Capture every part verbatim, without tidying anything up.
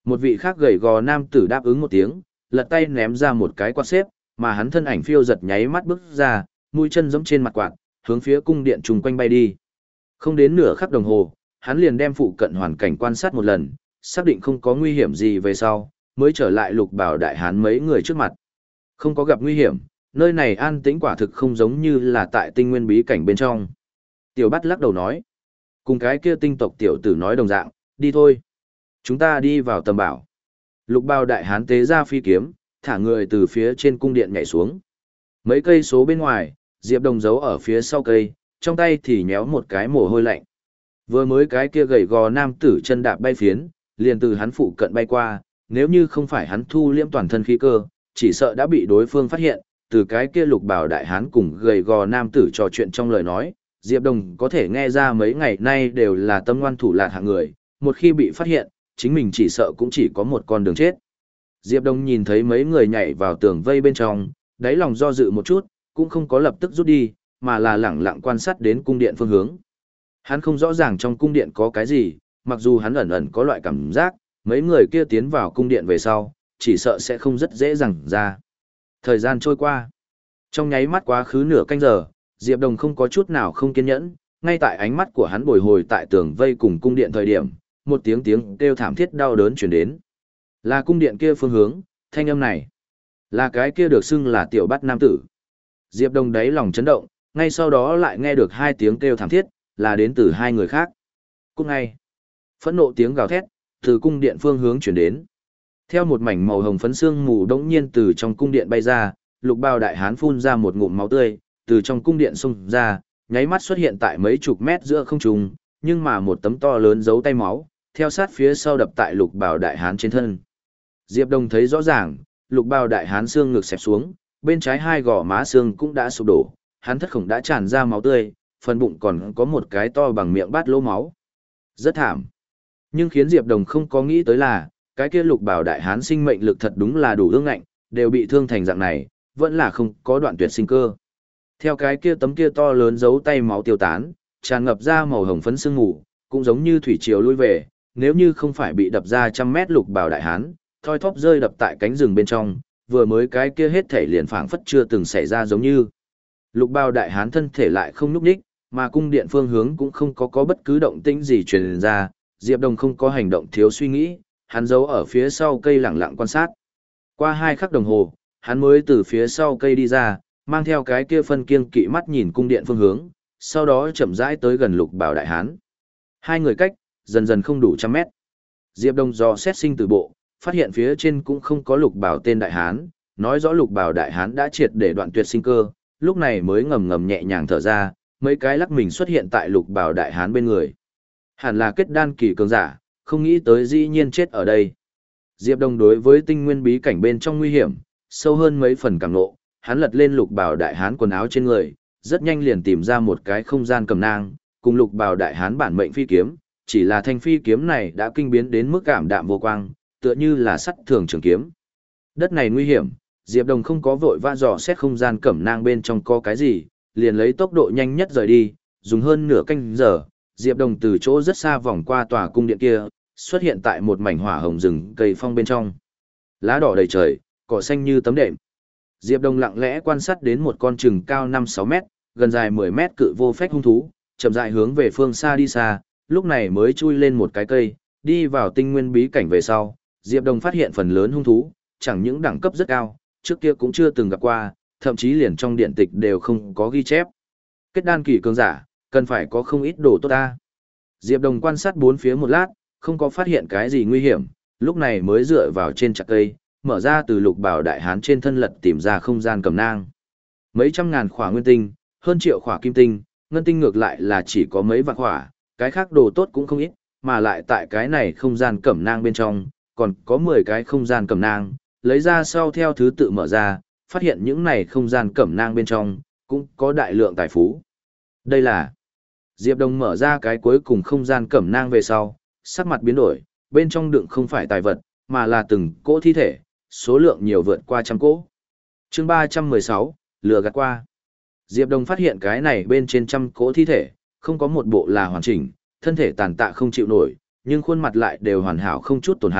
Một vị khác gầy gò nam tử đáp ứng một tiếng, lật tay ném ra một cái quạt xếp, mà hắn thân ảnh phiêu giật nháy mắt bước ra, mũi chân giẫm trên mặt quạt, hướng phía cung điện trùng quanh bay đi. Không đến nửa khắc đồng hồ, hắn liền đem phụ cận hoàn cảnh quan sát một lần, xác định không có nguy hiểm gì về sau, mới trở lại Lục Bảo đại hán mấy người trước mặt. Không có gặp nguy hiểm, nơi này an tĩnh quả thực không giống như là tại tinh nguyên bí cảnh bên trong. Tiểu Bát lắc đầu nói, cùng cái kia tinh tộc tiểu tử nói đồng dạng, đi thôi. Chúng ta đi vào tầm bảo. Lục Bảo đại hán tế ra phi kiếm, thả người từ phía trên cung điện nhảy xuống. Mấy cây số bên ngoài, Diệp Đồng giấu ở phía sau cây, trong tay thì nhéo một cái mồ hôi lạnh. Vừa mới cái kia gầy gò nam tử chân đạp bay phiến, liền từ hắn phụ cận bay qua, nếu như không phải hắn thu liễm toàn thân khí cơ, chỉ sợ đã bị đối phương phát hiện, từ cái kia Lục Bảo đại hán cùng gầy gò nam tử trò chuyện trong lời nói, Diệp Đồng có thể nghe ra mấy ngày nay đều là tâm ngoan thủ lạt hạng người, một khi bị phát hiện, chính mình chỉ sợ cũng chỉ có một con đường chết. Diệp Đồng nhìn thấy mấy người nhảy vào tường vây bên trong, đáy lòng do dự một chút, cũng không có lập tức rút đi, mà là lẳng lặng quan sát đến cung điện phương hướng. Hắn không rõ ràng trong cung điện có cái gì, mặc dù hắn ẩn ẩn có loại cảm giác, mấy người kia tiến vào cung điện về sau, chỉ sợ sẽ không rất dễ dàng ra. Thời gian trôi qua. Trong nháy mắt quá khứ nửa canh giờ, Diệp Đồng không có chút nào không kiên nhẫn, ngay tại ánh mắt của hắn bồi hồi tại tường vây cùng cung điện thời điểm, một tiếng tiếng kêu thảm thiết đau đớn truyền đến. Là cung điện kia phương hướng, thanh âm này. Là cái kia được xưng là Tiểu Bát nam tử. Diệp Đồng đáy lòng chấn động, ngay sau đó lại nghe được hai tiếng kêu thảm thiết, là đến từ hai người khác. Cút ngay. Phẫn nộ tiếng gào thét, từ cung điện phương hướng chuyển đến. Theo một mảnh màu hồng phấn xương mù đống nhiên từ trong cung điện bay ra, Lục Bao đại hán phun ra một ngụm máu tươi, từ trong cung điện xông ra, nháy mắt xuất hiện tại mấy chục mét giữa không trung, nhưng mà một tấm to lớn dấu tay máu, theo sát phía sau đập tại Lục Bao đại hán trên thân. Diệp Đông thấy rõ ràng, Lục Bao đại hán xương ngực xẹp xuống, bên trái hai gò má xương cũng đã sụp đổ, hắn thất khổng đã tràn ra máu tươi, phần bụng còn có một cái to bằng miệng bát lỗ máu. Rất thảm. Nhưng khiến Diệp Đồng không có nghĩ tới là, cái kia Lục Bảo đại hán sinh mệnh lực thật đúng là đủ ương ngạnh, đều bị thương thành dạng này, vẫn là không có đoạn tuyệt sinh cơ. Theo cái kia tấm kia to lớn dấu tay máu tiêu tán, tràn ngập ra màu hồng phấn sương mù, cũng giống như thủy triều lui về, nếu như không phải bị đập ra trăm mét Lục Bảo đại hán, thoi thóp rơi đập tại cánh rừng bên trong, vừa mới cái kia hết thể liền phảng phất chưa từng xảy ra giống như. Lục Bao đại hán thân thể lại không nhúc nhích, mà cung điện phương hướng cũng không có có bất cứ động tĩnh gì truyền ra, Diệp Đồng không có hành động thiếu suy nghĩ, hắn giấu ở phía sau cây lặng lặng quan sát. Qua hai khắc đồng hồ, hắn mới từ phía sau cây đi ra, mang theo cái kia phân kiêng kỵ mắt nhìn cung điện phương hướng, sau đó chậm rãi tới gần Lục Bảo đại hán. Hai người cách, dần dần không đủ trăm mét. Diệp Đồng dò xét sinh từ bộ, phát hiện phía trên cũng không có Lục Bảo tên đại hán, nói rõ Lục Bảo đại hán đã triệt để đoạn tuyệt sinh cơ, lúc này mới ngầm ngầm nhẹ nhàng thở ra, mấy cái lắc mình xuất hiện tại Lục Bảo đại hán bên người. Hẳn là kết đan kỳ cường giả, không nghĩ tới dĩ nhiên chết ở đây. Diệp Đông đối với tinh nguyên bí cảnh bên trong nguy hiểm, sâu hơn mấy phần cảm ngộ, hắn lật lên Lục Bảo đại hán quần áo trên người, rất nhanh liền tìm ra một cái không gian cầm nang, cùng Lục Bảo đại hán bản mệnh phi kiếm, chỉ là thanh phi kiếm này đã kinh biến đến mức cảm đạm vô quang, tựa như là sắt thường trường kiếm. Đất này nguy hiểm, Diệp Đồng không có vội vã dò xét không gian cẩm nang bên trong có cái gì, liền lấy tốc độ nhanh nhất rời đi, dùng hơn nửa canh giờ, Diệp Đồng từ chỗ rất xa vòng qua tòa cung điện kia, xuất hiện tại một mảnh hỏa hồng rừng cây phong bên trong. Lá đỏ đầy trời, cỏ xanh như tấm đệm. Diệp Đồng lặng lẽ quan sát đến một con chừng cao năm sáu mét, gần dài mười mét cự vô phách hung thú, chậm rãi hướng về phương xa đi xa, lúc này mới chui lên một cái cây, đi vào tinh nguyên bí cảnh về sau, Diệp Đồng phát hiện phần lớn hung thú, chẳng những đẳng cấp rất cao, trước kia cũng chưa từng gặp qua, thậm chí liền trong điện tịch đều không có ghi chép. Kết đan kỳ cường giả, cần phải có không ít đồ tốt ta. Diệp Đồng quan sát bốn phía một lát, không có phát hiện cái gì nguy hiểm, lúc này mới dựa vào trên chặt cây, mở ra từ Lục Bảo đại hán trên thân lật tìm ra không gian cầm nang. Mấy trăm ngàn khỏa nguyên tinh, hơn triệu khỏa kim tinh, ngân tinh ngược lại là chỉ có mấy vạn khỏa, cái khác đồ tốt cũng không ít, mà lại tại cái này không gian cẩm nang bên trong, còn có mười cái không gian cẩm nang, lấy ra sau theo thứ tự mở ra, phát hiện những này không gian cẩm nang bên trong, cũng có đại lượng tài phú. Đây là Diệp Đồng mở ra cái cuối cùng không gian cẩm nang về sau, sắc mặt biến đổi, bên trong đựng không phải tài vật, mà là từng cỗ thi thể, số lượng nhiều vượt qua trăm cỗ. Chương ba trăm mười sáu, lừa gạt qua. Diệp Đồng phát hiện cái này bên trên trăm cỗ thi thể, không có một bộ là hoàn chỉnh, thân thể tàn tạ không chịu nổi, nhưng khuôn mặt lại đều hoàn hảo không chút tổn hại,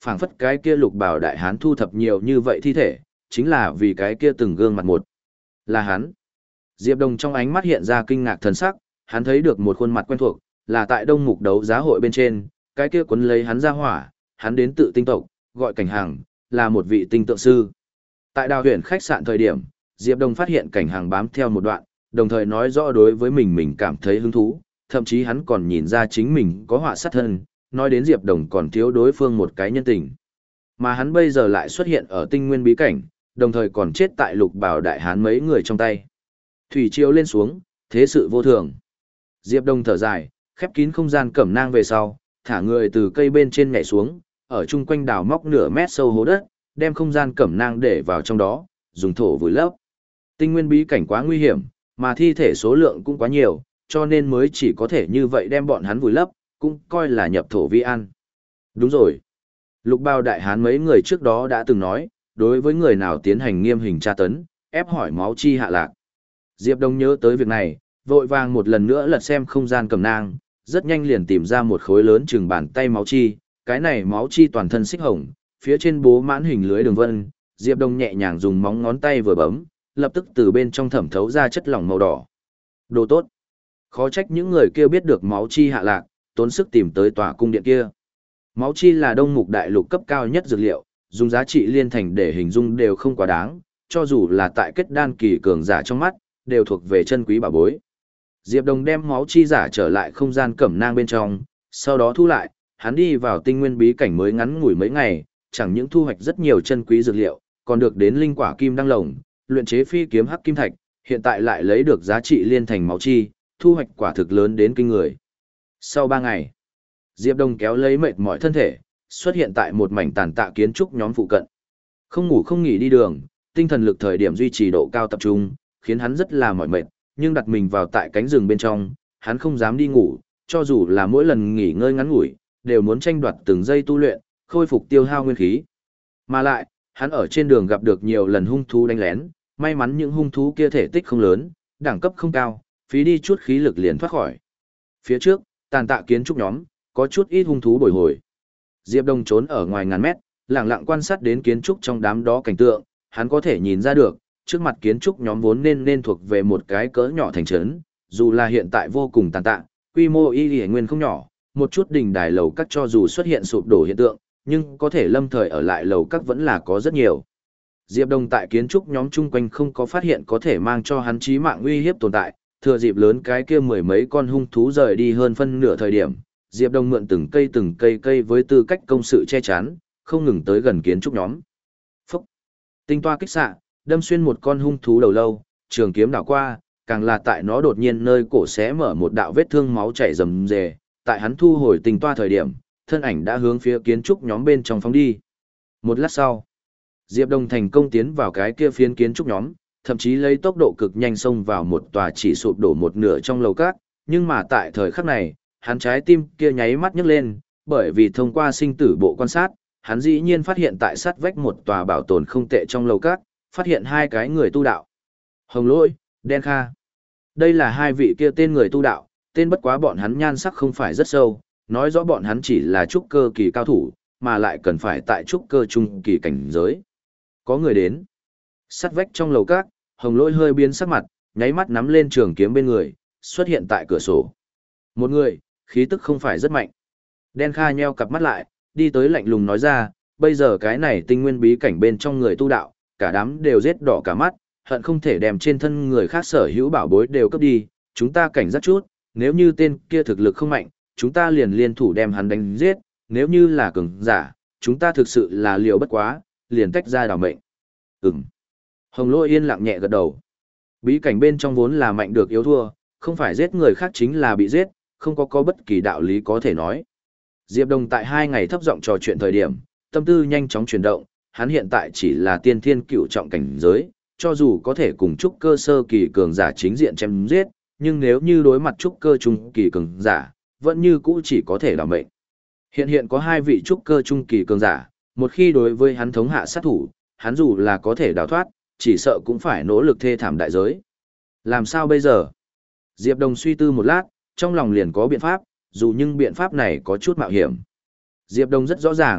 phảng phất cái kia lục bảo đại hán thu thập nhiều như vậy thi thể, chính là vì cái kia từng gương mặt một. Là hắn. Diệp Đồng trong ánh mắt hiện ra kinh ngạc thần sắc, hắn thấy được một khuôn mặt quen thuộc, là tại đông mục đấu giá hội bên trên, cái kia quấn lấy hắn ra hỏa, hắn đến tự tinh tộc, gọi Cảnh Hàng, là một vị tinh tượng sư. Tại đào huyện khách sạn thời điểm, Diệp Đồng phát hiện Cảnh Hàng bám theo một đoạn, đồng thời nói rõ đối với mình mình cảm thấy hứng thú, thậm chí hắn còn nhìn ra chính mình có họa sát thân, nói đến Diệp Đồng còn thiếu đối phương một cái nhân tình. Mà hắn bây giờ lại xuất hiện ở tinh nguyên bí cảnh, đồng thời còn chết tại lục bảo đại hán mấy người trong tay. Thủy triều lên xuống, thế sự vô thường. Diệp Đồng thở dài, khép kín không gian cẩm nang về sau, thả người từ cây bên trên nhảy xuống, ở chung quanh đào móc nửa mét sâu hố đất, đem không gian cẩm nang để vào trong đó, dùng thổ vùi lấp. Tinh nguyên bí cảnh quá nguy hiểm, mà thi thể số lượng cũng quá nhiều, cho nên mới chỉ có thể như vậy đem bọn hắn vùi lấp, cũng coi là nhập thổ vi an. Đúng rồi. Lục Bao đại hán mấy người trước đó đã từng nói, đối với người nào tiến hành nghiêm hình tra tấn, ép hỏi máu chi hạ lạc. Diệp Đông nhớ tới việc này, vội vàng một lần nữa lật xem không gian cầm nang, rất nhanh liền tìm ra một khối lớn chừng bàn tay máu chi, cái này máu chi toàn thân xích hồng, phía trên bố mãn hình lưới đường vân, Diệp Đông nhẹ nhàng dùng móng ngón tay vừa bấm, lập tức từ bên trong thẩm thấu ra chất lỏng màu đỏ. Đồ tốt. Khó trách những người kia biết được máu chi hạ lạc, tốn sức tìm tới tòa cung điện kia. Máu chi là đông mục đại lục cấp cao nhất dược liệu, dùng giá trị liên thành để hình dung đều không quá đáng, cho dù là tại kết đan kỳ cường giả trong mắt, đều thuộc về chân quý bảo bối. Diệp Đồng đem máu chi giả trở lại không gian cẩm nang bên trong, sau đó thu lại, hắn đi vào tinh nguyên bí cảnh mới ngắn ngủi mấy ngày, chẳng những thu hoạch rất nhiều chân quý dược liệu, còn được đến linh quả kim đăng lồng, luyện chế phi kiếm hắc kim thạch, hiện tại lại lấy được giá trị liên thành máu chi, thu hoạch quả thực lớn đến kinh người. Sau ba ngày, Diệp Đông kéo lấy mệt mỏi thân thể, xuất hiện tại một mảnh tàn tạ kiến trúc nhóm phụ cận. Không ngủ không nghỉ đi đường, tinh thần lực thời điểm duy trì độ cao tập trung, khiến hắn rất là mỏi mệt, nhưng đặt mình vào tại cánh rừng bên trong, hắn không dám đi ngủ, cho dù là mỗi lần nghỉ ngơi ngắn ngủi, đều muốn tranh đoạt từng giây tu luyện, khôi phục tiêu hao nguyên khí. Mà lại, hắn ở trên đường gặp được nhiều lần hung thú đánh lén, may mắn những hung thú kia thể tích không lớn, đẳng cấp không cao, phí đi chút khí lực liền thoát khỏi. Phía trước, tàn tạ kiến trúc nhóm, có chút ít hung thú bồi hồi. Diệp Đông trốn ở ngoài ngàn mét, lặng lặng quan sát đến kiến trúc trong đám đó cảnh tượng, hắn có thể nhìn ra được, trước mặt kiến trúc nhóm vốn nên nên thuộc về một cái cỡ nhỏ thành trấn, dù là hiện tại vô cùng tàn tạ, quy mô y y nguyên không nhỏ, một chút đỉnh đài lầu các cho dù xuất hiện sụp đổ hiện tượng, nhưng có thể lâm thời ở lại lầu các vẫn là có rất nhiều. Diệp Đông tại kiến trúc nhóm chung quanh không có phát hiện có thể mang cho hắn chí mạng uy hiếp tồn tại, thừa dịp lớn cái kia mười mấy con hung thú rời đi hơn phân nửa thời điểm, Diệp Đông mượn từng cây từng cây cây với tư cách công sự che chắn, không ngừng tới gần kiến trúc nhóm. Phúc! Tinh toa kích xạ, đâm xuyên một con hung thú đầu lâu, trường kiếm đảo qua, càng là tại nó đột nhiên nơi cổ xé mở một đạo vết thương máu chảy rầm rề, tại hắn thu hồi tinh toa thời điểm, thân ảnh đã hướng phía kiến trúc nhóm bên trong phóng đi. Một lát sau, Diệp Đông thành công tiến vào cái kia phiến kiến trúc nhóm, thậm chí lấy tốc độ cực nhanh xông vào một tòa chỉ sụp đổ một nửa trong lầu các, nhưng mà tại thời khắc này, hắn trái tim kia nháy mắt nhấc lên, bởi vì thông qua sinh tử bộ quan sát, hắn dĩ nhiên phát hiện tại sát vách một tòa bảo tồn không tệ trong lầu các, phát hiện hai cái người tu đạo. Hồng Lỗi, Đen Kha. Đây là hai vị kia tên người tu đạo, tên bất quá bọn hắn nhan sắc không phải rất sâu, nói rõ bọn hắn chỉ là trúc cơ kỳ cao thủ, mà lại cần phải tại trúc cơ trung kỳ cảnh giới. Có người đến. Sát vách trong lầu các, Hồng Lỗi hơi biến sắc mặt, nháy mắt nắm lên trường kiếm bên người, xuất hiện tại cửa sổ. Một người, khí tức không phải rất mạnh. Đen Kha nheo cặp mắt lại, đi tới lạnh lùng nói ra, bây giờ cái này tinh nguyên bí cảnh bên trong người tu đạo, cả đám đều giết đỏ cả mắt, hận không thể đem trên thân người khác sở hữu bảo bối đều cướp đi, chúng ta cảnh giác chút, nếu như tên kia thực lực không mạnh, chúng ta liền liên thủ đem hắn đánh giết, nếu như là cường giả, chúng ta thực sự là liều bất quá, liền tách ra đảo mệnh. Ừm. Hồng Lỗi yên lặng nhẹ gật đầu. Bí cảnh bên trong vốn là mạnh được yếu thua, không phải giết người khác chính là bị giết, không có có bất kỳ đạo lý có thể nói. Diệp Đông tại hai ngày thấp giọng trò chuyện thời điểm, tâm tư nhanh chóng chuyển động, hắn hiện tại chỉ là tiên thiên cựu trọng cảnh giới, cho dù có thể cùng trúc cơ sơ kỳ cường giả chính diện chém giết, nhưng nếu như đối mặt trúc cơ trung kỳ cường giả, vẫn như cũ chỉ có thể đảm mệnh. Hiện hiện có hai vị trúc cơ trung kỳ cường giả, một khi đối với hắn thống hạ sát thủ, hắn dù là có thể đào thoát, chỉ sợ cũng phải nỗ lực thê thảm đại giới. Làm sao bây giờ? Diệp Đông suy tư một lát, trong lòng liền có biện pháp, dù nhưng biện pháp này có chút mạo hiểm. Diệp Đông rất rõ ràng,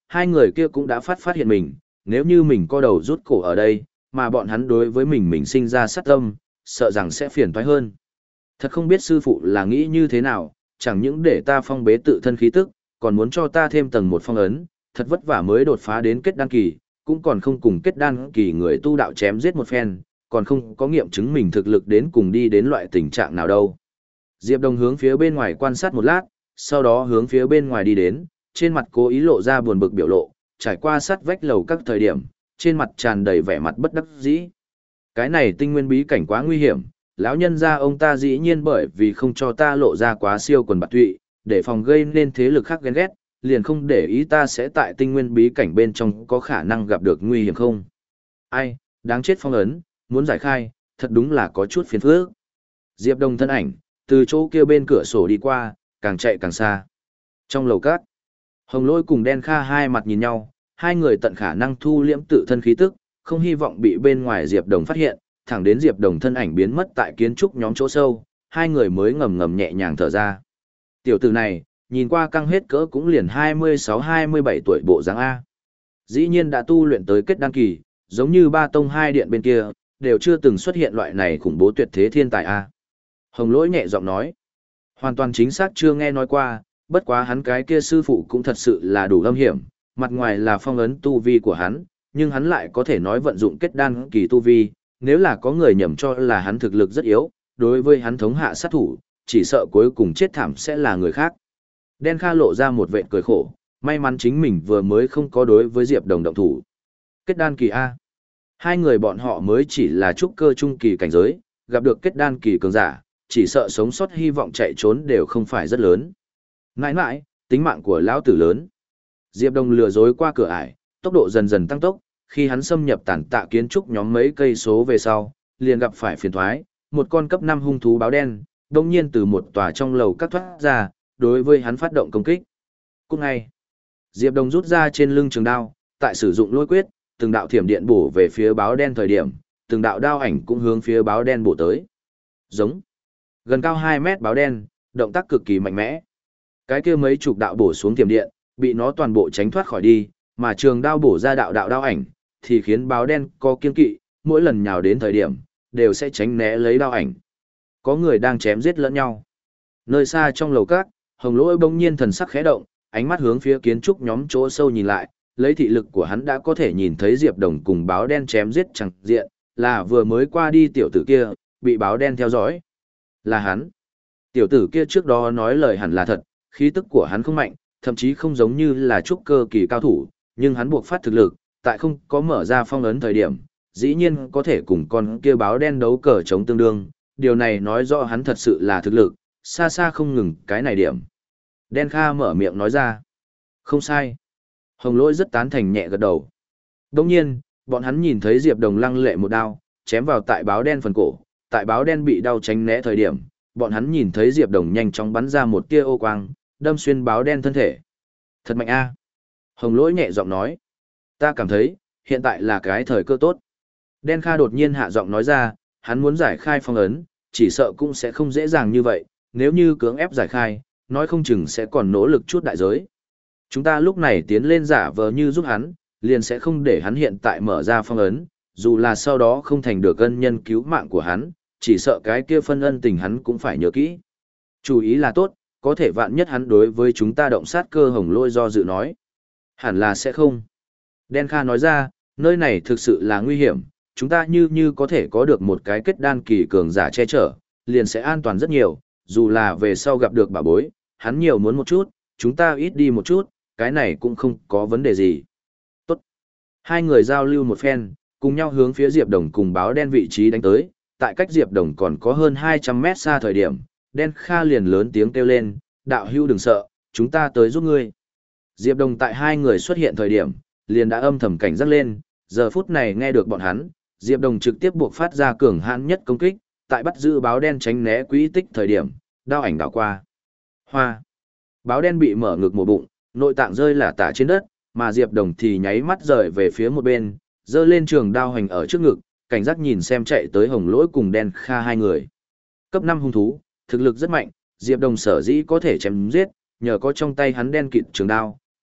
hai người kia cũng đã phát phát hiện mình, nếu như mình co đầu rút cổ ở đây, mà bọn hắn đối với mình mình sinh ra sát tâm, sợ rằng sẽ phiền toái hơn. Thật không biết sư phụ là nghĩ như thế nào, chẳng những để ta phong bế tự thân khí tức, còn muốn cho ta thêm tầng một phong ấn, thật vất vả mới đột phá đến kết đan kỳ, cũng còn không cùng kết đan kỳ người tu đạo chém giết một phen, còn không có nghiệm chứng mình thực lực đến cùng đi đến loại tình trạng nào đâu. Diệp Đồng hướng phía bên ngoài quan sát một lát, sau đó hướng phía bên ngoài đi đến, trên mặt cố ý lộ ra buồn bực biểu lộ, trải qua sát vách lầu các thời điểm, trên mặt tràn đầy vẻ mặt bất đắc dĩ. Cái này tinh nguyên bí cảnh quá nguy hiểm, lão nhân gia ông ta dĩ nhiên bởi vì không cho ta lộ ra quá siêu quần bạc tụy, để phòng gây nên thế lực khác ghen ghét, liền không để ý ta sẽ tại tinh nguyên bí cảnh bên trong có khả năng gặp được nguy hiểm không. Ai, đáng chết phong ấn, muốn giải khai, thật đúng là có chút phiền phức. Diệp Đồng thân ảnh, từ chỗ kia bên cửa sổ đi qua, càng chạy càng xa. Trong lầu cát, Hồng Lỗi cùng Đen Kha hai mặt nhìn nhau, hai người tận khả năng thu liễm tự thân khí tức, không hy vọng bị bên ngoài Diệp Đồng phát hiện, thẳng đến Diệp Đồng thân ảnh biến mất tại kiến trúc nhóm chỗ sâu, hai người mới ngầm ngầm nhẹ nhàng thở ra. Tiểu tử này, nhìn qua căng hết cỡ cũng liền hai mươi sáu hai mươi bảy tuổi bộ dáng A. Dĩ nhiên đã tu luyện tới kết đan kỳ, giống như ba tông hai điện bên kia, đều chưa từng xuất hiện loại này khủng bố tuyệt thế thiên tài A. Hồng Lỗi nhẹ giọng nói, hoàn toàn chính xác chưa nghe nói qua, bất quá hắn cái kia sư phụ cũng thật sự là đủ âm hiểm, mặt ngoài là phong ấn tu vi của hắn, nhưng hắn lại có thể nói vận dụng kết đan kỳ tu vi, nếu là có người nhầm cho là hắn thực lực rất yếu, đối với hắn thống hạ sát thủ, chỉ sợ cuối cùng chết thảm sẽ là người khác. Đen Kha lộ ra một vệt cười khổ, may mắn chính mình vừa mới không có đối với Diệp Đồng động thủ. Kết đan kỳ A. Hai người bọn họ mới chỉ là trúc cơ trung kỳ cảnh giới, gặp được kết đan kỳ cường giả, chỉ sợ sống sót hy vọng chạy trốn đều không phải rất lớn. Nãi nãi, tính mạng của lão tử lớn. Diệp Đồng lừa dối qua cửa ải, tốc độ dần dần tăng tốc, khi hắn xâm nhập tản tạ kiến trúc nhóm mấy cây số về sau, liền gặp phải phiền thoái, một con cấp năm hung thú báo đen, đồng nhiên từ một tòa trong lầu các thoát ra, đối với hắn phát động công kích. Cũng ngay, Diệp Đồng rút ra trên lưng trường đao, tại sử dụng lôi quyết, từng đạo thiểm điện bổ về phía báo đen thời điểm, từng đạo đao ảnh cũng hướng phía báo đen bổ tới. Giống. Gần cao hai mét báo đen, động tác cực kỳ mạnh mẽ. Cái kia mấy chục đạo bổ xuống thiểm điện, bị nó toàn bộ tránh thoát khỏi đi, mà trường đao bổ ra đạo đạo đao ảnh, thì khiến báo đen có kiên kỵ, mỗi lần nhào đến thời điểm, đều sẽ tránh né lấy đao ảnh. Có người đang chém giết lẫn nhau. Nơi xa trong lầu các, Hồng Lỗi bỗng nhiên thần sắc khẽ động, ánh mắt hướng phía kiến trúc nhóm chỗ sâu nhìn lại, lấy thị lực của hắn đã có thể nhìn thấy Diệp Đồng cùng báo đen chém giết chẳng diện, là vừa mới qua đi tiểu tử kia, bị báo đen theo dõi. Là hắn. Tiểu tử kia trước đó nói lời hẳn là thật, khí tức của hắn không mạnh, thậm chí không giống như là trúc cơ kỳ cao thủ, nhưng hắn buộc phát thực lực, tại không có mở ra phong ấn thời điểm, dĩ nhiên có thể cùng con kia báo đen đấu cờ chống tương đương, điều này nói rõ hắn thật sự là thực lực, xa xa không ngừng cái này điểm. Đen Kha mở miệng nói ra. Không sai. Hồng Lỗi rất tán thành nhẹ gật đầu. Đồng nhiên, bọn hắn nhìn thấy Diệp Đồng lăng lệ một đao, chém vào tại báo đen phần cổ, tại báo đen bị đau tránh né thời điểm, bọn hắn nhìn thấy Diệp Đồng nhanh chóng bắn ra một tia ô quang, đâm xuyên báo đen thân thể. Thật mạnh a. Hồng Lỗi nhẹ giọng nói. Ta cảm thấy, hiện tại là cái thời cơ tốt. Đen Kha đột nhiên hạ giọng nói ra, hắn muốn giải khai phong ấn, chỉ sợ cũng sẽ không dễ dàng như vậy, nếu như cưỡng ép giải khai, nói không chừng sẽ còn nỗ lực chút đại giới. Chúng ta lúc này tiến lên giả vờ như giúp hắn, liền sẽ không để hắn hiện tại mở ra phong ấn, dù là sau đó không thành được ân nhân cứu mạng của hắn, chỉ sợ cái kia phân ân tình hắn cũng phải nhớ kỹ. Chú ý là tốt, có thể vạn nhất hắn đối với chúng ta động sát cơ. Hồng Lỗi do dự nói. Hẳn là sẽ không. Đen Kha nói ra, nơi này thực sự là nguy hiểm, chúng ta như như có thể có được một cái kết đan kỳ cường giả che chở, liền sẽ an toàn rất nhiều, dù là về sau gặp được bà bối, hắn nhiều muốn một chút, chúng ta ít đi một chút, cái này cũng không có vấn đề gì. Tốt. Hai người giao lưu một phen, cùng nhau hướng phía Diệp Đồng cùng báo đen vị trí đánh tới, tại cách Diệp Đồng còn có hơn hai trăm mét xa thời điểm, Đen Kha liền lớn tiếng kêu lên, đạo hữu đừng sợ, chúng ta tới giúp ngươi. Diệp Đồng tại hai người xuất hiện thời điểm, liền đã âm thầm cảnh giác lên, giờ phút này nghe được bọn hắn, Diệp Đồng trực tiếp buộc phát ra cường hãn nhất công kích, tại bắt giữ báo đen tránh né quỹ tích thời điểm, đao ảnh đảo qua. Hoa. Báo đen bị mở ngực một bụng, nội tạng rơi lả tả trên đất, mà Diệp Đồng thì nháy mắt rời về phía một bên, giơ lên trường đao hành ở trước ngực, cảnh giác nhìn xem chạy tới Hồng Lỗi cùng Đen Kha hai người. Cấp năm hung thú, thực lực rất mạnh, Diệp Đồng sở dĩ có thể chém giết, nhờ có trong tay hắn đen kịt trường đao,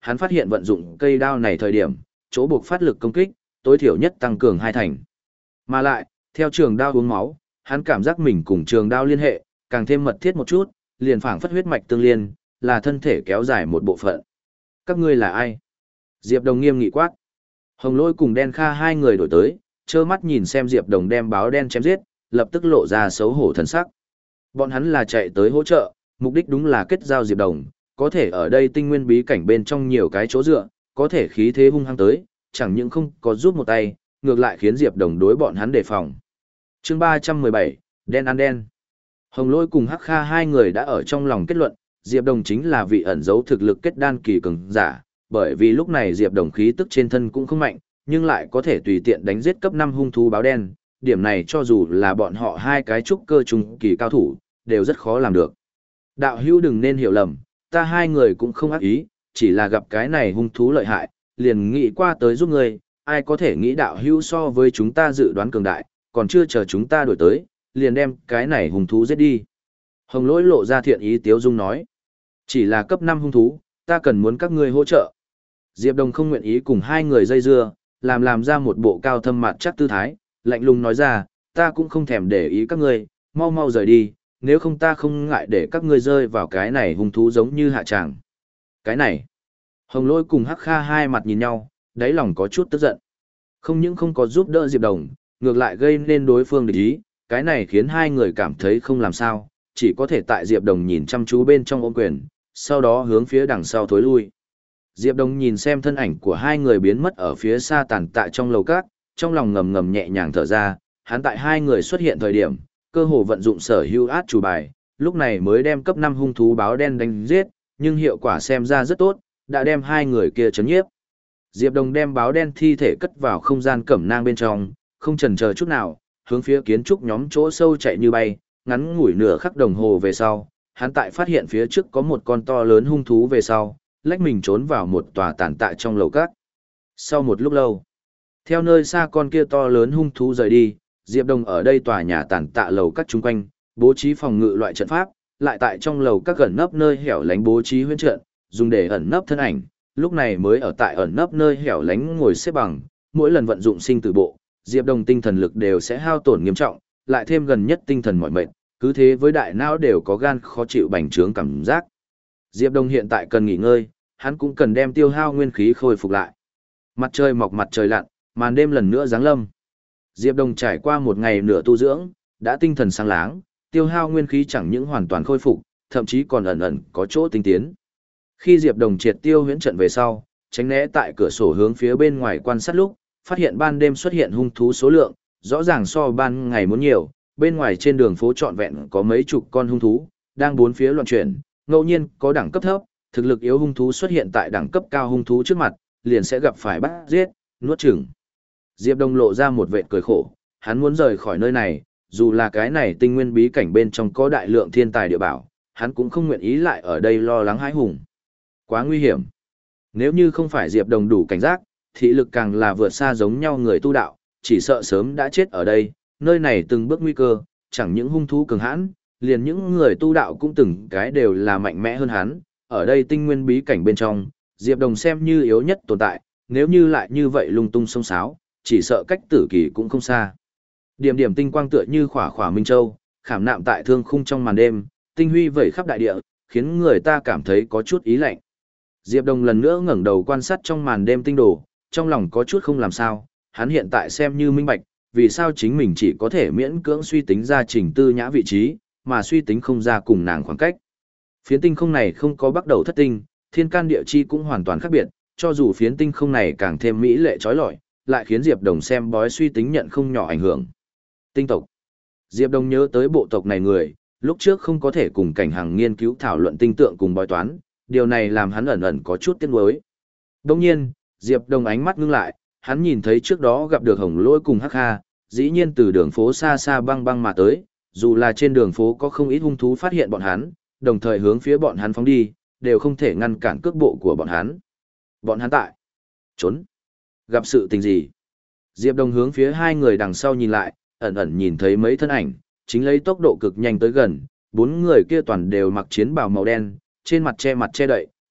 hắn phát hiện vận dụng cây đao này thời điểm, chỗ buộc phát lực công kích, tối thiểu nhất tăng cường hai thành. Mà lại, theo trường đao uống máu, hắn cảm giác mình cùng trường đao liên hệ, càng thêm mật thiết một chút, liền phảng phất huyết mạch tương liên, là thân thể kéo dài một bộ phận. Các ngươi là ai? Diệp Đồng nghiêm nghị quát. Hồng Lôi cùng Đen Kha hai người đổi tới, trơ mắt nhìn xem Diệp Đồng đem báo đen chém giết, lập tức lộ ra xấu hổ thần sắc. Bọn hắn là chạy tới hỗ trợ, mục đích đúng là kết giao Diệp Đồng, có thể ở đây tinh nguyên bí cảnh bên trong nhiều cái chỗ dựa, có thể khí thế hung hăng tới, chẳng những không có giúp một tay, ngược lại khiến Diệp Đồng đối bọn hắn đề phòng. Chương ba trăm mười bảy, Đen ăn đen. Hồng Lôi cùng Hắc Kha hai người đã ở trong lòng kết luận, Diệp Đồng chính là vị ẩn giấu thực lực kết đan kỳ cường giả, bởi vì lúc này Diệp Đồng khí tức trên thân cũng không mạnh, nhưng lại có thể tùy tiện đánh giết cấp năm hung thú báo đen, điểm này cho dù là bọn họ hai cái trúc cơ trung kỳ cao thủ, đều rất khó làm được. Đạo hữu đừng nên hiểu lầm, ta hai người cũng không ác ý, chỉ là gặp cái này hung thú lợi hại, liền nghĩ qua tới giúp người, ai có thể nghĩ đạo hữu so với chúng ta dự đoán cường đại, còn chưa chờ chúng ta đổi tới, liền đem cái này hung thú giết đi. Hồng Lỗi lộ ra thiện ý tiếu dung nói, chỉ là cấp năm hung thú, ta cần muốn các ngươi hỗ trợ. Diệp Đồng không nguyện ý cùng hai người dây dưa, làm làm ra một bộ cao thâm mặt chắc tư thái, lạnh lùng nói ra, ta cũng không thèm để ý các ngươi, mau mau rời đi, nếu không ta không ngại để các ngươi rơi vào cái này hung thú giống như hạ tràng. Cái này, Hồng Lôi cùng Hắc Kha hai mặt nhìn nhau, đáy lòng có chút tức giận. Không những không có giúp đỡ Diệp Đồng, ngược lại gây nên đối phương địch ý, cái này khiến hai người cảm thấy không làm sao, chỉ có thể tại Diệp Đồng nhìn chăm chú bên trong ôm quyền, sau đó hướng phía đằng sau thối lui. Diệp Đồng nhìn xem thân ảnh của hai người biến mất ở phía xa tàn tạ trong lầu cát, trong lòng ngầm ngầm nhẹ nhàng thở ra, hắn tại hai người xuất hiện thời điểm, cơ hồ vận dụng sở hữu át chủ bài, lúc này mới đem cấp năm hung thú báo đen đánh giết, nhưng hiệu quả xem ra rất tốt, đã đem hai người kia chấn nhiếp. Diệp Đồng đem báo đen thi thể cất vào không gian cẩm nang bên trong, không chần chờ chút nào, hướng phía kiến trúc nhóm chỗ sâu chạy như bay, ngắn ngủi nửa khắc đồng hồ về sau, hắn tại phát hiện phía trước có một con to lớn hung thú về sau, lách mình trốn vào một tòa tàn tạ trong lầu cát. Sau một lúc lâu, theo nơi xa con kia to lớn hung thú rời đi, Diệp Đồng ở đây tòa nhà tàn tạ lầu cát chung quanh, bố trí phòng ngự loại trận pháp, lại tại trong lầu các gần nấp nơi hẻo lánh bố trí huyễn trận, dùng để ẩn nấp thân ảnh, lúc này mới ở tại ẩn nấp nơi hẻo lánh ngồi xếp bằng, mỗi lần vận dụng sinh tử bộ, Diệp Đồng tinh thần lực đều sẽ hao tổn nghiêm trọng, lại thêm gần nhất tinh thần mỏi mệt, cứ thế với đại não đều có gan khó chịu bành trướng cảm giác. Diệp Đồng hiện tại cần nghỉ ngơi, hắn cũng cần đem tiêu hao nguyên khí khôi phục lại. Mặt trời mọc mặt trời lặn, màn đêm lần nữa giáng lâm. Diệp Đồng trải qua một ngày nửa tu dưỡng, đã tinh thần sáng láng, tiêu hao nguyên khí chẳng những hoàn toàn khôi phục, thậm chí còn ẩn ẩn có chỗ tinh tiến. Khi Diệp Đồng triệt tiêu huyễn trận về sau, tránh né tại cửa sổ hướng phía bên ngoài quan sát lúc, phát hiện ban đêm xuất hiện hung thú số lượng, rõ ràng so ban ngày muốn nhiều, bên ngoài trên đường phố trọn vẹn có mấy chục con hung thú, đang bốn phía loạn chuyển, ngẫu nhiên có đẳng cấp thấp, thực lực yếu hung thú xuất hiện tại đẳng cấp cao hung thú trước mặt, liền sẽ gặp phải bắt giết, nuốt chửng. Diệp Đông lộ ra một vệt cười khổ, hắn muốn rời khỏi nơi này, dù là cái này tinh nguyên bí cảnh bên trong có đại lượng thiên tài địa bảo, hắn cũng không nguyện ý lại ở đây lo lắng hãi hùng. Quá nguy hiểm. Nếu như không phải Diệp Đồng đủ cảnh giác, thị lực càng là vượt xa giống nhau người tu đạo, chỉ sợ sớm đã chết ở đây, nơi này từng bước nguy cơ, chẳng những hung thú cường hãn, liền những người tu đạo cũng từng cái đều là mạnh mẽ hơn hắn, ở đây tinh nguyên bí cảnh bên trong, Diệp Đồng xem như yếu nhất tồn tại, nếu như lại như vậy lung tung xông xáo, chỉ sợ cách tử kỳ cũng không xa. Điểm điểm tinh quang tựa như khỏa khỏa minh châu, khảm nạm tại thương khung trong màn đêm, tinh huy vẩy khắp đại địa, khiến người ta cảm thấy có chút ý lạnh. Diệp Đồng lần nữa ngẩng đầu quan sát trong màn đêm tinh đồ, trong lòng có chút không làm sao, hắn hiện tại xem như minh bạch, vì sao chính mình chỉ có thể miễn cưỡng suy tính ra Trình Tư Nhã vị trí, mà suy tính không ra cùng nàng khoảng cách. Phiến tinh không này không có bắt đầu thất tinh, thiên can địa chi cũng hoàn toàn khác biệt, cho dù phiến tinh không này càng thêm mỹ lệ trói lọi, lại khiến Diệp Đồng xem bói suy tính nhận không nhỏ ảnh hưởng. Tinh tộc. Diệp Đồng nhớ tới bộ tộc này người, lúc trước không có thể cùng Cảnh Hằng nghiên cứu thảo luận tinh tượng cùng bói toán, điều này làm hắn ẩn ẩn có chút tiếc nuối. Đương nhiên, Diệp Đồng ánh mắt ngưng lại, hắn nhìn thấy trước đó gặp được Hồng Lỗi cùng Hắc Kha, dĩ nhiên từ đường phố xa xa băng băng mà tới, dù là trên đường phố có không ít hung thú phát hiện bọn hắn, đồng thời hướng phía bọn hắn phóng đi, đều không thể ngăn cản cước bộ của bọn hắn. Bọn hắn tại trốn. Gặp sự tình gì? Diệp Đồng hướng phía hai người đằng sau nhìn lại, ẩn ẩn nhìn thấy mấy thân ảnh, chính lấy tốc độ cực nhanh tới gần, bốn người kia toàn đều mặc chiến bào màu đen, trên mặt che mặt che đậy,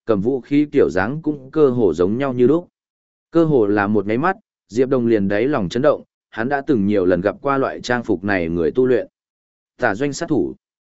cầm vũ khí kiểu dáng cũng cơ hồ giống nhau như lúc. Cơ hồ là một máy mắt, Diệp Đồng liền đáy lòng chấn động, hắn đã từng nhiều lần gặp qua loại trang phục này người tu luyện. Tả doanh sát thủ.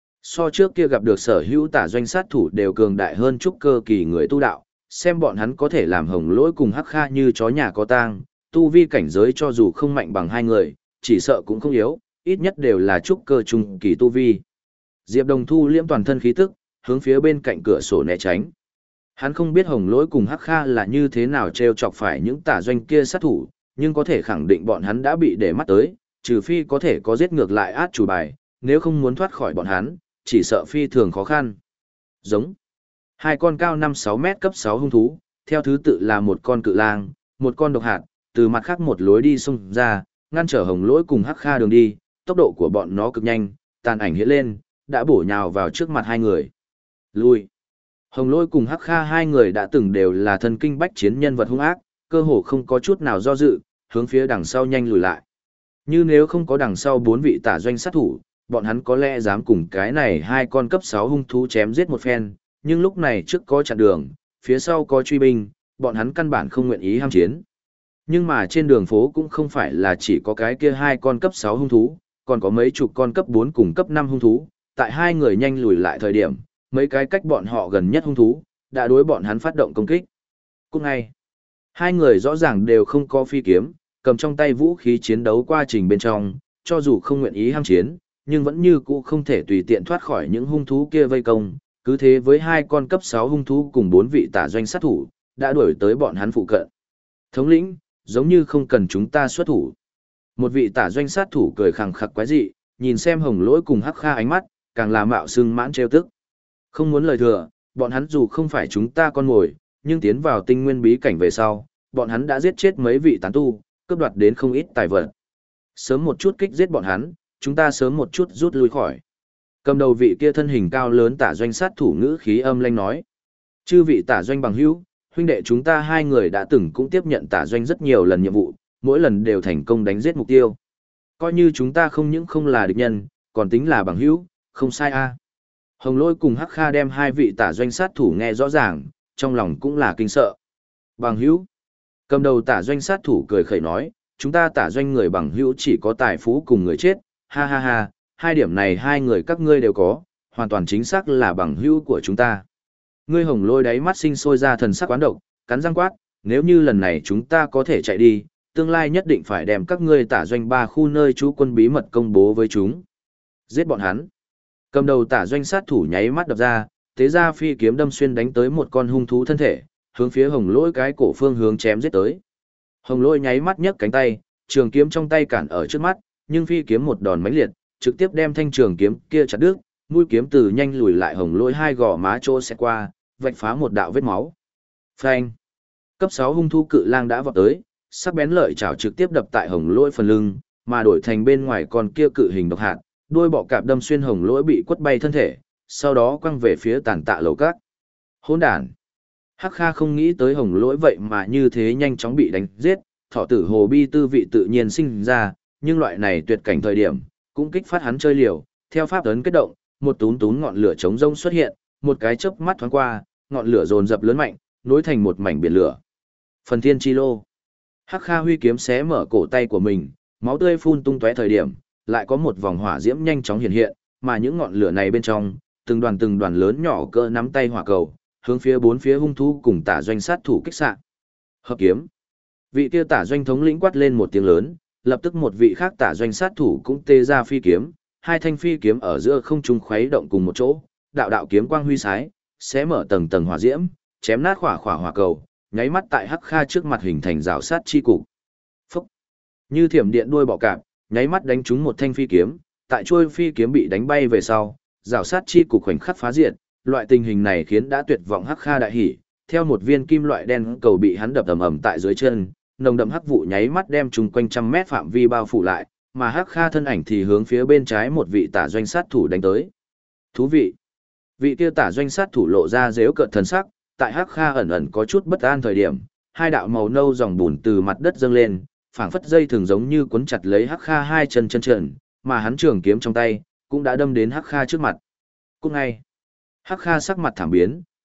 So trước kia gặp được sở hữu tả doanh sát thủ đều cường đại hơn trúc cơ kỳ người tu đạo, xem bọn hắn có thể làm Hồng Lỗi cùng Hắc Kha như chó nhà có tang, tu vi cảnh giới cho dù không mạnh bằng hai người, chỉ sợ cũng không yếu, ít nhất đều là trúc cơ trung kỳ tu vi. Diệp Đồng thu liễm toàn thân khí tức, hướng phía bên cạnh cửa sổ né tránh. Hắn không biết Hồng Lỗi cùng Hắc Kha là như thế nào trêu chọc phải những tả doanh kia sát thủ, nhưng có thể khẳng định bọn hắn đã bị để mắt tới, trừ phi có thể có giết ngược lại át chủ bài, nếu không muốn thoát khỏi bọn hắn, chỉ sợ phi thường khó khăn. Giống. Hai con cao năm sáu mét cấp sáu hung thú, theo thứ tự là một con cự lang, một con độc hạt, từ mặt khác một lối đi xông ra, ngăn trở Hồng Lỗi cùng Hắc Kha đường đi, tốc độ của bọn nó cực nhanh, tàn ảnh hiện lên, đã bổ nhào vào trước mặt hai người. Lui. Hồng Lỗi cùng Hắc Kha hai người đã từng đều là thân kinh bách chiến nhân vật hung ác, cơ hồ không có chút nào do dự, hướng phía đằng sau nhanh lùi lại. Như nếu không có đằng sau bốn vị tả doanh sát thủ, bọn hắn có lẽ dám cùng cái này hai con cấp sáu hung thú chém giết một phen, nhưng lúc này trước có chặn đường, phía sau có truy binh, bọn hắn căn bản không nguyện ý ham chiến. Nhưng mà trên đường phố cũng không phải là chỉ có cái kia hai con cấp sáu hung thú, còn có mấy chục con cấp bốn cùng cấp năm hung thú, tại hai người nhanh lùi lại thời điểm, mấy cái cách bọn họ gần nhất hung thú, đã đối bọn hắn phát động công kích. Cũng ngay, hai người rõ ràng đều không có phi kiếm, cầm trong tay vũ khí chiến đấu quá trình bên trong, cho dù không nguyện ý ham chiến, nhưng vẫn như cũ không thể tùy tiện thoát khỏi những hung thú kia vây công, cứ thế với hai con cấp sáu hung thú cùng bốn vị tả doanh sát thủ, đã đuổi tới bọn hắn phụ cận. Thống lĩnh, giống như không cần chúng ta xuất thủ. Một vị tả doanh sát thủ cười khẳng khặc quái dị, nhìn xem Hồng Lỗi cùng Hắc Kha ánh mắt, càng là mạo xưng mãn trêu tức. Không muốn lời thừa, bọn hắn dù không phải chúng ta con mồi, nhưng tiến vào tinh nguyên bí cảnh về sau, bọn hắn đã giết chết mấy vị tán tu, cướp đoạt đến không ít tài vật. Sớm một chút kích giết bọn hắn, chúng ta sớm một chút rút lui khỏi. Cầm đầu vị kia thân hình cao lớn tả doanh sát thủ ngữ khí âm lanh nói. Chư vị tả doanh bằng hữu, huynh đệ chúng ta hai người đã từng cũng tiếp nhận tả doanh rất nhiều lần nhiệm vụ, mỗi lần đều thành công đánh giết mục tiêu. Coi như chúng ta không những không là địch nhân, còn tính là bằng hữu, không sai a. Hồng Lỗi cùng Hắc Kha đem hai vị tả doanh sát thủ nghe rõ ràng, trong lòng cũng là kinh sợ. Bằng hữu. Cầm đầu tả doanh sát thủ cười khẩy nói, chúng ta tả doanh người bằng hữu chỉ có tài phú cùng người chết, ha ha ha, hai điểm này hai người các ngươi đều có, hoàn toàn chính xác là bằng hữu của chúng ta. Ngươi Hồng Lôi đáy mắt sinh sôi ra thần sắc quán độc, cắn răng quát, nếu như lần này chúng ta có thể chạy đi, tương lai nhất định phải đem các ngươi tả doanh ba khu nơi trú quân bí mật công bố với chúng. Giết bọn hắn. Cầm đầu tả doanh sát thủ nháy mắt đập ra, tế ra phi kiếm đâm xuyên đánh tới một con hung thú thân thể, hướng phía Hồng Lôi cái cổ phương hướng chém giết tới. Hồng Lôi nháy mắt nhấc cánh tay, trường kiếm trong tay cản ở trước mắt, nhưng phi kiếm một đòn mãnh liệt, trực tiếp đem thanh trường kiếm kia chặt đứt, mũi kiếm từ nhanh lùi lại Hồng Lôi hai gò má chỗ sẽ qua, vạch phá một đạo vết máu. Phanh! Cấp sáu hung thú cự lang đã vọt tới, sắc bén lợi chảo trực tiếp đập tại Hồng Lôi phần lưng, mà đổi thành bên ngoài con kia cự hình độc hạt, đuôi bọ cạp đâm xuyên Hồng Lôi bị quất bay thân thể, sau đó quăng về phía tàn tạ lầu các. Hỗn đản! Hắc Kha không nghĩ tới Hồng Lỗi vậy mà như thế nhanh chóng bị đánh giết, thọ tử hồ bi tư vị tự nhiên sinh ra, nhưng loại này tuyệt cảnh thời điểm, cũng kích phát hắn chơi liều, theo pháp ấn kết động, một tún tún ngọn lửa chống rông xuất hiện, một cái chớp mắt thoáng qua, ngọn lửa dồn dập lớn mạnh, nối thành một mảnh biển lửa. Phần thiên chi lô. Hắc Kha huy kiếm xé mở cổ tay của mình, máu tươi phun tung tóe thời điểm, lại có một vòng hỏa diễm nhanh chóng hiện hiện, mà những ngọn lửa này bên trong, từng đoàn từng đoàn lớn nhỏ cỡ nắm tay hỏa cầu, hướng phía bốn phía hung thú cùng tả doanh sát thủ kích xạ. Hợp kiếm. Vị kia tả doanh thống lĩnh quát lên một tiếng lớn, lập tức một vị khác tả doanh sát thủ cũng tê ra phi kiếm, hai thanh phi kiếm ở giữa không trung khuấy động cùng một chỗ, đạo đạo kiếm quang huy sái, xé mở tầng tầng hỏa diễm, chém nát khỏa khỏa hỏa cầu, nháy mắt tại Hắc Kha trước mặt hình thành rào sát chi cục. Phốc. Như thiểm điện đuôi bọ cạp, nháy mắt đánh trúng một thanh phi kiếm, tại chuôi phi kiếm bị đánh bay về sau, rào sát chi cục khoảnh khắc phá diệt. Loại tình hình này khiến đã tuyệt vọng Hắc Kha đại hỉ, theo một viên kim loại đen cầu bị hắn đập ầm ầm tại dưới chân, nồng đậm hắc vụ nháy mắt đem chung quanh trăm mét phạm vi bao phủ lại, mà Hắc Kha thân ảnh thì hướng phía bên trái một vị tả doanh sát thủ đánh tới. Thú vị. Vị kia tả doanh sát thủ lộ ra giễu cợt thần sắc, tại Hắc Kha ẩn ẩn có chút bất an thời điểm, hai đạo màu nâu dòng bùn từ mặt đất dâng lên, phảng phất dây thường giống như cuốn chặt lấy Hắc Kha hai chân chân trần, mà hắn trường kiếm trong tay cũng đã đâm đến Hắc Kha trước mặt. Cũng ngay, Hắc Kha sắc mặt thảm biến,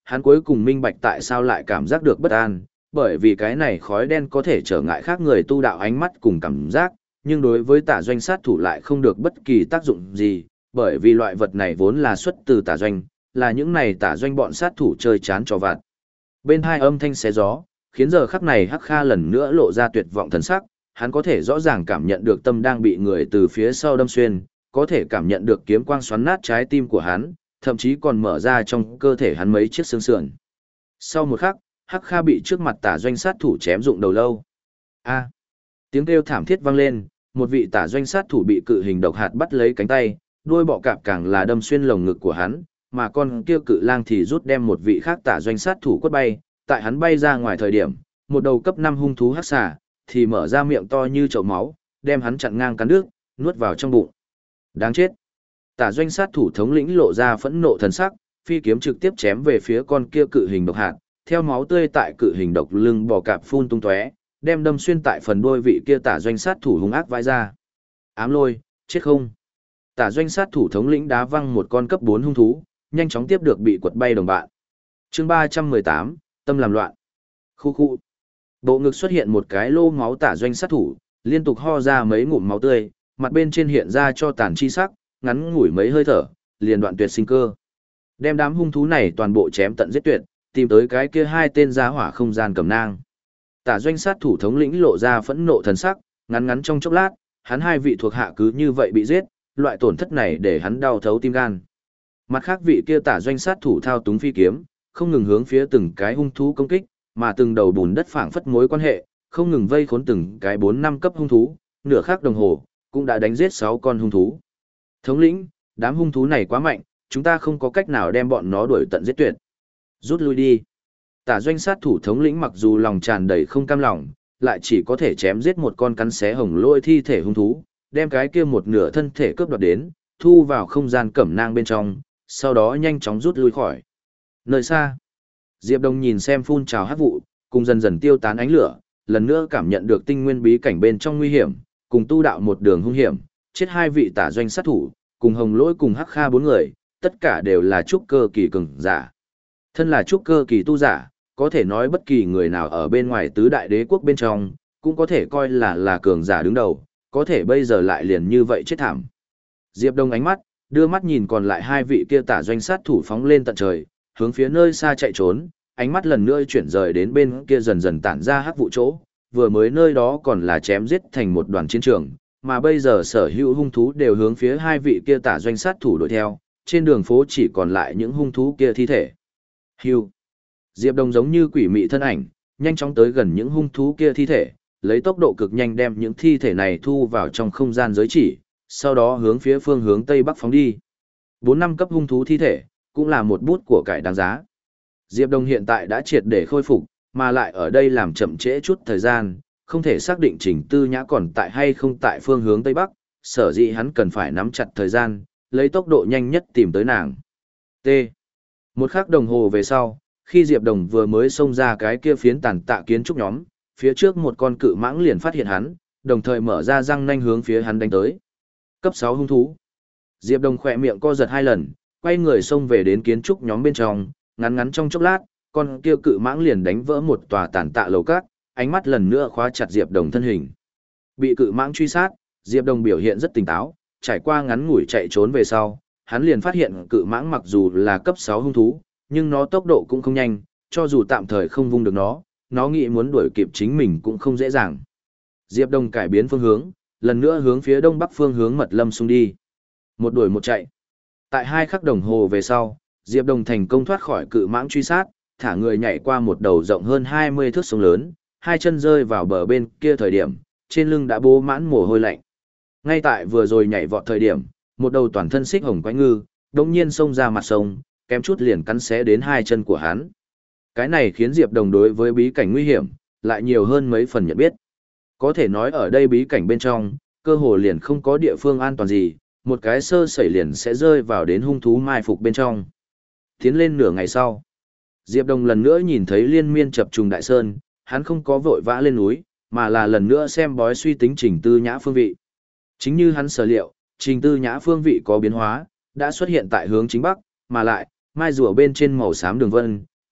hắn cuối cùng minh bạch tại sao lại cảm giác được bất an, bởi vì cái này khói đen có thể trở ngại khác người tu đạo ánh mắt cùng cảm giác, nhưng đối với tả doanh sát thủ lại không được bất kỳ tác dụng gì, bởi vì loại vật này vốn là xuất từ tả doanh, là những này tả doanh bọn sát thủ chơi chán trò vặt. Bên hai âm thanh xé gió, khiến giờ khắc này Hắc Kha lần nữa lộ ra tuyệt vọng thần sắc, hắn có thể rõ ràng cảm nhận được tâm đang bị người từ phía sau đâm xuyên, có thể cảm nhận được kiếm quang xoắn nát trái tim của hắn, thậm chí còn mở ra trong cơ thể hắn mấy chiếc xương sườn. Sau một khắc, Hắc Kha bị trước mặt tả doanh sát thủ chém rụng đầu lâu. A! Tiếng kêu thảm thiết vang lên, một vị tả doanh sát thủ bị cự hình độc hạt bắt lấy cánh tay, đuôi bọ cạp càng là đâm xuyên lồng ngực của hắn, mà con kia cự lang thì rút đem một vị khác tả doanh sát thủ quất bay, tại hắn bay ra ngoài thời điểm, một đầu cấp năm hung thú hắc xà thì mở ra miệng to như chậu máu, đem hắn chặn ngang cắn nước, nuốt vào trong bụng. Đáng chết. Tả doanh sát thủ thống lĩnh lộ ra phẫn nộ thần sắc, phi kiếm trực tiếp chém về phía con kia cự hình độc hạt, theo máu tươi tại cự hình độc lưng bò cạp phun tung tóe, đem đâm xuyên tại phần đuôi vị kia tả doanh sát thủ hung ác vãi ra. Ám lôi, chết không? Tả doanh sát thủ thống lĩnh đá văng một con cấp bốn hung thú, nhanh chóng tiếp được bị quật bay đồng bạn. Chương ba trăm mười tám, tâm làm loạn. Khu khu. Bộ ngực xuất hiện một cái lô máu tả doanh sát thủ, liên tục ho ra mấy ngụm máu tươi, mặt bên trên hiện ra cho tàn chi sắc, ngắn ngủi mấy hơi thở, liền đoạn tuyệt sinh cơ. Đem đám hung thú này toàn bộ chém tận giết tuyệt, tìm tới cái kia hai tên giá hỏa không gian cầm nang. Tả doanh sát thủ thống lĩnh lộ ra phẫn nộ thần sắc, ngắn ngắn trong chốc lát, hắn hai vị thuộc hạ cứ như vậy bị giết, loại tổn thất này để hắn đau thấu tim gan. Mặt khác vị kia tả doanh sát thủ thao túng phi kiếm, không ngừng hướng phía từng cái hung thú công kích, mà từng đầu bùn đất phảng phất mối quan hệ, không ngừng vây khốn từng cái bốn năm cấp hung thú, nửa khắc đồng hồ, cũng đã đánh giết sáu con hung thú. Thống lĩnh, đám hung thú này quá mạnh, chúng ta không có cách nào đem bọn nó đuổi tận giết tuyệt. Rút lui đi. Tả doanh sát thủ thống lĩnh mặc dù lòng tràn đầy không cam lòng, lại chỉ có thể chém giết một con cắn xé hồng lôi thi thể hung thú, đem cái kia một nửa thân thể cướp đoạt đến, thu vào không gian cẩm nang bên trong, sau đó nhanh chóng rút lui khỏi. Nơi xa, Diệp Đông nhìn xem phun trào hắc vụ, cùng dần dần tiêu tán ánh lửa, lần nữa cảm nhận được tinh nguyên bí cảnh bên trong nguy hiểm, cùng tu đạo một đường hung hiểm, chết hai vị tả doanh sát thủ, cùng hồng lỗi cùng hắc kha bốn người, tất cả đều là trúc cơ kỳ cường giả. Thân là trúc cơ kỳ tu giả, có thể nói bất kỳ người nào ở bên ngoài tứ đại đế quốc bên trong, cũng có thể coi là là cường giả đứng đầu, có thể bây giờ lại liền như vậy chết thảm. Diệp Đông ánh mắt, đưa mắt nhìn còn lại hai vị kia tả doanh sát thủ phóng lên tận trời, hướng phía nơi xa chạy trốn, ánh mắt lần nữa chuyển rời đến bên kia dần dần tản ra hắc vụ chỗ, vừa mới nơi đó còn là chém giết thành một đoàn chiến trường, mà bây giờ sở hữu hung thú đều hướng phía hai vị kia tả doanh sát thủ đuổi theo, trên đường phố chỉ còn lại những hung thú kia thi thể. Hưu. Diệp Đông giống như quỷ mị thân ảnh, nhanh chóng tới gần những hung thú kia thi thể, lấy tốc độ cực nhanh đem những thi thể này thu vào trong không gian giới chỉ, sau đó hướng phía phương hướng tây bắc phóng đi. Bốn năm cấp hung thú thi thể, cũng là một bút của cải đáng giá. Diệp Đông hiện tại đã triệt để khôi phục, mà lại ở đây làm chậm trễ chút thời gian, không thể xác định Trình Tư Nhã còn tại hay không tại phương hướng tây bắc, sở dĩ hắn cần phải nắm chặt thời gian, lấy tốc độ nhanh nhất tìm tới nàng. T. Một khắc đồng hồ về sau, khi Diệp Đồng vừa mới xông ra cái kia phiến tàn tạ kiến trúc nhóm, phía trước một con cự mãng liền phát hiện hắn, đồng thời mở ra răng nanh hướng phía hắn đánh tới. Cấp sáu hung thú. Diệp Đồng khỏe miệng co giật hai lần, quay người xông về đến kiến trúc nhóm bên trong, ngắn ngắn trong chốc lát, con kia cự mãng liền đánh vỡ một tòa tàn tạ lầu cát, ánh mắt lần nữa khóa chặt Diệp Đồng thân hình. Bị cự mãng truy sát, Diệp Đồng biểu hiện rất tỉnh táo, trải qua ngắn ngủi chạy trốn về sau, hắn liền phát hiện cự mãng mặc dù là cấp sáu hung thú, nhưng nó tốc độ cũng không nhanh, cho dù tạm thời không vung được nó, nó nghĩ muốn đuổi kịp chính mình cũng không dễ dàng. Diệp Đông cải biến phương hướng, lần nữa hướng phía đông bắc phương hướng Mật Lâm xung đi. Một đuổi một chạy. Tại hai khắc đồng hồ về sau, Diệp Đông thành công thoát khỏi cự mãng truy sát, thả người nhảy qua một đầu rộng hơn hai mươi thước sông lớn, hai chân rơi vào bờ bên kia thời điểm, trên lưng đã bố mãn mồ hôi lạnh. Ngay tại vừa rồi nhảy vọt thời điểm, một đầu toàn thân xích hồng quái ngư, đột nhiên xông ra mặt sông, kém chút liền cắn xé đến hai chân của hắn. Cái này khiến Diệp Đồng đối với bí cảnh nguy hiểm, lại nhiều hơn mấy phần nhận biết. Có thể nói ở đây bí cảnh bên trong, cơ hồ liền không có địa phương an toàn gì, một cái sơ sẩy liền sẽ rơi vào đến hung thú mai phục bên trong. Tiến lên nửa ngày sau, Diệp Đồng lần nữa nhìn thấy liên miên chập trùng đại sơn, hắn không có vội vã lên núi, mà là lần nữa xem bói suy tính Trình Tư Nhã phương vị. Chính như hắn sở liệu, Trình Tư Nhã phương vị có biến hóa, đã xuất hiện tại hướng chính bắc, mà lại, mai rùa bên trên màu xám đường vân,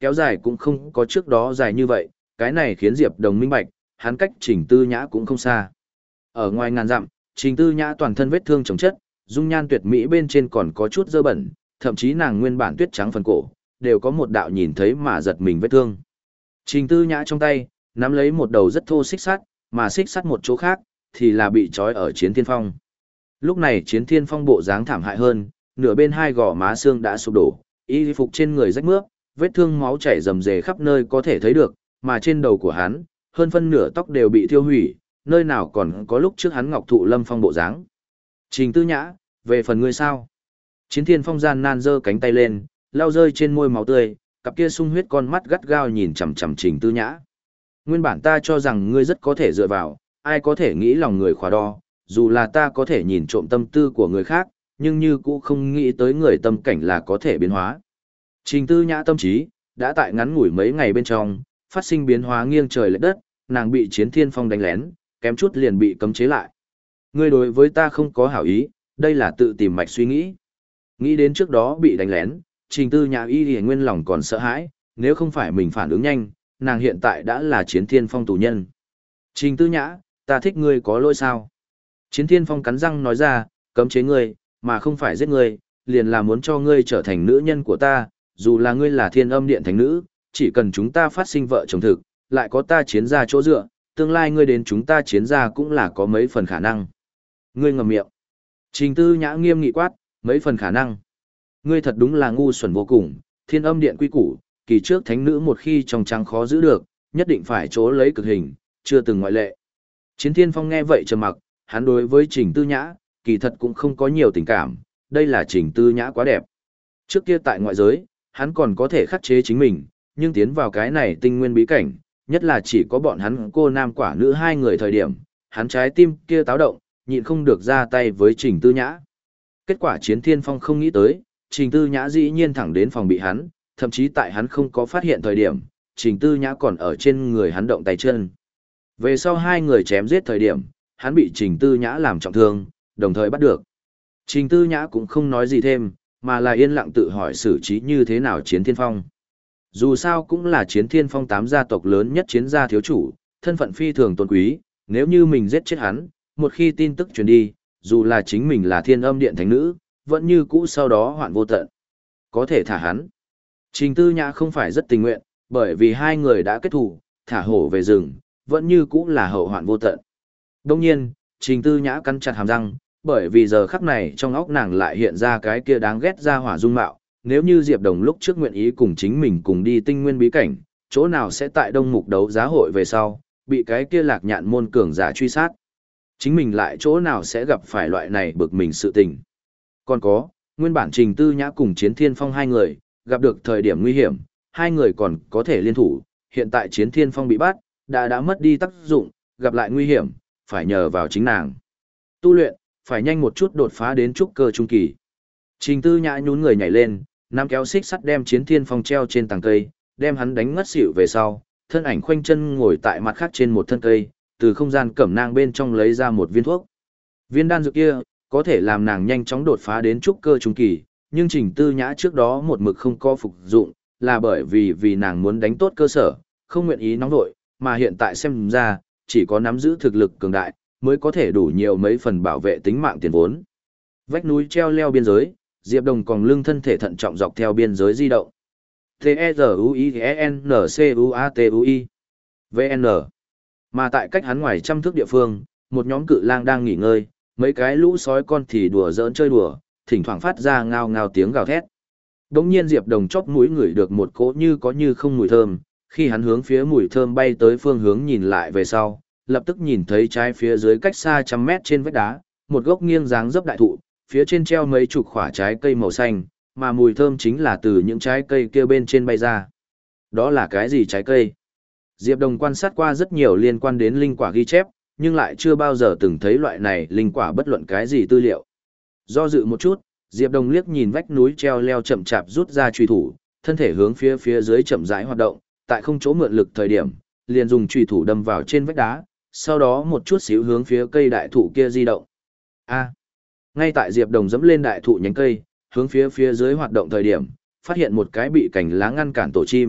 kéo dài cũng không có trước đó dài như vậy, cái này khiến Diệp Đồng minh bạch, hắn cách Trình Tư Nhã cũng không xa. Ở ngoài ngàn dặm, Trình Tư Nhã toàn thân vết thương chồng chất, dung nhan tuyệt mỹ bên trên còn có chút dơ bẩn, thậm chí nàng nguyên bản tuyết trắng phần cổ, đều có một đạo nhìn thấy mà giật mình vết thương. Trình Tư Nhã trong tay, nắm lấy một đầu rất thô xích sắt, mà xích sắt một chỗ khác, thì là bị trói ở Chiến Thiên Phong. Lúc này Chiến Thiên Phong bộ dáng thảm hại hơn, nửa bên hai gò má xương đã sụp đổ, y phục trên người rách mướp, vết thương máu chảy rầm rề khắp nơi có thể thấy được, mà trên đầu của hắn, hơn phân nửa tóc đều bị thiêu hủy, nơi nào còn có lúc trước hắn ngọc thụ lâm phong bộ dáng. Trình Tư Nhã, về phần ngươi sao? Chiến Thiên Phong gian nan giơ cánh tay lên, lau rơi trên môi máu tươi, cặp kia sung huyết con mắt gắt gao nhìn chằm chằm Trình Tư Nhã. Nguyên bản ta cho rằng ngươi rất có thể dựa vào, ai có thể nghĩ lòng người khóa đo, dù là ta có thể nhìn trộm tâm tư của người khác, nhưng như cũ không nghĩ tới người tâm cảnh là có thể biến hóa. Trình Tư Nhã tâm trí, đã tại ngắn ngủi mấy ngày bên trong, phát sinh biến hóa nghiêng trời lệch đất, nàng bị Chiến Thiên Phong đánh lén, kém chút liền bị cấm chế lại. Ngươi đối với ta không có hảo ý, đây là tự tìm mạch suy nghĩ. Nghĩ đến trước đó bị đánh lén, Trình Tư Nhã y thì nguyên lòng còn sợ hãi, nếu không phải mình phản ứng nhanh, nàng hiện tại đã là Chiến Thiên Phong tù nhân. Trình Tư Nhã, ta thích ngươi có lỗi sao? Chiến Thiên Phong cắn răng nói ra, cấm chế ngươi, mà không phải giết ngươi, liền là muốn cho ngươi trở thành nữ nhân của ta, dù là ngươi là Thiên Âm Điện thánh nữ, chỉ cần chúng ta phát sinh vợ chồng thực, lại có ta chiến gia chỗ dựa, tương lai ngươi đến chúng ta chiến gia cũng là có mấy phần khả năng. Ngươi ngậm miệng. Trình Tư Nhã nghiêm nghị quát, mấy phần khả năng. Ngươi thật đúng là ngu xuẩn vô cùng, Thiên Âm Điện quy củ, kỳ trước thánh nữ một khi trong trắng khó giữ được, nhất định phải chỗ lấy cực hình, chưa từng ngoại lệ. Chiến Thiên Phong nghe vậy trầm mặc, hắn đối với Trình Tư Nhã, kỳ thật cũng không có nhiều tình cảm, đây là Trình Tư Nhã quá đẹp. Trước kia tại ngoại giới, hắn còn có thể khắc chế chính mình, nhưng tiến vào cái này tinh nguyên bí cảnh, nhất là chỉ có bọn hắn cô nam quả nữ hai người thời điểm, hắn trái tim kia táo động, nhịn không được ra tay với Trình Tư Nhã. Kết quả Chiến Thiên Phong không nghĩ tới, Trình Tư Nhã dĩ nhiên thẳng đến phòng bị hắn, thậm chí tại hắn không có phát hiện thời điểm, Trình Tư Nhã còn ở trên người hắn động tay chân. Về sau hai người chém giết thời điểm, hắn bị Trình Tư Nhã làm trọng thương, đồng thời bắt được. Trình Tư Nhã cũng không nói gì thêm, mà là yên lặng tự hỏi xử trí như thế nào Chiến Thiên Phong. Dù sao cũng là Chiến Thiên Phong tám gia tộc lớn nhất chiến gia thiếu chủ, thân phận phi thường tôn quý, nếu như mình giết chết hắn, một khi tin tức truyền đi, dù là chính mình là Thiên Âm Điện thánh nữ, vẫn như cũ sau đó hoạn vô tận. Có thể thả hắn. Trình Tư Nhã không phải rất tình nguyện, bởi vì hai người đã kết thù, thả hổ về rừng, vẫn như cũ là hậu hoạn vô tận. Đồng nhiên, Trình Tư Nhã cắn chặt hàm răng, bởi vì giờ khắc này trong óc nàng lại hiện ra cái kia đáng ghét ra hỏa dung mạo, nếu như Diệp Đồng lúc trước nguyện ý cùng chính mình cùng đi tinh nguyên bí cảnh, chỗ nào sẽ tại đông mục đấu giá hội về sau, bị cái kia lạc nhạn môn cường giả truy sát. Chính mình lại chỗ nào sẽ gặp phải loại này bực mình sự tình. Còn có, nguyên bản Trình Tư Nhã cùng Chiến Thiên Phong hai người, gặp được thời điểm nguy hiểm, hai người còn có thể liên thủ, hiện tại Chiến Thiên Phong bị bắt, đã đã mất đi tác dụng, gặp lại nguy hiểm, phải nhờ vào chính nàng. Tu luyện, phải nhanh một chút đột phá đến trúc cơ trung kỳ. Trình Tư Nhã nhún người nhảy lên, nắm kéo xích sắt đem Chiến Thiên Phong treo trên tàng cây, đem hắn đánh ngất xỉu về sau, thân ảnh khoanh chân ngồi tại mặt khác trên một thân cây, từ không gian cẩm nang bên trong lấy ra một viên thuốc. Viên đan dược kia có thể làm nàng nhanh chóng đột phá đến trúc cơ trung kỳ, nhưng Trình Tư Nhã trước đó một mực không có phục dụng, là bởi vì vì nàng muốn đánh tốt cơ sở, không nguyện ý nóng vội, mà hiện tại xem ra, chỉ có nắm giữ thực lực cường đại, mới có thể đủ nhiều mấy phần bảo vệ tính mạng tiền vốn. Vách núi treo leo biên giới, Diệp Đồng còn lưng thân thể thận trọng dọc theo biên giới di động. T-E-Z-U-I-N-C-U-A-T-U-I vê en Mà tại cách hắn ngoài trăm thước địa phương, một nhóm cự lang đang nghỉ ngơi, mấy cái lũ sói con thì đùa giỡn chơi đùa, thỉnh thoảng phát ra ngao ngao tiếng gào thét. Đống nhiên Diệp Đồng chóp mũi ngửi được một cỗ như có như không mùi thơm, khi hắn hướng phía mùi thơm bay tới phương hướng nhìn lại về sau, lập tức nhìn thấy trái phía dưới cách xa trăm mét trên vách đá, một gốc nghiêng dáng dấp đại thụ, phía trên treo mấy chục quả trái cây màu xanh, mà mùi thơm chính là từ những trái cây kia bên trên bay ra. Đó là cái gì trái cây? Diệp Đồng quan sát qua rất nhiều liên quan đến linh quả ghi chép, nhưng lại chưa bao giờ từng thấy loại này linh quả bất luận cái gì tư liệu. Do dự một chút, Diệp Đồng liếc nhìn vách núi treo leo chậm chạp rút ra chùy thủ, thân thể hướng phía phía dưới chậm rãi hoạt động, tại không chỗ mượn lực thời điểm, liền dùng chùy thủ đâm vào trên vách đá, sau đó một chút xíu hướng phía cây đại thụ kia di động. A. Ngay tại Diệp Đồng dẫm lên đại thụ nhánh cây, hướng phía phía dưới hoạt động thời điểm, phát hiện một cái bị cành lá ngăn cản tổ chim,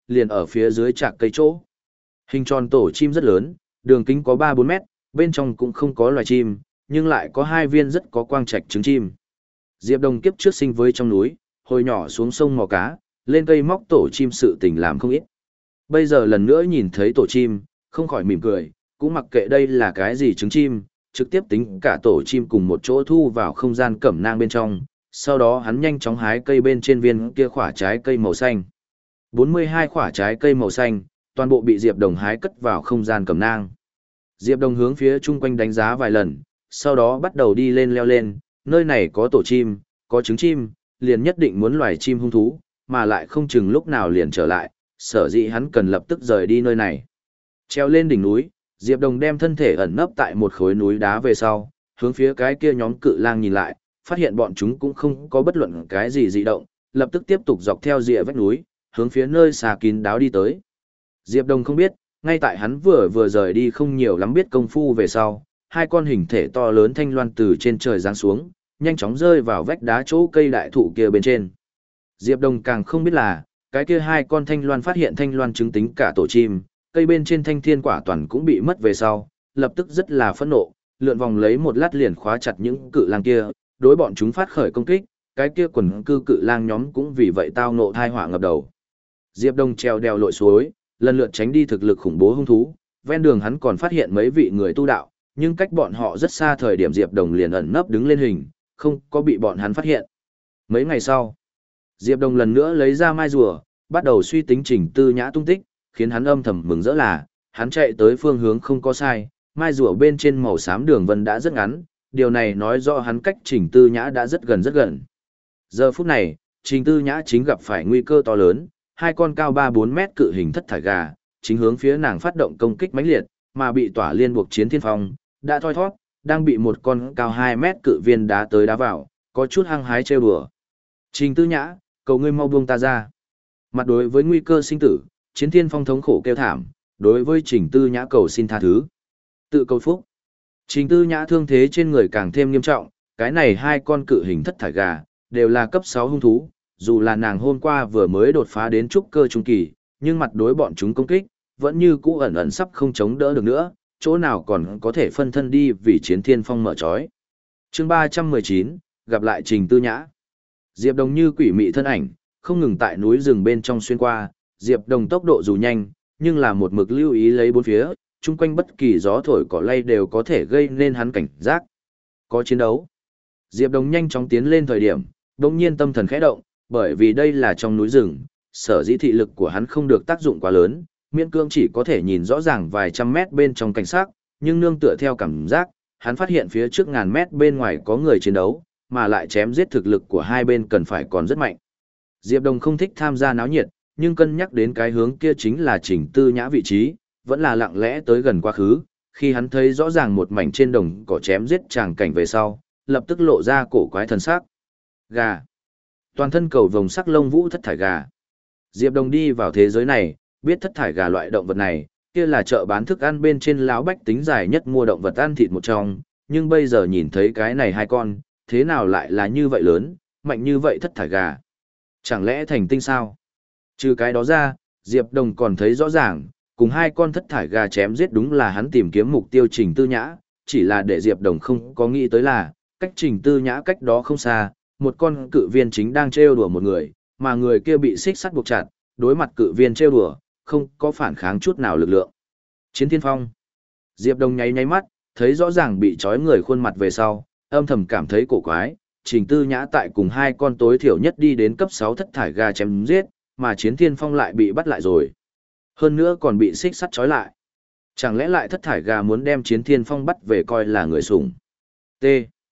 liền ở phía dưới trạc cây chỗ. Hình tròn tổ chim rất lớn, đường kính có ba bốn mét, bên trong cũng không có loài chim, nhưng lại có hai viên rất có quang trạch trứng chim. Diệp Đồng kiếp trước sinh với trong núi, hồi nhỏ xuống sông mò cá, lên cây móc tổ chim sự tình làm không ít. Bây giờ lần nữa nhìn thấy tổ chim, không khỏi mỉm cười, cũng mặc kệ đây là cái gì trứng chim, trực tiếp tính cả tổ chim cùng một chỗ thu vào không gian cẩm nang bên trong, sau đó hắn nhanh chóng hái cây bên trên viên kia quả trái cây màu xanh. bốn mươi hai quả trái cây màu xanh, toàn bộ bị Diệp Đồng hái cất vào không gian cẩm nang. Diệp Đồng hướng phía chung quanh đánh giá vài lần, sau đó bắt đầu đi lên leo lên, nơi này có tổ chim, có trứng chim, liền nhất định muốn loài chim hung thú, mà lại không chừng lúc nào liền trở lại, sở dĩ hắn cần lập tức rời đi nơi này. Treo lên đỉnh núi, Diệp Đồng đem thân thể ẩn nấp tại một khối núi đá về sau, hướng phía cái kia nhóm cự lang nhìn lại, phát hiện bọn chúng cũng không có bất luận cái gì dị động, lập tức tiếp tục dọc theo rìa vách núi, hướng phía nơi xà kín đáo đi tới. Diệp Đồng không biết, ngay tại hắn vừa vừa rời đi không nhiều lắm biết công phu về sau, hai con hình thể to lớn thanh loan từ trên trời giáng xuống, nhanh chóng rơi vào vách đá chỗ cây đại thụ kia bên trên. Diệp Đồng càng không biết là, cái kia hai con thanh loan phát hiện thanh loan chứng tính cả tổ chim, cây bên trên thanh thiên quả toàn cũng bị mất về sau, lập tức rất là phẫn nộ, lượn vòng lấy một lát liền khóa chặt những cự lang kia, đối bọn chúng phát khởi công kích, cái kia quần cư cự lang nhóm cũng vì vậy tao nộ thai họa ngập đầu. Diệp Đông treo đèo lội suối, lần lượt tránh đi thực lực khủng bố hung thú, ven đường hắn còn phát hiện mấy vị người tu đạo, nhưng cách bọn họ rất xa thời điểm Diệp Đông liền ẩn nấp đứng lên hình, không có bị bọn hắn phát hiện. Mấy ngày sau, Diệp Đông lần nữa lấy ra mai rùa, bắt đầu suy tính Trình Tư Nhã tung tích, khiến hắn âm thầm mừng rỡ là, hắn chạy tới phương hướng không có sai, mai rùa bên trên màu xám đường vân đã rất ngắn, điều này nói rõ hắn cách Trình Tư Nhã đã rất gần rất gần. Giờ phút này, Trình Tư Nhã chính gặp phải nguy cơ to lớn, hai con cao ba bốn mét cự hình thất thải gà, chính hướng phía nàng phát động công kích mãnh liệt, mà bị tỏa liên buộc chiến thiên phong, đã thoi thoát, đang bị một con cao hai mét cự viên đá tới đá vào, có chút hăng hái trêu đùa. Trình Tư Nhã, cầu ngươi mau buông ta ra. Mặt đối với nguy cơ sinh tử, chiến thiên phong thống khổ kêu thảm, đối với Trình Tư Nhã cầu xin tha thứ. Tự cầu phúc. Trình Tư Nhã thương thế trên người càng thêm nghiêm trọng, cái này hai con cự hình thất thải gà, đều là cấp sáu hung thú, dù là nàng hôm qua vừa mới đột phá đến trúc cơ trung kỳ, nhưng mặt đối bọn chúng công kích, vẫn như cũ ẩn ẩn sắp không chống đỡ được nữa, chỗ nào còn có thể phân thân đi vì chiến thiên phong mở trói. Chương ba trăm mười chín, gặp lại Trình Tư Nhã. Diệp Đồng như quỷ mị thân ảnh, không ngừng tại núi rừng bên trong xuyên qua, Diệp Đồng tốc độ dù nhanh, nhưng là một mực lưu ý lấy bốn phía, chung quanh bất kỳ gió thổi cỏ lay đều có thể gây nên hắn cảnh giác. Có chiến đấu. Diệp Đồng nhanh chóng tiến lên thời điểm, đột nhiên tâm thần khẽ động, bởi vì đây là trong núi rừng, sở dĩ thị lực của hắn không được tác dụng quá lớn, miễn cương chỉ có thể nhìn rõ ràng vài trăm mét bên trong cảnh sát, nhưng nương tựa theo cảm giác, hắn phát hiện phía trước ngàn mét bên ngoài có người chiến đấu, mà lại chém giết thực lực của hai bên cần phải còn rất mạnh. Diệp Đồng không thích tham gia náo nhiệt, nhưng cân nhắc đến cái hướng kia chính là Trình Tư Nhã vị trí, vẫn là lặng lẽ tới gần quá khứ, khi hắn thấy rõ ràng một mảnh trên đồng cỏ chém giết tràng cảnh về sau, lập tức lộ ra cổ quái thần sắc. Gà. Toàn thân cầu vồng sắc lông vũ thất thải gà. Diệp Đồng đi vào thế giới này, biết thất thải gà loại động vật này, kia là chợ bán thức ăn bên trên lão bách tính dài nhất mua động vật ăn thịt một trong, nhưng bây giờ nhìn thấy cái này hai con, thế nào lại là như vậy lớn, mạnh như vậy thất thải gà. Chẳng lẽ thành tinh sao? Trừ cái đó ra, Diệp Đồng còn thấy rõ ràng, cùng hai con thất thải gà chém giết đúng là hắn tìm kiếm mục tiêu Trình Tư Nhã, chỉ là để Diệp Đồng không có nghĩ tới là, cách Trình Tư Nhã cách đó không xa, một con cự viên chính đang trêu đùa một người, mà người kia bị xích sắt buộc chặt, đối mặt cự viên trêu đùa, không có phản kháng chút nào lực lượng. Chiến Thiên Phong. Diệp Đồng nháy nháy mắt, thấy rõ ràng bị trói người khuôn mặt về sau, âm thầm cảm thấy cổ quái, Trình Tư Nhã tại cùng hai con tối thiểu nhất đi đến cấp sáu thất thải gà chém giết, mà Chiến Thiên Phong lại bị bắt lại rồi. Hơn nữa còn bị xích sắt trói lại. Chẳng lẽ lại thất thải gà muốn đem Chiến Thiên Phong bắt về coi là người sủng? T.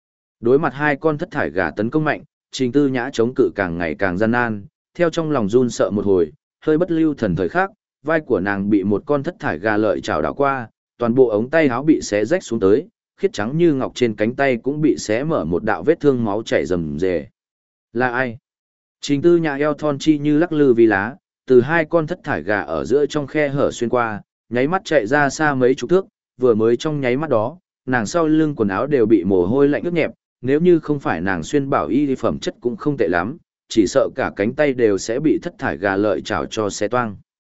Đối mặt hai con thất thải gà tấn công mạnh, Trình Tư Nhã chống cự càng ngày càng gian nan, theo trong lòng run sợ một hồi, hơi bất lưu thần thời khắc, vai của nàng bị một con thất thải gà lợi chảo đảo qua, toàn bộ ống tay áo bị xé rách xuống tới, khiết trắng như ngọc trên cánh tay cũng bị xé mở một đạo vết thương máu chảy rầm rề. Là ai? Trình Tư Nhã eo thon chi như lắc lư vì lá, từ hai con thất thải gà ở giữa trong khe hở xuyên qua, nháy mắt chạy ra xa mấy chục thước, vừa mới trong nháy mắt đó, nàng sau lưng quần áo đều bị mồ hôi lạnh ướt nhẹp, nếu như không phải nàng xuyên bảo y phẩm chất cũng không tệ lắm, chỉ sợ cả cánh tay đều sẽ bị thất thải gà lợi chảo cho xé toang.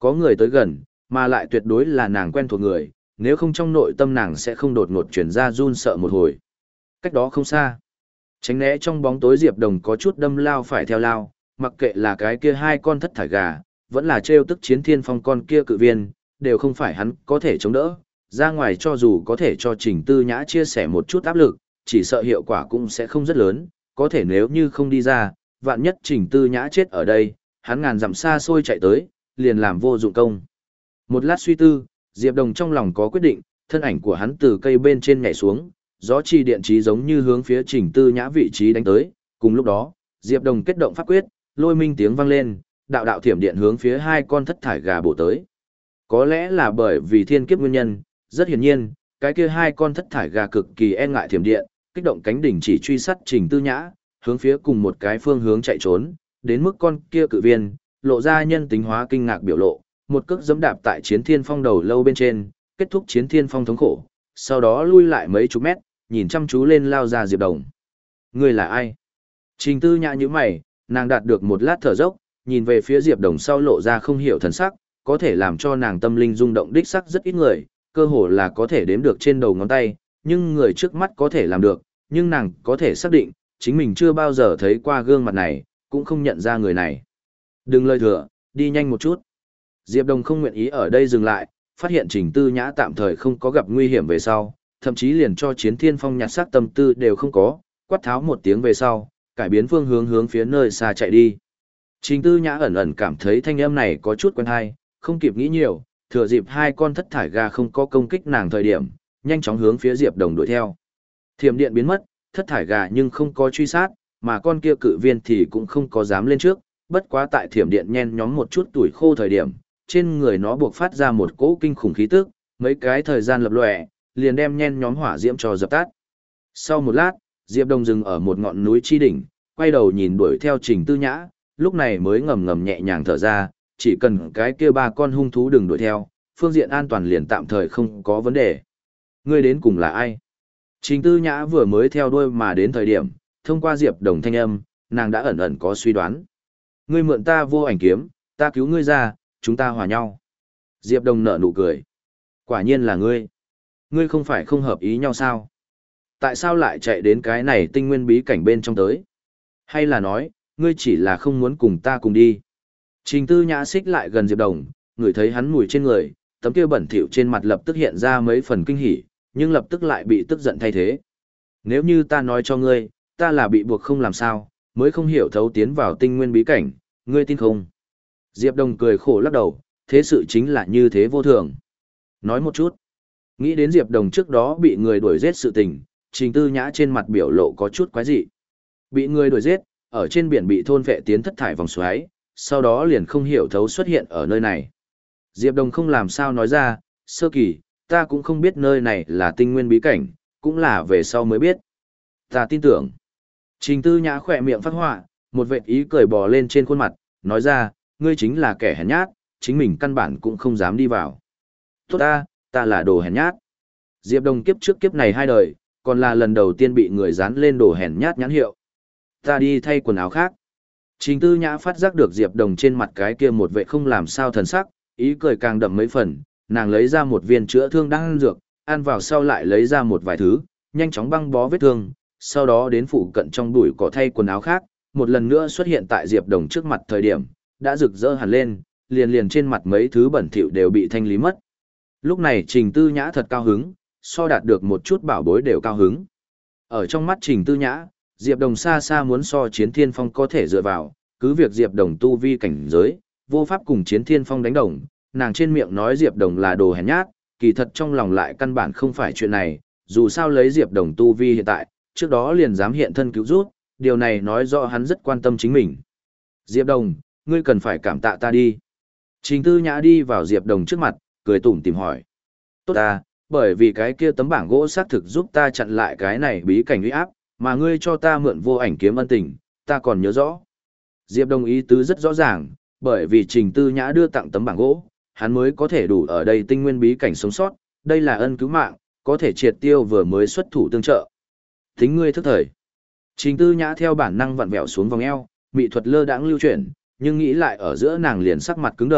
có người tới gần, mà lại tuyệt đối là nàng quen thuộc người, nếu không trong nội tâm nàng sẽ không đột ngột chuyển ra run sợ một hồi. Cách đó không xa. Tránh né trong bóng tối Diệp Đồng có chút đâm lao phải theo lao, mặc kệ là cái kia hai con thất thải gà, vẫn là trêu tức chiến thiên phong con kia cự viên, đều không phải hắn có thể chống đỡ. Ra ngoài cho dù có thể cho Trình Tư Nhã chia sẻ một chút áp lực, chỉ sợ hiệu quả cũng sẽ không rất lớn, có thể nếu như không đi ra, vạn nhất Trình Tư Nhã chết ở đây, hắn ngàn dặm xa xôi chạy tới, liền làm vô dụng công. Một lát suy tư, Diệp Đồng trong lòng có quyết định, thân ảnh của hắn từ cây bên trên nhảy xuống, gió chi điện trí giống như hướng phía Trình Tư Nhã vị trí đánh tới, cùng lúc đó, Diệp Đồng kết động pháp quyết, lôi minh tiếng vang lên, đạo đạo thiểm điện hướng phía hai con thất thải gà bổ tới. Có lẽ là bởi vì thiên kiếp nguyên nhân, rất hiển nhiên, cái kia hai con thất thải gà cực kỳ e ngại thiểm điện, kích động cánh đỉnh chỉ truy sát Trình Tư Nhã, hướng phía cùng một cái phương hướng chạy trốn, đến mức con kia cự viên, lộ ra nhân tính hóa kinh ngạc biểu lộ, một cước giẫm đạp tại Chiến Thiên Phong đầu lâu bên trên, kết thúc Chiến Thiên Phong thống khổ, sau đó lui lại mấy chục mét, nhìn chăm chú lên lao ra Diệp Đồng. Người là ai? Trình Tư Nhã nhíu mày, nàng đạt được một lát thở dốc, nhìn về phía Diệp Đồng sau lộ ra không hiểu thần sắc, có thể làm cho nàng tâm linh rung động đích sắc rất ít người, cơ hồ là có thể đếm được trên đầu ngón tay, nhưng người trước mắt có thể làm được, nhưng nàng có thể xác định, chính mình chưa bao giờ thấy qua gương mặt này, cũng không nhận ra người này. Đừng lời thừa, đi nhanh một chút. Diệp Đồng không nguyện ý ở đây dừng lại, phát hiện Trình Tư Nhã tạm thời không có gặp nguy hiểm về sau, thậm chí liền cho Chiến Thiên Phong nhặt xác tâm tư đều không có, quát tháo một tiếng về sau, cải biến phương hướng hướng phía nơi xa chạy đi. Trình Tư Nhã ẩn ẩn cảm thấy thanh âm này có chút quen tai, không kịp nghĩ nhiều, thừa dịp hai con thất thải gà không có công kích nàng thời điểm, nhanh chóng hướng phía Diệp Đồng đuổi theo. Thiểm điện biến mất, thất thải gà nhưng không có truy sát, mà con kia cự viên thì cũng không có dám lên trước, bất quá tại thiểm điện nhen nhóm một chút tuổi khô thời điểm, trên người nó buộc phát ra một cỗ kinh khủng khí tức, mấy cái thời gian lập lòe, liền đem nhen nhóm hỏa diễm cho dập tắt. Sau một lát, Diệp Đồng dừng ở một ngọn núi chi đỉnh, quay đầu nhìn đuổi theo Trình Tư Nhã, lúc này mới ngầm ngầm nhẹ nhàng thở ra, chỉ cần cái kia ba con hung thú đừng đuổi theo, phương diện an toàn liền tạm thời không có vấn đề. Ngươi đến cùng là ai? Trình Tư Nhã vừa mới theo đuôi mà đến thời điểm, thông qua Diệp Đồng thanh âm, nàng đã ẩn ẩn có suy đoán. Ngươi mượn ta vô ảnh kiếm, ta cứu ngươi ra, chúng ta hòa nhau. Diệp Đồng nở nụ cười. Quả nhiên là ngươi. Ngươi không phải không hợp ý nhau sao? Tại sao lại chạy đến cái này tinh nguyên bí cảnh bên trong tới? Hay là nói, ngươi chỉ là không muốn cùng ta cùng đi? Trình Tư Nhã xích lại gần Diệp Đồng, ngửi thấy hắn mùi trên người, tấm kia bẩn thỉu trên mặt lập tức hiện ra mấy phần kinh hỉ, nhưng lập tức lại bị tức giận thay thế. Nếu như ta nói cho ngươi, ta là bị buộc không làm sao, mới không hiểu thấu tiến vào tinh nguyên bí cảnh, ngươi tin không? Diệp Đồng cười khổ lắc đầu, thế sự chính là như thế vô thường. Nói một chút. Nghĩ đến Diệp Đồng trước đó bị người đuổi giết sự tình, Trình Tư Nhã trên mặt biểu lộ có chút quái dị. Bị người đuổi giết, ở trên biển bị thôn vệ tiến thất thải vòng xoáy, sau đó liền không hiểu thấu xuất hiện ở nơi này. Diệp Đồng không làm sao nói ra, sơ kỳ, ta cũng không biết nơi này là tinh nguyên bí cảnh, cũng là về sau mới biết. Ta tin tưởng. Trình Tư Nhã khỏe miệng phát họa, một vệt ý cười bò lên trên khuôn mặt, nói ra, ngươi chính là kẻ hèn nhát, chính mình căn bản cũng không dám đi vào. Tốt ta, ta là đồ hèn nhát. Diệp Đồng kiếp trước kiếp này hai đời, còn là lần đầu tiên bị người dán lên đồ hèn nhát nhãn hiệu. Ta đi thay quần áo khác. Trình Tư Nhã phát giác được Diệp Đồng trên mặt cái kia một vệ không làm sao thần sắc, ý cười càng đậm mấy phần, nàng lấy ra một viên chữa thương đang ăn dược, ăn vào sau lại lấy ra một vài thứ, nhanh chóng băng bó vết thương, sau đó đến phụ cận trong bụi cỏ thay quần áo khác, một lần nữa xuất hiện tại Diệp Đồng trước mặt thời điểm, đã rực rỡ hẳn lên, liền liền trên mặt mấy thứ bẩn thỉu đều bị thanh lý mất. Lúc này Trình Tư Nhã thật cao hứng, so đạt được một chút bảo bối đều cao hứng. Ở trong mắt Trình Tư Nhã, Diệp Đồng xa xa muốn so Chiến Thiên Phong có thể dựa vào, cứ việc Diệp Đồng tu vi cảnh giới, vô pháp cùng Chiến Thiên Phong đánh đồng, nàng trên miệng nói Diệp Đồng là đồ hèn nhát, kỳ thật trong lòng lại căn bản không phải chuyện này, dù sao lấy Diệp Đồng tu vi hiện tại, trước đó liền dám hiện thân cứu rút, điều này nói rõ hắn rất quan tâm chính mình. Diệp Đồng, ngươi cần phải cảm tạ ta đi. Trình Tư Nhã đi vào Diệp Đồng trước mặt, cười tủm tỉm hỏi. Tốt ta, bởi vì cái kia tấm bảng gỗ xác thực giúp ta chặn lại cái này bí cảnh uy áp, mà ngươi cho ta mượn vô ảnh kiếm ân tình, ta còn nhớ rõ. Diệp Đồng ý tứ rất rõ ràng, bởi vì Trình Tư Nhã đưa tặng tấm bảng gỗ, hắn mới có thể đủ ở đây tinh nguyên bí cảnh sống sót, đây là ân cứu mạng, có thể triệt tiêu vừa mới xuất thủ tương trợ. Tính ngươi thức thời. Trình Tư Nhã theo bản năng vặn vẹo xuống vòng eo, mỹ thuật lơ đãng lưu chuyển, nhưng nghĩ lại ở giữa nàng liền sắc mặt cứng đờ,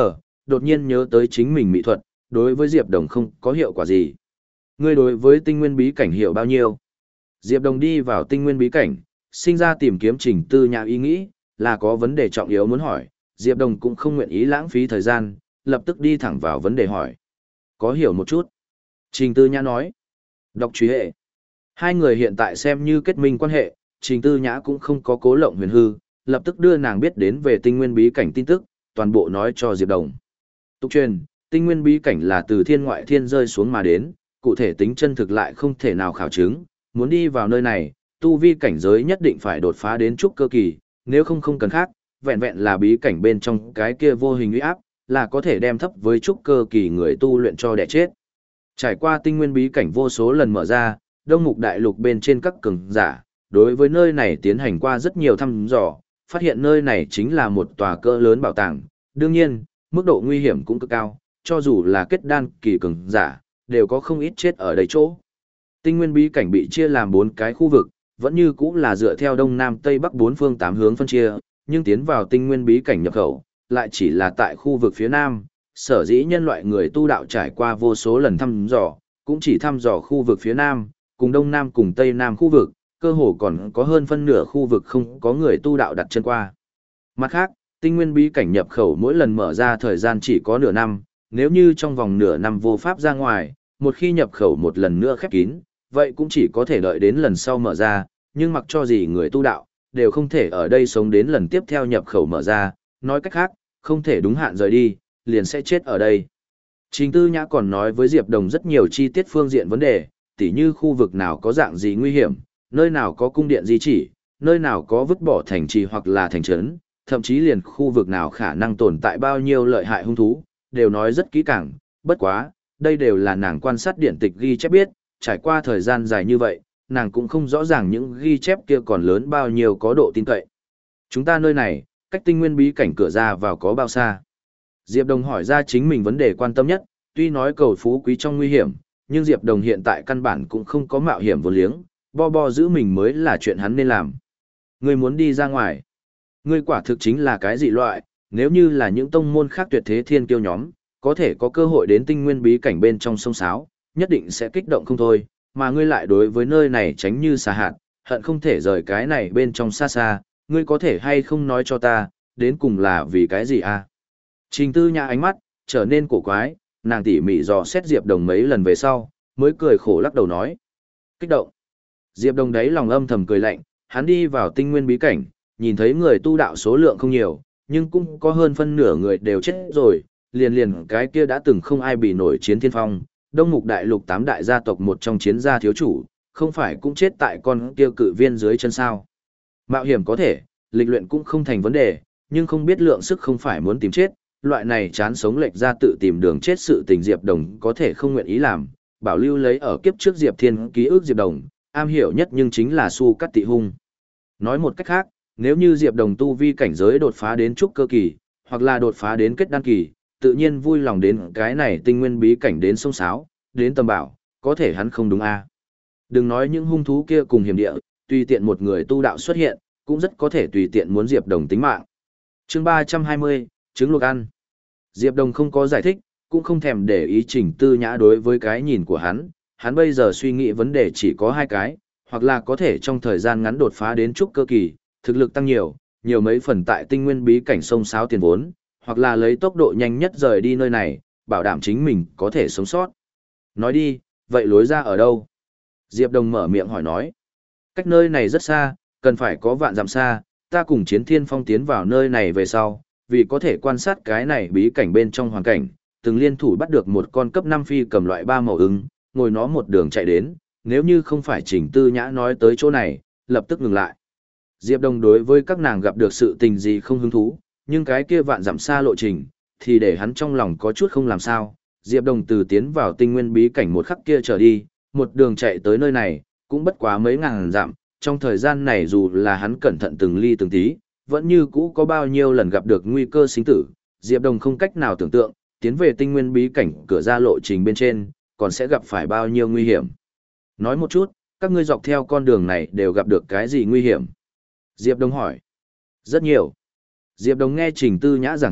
đột nhiên nhớ tới chính mình mỹ thuật, đối với Diệp Đồng không có hiệu quả gì. Ngươi đối với tinh nguyên bí cảnh hiểu bao nhiêu? Diệp Đồng đi vào tinh nguyên bí cảnh, sinh ra tìm kiếm Trình Tư Nhã ý nghĩ, là có vấn đề trọng yếu muốn hỏi, Diệp Đồng cũng không nguyện ý lãng phí thời gian, lập tức đi thẳng vào vấn đề hỏi. Có hiểu một chút. Trình Tư Nhã nói. Đọc truy hệ. Hai người hiện tại xem như kết minh quan hệ, Trình Tư Nhã cũng không có cố lộng huyền hư, lập tức đưa nàng biết đến về tinh nguyên bí cảnh tin tức, toàn bộ nói cho Diệp Đồng. Tục truyền, tinh nguyên bí cảnh là từ thiên ngoại thiên rơi xuống mà đến, cụ thể tính chân thực lại không thể nào khảo chứng, muốn đi vào nơi này, tu vi cảnh giới nhất định phải đột phá đến trúc cơ kỳ, nếu không không cần khác, vẹn vẹn là bí cảnh bên trong cái kia vô hình uy áp, là có thể đem thấp với trúc cơ kỳ người tu luyện cho đẻ chết. Trải qua tinh nguyên bí cảnh vô số lần mở ra, Đông Mục Đại Lục bên trên các cường giả, đối với nơi này tiến hành qua rất nhiều thăm dò, phát hiện nơi này chính là một tòa cỡ lớn bảo tàng. Đương nhiên, mức độ nguy hiểm cũng cực cao, cho dù là kết đan kỳ cường giả, đều có không ít chết ở đây chỗ. Tinh nguyên bí cảnh bị chia làm bốn cái khu vực, vẫn như cũng là dựa theo đông nam tây bắc bốn phương tám hướng phân chia, nhưng tiến vào tinh nguyên bí cảnh nhập khẩu, lại chỉ là tại khu vực phía nam. Sở dĩ nhân loại người tu đạo trải qua vô số lần thăm dò, cũng chỉ thăm dò khu vực phía nam, cùng đông nam cùng tây nam khu vực, cơ hồ còn có hơn phân nửa khu vực không có người tu đạo đặt chân qua. Mặt khác, tinh nguyên bí cảnh nhập khẩu mỗi lần mở ra thời gian chỉ có nửa năm, nếu như trong vòng nửa năm vô pháp ra ngoài, một khi nhập khẩu một lần nữa khép kín, vậy cũng chỉ có thể đợi đến lần sau mở ra, nhưng mặc cho gì người tu đạo, đều không thể ở đây sống đến lần tiếp theo nhập khẩu mở ra, nói cách khác, không thể đúng hạn rời đi, liền sẽ chết ở đây. Trình Tư Nhã còn nói với Diệp Đồng rất nhiều chi tiết phương diện vấn đề, tỉ như khu vực nào có dạng gì nguy hiểm, nơi nào có cung điện di chỉ, nơi nào có vứt bỏ thành trì hoặc là thành trấn, thậm chí liền khu vực nào khả năng tồn tại bao nhiêu lợi hại hung thú, đều nói rất kỹ càng, bất quá, đây đều là nàng quan sát điển tịch ghi chép biết, trải qua thời gian dài như vậy, nàng cũng không rõ ràng những ghi chép kia còn lớn bao nhiêu có độ tin cậy. Chúng ta nơi này, cách tinh nguyên bí cảnh cửa ra vào có bao xa? Diệp Đồng hỏi ra chính mình vấn đề quan tâm nhất, tuy nói cầu phú quý trong nguy hiểm, nhưng Diệp Đồng hiện tại căn bản cũng không có mạo hiểm vô liếng, bo bo giữ mình mới là chuyện hắn nên làm. Ngươi muốn đi ra ngoài. Ngươi quả thực chính là cái dị loại, nếu như là những tông môn khác tuyệt thế thiên kiêu nhóm, có thể có cơ hội đến tinh nguyên bí cảnh bên trong sông sáo, nhất định sẽ kích động không thôi, mà ngươi lại đối với nơi này tránh như xà hạt, hận không thể rời cái này bên trong xa xa, ngươi có thể hay không nói cho ta, đến cùng là vì cái gì à? Trình Tư Nhã ánh mắt trở nên cổ quái, nàng tỉ mỉ dò xét Diệp Đồng mấy lần về sau, mới cười khổ lắc đầu nói. Kích động. Diệp Đồng đấy lòng âm thầm cười lạnh, hắn đi vào tinh nguyên bí cảnh, nhìn thấy người tu đạo số lượng không nhiều, nhưng cũng có hơn phân nửa người đều chết rồi, liền liền cái kia đã từng không ai bị nổi chiến thiên phong, Đông Mục Đại Lục tám đại gia tộc một trong chiến gia thiếu chủ, không phải cũng chết tại con kia cự viên dưới chân sao. Mạo hiểm có thể, lịch luyện cũng không thành vấn đề, nhưng không biết lượng sức không phải muốn tìm chết, loại này chán sống lệch ra tự tìm đường chết sự tình Diệp Đồng có thể không nguyện ý làm, bảo lưu lấy ở kiếp trước Diệp Thiên ký ức Diệp Đồng, am hiểu nhất nhưng chính là su cắt tị hung. Nói một cách khác, nếu như Diệp Đồng tu vi cảnh giới đột phá đến trúc cơ kỳ, hoặc là đột phá đến kết đan kỳ, tự nhiên vui lòng đến cái này tinh nguyên bí cảnh đến sông sáo, đến tầm bảo, có thể hắn không đúng a. À. Đừng nói những hung thú kia cùng hiểm địa, tùy tiện một người tu đạo xuất hiện, cũng rất có thể tùy tiện muốn Diệp Đồng tính mạng. Chương ba trăm hai mươi, trứng luộc ăn. Diệp Đồng không có giải thích, cũng không thèm để ý Trình Tư Nhã đối với cái nhìn của hắn, hắn bây giờ suy nghĩ vấn đề chỉ có hai cái, hoặc là có thể trong thời gian ngắn đột phá đến trúc cơ kỳ, thực lực tăng nhiều, nhiều mấy phần tại tinh nguyên bí cảnh sông sáo tiền vốn, hoặc là lấy tốc độ nhanh nhất rời đi nơi này, bảo đảm chính mình có thể sống sót. Nói đi, vậy lối ra ở đâu? Diệp Đồng mở miệng hỏi nói. Cách nơi này rất xa, cần phải có vạn dặm xa, ta cùng Chiến Thiên Phong tiến vào nơi này về sau, vì có thể quan sát cái này bí cảnh bên trong hoàn cảnh, từng liên thủ bắt được một con cấp năm phi cầm loại ba màu ứng, ngồi nó một đường chạy đến, nếu như không phải Trình Tư Nhã nói tới chỗ này, lập tức ngừng lại. Diệp Đồng đối với các nàng gặp được sự tình gì không hứng thú, nhưng cái kia vạn dặm xa lộ trình, thì để hắn trong lòng có chút không làm sao. Diệp Đồng từ tiến vào tinh nguyên bí cảnh một khắc kia trở đi, một đường chạy tới nơi này, cũng bất quá mấy ngàn dặm, trong thời gian này dù là hắn cẩn thận từng ly từng tí, vẫn như cũ có bao nhiêu lần gặp được nguy cơ sinh tử, Diệp Đồng không cách nào tưởng tượng, tiến về tinh nguyên bí cảnh cửa ra lộ trình bên trên, còn sẽ gặp phải bao nhiêu nguy hiểm. Nói một chút, các ngươi dọc theo con đường này đều gặp được cái gì nguy hiểm? Diệp Đồng hỏi. Rất nhiều. Diệp Đồng nghe Trình Tư Nhã giảng thuật,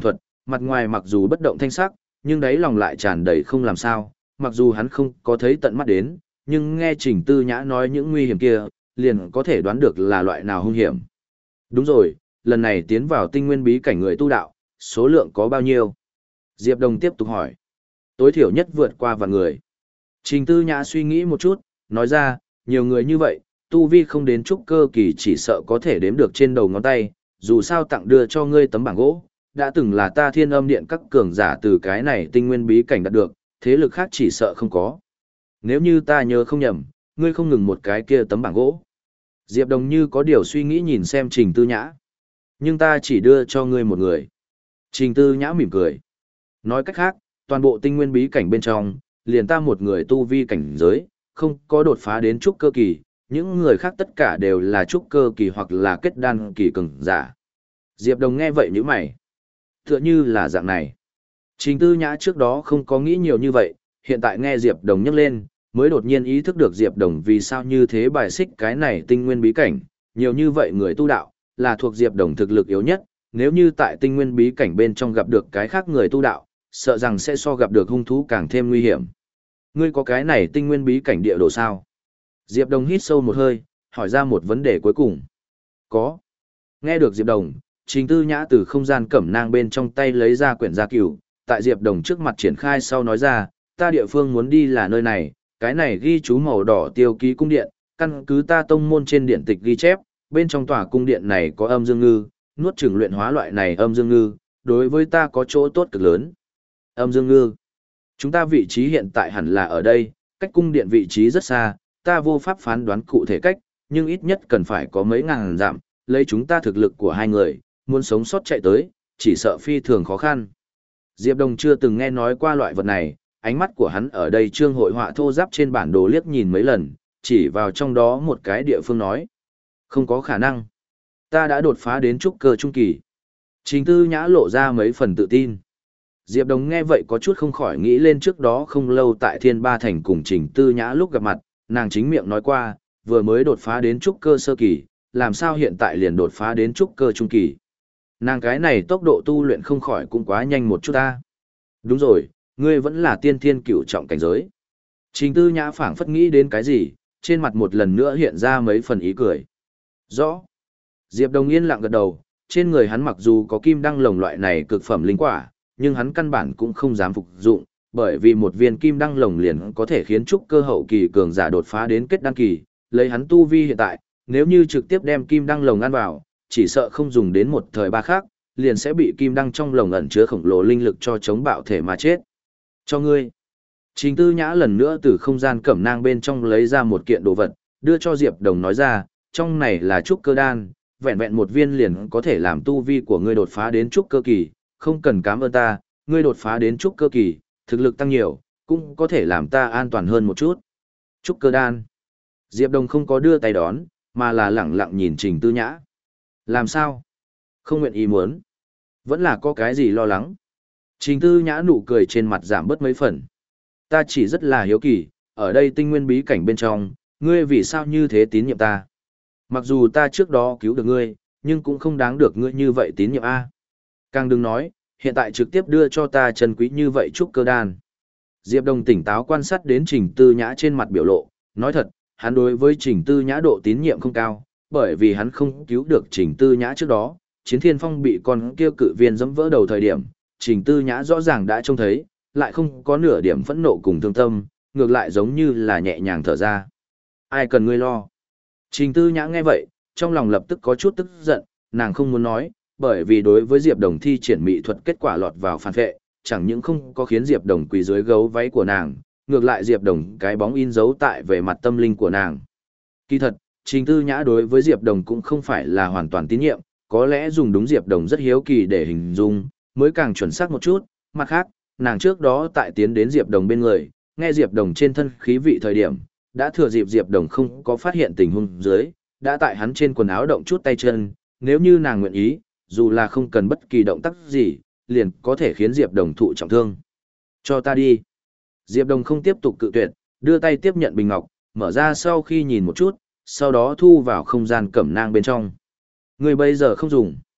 Mặt ngoài mặc dù bất động thanh sắc, nhưng đáy lòng lại tràn đầy không làm sao, mặc dù hắn không có thấy tận mắt đến, nhưng nghe Trình Tư Nhã nói những nguy hiểm kia, liền có thể đoán được là loại nào hung hiểm. Đúng rồi, lần này tiến vào tinh nguyên bí cảnh người tu đạo, số lượng có bao nhiêu? Diệp Đồng tiếp tục hỏi. Tối thiểu nhất vượt qua vạn người. Trình Tư Nhã suy nghĩ một chút, nói ra, nhiều người như vậy, tu vi không đến trúc cơ kỳ chỉ sợ có thể đếm được trên đầu ngón tay, dù sao tặng đưa cho ngươi tấm bảng gỗ, đã từng là ta Thiên Âm Điện các cường giả từ cái này tinh nguyên bí cảnh đạt được, thế lực khác chỉ sợ không có. Nếu như ta nhớ không nhầm, ngươi không ngừng một cái kia tấm bảng gỗ. Diệp Đồng như có điều suy nghĩ nhìn xem Trình Tư Nhã. Nhưng ta chỉ đưa cho ngươi một người. Trình Tư Nhã mỉm cười. Nói cách khác, toàn bộ tinh nguyên bí cảnh bên trong, liền ta một người tu vi cảnh giới, không có đột phá đến trúc cơ kỳ, những người khác tất cả đều là trúc cơ kỳ hoặc là kết đan kỳ cường giả. Diệp Đồng nghe vậy như mày. Tựa như là dạng này. Trình Tư Nhã trước đó không có nghĩ nhiều như vậy, hiện tại nghe Diệp Đồng nhắc lên, mới đột nhiên ý thức được Diệp Đồng vì sao như thế bài xích cái này tinh nguyên bí cảnh, nhiều như vậy người tu đạo, là thuộc Diệp Đồng thực lực yếu nhất, nếu như tại tinh nguyên bí cảnh bên trong gặp được cái khác người tu đạo, sợ rằng sẽ so gặp được hung thú càng thêm nguy hiểm. Ngươi có cái này tinh nguyên bí cảnh địa đồ sao? Diệp Đồng hít sâu một hơi, hỏi ra một vấn đề cuối cùng. Có. Nghe được Diệp Đồng, Trình Tư Nhã từ không gian cẩm nang bên trong tay lấy ra quyển gia cửu, tại Diệp Đồng trước mặt triển khai sau nói ra, ta địa phương muốn đi là nơi này, cái này ghi chú màu đỏ tiêu ký cung điện, căn cứ ta tông môn trên điện tịch ghi chép, bên trong tòa cung điện này có âm dương ngư, nuốt chửng luyện hóa loại này âm dương ngư, đối với ta có chỗ tốt cực lớn. Âm dương ngư. Chúng ta vị trí hiện tại hẳn là ở đây, cách cung điện vị trí rất xa, ta vô pháp phán đoán cụ thể cách, nhưng ít nhất cần phải có mấy ngàn dặm, lấy chúng ta thực lực của hai người, muốn sống sót chạy tới, chỉ sợ phi thường khó khăn. Diệp Đồng chưa từng nghe nói qua loại vật này, ánh mắt của hắn ở đây trương hội họa thô giáp trên bản đồ liếc nhìn mấy lần, chỉ vào trong đó một cái địa phương nói. Không có khả năng. Ta đã đột phá đến trúc cơ trung kỳ. Trình Tư Nhã lộ ra mấy phần tự tin. Diệp Đồng nghe vậy có chút không khỏi nghĩ lên trước đó không lâu tại Thiên Ba Thành cùng Trình Tư Nhã lúc gặp mặt, nàng chính miệng nói qua, vừa mới đột phá đến trúc cơ sơ kỳ, làm sao hiện tại liền đột phá đến trúc cơ trung kỳ. Nàng cái này tốc độ tu luyện không khỏi cũng quá nhanh một chút ta. Đúng rồi, ngươi vẫn là tiên thiên cửu trọng cảnh giới. Trình Tư Nhã phảng phất nghĩ đến cái gì, trên mặt một lần nữa hiện ra mấy phần ý cười. Rõ. Diệp Đồng yên lặng gật đầu, trên người hắn mặc dù có kim đăng lồng loại này cực phẩm linh quả, nhưng hắn căn bản cũng không dám phục dụng, bởi vì một viên kim đăng lồng liền có thể khiến trúc cơ hậu kỳ cường giả đột phá đến kết đăng kỳ, lấy hắn tu vi hiện tại, nếu như trực tiếp đem kim đăng lồng ăn vào, chỉ sợ không dùng đến một thời ba khác, liền sẽ bị kim đăng trong lồng ẩn chứa khổng lồ linh lực cho chống bạo thể mà chết. Cho ngươi. Trình Tư Nhã lần nữa từ không gian cẩm nang bên trong lấy ra một kiện đồ vật, đưa cho Diệp Đồng nói ra, trong này là trúc cơ đan, vẹn vẹn một viên liền có thể làm tu vi của ngươi đột phá đến trúc cơ kỳ, không cần cảm ơn ta, ngươi đột phá đến trúc cơ kỳ, thực lực tăng nhiều, cũng có thể làm ta an toàn hơn một chút. Trúc cơ đan. Diệp Đồng không có đưa tay đón, mà là lẳng lặng nhìn Trình Tư Nhã. Làm sao? Không nguyện ý muốn. Vẫn là có cái gì lo lắng. Trình Tư Nhã nụ cười trên mặt giảm bớt mấy phần. Ta chỉ rất là hiếu kỳ, ở đây tinh nguyên bí cảnh bên trong, ngươi vì sao như thế tín nhiệm ta? Mặc dù ta trước đó cứu được ngươi, nhưng cũng không đáng được ngươi như vậy tín nhiệm A. Càng đừng nói, hiện tại trực tiếp đưa cho ta chân quý như vậy trúc cơ đan. Diệp Đồng tỉnh táo quan sát đến Trình Tư Nhã trên mặt biểu lộ, nói thật, hắn đối với Trình Tư Nhã độ tín nhiệm không cao, bởi vì hắn không cứu được Trình Tư Nhã trước đó, Chiến Thiên Phong bị con kia cự viên giẫm vỡ đầu thời điểm, Trình Tư Nhã rõ ràng đã trông thấy, lại không có nửa điểm phẫn nộ cùng thương tâm, ngược lại giống như là nhẹ nhàng thở ra. Ai cần ngươi lo? Trình Tư Nhã nghe vậy, trong lòng lập tức có chút tức giận, nàng không muốn nói, bởi vì đối với Diệp Đồng thi triển mỹ thuật kết quả lọt vào phản vệ, chẳng những không có khiến Diệp Đồng quỳ dưới gấu váy của nàng, ngược lại Diệp Đồng cái bóng in dấu tại về mặt tâm linh của nàng. Kỳ thật, Trình Tư Nhã đối với Diệp Đồng cũng không phải là hoàn toàn tín nhiệm, có lẽ dùng đúng Diệp Đồng rất hiếu kỳ để hình dung, mới càng chuẩn xác một chút, mặt khác, nàng trước đó tại tiến đến Diệp Đồng bên người, nghe Diệp Đồng trên thân khí vị thời điểm, đã thừa dịp Diệp Đồng không có phát hiện tình huống dưới, đã tại hắn trên quần áo động chút tay chân, nếu như nàng nguyện ý, dù là không cần bất kỳ động tác gì, liền có thể khiến Diệp Đồng thụ trọng thương. Cho ta đi. Diệp Đồng không tiếp tục cự tuyệt, đưa tay tiếp nhận bình ngọc, mở ra sau khi nhìn một chút, sau đó thu vào không gian cẩm nang bên trong. Người bây giờ không dùng.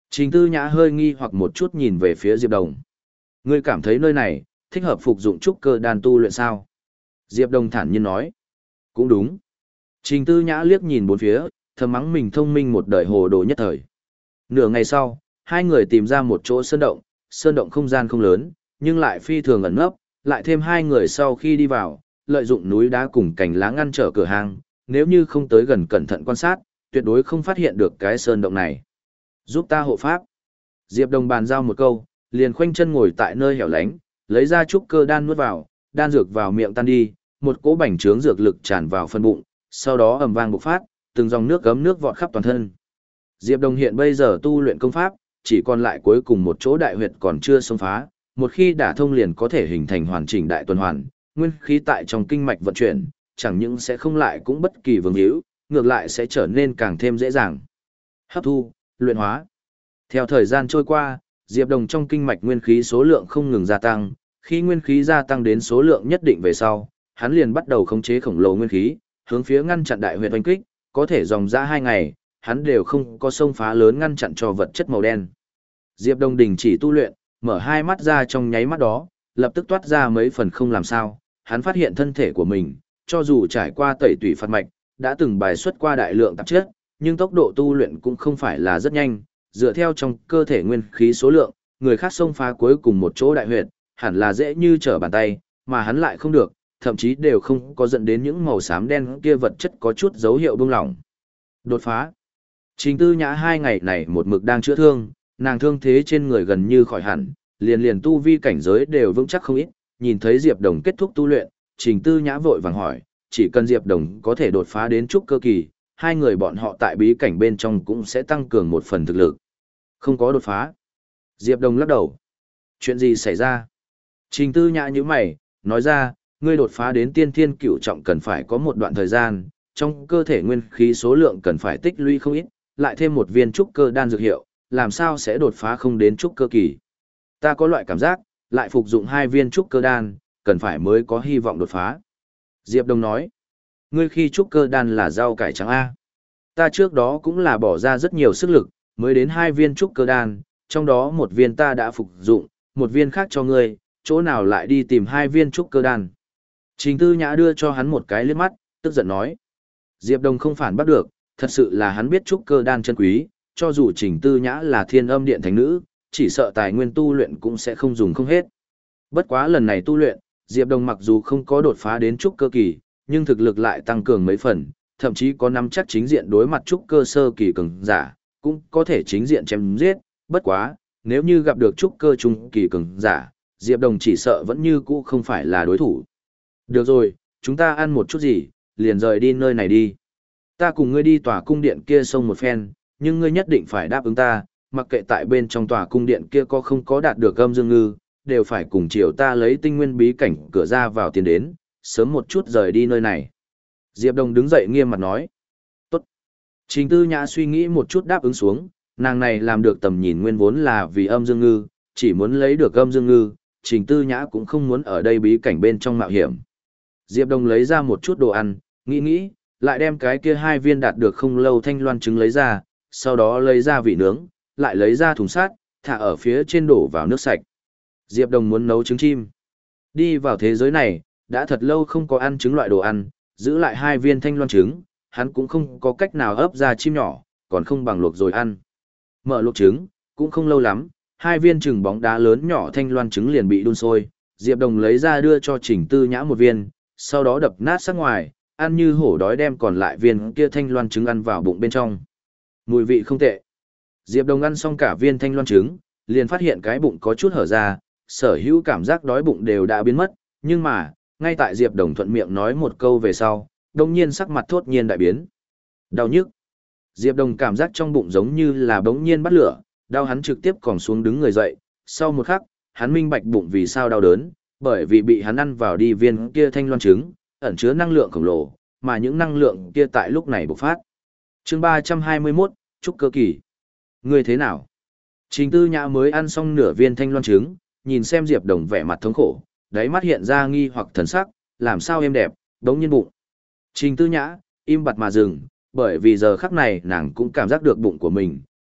Trình Tư Nhã hơi nghi hoặc một chút nhìn về phía Diệp Đồng. Ngươi cảm thấy nơi này, thích hợp phục dụng trúc cơ đan tu luyện sao? Diệp Đồng thản nhiên nói. Cũng đúng. Trình Tư Nhã liếc nhìn bốn phía, thầm mắng mình thông minh một đời hồ đồ nhất thời. Nửa ngày sau, hai người tìm ra một chỗ sơn động, sơn động không gian không lớn, nhưng lại phi thường ẩn nấp, lại thêm hai người sau khi đi vào, lợi dụng núi đá cùng cành lá ngăn trở cửa hàng, nếu như không tới gần cẩn thận quan sát, tuyệt đối không phát hiện được cái sơn động này. Giúp ta hộ pháp. Diệp Đồng bàn giao một câu, liền khoanh chân ngồi tại nơi hẻo lánh, lấy ra trúc cơ đan nuốt vào, đan dược vào miệng tan đi, một cỗ bành trướng dược lực tràn vào phân bụng, sau đó ầm vang bộc phát, từng dòng nước gấm nước vọt khắp toàn thân. Diệp Đồng hiện bây giờ tu luyện công pháp, chỉ còn lại cuối cùng một chỗ đại huyệt còn chưa xông phá, một khi đả thông liền có thể hình thành hoàn chỉnh đại tuần hoàn, nguyên khí tại trong kinh mạch vận chuyển, chẳng những sẽ không lại cũng bất kỳ vương hữu, ngược lại sẽ trở nên càng thêm dễ dàng. Hấp thu, luyện hóa. Theo thời gian trôi qua, Diệp Đồng trong kinh mạch nguyên khí số lượng không ngừng gia tăng, khi nguyên khí gia tăng đến số lượng nhất định về sau, hắn liền bắt đầu khống chế khổng lồ nguyên khí, hướng phía ngăn chặn đại huyệt oanh kích, có thể dòng ra hai ngày, hắn đều không có xông phá lớn ngăn chặn cho vật chất màu đen. Diệp Đông đình chỉ tu luyện, mở hai mắt ra trong nháy mắt đó, lập tức toát ra mấy phần không làm sao, hắn phát hiện thân thể của mình, cho dù trải qua tẩy tủy phạt mạch, đã từng bài xuất qua đại lượng tạp chất, nhưng tốc độ tu luyện cũng không phải là rất nhanh, dựa theo trong cơ thể nguyên khí số lượng, người khác xông phá cuối cùng một chỗ đại huyệt, hẳn là dễ như trở bàn tay, mà hắn lại không được, thậm chí đều không có dẫn đến những màu xám đen kia vật chất có chút dấu hiệu buông lỏng. Đột phá. Trình Tư Nhã hai ngày này một mực đang chữa thương, nàng thương thế trên người gần như khỏi hẳn, liền liền tu vi cảnh giới đều vững chắc không ít, nhìn thấy Diệp Đồng kết thúc tu luyện, Trình Tư Nhã vội vàng hỏi, chỉ cần Diệp Đồng có thể đột phá đến trúc cơ kỳ, hai người bọn họ tại bí cảnh bên trong cũng sẽ tăng cường một phần thực lực. Không có đột phá. Diệp Đồng lắc đầu. Chuyện gì xảy ra? Trình Tư Nhã nhíu mày, nói ra, ngươi đột phá đến tiên thiên cửu trọng cần phải có một đoạn thời gian, trong cơ thể nguyên khí số lượng cần phải tích lũy không ít, lại thêm một viên trúc cơ đan dược hiệu, làm sao sẽ đột phá không đến trúc cơ kỳ. Ta có loại cảm giác, lại phục dụng hai viên trúc cơ đan, cần phải mới có hy vọng đột phá. Diệp Đông nói, ngươi khi trúc cơ đan là rau cải trắng A. Ta trước đó cũng là bỏ ra rất nhiều sức lực, mới đến hai viên trúc cơ đan, trong đó một viên ta đã phục dụng, một viên khác cho ngươi, chỗ nào lại đi tìm hai viên trúc cơ đan. Trình Tư Nhã đưa cho hắn một cái liếc mắt, tức giận nói. Diệp Đông không phản bắt được, thật sự là hắn biết trúc cơ đan chân quý, cho dù Trình Tư Nhã là thiên âm điện thánh nữ, chỉ sợ tài nguyên tu luyện cũng sẽ không dùng không hết. Bất quá lần này tu luyện, Diệp Đông mặc dù không có đột phá đến trúc cơ kỳ, nhưng thực lực lại tăng cường mấy phần, thậm chí có nắm chắc chính diện đối mặt trúc cơ sơ kỳ cường giả, cũng có thể chính diện chém giết, bất quá, nếu như gặp được trúc cơ trung kỳ cường giả, Diệp Đông chỉ sợ vẫn như cũ không phải là đối thủ. Được rồi, chúng ta ăn một chút gì, liền rời đi nơi này đi. Ta cùng ngươi đi tòa cung điện kia sông một phen, nhưng ngươi nhất định phải đáp ứng ta, mặc kệ tại bên trong tòa cung điện kia có không có đạt được âm dương ngư, đều phải cùng chiều ta lấy tinh nguyên bí cảnh cửa ra vào tiền đến, sớm một chút rời đi nơi này. Diệp Đông đứng dậy nghiêm mặt nói. Tốt. Trình Tư Nhã suy nghĩ một chút đáp ứng xuống, nàng này làm được tầm nhìn nguyên vốn là vì âm dương ngư, chỉ muốn lấy được âm dương ngư, Trình Tư Nhã cũng không muốn ở đây bí cảnh bên trong mạo hiểm. Diệp Đông lấy ra một chút đồ ăn, nghĩ nghĩ, lại đem cái kia hai viên đạt được không lâu thanh loan trứng lấy ra, sau đó lấy ra vị nướng, lại lấy ra thùng sát, thả ở phía trên đổ vào nước sạch. Diệp Đông muốn nấu trứng chim. Đi vào thế giới này, đã thật lâu không có ăn trứng loại đồ ăn, giữ lại hai viên thanh loan trứng, hắn cũng không có cách nào ấp ra chim nhỏ, còn không bằng luộc rồi ăn. Mở luộc trứng, cũng không lâu lắm, hai viên trứng bóng đá lớn nhỏ thanh loan trứng liền bị đun sôi, Diệp Đông lấy ra đưa cho Trình Tư Nhã một viên, sau đó đập nát sắc ngoài, ăn như hổ đói đem còn lại viên kia thanh loan trứng ăn vào bụng bên trong. Mùi vị không tệ. Diệp Đông ăn xong cả viên thanh loan trứng, liền phát hiện cái bụng có chút hở ra, sở hữu cảm giác đói bụng đều đã biến mất, nhưng mà, ngay tại Diệp Đông thuận miệng nói một câu về sau, đột nhiên sắc mặt thốt nhiên đại biến. Đau nhức. Diệp Đông cảm giác trong bụng giống như là bỗng nhiên bắt lửa, đau hắn trực tiếp còng xuống đứng người dậy, sau một khắc, hắn minh bạch bụng vì sao đau đớn, bởi vì bị hắn ăn vào đi viên kia thanh loan trứng, ẩn chứa năng lượng khổng lồ, mà những năng lượng kia tại lúc này bộc phát. Chương ba trăm hai mươi mốt, trúc cơ kỳ. Ngươi thế nào? Trình Tư Nhã mới ăn xong nửa viên thanh loan trứng, nhìn xem Diệp Đông vẻ mặt thống khổ, đáy mắt hiện ra nghi hoặc thần sắc, làm sao êm đẹp, đống nhiên bụng. Trình Tư Nhã im bặt mà dừng, bởi vì giờ khắc này nàng cũng cảm giác được bụng của mình,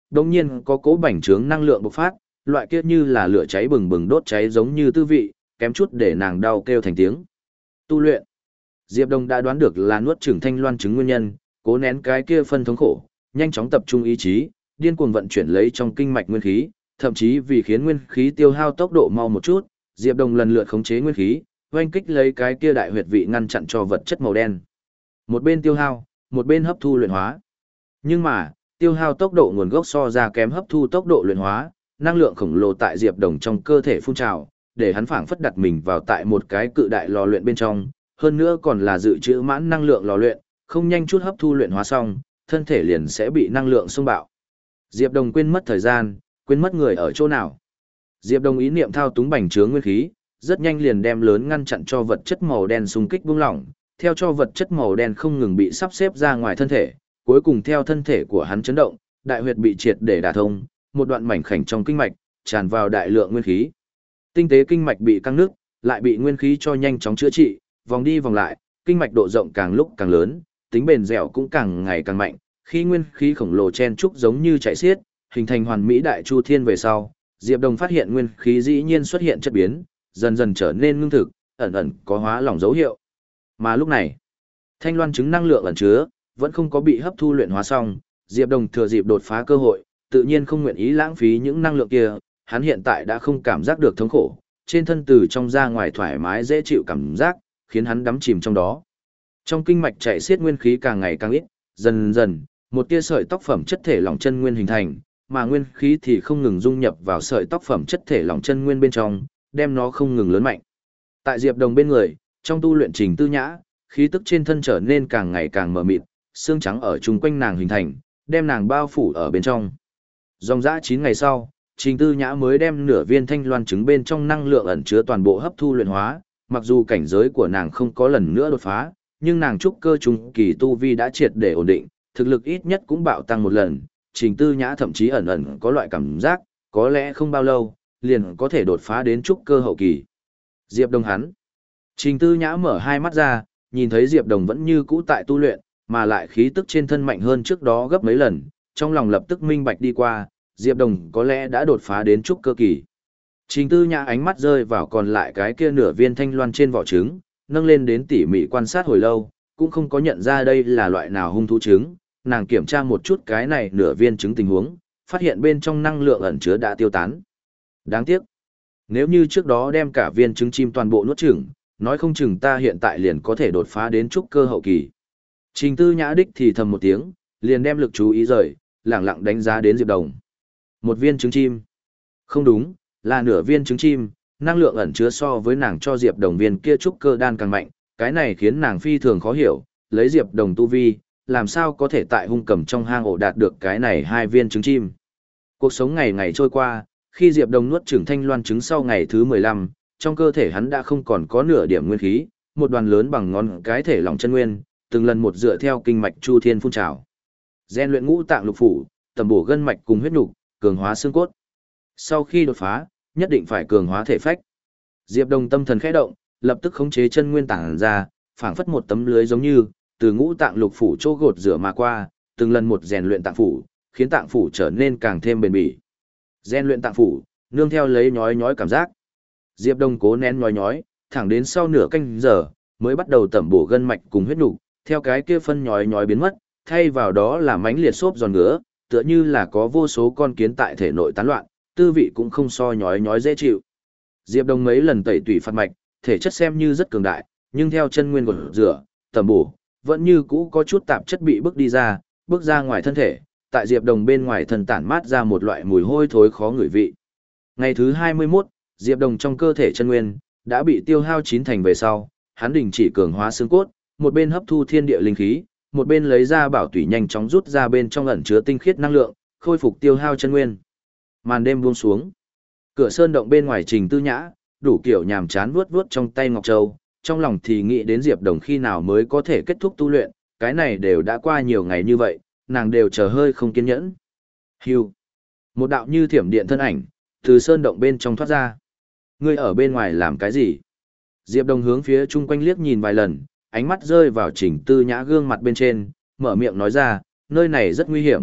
đồng nhiên có cỗ bành trướng năng lượng bộc phát, loại kia như là lửa cháy bừng bừng đốt cháy giống như tư vị, kém chút để nàng đau kêu thành tiếng. Tu luyện. Diệp Đồng đã đoán được là nuốt chửng thanh loan trứng nguyên nhân, cố nén cái kia phân thống khổ, nhanh chóng tập trung ý chí, điên cuồng vận chuyển lấy trong kinh mạch nguyên khí, thậm chí vì khiến nguyên khí tiêu hao tốc độ mau một chút, Diệp Đồng lần lượt khống chế nguyên khí, oanh kích lấy cái kia đại huyệt vị ngăn chặn cho vật chất màu đen. Một bên tiêu hao, một bên hấp thu luyện hóa. Nhưng mà, tiêu hao tốc độ nguồn gốc so ra kém hấp thu tốc độ luyện hóa, năng lượng khổng lồ tại Diệp Đồng trong cơ thể phun trào, để hắn phảng phất đặt mình vào tại một cái cự đại lò luyện bên trong, hơn nữa còn là dự trữ mãn năng lượng lò luyện, không nhanh chút hấp thu luyện hóa xong, thân thể liền sẽ bị năng lượng xung bạo. Diệp Đồng quên mất thời gian, quên mất người ở chỗ nào. Diệp Đồng ý niệm thao túng bành trướng nguyên khí, rất nhanh liền đem lớn ngăn chặn cho vật chất màu đen xung kích buông lỏng, theo cho vật chất màu đen không ngừng bị sắp xếp ra ngoài thân thể, cuối cùng theo thân thể của hắn chấn động, đại huyệt bị triệt để đả thông, một đoạn mảnh khảnh trong kinh mạch tràn vào đại lượng nguyên khí. Tinh tế kinh mạch bị căng nứt, lại bị nguyên khí cho nhanh chóng chữa trị, vòng đi vòng lại, kinh mạch độ rộng càng lúc càng lớn, tính bền dẻo cũng càng ngày càng mạnh, khi nguyên khí khổng lồ chen trúc giống như chảy xiết, hình thành hoàn mỹ đại chu thiên về sau, Diệp Đồng phát hiện nguyên khí dĩ nhiên xuất hiện chất biến, dần dần trở nên ngưng thực, ẩn ẩn có hóa lỏng dấu hiệu. Mà lúc này, thanh loan trứng năng lượng ẩn chứa vẫn không có bị hấp thu luyện hóa xong, Diệp Đồng thừa dịp đột phá cơ hội, tự nhiên không nguyện ý lãng phí những năng lượng kia, hắn hiện tại đã không cảm giác được thống khổ, trên thân từ trong ra ngoài thoải mái dễ chịu cảm giác, khiến hắn đắm chìm trong đó. Trong kinh mạch chạy xiết nguyên khí càng ngày càng ít, dần dần, một tia sợi tóc phẩm chất thể lỏng chân nguyên hình thành, mà nguyên khí thì không ngừng dung nhập vào sợi tóc phẩm chất thể lỏng chân nguyên bên trong, đem nó không ngừng lớn mạnh. Tại Diệp Đồng bên người, trong tu luyện Trình Tư Nhã, khí tức trên thân trở nên càng ngày càng mờ mịt, xương trắng ở chung quanh nàng hình thành, đem nàng bao phủ ở bên trong. Dòng dã chín ngày sau, Trình Tư Nhã mới đem nửa viên thanh loan trứng bên trong năng lượng ẩn chứa toàn bộ hấp thu luyện hóa, mặc dù cảnh giới của nàng không có lần nữa đột phá, nhưng nàng trúc cơ trung kỳ tu vi đã triệt để ổn định, thực lực ít nhất cũng bạo tăng một lần. Trình Tư Nhã thậm chí ẩn ẩn có loại cảm giác, có lẽ không bao lâu, liền có thể đột phá đến trúc cơ hậu kỳ. Diệp Đồng hắn. Trình Tư Nhã mở hai mắt ra, nhìn thấy Diệp Đồng vẫn như cũ tại tu luyện, mà lại khí tức trên thân mạnh hơn trước đó gấp mấy lần, trong lòng lập tức minh bạch đi qua, Diệp Đồng có lẽ đã đột phá đến trúc cơ kỳ. Trình Tư Nhã ánh mắt rơi vào còn lại cái kia nửa viên thanh loan trên vỏ trứng, nâng lên đến tỉ mỉ quan sát hồi lâu, cũng không có nhận ra đây là loại nào hung thú trứng, nàng kiểm tra một chút cái này nửa viên trứng tình huống, phát hiện bên trong năng lượng ẩn chứa đã tiêu tán. Đáng tiếc, nếu như trước đó đem cả viên trứng chim toàn bộ nuốt chửng, nói không chừng ta hiện tại liền có thể đột phá đến trúc cơ hậu kỳ. Trình Tư Nhã đích thì thầm một tiếng, liền đem lực chú ý rời, lẳng lặng đánh giá đến Diệp Đồng. Một viên trứng chim. Không đúng, là nửa viên trứng chim, năng lượng ẩn chứa so với nàng cho Diệp Đồng viên kia trúc cơ đan càng mạnh, cái này khiến nàng phi thường khó hiểu, lấy Diệp Đồng tu vi, làm sao có thể tại hung cầm trong hang ổ đạt được cái này hai viên trứng chim. Cuộc sống ngày ngày trôi qua, khi Diệp Đồng nuốt chửng thanh loan trứng sau ngày thứ mười lăm, trong cơ thể hắn đã không còn có nửa điểm nguyên khí, một đoàn lớn bằng ngón cái thể lỏng chân nguyên, từng lần một dựa theo kinh mạch chu thiên phun trào. Gen luyện ngũ tạng lục phủ, tầm bổ gân mạch cùng huyết nục, cường hóa xương cốt. Sau khi đột phá, nhất định phải cường hóa thể phách. Diệp Đồng tâm thần khẽ động, lập tức khống chế chân nguyên tản ra, phảng phất một tấm lưới giống như từ ngũ tạng lục phủ chỗ gột rửa mà qua, từng lần một rèn luyện tạng phủ, khiến tạng phủ trở nên càng thêm bền bỉ. Rèn luyện tạng phủ, nương theo lấy nhói nhói cảm giác. Diệp Đồng cố nén nhói nhói, thẳng đến sau nửa canh giờ, mới bắt đầu tẩm bổ gân mạch cùng huyết nục, theo cái kia phân nhói nhói biến mất, thay vào đó là mãnh liệt xốp giòn ngứa, tựa như là có vô số con kiến tại thể nội tán loạn, tư vị cũng không so nhói nhói dễ chịu. Diệp Đồng mấy lần tẩy tủy phát mạch, thể chất xem như rất cường đại, nhưng theo chân nguyên gột rửa, tẩm bổ, vẫn như cũ có chút tạp chất bị bước đi ra, bước ra ngoài thân thể, tại Diệp Đồng bên ngoài thân tản mát ra một loại mùi hôi thối khó ngửi vị. Ngày thứ hai mươi mốt, Diệp Đồng trong cơ thể chân nguyên đã bị tiêu hao chín thành về sau, hắn đình chỉ cường hóa xương cốt, một bên hấp thu thiên địa linh khí, một bên lấy ra bảo tủy nhanh chóng rút ra bên trong ẩn chứa tinh khiết năng lượng, khôi phục tiêu hao chân nguyên. Màn đêm buông xuống, cửa sơn động bên ngoài Trình Tư Nhã, đủ kiểu nhàm chán vuốt vuốt trong tay ngọc châu, trong lòng thì nghĩ đến Diệp Đồng khi nào mới có thể kết thúc tu luyện, cái này đều đã qua nhiều ngày như vậy, nàng đều chờ hơi không kiên nhẫn. Hưu, một đạo như thiểm điện thân ảnh từ sơn động bên trong thoát ra. Ngươi ở bên ngoài làm cái gì? Diệp Đồng hướng phía chung quanh liếc nhìn vài lần, ánh mắt rơi vào Trình Tư Nhã gương mặt bên trên, mở miệng nói ra, nơi này rất nguy hiểm,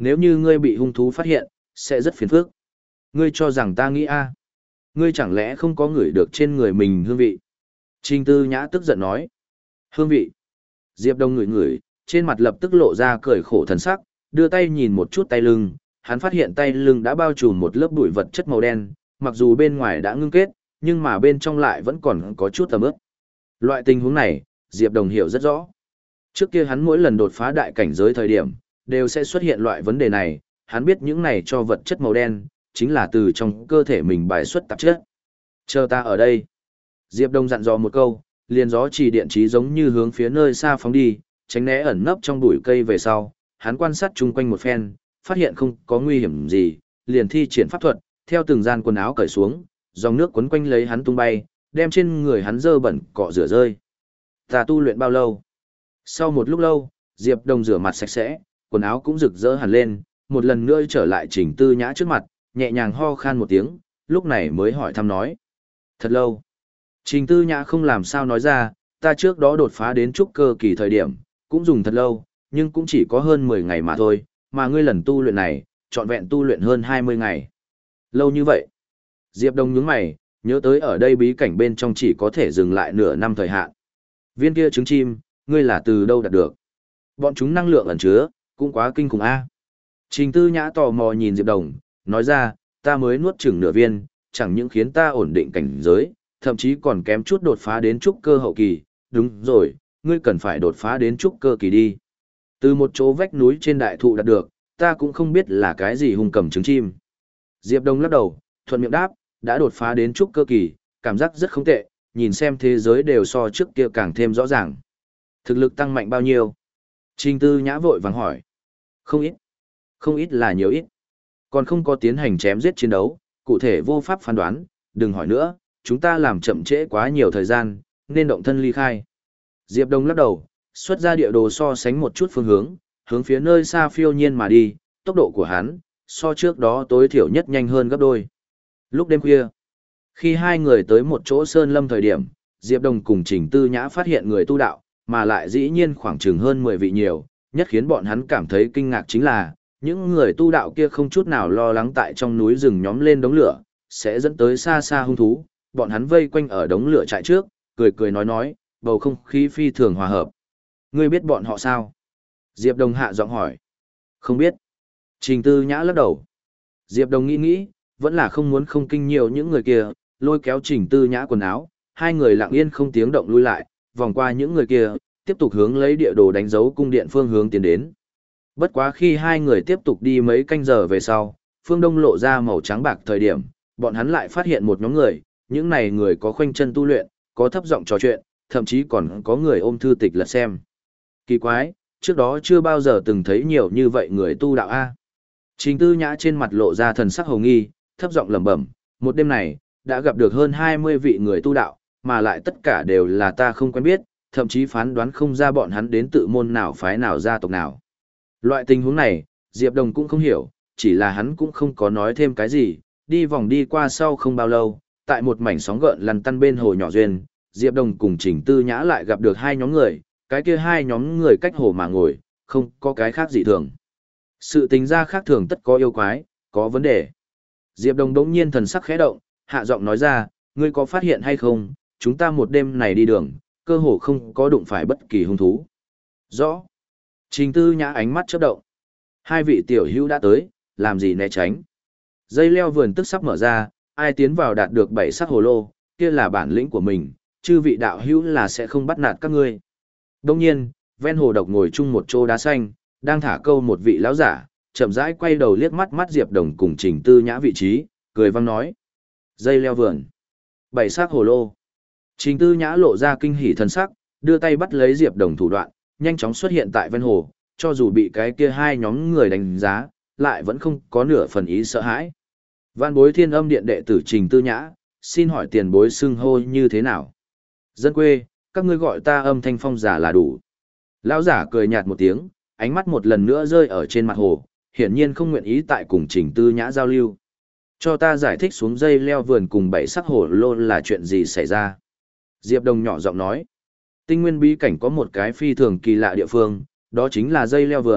nếu như ngươi bị hung thú phát hiện, sẽ rất phiền phức. Ngươi cho rằng ta nghĩ a? Ngươi chẳng lẽ không có ngửi được trên người mình hương vị? Trình Tư Nhã tức giận nói. Hương vị. Diệp Đông ngửi ngửi, trên mặt lập tức lộ ra cười khổ thần sắc, đưa tay nhìn một chút tay lưng, hắn phát hiện tay lưng đã bao trùm một lớp bụi vật chất màu đen, mặc dù bên ngoài đã ngưng kết, nhưng mà bên trong lại vẫn còn có chút ẩm ướt. Loại tình huống này, Diệp Đồng hiểu rất rõ. Trước kia hắn mỗi lần đột phá đại cảnh giới thời điểm, đều sẽ xuất hiện loại vấn đề này, hắn biết những này cho vật chất màu đen, chính là từ trong cơ thể mình bài xuất tạp chất. Chờ ta ở đây. Diệp Đông dặn dò một câu, liền gió chỉ điện trí giống như hướng phía nơi xa phóng đi, tránh né ẩn nấp trong bụi cây về sau, hắn quan sát chung quanh một phen, phát hiện không có nguy hiểm gì, liền thi triển pháp thuật, theo từng gian quần áo cởi xuống, dòng nước quấn quanh lấy hắn tung bay, đem trên người hắn dơ bẩn cọ rửa rơi. Ta tu luyện bao lâu? Sau một lúc lâu, Diệp Đông rửa mặt sạch sẽ, quần áo cũng rực rỡ hẳn lên, một lần nữa trở lại Trình Tư Nhã trước mặt, nhẹ nhàng ho khan một tiếng, lúc này mới hỏi thăm nói. Thật lâu. Trình Tư Nhã không làm sao nói ra, ta trước đó đột phá đến trúc cơ kỳ thời điểm, cũng dùng thật lâu, nhưng cũng chỉ có hơn mười ngày mà thôi, mà ngươi lần tu luyện này, trọn vẹn tu luyện hơn hai mươi ngày. Lâu như vậy. Diệp Đông nhướng mày, nhớ tới ở đây bí cảnh bên trong chỉ có thể dừng lại nửa năm thời hạn. Viên kia trứng chim, ngươi là từ đâu đạt được? Bọn chúng năng lượng ẩn chứa, cũng quá kinh khủng a. Trình Tư Nhã tò mò nhìn Diệp Đồng, nói ra, ta mới nuốt chửng nửa viên, chẳng những khiến ta ổn định cảnh giới, thậm chí còn kém chút đột phá đến trúc cơ hậu kỳ, đúng rồi, ngươi cần phải đột phá đến trúc cơ kỳ đi. Từ một chỗ vách núi trên đại thụ đạt được, ta cũng không biết là cái gì hung cầm trứng chim. Diệp Đông lắc đầu, thuận miệng đáp, đã đột phá đến trúc cơ kỳ, cảm giác rất không tệ, nhìn xem thế giới đều so trước kia càng thêm rõ ràng. Thực lực tăng mạnh bao nhiêu? Trình Tư Nhã vội vàng hỏi. Không ít. Không ít là nhiều ít. Còn không có tiến hành chém giết chiến đấu, cụ thể vô pháp phán đoán, đừng hỏi nữa, chúng ta làm chậm trễ quá nhiều thời gian, nên động thân ly khai. Diệp Đông lắc đầu, xuất ra địa đồ so sánh một chút phương hướng, hướng phía nơi xa phiêu nhiên mà đi, tốc độ của hắn, so trước đó tối thiểu nhất nhanh hơn gấp đôi. Lúc đêm khuya, khi hai người tới một chỗ sơn lâm thời điểm, Diệp Đông cùng Trình Tư Nhã phát hiện người tu đạo, mà lại dĩ nhiên khoảng chừng hơn mười vị nhiều, nhất khiến bọn hắn cảm thấy kinh ngạc chính là, những người tu đạo kia không chút nào lo lắng tại trong núi rừng nhóm lên đống lửa, sẽ dẫn tới xa xa hung thú, bọn hắn vây quanh ở đống lửa trại trước, cười cười nói nói, bầu không khí phi thường hòa hợp. Ngươi biết bọn họ sao? Diệp Đông hạ giọng hỏi. Không biết. Trình Tư Nhã lắc đầu. Diệp Đông nghĩ nghĩ, vẫn là không muốn không kinh nhiều những người kia, lôi kéo Trình Tư Nhã quần áo, hai người lặng yên không tiếng động lui lại, vòng qua những người kia, tiếp tục hướng lấy địa đồ đánh dấu cung điện phương hướng tiến đến. Bất quá khi hai người tiếp tục đi mấy canh giờ về sau, phương đông lộ ra màu trắng bạc thời điểm, bọn hắn lại phát hiện một nhóm người, những này người có khoanh chân tu luyện, có thấp giọng trò chuyện, thậm chí còn có người ôm thư tịch lật xem. Kỳ quái, trước đó chưa bao giờ từng thấy nhiều như vậy người tu đạo A. Trình Tư Nhã trên mặt lộ ra thần sắc hồng nghi, thấp giọng lẩm bẩm, một đêm này, đã gặp được hơn hai mươi vị người tu đạo, mà lại tất cả đều là ta không quen biết, thậm chí phán đoán không ra bọn hắn đến tự môn nào phái nào gia tộc nào. Loại tình huống này, Diệp Đồng cũng không hiểu, chỉ là hắn cũng không có nói thêm cái gì, đi vòng đi qua sau không bao lâu, tại một mảnh sóng gợn lăn tăn bên hồ nhỏ duyên, Diệp Đồng cùng Trình Tư Nhã lại gặp được hai nhóm người, cái kia hai nhóm người cách hồ mà ngồi, không có cái khác gì thường. Sự tính ra khác thường tất có yêu quái, có vấn đề. Diệp Đồng đống nhiên thần sắc khẽ động, hạ giọng nói ra, ngươi có phát hiện hay không, chúng ta một đêm này đi đường, cơ hồ không có đụng phải bất kỳ hung thú. Rõ. Trình Tư Nhã ánh mắt chớp động. Hai vị tiểu hữu đã tới, làm gì né tránh. Dây leo vườn tức sắp mở ra, ai tiến vào đạt được bảy sắc hồ lô, kia là bản lĩnh của mình, chư vị đạo hữu là sẽ không bắt nạt các ngươi. Đông nhiên, ven hồ độc ngồi chung một chỗ đá xanh, đang thả câu một vị lão giả, chậm rãi quay đầu liếc mắt mắt Diệp Đồng cùng Trình Tư Nhã vị trí, cười vang nói. Dây leo vườn. Bảy sắc hồ lô. Trình Tư Nhã lộ ra kinh hỉ thần sắc, đưa tay bắt lấy Diệp Đồng thủ đoạn, nhanh chóng xuất hiện tại ven hồ, cho dù bị cái kia hai nhóm người đánh giá, lại vẫn không có nửa phần ý sợ hãi. Vạn Bối Thiên Âm Điện đệ tử Trình Tư Nhã, xin hỏi tiền bối xưng hô như thế nào? Dân quê, các ngươi gọi ta Âm Thanh Phong giả là đủ. Lão giả cười nhạt một tiếng, ánh mắt một lần nữa rơi ở trên mặt hồ, hiển nhiên không nguyện ý tại cùng Trình Tư Nhã giao lưu. Cho ta giải thích xuống dây leo vườn cùng bảy sắc hồ lô là chuyện gì xảy ra. Diệp Đồng nhỏ giọng nói. Tinh nguyên bí cảnh có một cái phi thường kỳ lạ địa phương, đó chính là dây leo vườn,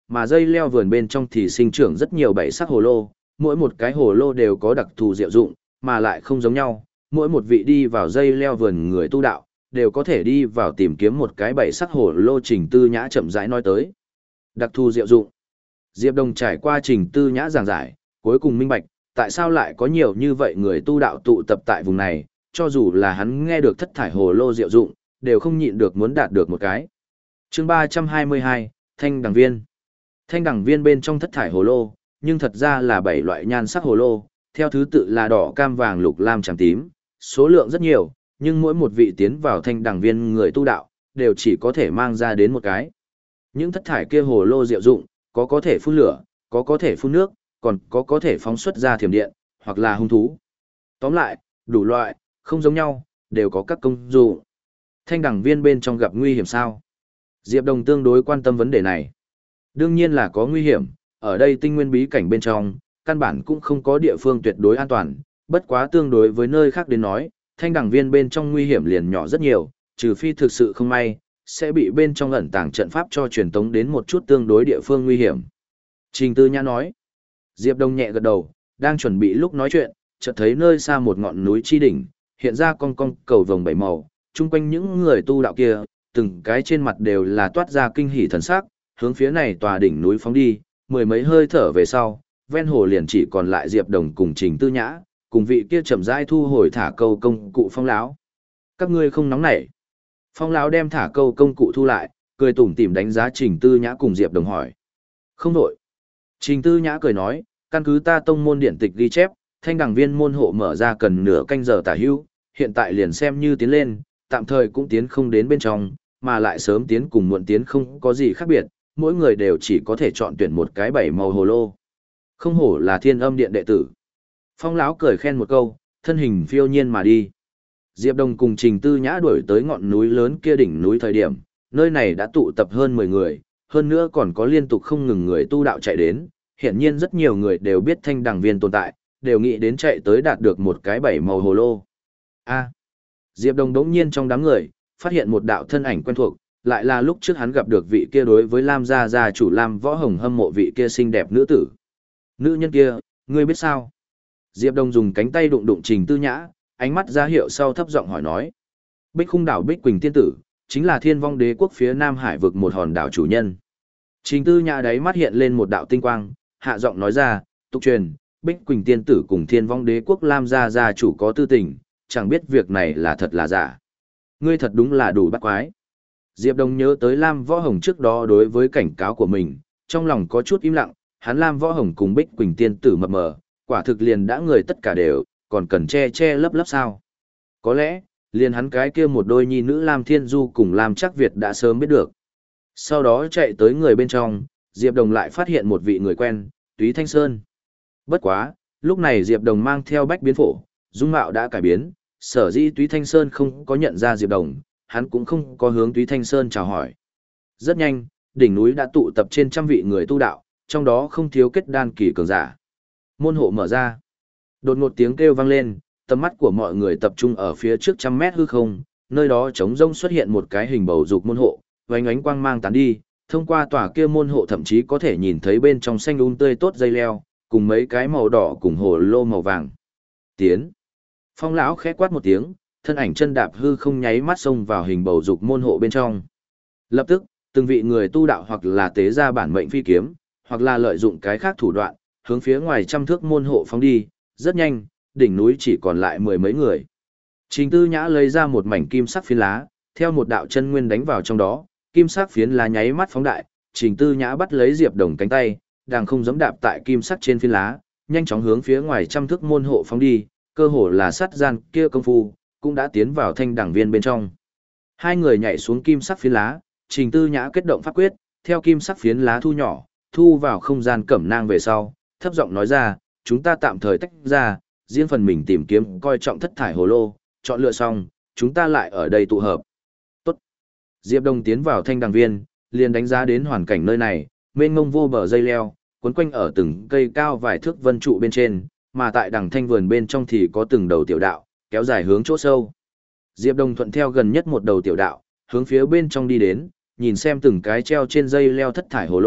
mà dây leo vườn bên trong thì sinh trưởng rất nhiều bảy sắc hồ lô, mỗi một cái hồ lô đều có đặc thù diệu dụng, mà lại không giống nhau, mỗi một vị đi vào dây leo vườn người tu đạo, đều có thể đi vào tìm kiếm một cái bảy sắc hồ lô. Trình Tư Nhã chậm rãi nói tới. Đặc thù diệu dụng. Diệp Đồng trải qua Trình Tư Nhã giảng giải, cuối cùng minh bạch, tại sao lại có nhiều như vậy người tu đạo tụ tập tại vùng này, cho dù là hắn nghe được thất thải hồ lô diệu dụng, đều không nhịn được muốn đạt được một cái. Chương ba trăm hai mươi hai, Thanh Đằng Viên. Thanh Đằng Viên bên trong thất thải hồ lô, nhưng thật ra là bảy loại nhan sắc hồ lô, theo thứ tự là đỏ, cam, vàng, lục, lam, trắng, tím, số lượng rất nhiều, nhưng mỗi một vị tiến vào Thanh Đằng Viên người tu đạo, đều chỉ có thể mang ra đến một cái. Những thất thải kia hồ lô diệu dụng, có có thể phun lửa, có có thể phun nước, còn có có thể phóng xuất ra thiểm điện, hoặc là hung thú. Tóm lại, đủ loại, không giống nhau, đều có các công dụng. Thanh Đằng Viên bên trong gặp nguy hiểm sao? Diệp Đồng tương đối quan tâm vấn đề này. Đương nhiên là có nguy hiểm, ở đây tinh nguyên bí cảnh bên trong, căn bản cũng không có địa phương tuyệt đối an toàn, bất quá tương đối với nơi khác đến nói, Thanh Đằng Viên bên trong nguy hiểm liền nhỏ rất nhiều, trừ phi thực sự không may, sẽ bị bên trong ẩn tàng trận pháp cho truyền tống đến một chút tương đối địa phương nguy hiểm. Trình Tư Nhã nói. Diệp Đông nhẹ gật đầu, đang chuẩn bị lúc nói chuyện, chợt thấy nơi xa một ngọn núi chi đỉnh, hiện ra cong cong cầu vồng bảy màu, chung quanh những người tu đạo kia, từng cái trên mặt đều là toát ra kinh hỉ thần sắc, hướng phía này tòa đỉnh núi phóng đi, mười mấy hơi thở về sau, ven hồ liền chỉ còn lại Diệp Đồng cùng Trình Tư Nhã, cùng vị kia chậm rãi thu hồi thả câu công cụ Phong lão. Các ngươi không nóng nảy? Phong lão đem thả câu công cụ thu lại, cười tủm tỉm đánh giá Trình Tư Nhã cùng Diệp Đồng hỏi. Không đổi. Trình Tư Nhã cười nói, căn cứ ta tông môn điện tịch ghi chép, Thanh Đằng Viên môn hộ mở ra cần nửa canh giờ tả hữu, hiện tại liền xem như tiến lên, tạm thời cũng tiến không đến bên trong, mà lại sớm tiến cùng muộn tiến không có gì khác biệt, mỗi người đều chỉ có thể chọn tuyển một cái bảy màu hồ lô. Không hổ là Thiên Âm Điện đệ tử. Phong lão cười khen một câu, thân hình phiêu nhiên mà đi. Diệp Đồng cùng Trình Tư Nhã đuổi tới ngọn núi lớn kia đỉnh núi thời điểm, nơi này đã tụ tập hơn mười người, hơn nữa còn có liên tục không ngừng người tu đạo chạy đến, hiển nhiên rất nhiều người đều biết Thanh Đằng Viên tồn tại, đều nghĩ đến chạy tới đạt được một cái bảy màu hồ lô. A. Diệp Đồng đống nhiên trong đám người, phát hiện một đạo thân ảnh quen thuộc, lại là lúc trước hắn gặp được vị kia đối với Lam gia gia chủ Lam Võ Hồng hâm mộ vị kia xinh đẹp nữ tử. Nữ nhân kia, ngươi biết sao? Diệp Đồng dùng cánh tay đụng đụng Trình Tư Nhã, ánh mắt ra hiệu sau thấp giọng hỏi nói. Bích Khung đảo Bích Quỳnh tiên tử, chính là Thiên Vong Đế quốc phía Nam Hải vực một hòn đảo chủ nhân. Trình Tư Nhã đáy mắt hiện lên một đạo tinh quang, hạ giọng nói ra, tục truyền, Bích Quỳnh tiên tử cùng Thiên Vong Đế quốc Lam gia gia chủ có tư tình, chẳng biết việc này là thật là giả. Ngươi thật đúng là đủ bắt quái. Diệp Đồng nhớ tới Lam Võ Hồng trước đó đối với cảnh cáo của mình, trong lòng có chút im lặng, hắn Lam Võ Hồng cùng Bích Quỳnh tiên tử mập mờ, quả thực liền đã người tất cả đều, còn cần che che lấp lấp sao. Có lẽ, liền hắn cái kia một đôi nhi nữ Lam Thiên Du cùng Lam Chắc Việt đã sớm biết được. Sau đó chạy tới người bên trong, Diệp Đồng lại phát hiện một vị người quen, Túy Thanh Sơn. Bất quá, lúc này Diệp Đồng mang theo bách biến phổ, dung mạo đã cải biến, sở dĩ Túy Thanh Sơn không có nhận ra Diệp Đồng, hắn cũng không có hướng Túy Thanh Sơn chào hỏi. Rất nhanh, đỉnh núi đã tụ tập trên trăm vị người tu đạo, trong đó không thiếu kết đan kỳ cường giả. Môn hộ mở ra. Đột ngột tiếng kêu vang lên, tầm mắt của mọi người tập trung ở phía trước trăm mét hư không, nơi đó trống rông xuất hiện một cái hình bầu dục môn hộ, vánh ánh quang mang tán đi, thông qua tòa kia môn hộ thậm chí có thể nhìn thấy bên trong xanh um tươi tốt dây leo, cùng mấy cái màu đỏ cùng hồ lô màu vàng. Tiến. Phong lão khẽ quát một tiếng, thân ảnh chân đạp hư không nháy mắt xông vào hình bầu dục môn hộ bên trong. Lập tức, từng vị người tu đạo hoặc là tế ra bản mệnh phi kiếm, hoặc là lợi dụng cái khác thủ đoạn, hướng phía ngoài trăm thước môn hộ phóng đi, rất nhanh, đỉnh núi chỉ còn lại mười mấy người. Trình Tư Nhã lấy ra một mảnh kim sắc phiến lá, theo một đạo chân nguyên đánh vào trong đó, kim sắc phiến lá nháy mắt phóng đại, Trình Tư Nhã bắt lấy Diệp Đồng cánh tay, đang không giẫm đạp tại kim sắc trên phiến lá, nhanh chóng hướng phía ngoài trăm thước môn hộ phóng đi, cơ hồ là sát gian kia công phu, cũng đã tiến vào Thanh Đằng Viên bên trong. Hai người nhảy xuống kim sắc phiến lá, Trình Tư Nhã kết động pháp quyết, theo kim sắc phiến lá thu nhỏ, thu vào không gian cẩm nang về sau, thấp giọng nói ra, chúng ta tạm thời tách ra, riêng phần mình tìm kiếm coi trọng thất thải hồ lô, chọn lựa xong, chúng ta lại ở đây tụ hợp. Tốt. Diệp Đồng tiến vào Thanh Đằng Viên, liền đánh giá đến hoàn cảnh nơi này, mênh mông vô bờ dây leo, quấn quanh ở từng cây cao vài thước vân trụ bên trên, mà tại đằng thanh vườn bên trong thì có từng đầu tiểu đạo, kéo dài hướng chỗ sâu. Diệp Đồng thuận theo gần nhất một đầu tiểu đạo, hướng phía bên trong đi đến, nhìn xem từng cái treo trên dây leo thất thải hồ lô,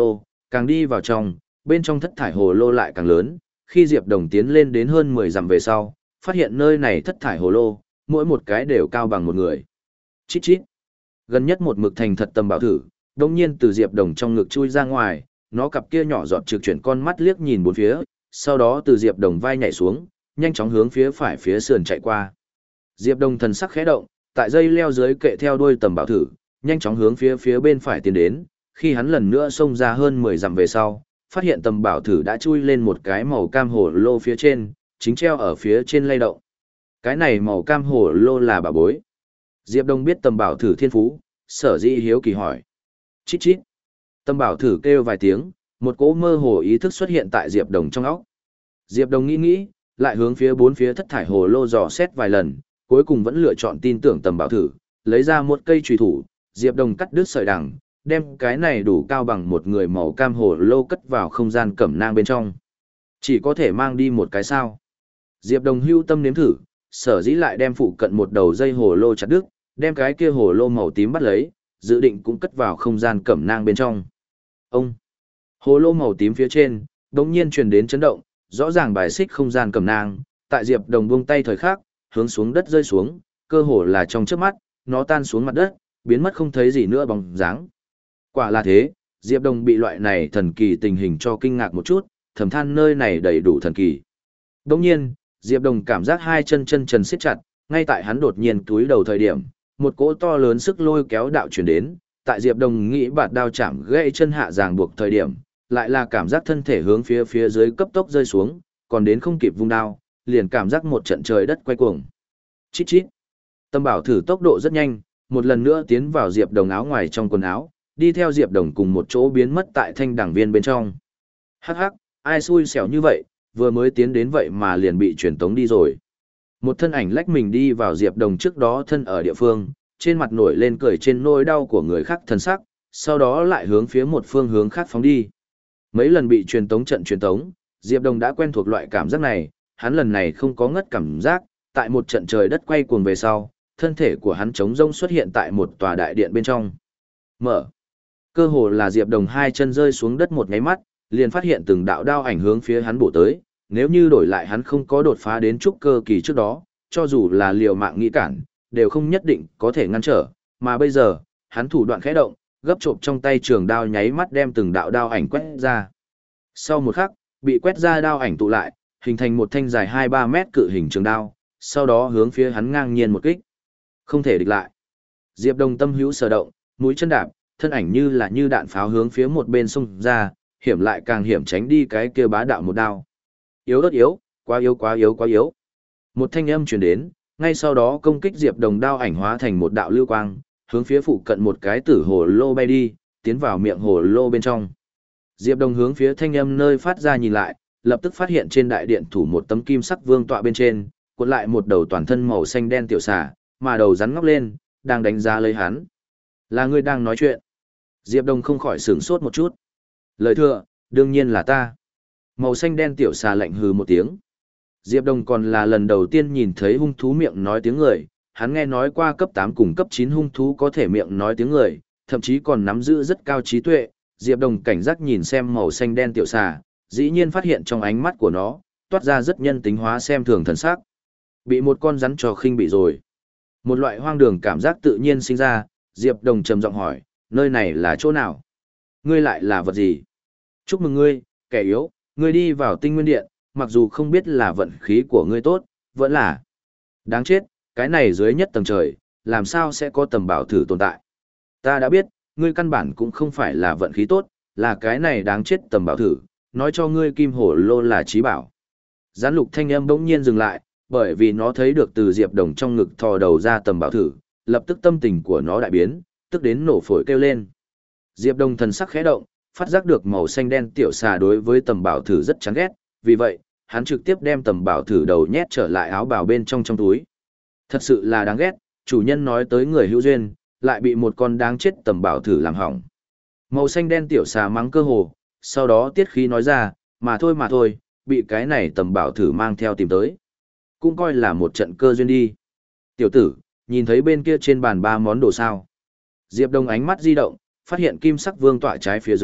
Càng đi vào trong, bên trong thất thải hồ lô lại càng lớn, khi Diệp Đồng tiến lên đến hơn mười dặm về sau, phát hiện nơi này thất thải hồ lô, mỗi một cái đều cao bằng một người. Chít chít. Gần nhất một mực thành thật tầm bảo thử, đồng nhiên từ Diệp Đồng trong ngực chui ra ngoài, nó cặp kia nhỏ giọt trực chuyển con mắt liếc nhìn bốn phía, sau đó từ Diệp Đồng vai nhảy xuống, nhanh chóng hướng phía phải phía sườn chạy qua. Diệp Đồng thần sắc khẽ động, tại dây leo dưới kệ theo đuôi tầm bảo thử, nhanh chóng hướng phía phía bên phải tiến đến, khi hắn lần nữa xông ra hơn mười dặm về sau, phát hiện tầm bảo thử đã chui lên một cái màu cam hồ lô phía trên, chính treo ở phía trên lay động. Cái này màu cam hồ lô là bảo bối. Diệp Đông biết tầm bảo thử thiên phú, sở dĩ hiếu kỳ hỏi. Chít chít. Tầm bảo thử kêu vài tiếng, một cỗ mơ hồ ý thức xuất hiện tại Diệp Đồng trong óc. Diệp Đồng nghĩ nghĩ, lại hướng phía bốn phía thất thải hồ lô dò xét vài lần, cuối cùng vẫn lựa chọn tin tưởng tầm bảo thử, lấy ra một cây chùy thủ, Diệp Đồng cắt đứt sợi đằng, đem cái này đủ cao bằng một người màu cam hồ lô cất vào không gian cẩm nang bên trong. Chỉ có thể mang đi một cái sao. Diệp Đồng hưu tâm nếm thử, sở dĩ lại đem phụ cận một đầu dây hồ lô chặt đứt, đem cái kia hồ lô màu tím bắt lấy, dự định cũng cất vào không gian cẩm nang bên trong. Ông! Hồ lô màu tím phía trên, đống nhiên truyền đến chấn động, rõ ràng bài xích không gian cẩm nang, tại Diệp Đồng buông tay thời khắc, hướng xuống đất rơi xuống, cơ hồ là trong chớp mắt, nó tan xuống mặt đất, biến mất không thấy gì nữa bóng dáng. Quả là thế, Diệp Đồng bị loại này thần kỳ tình hình cho kinh ngạc một chút, thầm than nơi này đầy đủ thần kỳ. Đồng nhiên, Diệp Đồng cảm giác hai chân chân trần siết chặt, ngay tại hắn đột nhiên túi đầu thời điểm, một cỗ to lớn sức lôi kéo đạo chuyển đến, tại Diệp Đồng nghĩ bạt đao chạm gãy chân hạ ràng buộc thời điểm, lại là cảm giác thân thể hướng phía phía dưới cấp tốc rơi xuống, còn đến không kịp vung đao, liền cảm giác một trận trời đất quay cuồng. Chít chít. Tâm bảo thử tốc độ rất nhanh, một lần nữa tiến vào Diệp Đồng áo ngoài trong quần áo, đi theo Diệp Đồng cùng một chỗ biến mất tại thanh đẳng viên bên trong. Hắc hắc, ai xui xẻo như vậy, vừa mới tiến đến vậy mà liền bị truyền tống đi rồi. Một thân ảnh lách mình đi vào Diệp Đồng trước đó thân ở địa phương, trên mặt nổi lên cười trên nỗi đau của người khác thân sắc, sau đó lại hướng phía một phương hướng khác phóng đi. Mấy lần bị truyền tống trận truyền tống, Diệp Đồng đã quen thuộc loại cảm giác này, hắn lần này không có ngất cảm giác, tại một trận trời đất quay cuồng về sau, thân thể của hắn trống rỗng xuất hiện tại một tòa đại điện bên trong. Mở. Cơ hồ là Diệp Đồng hai chân rơi xuống đất một nháy mắt, liền phát hiện từng đạo đao ảnh hướng phía hắn bổ tới, nếu như đổi lại hắn không có đột phá đến trúc cơ kỳ trước đó, cho dù là liều mạng nghĩ cản, đều không nhất định có thể ngăn trở, mà bây giờ, hắn thủ đoạn khẽ động, gấp trộm trong tay trường đao nháy mắt đem từng đạo đao ảnh quét ra. Sau một khắc, bị quét ra đao ảnh tụ lại, hình thành một thanh dài hai ba mét cự hình trường đao, sau đó hướng phía hắn ngang nhiên một kích. Không thể địch lại. Diệp Đồng tâm hữu sở động, mũi chân đạp, thân ảnh như là như đạn pháo hướng phía một bên xông ra, hiểm lại càng hiểm tránh đi cái kia bá đạo một đao. Yếu đất yếu, quá yếu quá yếu quá yếu. Một thanh âm truyền đến, ngay sau đó công kích Diệp Đồng đao ảnh hóa thành một đạo lưu quang, hướng phía phụ cận một cái tử hồ lô bay đi, tiến vào miệng hồ lô bên trong. Diệp Đồng hướng phía thanh âm nơi phát ra nhìn lại, lập tức phát hiện trên đại điện thủ một tấm kim sắc vương tọa bên trên, cuộn lại một đầu toàn thân màu xanh đen tiểu xà, mà đầu rắn ngóc lên, đang đánh giá lấy hắn. Là ngươi đang nói chuyện. Diệp Đông không khỏi sửng sốt một chút. Lời thừa, đương nhiên là ta. Màu xanh đen tiểu xà lạnh hừ một tiếng. Diệp Đông còn là lần đầu tiên nhìn thấy hung thú miệng nói tiếng người, hắn nghe nói qua cấp tám cùng cấp chín hung thú có thể miệng nói tiếng người, thậm chí còn nắm giữ rất cao trí tuệ. Diệp Đông cảnh giác nhìn xem màu xanh đen tiểu xà, dĩ nhiên phát hiện trong ánh mắt của nó, toát ra rất nhân tính hóa xem thường thần sắc. Bị một con rắn trò khinh bị rồi. Một loại hoang đường cảm giác tự nhiên sinh ra, Diệp Đồng trầm giọng hỏi, nơi này là chỗ nào? Ngươi lại là vật gì? Chúc mừng ngươi, kẻ yếu, ngươi đi vào tinh nguyên điện, mặc dù không biết là vận khí của ngươi tốt, vẫn là. Đáng chết, cái này dưới nhất tầng trời, làm sao sẽ có tầm bảo thử tồn tại? Ta đã biết, ngươi căn bản cũng không phải là vận khí tốt, là cái này đáng chết tầm bảo thử, nói cho ngươi kim hổ lô là trí bảo. Gián lục thanh âm bỗng nhiên dừng lại, bởi vì nó thấy được từ Diệp Đồng trong ngực thò đầu ra tầm bảo thử, lập tức tâm tình của nó đại biến, tức đến nổ phổi kêu lên. Diệp Đồng thần sắc khẽ động, phát giác được màu xanh đen tiểu xà đối với tầm bảo thử rất chán ghét, vì vậy, hắn trực tiếp đem tầm bảo thử đầu nhét trở lại áo bào bên trong trong túi. Thật sự là đáng ghét, chủ nhân nói tới người hữu duyên, lại bị một con đáng chết tầm bảo thử làm hỏng. Màu xanh đen tiểu xà mắng cơ hồ, sau đó tiết khí nói ra, mà thôi mà thôi, bị cái này tầm bảo thử mang theo tìm tới. Cũng coi là một trận cơ duyên đi. Tiểu tử, nhìn thấy bên kia trên bàn ba món đồ sao. Diệp Đông ánh mắt di động, phát hiện kim sắc vương tọa trái phía dưới,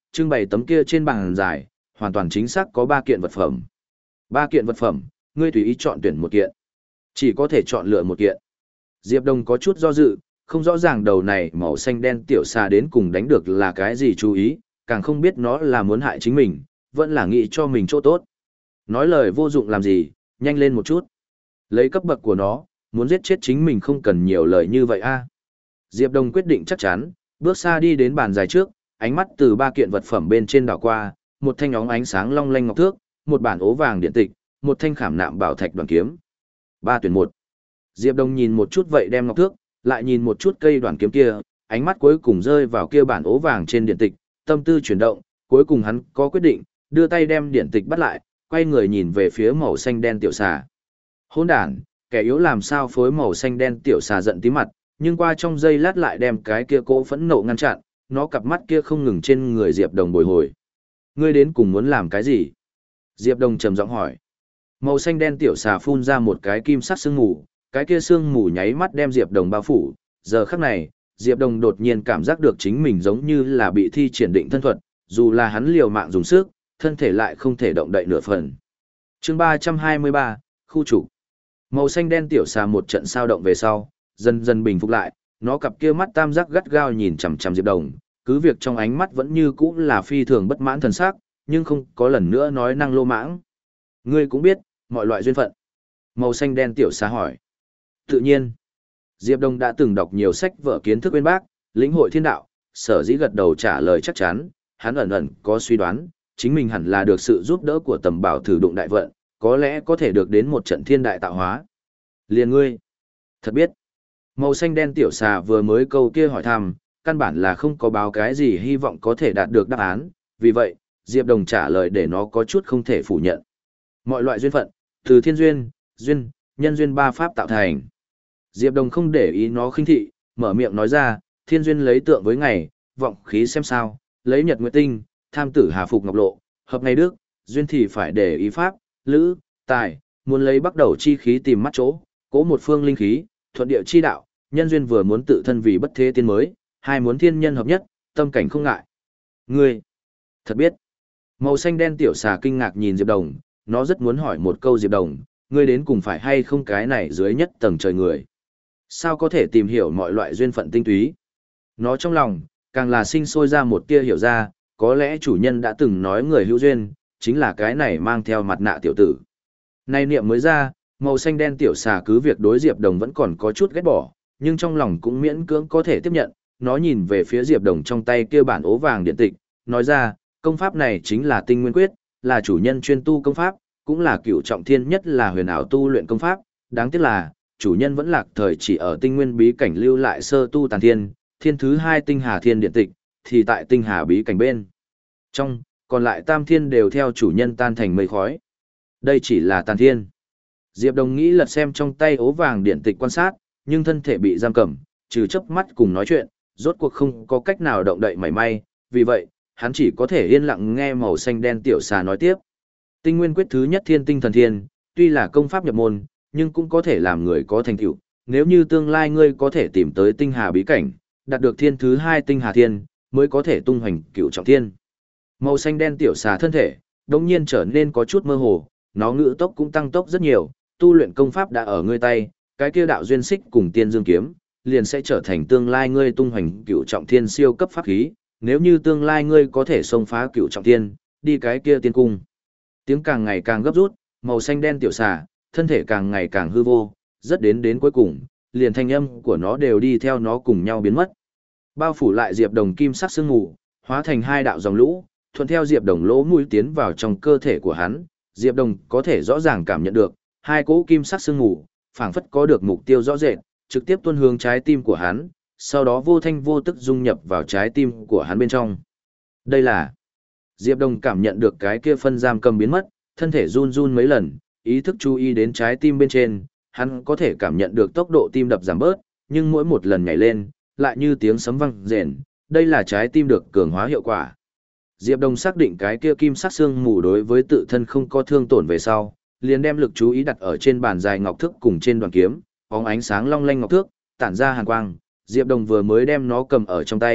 trưng bày tấm kia trên bàn dài, hoàn toàn chính xác có ba kiện vật phẩm. Ba kiện vật phẩm, ngươi tùy ý chọn tuyển một kiện. Chỉ có thể chọn lựa một kiện. Diệp Đông có chút do dự, không rõ ràng đầu này màu xanh đen tiểu xà đến cùng đánh được là cái gì chú ý, càng không biết nó là muốn hại chính mình, vẫn là nghĩ cho mình chỗ tốt. Nói lời vô dụng làm gì, nhanh lên một chút. Lấy cấp bậc của nó, muốn giết chết chính mình không cần nhiều lời như vậy a. Diệp Đông quyết định chắc chắn, bước xa đi đến bàn dài trước, ánh mắt từ ba kiện vật phẩm bên trên đảo qua, một thanh óng ánh sáng long lanh ngọc thước, một bản ố vàng điện tịch, một thanh khảm nạm bảo thạch đoàn kiếm. Ba tuyển một. Diệp Đông nhìn một chút vậy đem ngọc thước, lại nhìn một chút cây đoàn kiếm kia, ánh mắt cuối cùng rơi vào kia bản ố vàng trên điện tịch, tâm tư chuyển động, cuối cùng hắn có quyết định, đưa tay đem điện tịch bắt lại, quay người nhìn về phía màu xanh đen tiểu xà. Hỗn đản, kẻ yếu làm sao phối màu xanh đen tiểu xà giận tí mặt, nhưng qua trong giây lát lại đem cái kia cỗ phẫn nộ ngăn chặn, nó cặp mắt kia không ngừng trên người Diệp Đồng bồi hồi. Ngươi đến cùng muốn làm cái gì? Diệp Đồng trầm giọng hỏi. Màu xanh đen tiểu xà phun ra một cái kim sắc sương mù, cái kia sương mù nháy mắt đem Diệp Đồng bao phủ. Giờ khắc này, Diệp Đồng đột nhiên cảm giác được chính mình giống như là bị thi triển định thân thuật, dù là hắn liều mạng dùng sức, thân thể lại không thể động đậy nửa phần. Chương ba trăm hai mươi ba, khu chủ. Màu xanh đen tiểu xà một trận sao động về sau, dần dần bình phục lại, nó cặp kia mắt tam giác gắt gao nhìn chằm chằm Diệp Đồng, cứ việc trong ánh mắt vẫn như cũ là phi thường bất mãn thần sắc, nhưng không có lần nữa nói năng lô mãng. Ngươi cũng biết, mọi loại duyên phận. Màu xanh đen tiểu xà hỏi. Tự nhiên, Diệp Đồng đã từng đọc nhiều sách vở kiến thức bên bác, lĩnh hội thiên đạo, sở dĩ gật đầu trả lời chắc chắn, hắn ẩn ẩn có suy đoán, chính mình hẳn là được sự giúp đỡ của tầm bảo thử đụng đại vận, có lẽ có thể được đến một trận thiên đại tạo hóa. Liền ngươi, thật biết. Màu xanh đen tiểu xà vừa mới câu kia hỏi thăm, căn bản là không có báo cái gì hy vọng có thể đạt được đáp án, vì vậy, Diệp Đồng trả lời để nó có chút không thể phủ nhận. Mọi loại duyên phận, từ thiên duyên, duyên, nhân duyên ba pháp tạo thành. Diệp Đồng không để ý nó khinh thị, mở miệng nói ra, thiên duyên lấy tượng với ngày, vọng khí xem sao, lấy nhật nguyệt tinh, tham tử hà phục ngọc lộ, hợp ngày đức, duyên thì phải để ý pháp, lữ, tài, muốn lấy bắt đầu chi khí tìm mắt chỗ, cố một phương linh khí, thuận địa chi đạo, nhân duyên vừa muốn tự thân vì bất thế tiên mới, hai muốn thiên nhân hợp nhất, tâm cảnh không ngại. Ngươi, thật biết. Màu xanh đen tiểu xà kinh ngạc nhìn Diệp Đồng, nó rất muốn hỏi một câu Diệp Đồng, ngươi đến cùng phải hay không cái này dưới nhất tầng trời người. Sao có thể tìm hiểu mọi loại duyên phận tinh túy? Nó trong lòng, càng là sinh sôi ra một tia hiểu ra, có lẽ chủ nhân đã từng nói người hữu duyên, chính là cái này mang theo mặt nạ tiểu tử. Nay niệm mới ra, màu xanh đen tiểu xà cứ việc đối Diệp Đồng vẫn còn có chút ghét bỏ, nhưng trong lòng cũng miễn cưỡng có thể tiếp nhận, nó nhìn về phía Diệp Đồng trong tay kia bản ố vàng điện tịch, nói ra, công pháp này chính là tinh nguyên quyết, là chủ nhân chuyên tu công pháp, cũng là cửu trọng thiên nhất là huyền ảo tu luyện công pháp, đáng tiếc là, chủ nhân vẫn lạc thời chỉ ở tinh nguyên bí cảnh lưu lại sơ tu tàn thiên, thiên thứ hai tinh hà thiên điện tịch, thì tại tinh hà bí cảnh bên. Trong, còn lại tam thiên đều theo chủ nhân tan thành mây khói. Đây chỉ là tàn thiên. Diệp Đồng nghĩ lật xem trong tay ố vàng điện tịch quan sát, nhưng thân thể bị giam cầm, trừ chớp mắt cùng nói chuyện, rốt cuộc không có cách nào động đậy mảy may, vì vậy, hắn chỉ có thể yên lặng nghe màu xanh đen tiểu xà nói tiếp. Tinh nguyên quyết thứ nhất thiên tinh thần thiên, tuy là công pháp nhập môn, nhưng cũng có thể làm người có thành tựu. Nếu như tương lai ngươi có thể tìm tới tinh hà bí cảnh, đạt được thiên thứ hai tinh hà thiên, mới có thể tung hoành cửu trọng thiên. Màu xanh đen tiểu xà thân thể, đột nhiên trở nên có chút mơ hồ, nó ngữ tốc cũng tăng tốc rất nhiều, tu luyện công pháp đã ở ngươi tay, cái kia đạo duyên xích cùng tiên dương kiếm, liền sẽ trở thành tương lai ngươi tung hoành cửu trọng thiên siêu cấp pháp khí, nếu như tương lai ngươi có thể xông phá cửu trọng thiên, đi cái kia tiên cung. Tiếng càng ngày càng gấp rút, màu xanh đen tiểu xà, thân thể càng ngày càng hư vô, rất đến đến cuối cùng, liền thanh âm của nó đều đi theo nó cùng nhau biến mất. Bao phủ lại Diệp Đồng kim sắc sương mù, hóa thành hai đạo dòng lũ, thuận theo Diệp Đồng lỗ mũi tiến vào trong cơ thể của hắn, Diệp Đồng có thể rõ ràng cảm nhận được, hai cỗ kim sắc sương mù, phảng phất có được mục tiêu rõ rệt, trực tiếp tuôn hướng trái tim của hắn, sau đó vô thanh vô tức dung nhập vào trái tim của hắn bên trong. Đây là Diệp Đồng cảm nhận được cái kia phân giam cầm biến mất, thân thể run run mấy lần, ý thức chú ý đến trái tim bên trên, hắn có thể cảm nhận được tốc độ tim đập giảm bớt, nhưng mỗi một lần nhảy lên, lại như tiếng sấm vang rền, đây là trái tim được cường hóa hiệu quả. Diệp Đồng xác định cái kia kim sắc xương mù đối với tự thân không có thương tổn về sau, liền đem lực chú ý đặt ở trên bàn dài ngọc thước cùng trên đoàn kiếm, bóng ánh sáng long lanh ngọc thước, tản ra hàn quang, Diệp Đồng vừa mới đem nó cầm ở trong tay,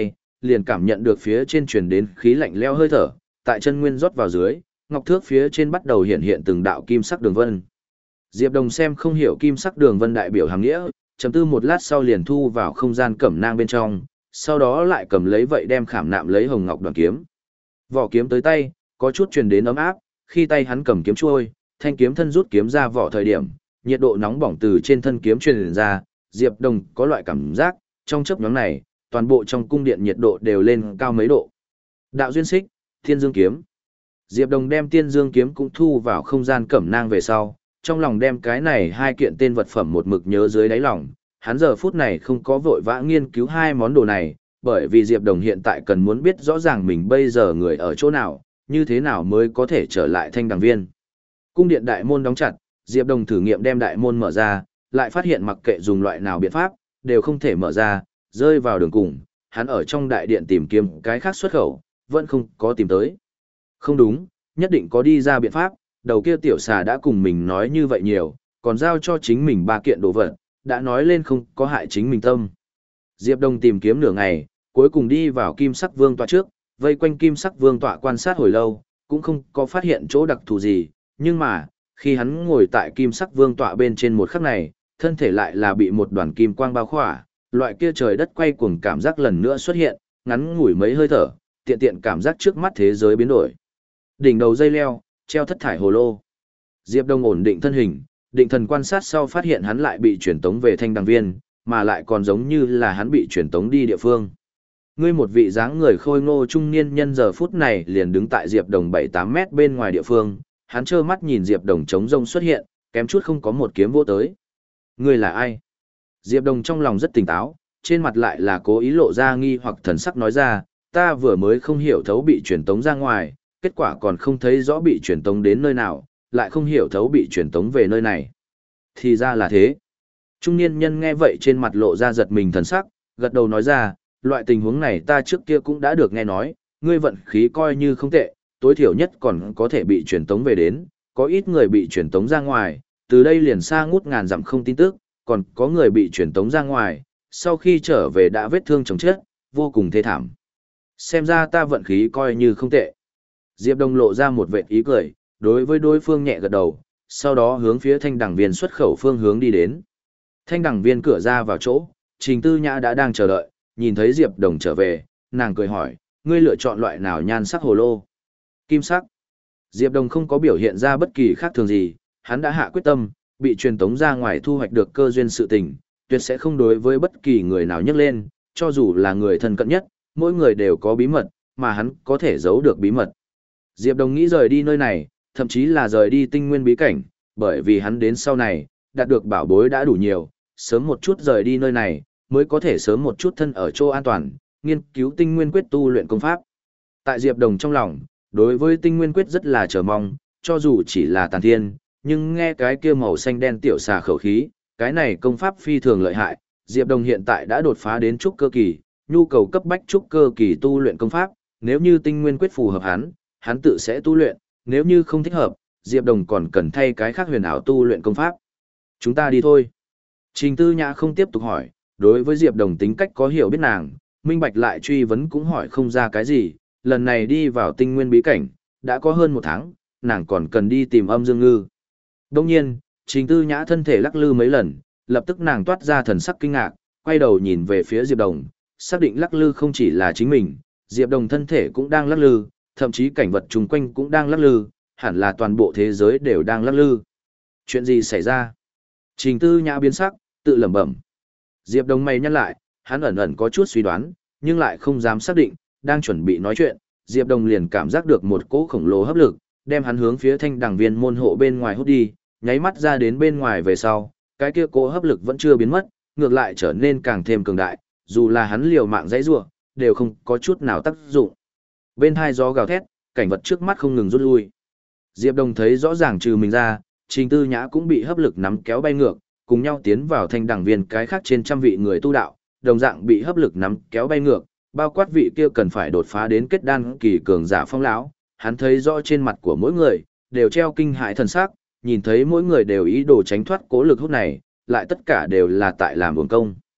liền cảm nhận được phía trên truyền đến khí lạnh leo hơi thở, tại chân nguyên rót vào dưới, ngọc thước phía trên bắt đầu hiện hiện từng đạo kim sắc đường vân. Diệp Đồng xem không hiểu kim sắc đường vân đại biểu hàng nghĩa, chấm tư một lát sau liền thu vào không gian cẩm nang bên trong, sau đó lại cầm lấy vậy đem khảm nạm lấy hồng ngọc đoàn kiếm. Vỏ kiếm tới tay, có chút truyền đến ấm áp, khi tay hắn cầm kiếm chuôi, thanh kiếm thân rút kiếm ra vỏ thời điểm, nhiệt độ nóng bỏng từ trên thân kiếm truyền ra, Diệp Đồng có loại cảm giác, trong chớp nhoáng này, toàn bộ trong cung điện nhiệt độ đều lên cao mấy độ. Đạo duyên xích, Thiên Dương kiếm. Diệp Đồng đem Thiên Dương kiếm cũng thu vào không gian cẩm nang về sau, trong lòng đem cái này hai kiện tên vật phẩm một mực nhớ dưới đáy lòng, hắn giờ phút này không có vội vã nghiên cứu hai món đồ này, bởi vì Diệp Đồng hiện tại cần muốn biết rõ ràng mình bây giờ người ở chỗ nào, như thế nào mới có thể trở lại Thanh Đằng Viên. Cung điện đại môn đóng chặt, Diệp Đồng thử nghiệm đem đại môn mở ra, lại phát hiện mặc kệ dùng loại nào biện pháp, đều không thể mở ra, rơi vào đường cùng, hắn ở trong đại điện tìm kiếm cái khác xuất khẩu, vẫn không có tìm tới. Không đúng, nhất định có đi ra biện pháp, đầu kia tiểu xà đã cùng mình nói như vậy nhiều, còn giao cho chính mình ba kiện đồ vật, đã nói lên không có hại chính mình tâm. Diệp Đồng tìm kiếm nửa ngày, cuối cùng đi vào kim sắc vương tọa trước, vây quanh kim sắc vương tọa quan sát hồi lâu, cũng không có phát hiện chỗ đặc thù gì, nhưng mà, khi hắn ngồi tại kim sắc vương tọa bên trên một khắc này, thân thể lại là bị một đoàn kim quang bao khỏa, loại kia trời đất quay cuồng cảm giác lần nữa xuất hiện, ngắn ngủi mấy hơi thở, tiện tiện cảm giác trước mắt thế giới biến đổi. Đỉnh đầu dây leo, treo thất thải hồ lô. Diệp Đông ổn định thân hình, định thần quan sát sau phát hiện hắn lại bị chuyển tống về Thanh Đằng Viên, mà lại còn giống như là hắn bị chuyển tống đi địa phương. Ngươi một vị dáng người khôi ngô trung niên nhân giờ phút này liền đứng tại Diệp Đồng bảy tám mét bên ngoài địa phương, hắn trơ mắt nhìn Diệp Đồng trống rông xuất hiện, kém chút không có một kiếm vô tới. Ngươi là ai? Diệp Đồng trong lòng rất tỉnh táo, trên mặt lại là cố ý lộ ra nghi hoặc thần sắc nói ra, ta vừa mới không hiểu thấu bị chuyển tống ra ngoài, kết quả còn không thấy rõ bị chuyển tống đến nơi nào, lại không hiểu thấu bị chuyển tống về nơi này. Thì ra là thế. Trung niên nhân nghe vậy trên mặt lộ ra giật mình thần sắc, gật đầu nói ra, loại tình huống này ta trước kia cũng đã được nghe nói, ngươi vận khí coi như không tệ, tối thiểu nhất còn có thể bị chuyển tống về đến, có ít người bị chuyển tống ra ngoài, từ đây liền xa ngút ngàn dặm không tin tức, còn có người bị chuyển tống ra ngoài, sau khi trở về đã vết thương chồng chết, vô cùng thê thảm. Xem ra ta vận khí coi như không tệ. Diệp Đông lộ ra một vệt ý cười, đối với đối phương nhẹ gật đầu, sau đó hướng phía Thanh Đằng Viên xuất khẩu phương hướng đi đến. Thanh Đằng Viên cửa ra vào chỗ, Trình Tư Nhã đã đang chờ đợi, nhìn thấy Diệp Đồng trở về, nàng cười hỏi, ngươi lựa chọn loại nào nhan sắc hồ lô? Kim sắc. Diệp Đồng không có biểu hiện ra bất kỳ khác thường gì, hắn đã hạ quyết tâm, bị truyền tống ra ngoài thu hoạch được cơ duyên sự tình, tuyệt sẽ không đối với bất kỳ người nào nhắc lên, cho dù là người thân cận nhất, mỗi người đều có bí mật, mà hắn có thể giấu được bí mật. Diệp Đồng nghĩ rời đi nơi này, thậm chí là rời đi tinh nguyên bí cảnh, bởi vì hắn đến sau này, đạt được bảo bối đã đủ nhiều, sớm một chút rời đi nơi này, mới có thể sớm một chút thân ở chỗ an toàn, nghiên cứu tinh nguyên quyết tu luyện công pháp. Tại Diệp Đồng trong lòng, đối với tinh nguyên quyết rất là chờ mong, cho dù chỉ là tàn thiên, nhưng nghe cái kia màu xanh đen tiểu xà khẩu khí, cái này công pháp phi thường lợi hại, Diệp Đồng hiện tại đã đột phá đến trúc cơ kỳ, nhu cầu cấp bách trúc cơ kỳ tu luyện công pháp, nếu như tinh nguyên quyết phù hợp hắn, hắn tự sẽ tu luyện, nếu như không thích hợp, Diệp Đồng còn cần thay cái khác huyền ảo tu luyện công pháp. Chúng ta đi thôi. Trình Tư Nhã không tiếp tục hỏi, đối với Diệp Đồng tính cách có hiểu biết nàng, minh bạch lại truy vấn cũng hỏi không ra cái gì, lần này đi vào tinh nguyên bí cảnh, đã có hơn một tháng, nàng còn cần đi tìm âm dương ngư. Đông nhiên, Trình Tư Nhã thân thể lắc lư mấy lần, lập tức nàng toát ra thần sắc kinh ngạc, quay đầu nhìn về phía Diệp Đồng, xác định lắc lư không chỉ là chính mình, Diệp Đồng thân thể cũng đang lắc lư, thậm chí cảnh vật chung quanh cũng đang lắc lư, hẳn là toàn bộ thế giới đều đang lắc lư. Chuyện gì xảy ra? Trình Tư Nhã biến sắc, tự lẩm bẩm. Diệp Đồng mày nhăn lại, hắn ẩn ẩn có chút suy đoán, nhưng lại không dám xác định, đang chuẩn bị nói chuyện, Diệp Đồng liền cảm giác được một cỗ khổng lồ hấp lực, đem hắn hướng phía Thanh Đằng Viên môn hộ bên ngoài hút đi, nháy mắt ra đến bên ngoài về sau, cái kia cỗ hấp lực vẫn chưa biến mất, ngược lại trở nên càng thêm cường đại, dù là hắn liều mạng giãy giụa, đều không có chút nào tác dụng. Bên hai gió gào thét, cảnh vật trước mắt không ngừng rút lui. Diệp Đồng thấy rõ ràng trừ mình ra, Trình Tư Nhã cũng bị hấp lực nắm kéo bay ngược, cùng nhau tiến vào Thanh Đằng Viên cái khác trên trăm vị người tu đạo, đồng dạng bị hấp lực nắm kéo bay ngược, bao quát vị kia cần phải đột phá đến kết đan kỳ cường giả Phong lão, hắn thấy rõ trên mặt của mỗi người đều treo kinh hãi thần sắc, nhìn thấy mỗi người đều ý đồ tránh thoát cố lực hút này, lại tất cả đều là tại làm uổng công.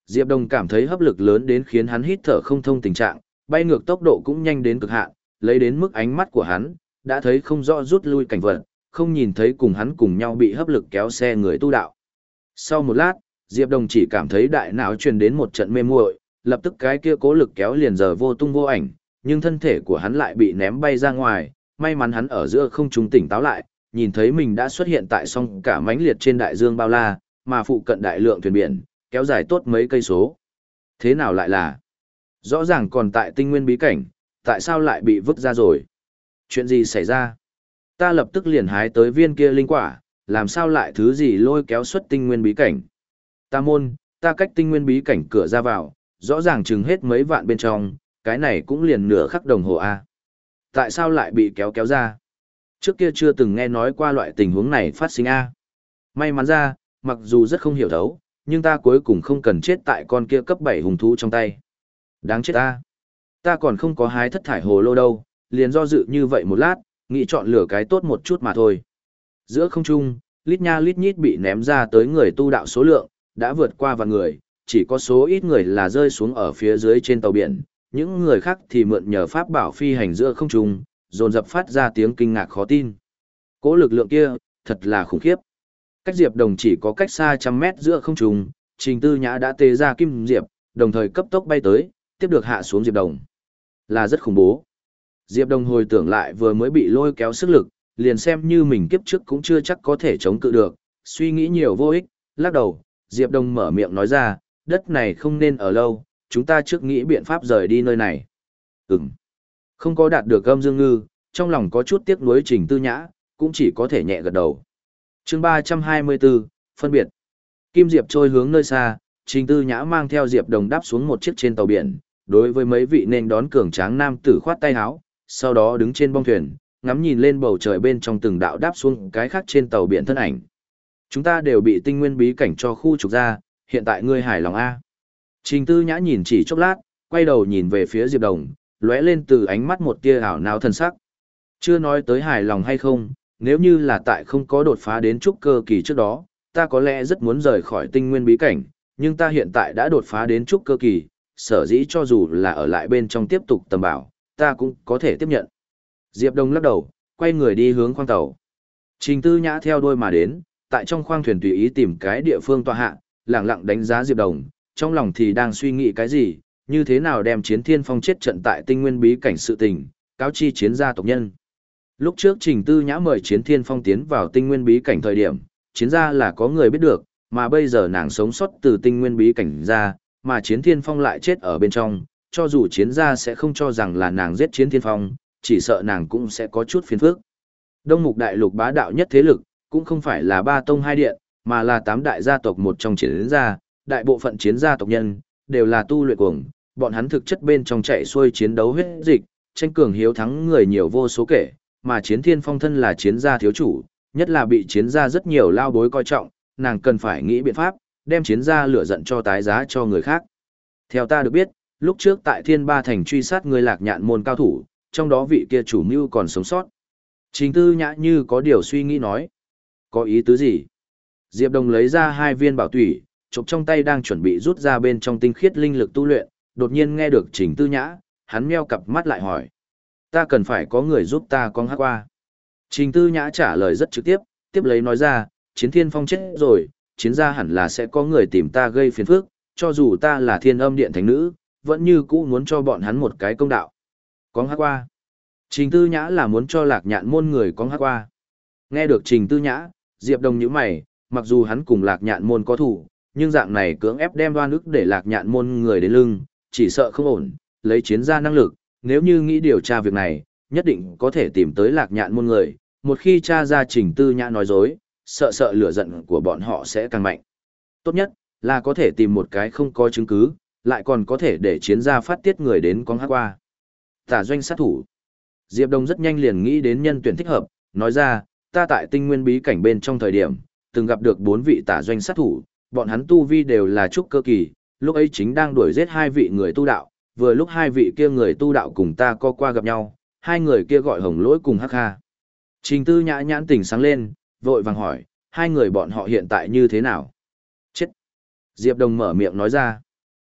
Diệp Đồng cảm thấy hấp lực lớn đến khiến hắn hít thở không thông tình trạng, bay ngược tốc độ cũng nhanh đến cực hạn, lấy đến mức ánh mắt của hắn, đã thấy không rõ rút lui cảnh vật, không nhìn thấy cùng hắn cùng nhau bị hấp lực kéo xe người tu đạo. Sau một lát, Diệp Đồng chỉ cảm thấy đại não truyền đến một trận mê muội, lập tức cái kia cố lực kéo liền giờ vô tung vô ảnh, nhưng thân thể của hắn lại bị ném bay ra ngoài, may mắn hắn ở giữa không trung tỉnh táo lại, nhìn thấy mình đã xuất hiện tại song cả mãnh liệt trên đại dương bao la, mà phụ cận đại lượng thuyền biển, kéo dài tốt mấy cây số. Thế nào lại là? Rõ ràng còn tại tinh nguyên bí cảnh, tại sao lại bị vứt ra rồi? Chuyện gì xảy ra? Ta lập tức liền hái tới viên kia linh quả, làm sao lại thứ gì lôi kéo xuất tinh nguyên bí cảnh? Ta môn, ta cách tinh nguyên bí cảnh cửa ra vào, rõ ràng chừng hết mấy vạn bên trong, cái này cũng liền nửa khắc đồng hồ a. Tại sao lại bị kéo kéo ra? Trước kia chưa từng nghe nói qua loại tình huống này phát sinh a. May mắn ra, mặc dù rất không hiểu thấu, nhưng ta cuối cùng không cần chết tại con kia cấp bảy hùng thú trong tay. Đáng chết ta. Ta còn không có hái thất thải hồ lô đâu, liền do dự như vậy một lát, nghĩ chọn lựa cái tốt một chút mà thôi. Giữa không trung, lít nha lít nhít bị ném ra tới người tu đạo số lượng, đã vượt qua vạn người, chỉ có số ít người là rơi xuống ở phía dưới trên tàu biển, những người khác thì mượn nhờ pháp bảo phi hành giữa không trung, dồn dập phát ra tiếng kinh ngạc khó tin. Cỗ lực lượng kia, thật là khủng khiếp. Cách Diệp Đồng chỉ có cách xa trăm mét giữa không trung, Trình Tư Nhã đã tê ra kim diệp, đồng thời cấp tốc bay tới, tiếp được hạ xuống Diệp Đồng. Là rất khủng bố. Diệp Đồng hồi tưởng lại vừa mới bị lôi kéo sức lực, liền xem như mình kiếp trước cũng chưa chắc có thể chống cự được, suy nghĩ nhiều vô ích, lắc đầu, Diệp Đồng mở miệng nói ra, đất này không nên ở lâu, chúng ta trước nghĩ biện pháp rời đi nơi này. Ừm. Không có đạt được âm dương ngư, trong lòng có chút tiếc nuối Trình Tư Nhã, cũng chỉ có thể nhẹ gật đầu. Chương ba trăm hai mươi bốn, phân biệt. Kim Diệp trôi hướng nơi xa, Trình Tư Nhã mang theo Diệp Đồng đáp xuống một chiếc trên tàu biển, đối với mấy vị nên đón cường tráng nam tử khoát tay áo, sau đó đứng trên bong thuyền, ngắm nhìn lên bầu trời bên trong từng đạo đáp xuống cái khác trên tàu biển thân ảnh. Chúng ta đều bị tinh nguyên bí cảnh cho khu trục ra, hiện tại ngươi hài lòng a? Trình Tư Nhã nhìn chỉ chốc lát, quay đầu nhìn về phía Diệp Đồng, lóe lên từ ánh mắt một tia ảo não thần sắc. Chưa nói tới hài lòng hay không, nếu như là tại không có đột phá đến trúc cơ kỳ trước đó, ta có lẽ rất muốn rời khỏi tinh nguyên bí cảnh, nhưng ta hiện tại đã đột phá đến trúc cơ kỳ, sở dĩ cho dù là ở lại bên trong tiếp tục tầm bảo, ta cũng có thể tiếp nhận. Diệp Đông lắc đầu, quay người đi hướng khoang tàu. Trình Tư Nhã theo đuôi mà đến, tại trong khoang thuyền tùy ý tìm cái địa phương tọa hạ, lặng lặng đánh giá Diệp Đồng, trong lòng thì đang suy nghĩ cái gì, như thế nào đem Chiến Thiên Phong chết trận tại tinh nguyên bí cảnh sự tình, cáo chi chiến gia tộc nhân. Lúc trước Trình Tư Nhã mời Chiến Thiên Phong tiến vào tinh nguyên bí cảnh thời điểm, chiến gia là có người biết được, mà bây giờ nàng sống sót từ tinh nguyên bí cảnh ra, mà Chiến Thiên Phong lại chết ở bên trong, cho dù chiến gia sẽ không cho rằng là nàng giết Chiến Thiên Phong, chỉ sợ nàng cũng sẽ có chút phiền phức. Đông Mục Đại Lục bá đạo nhất thế lực, cũng không phải là ba tông hai điện, mà là tám đại gia tộc một trong chiến gia, đại bộ phận chiến gia tộc nhân, đều là tu luyện cuồng, bọn hắn thực chất bên trong chạy xuôi chiến đấu huyết dịch, tranh cường hiếu thắng người nhiều vô số kể, mà Chiến Thiên Phong thân là chiến gia thiếu chủ, nhất là bị chiến gia rất nhiều lao bối coi trọng, nàng cần phải nghĩ biện pháp, đem chiến gia lửa giận cho tái giá cho người khác. Theo ta được biết, lúc trước tại Thiên Ba Thành truy sát người Lạc Nhạn môn cao thủ, trong đó vị kia chủ mưu còn sống sót. Trình Tư Nhã như có điều suy nghĩ nói. Có ý tứ gì? Diệp Đồng lấy ra hai viên bảo thủy, chụp trong tay đang chuẩn bị rút ra bên trong tinh khiết linh lực tu luyện, đột nhiên nghe được Trình Tư Nhã, hắn meo cặp mắt lại hỏi. Ta cần phải có người giúp ta con hát qua. Trình Tư Nhã trả lời rất trực tiếp, tiếp lấy nói ra, Chiến Thiên Phong chết rồi, chiến gia hẳn là sẽ có người tìm ta gây phiền phức, cho dù ta là Thiên Âm Điện thánh nữ, vẫn như cũ muốn cho bọn hắn một cái công đạo. Con hát qua. Trình Tư Nhã là muốn cho Lạc Nhạn môn người con hát qua. Nghe được Trình Tư Nhã, Diệp Đồng nhíu mày, mặc dù hắn cùng Lạc Nhạn môn có thủ, nhưng dạng này cưỡng ép đem đoan ức để Lạc Nhạn môn người đến lưng, chỉ sợ không ổn, lấy chiến gia năng lực, nếu như nghĩ điều tra việc này, nhất định có thể tìm tới Lạc Nhạn môn người, một khi tra ra Trình Tư Nhã nói dối, sợ sợ lửa giận của bọn họ sẽ càng mạnh. Tốt nhất là có thể tìm một cái không có chứng cứ, lại còn có thể để chiến gia phát tiết người đến con hát qua. Tả doanh sát thủ. Diệp Đông rất nhanh liền nghĩ đến nhân tuyển thích hợp, nói ra, ta tại tinh nguyên bí cảnh bên trong thời điểm, từng gặp được bốn vị tả doanh sát thủ, bọn hắn tu vi đều là trúc cơ kỳ, lúc ấy chính đang đuổi giết hai vị người tu đạo, vừa lúc hai vị kia người tu đạo cùng ta co qua gặp nhau, hai người kia gọi Hồng Lỗi cùng Hắc Kha. Trình Tư Nhã nhãn tỉnh sáng lên, vội vàng hỏi, hai người bọn họ hiện tại như thế nào? Chết! Diệp Đồng mở miệng nói ra.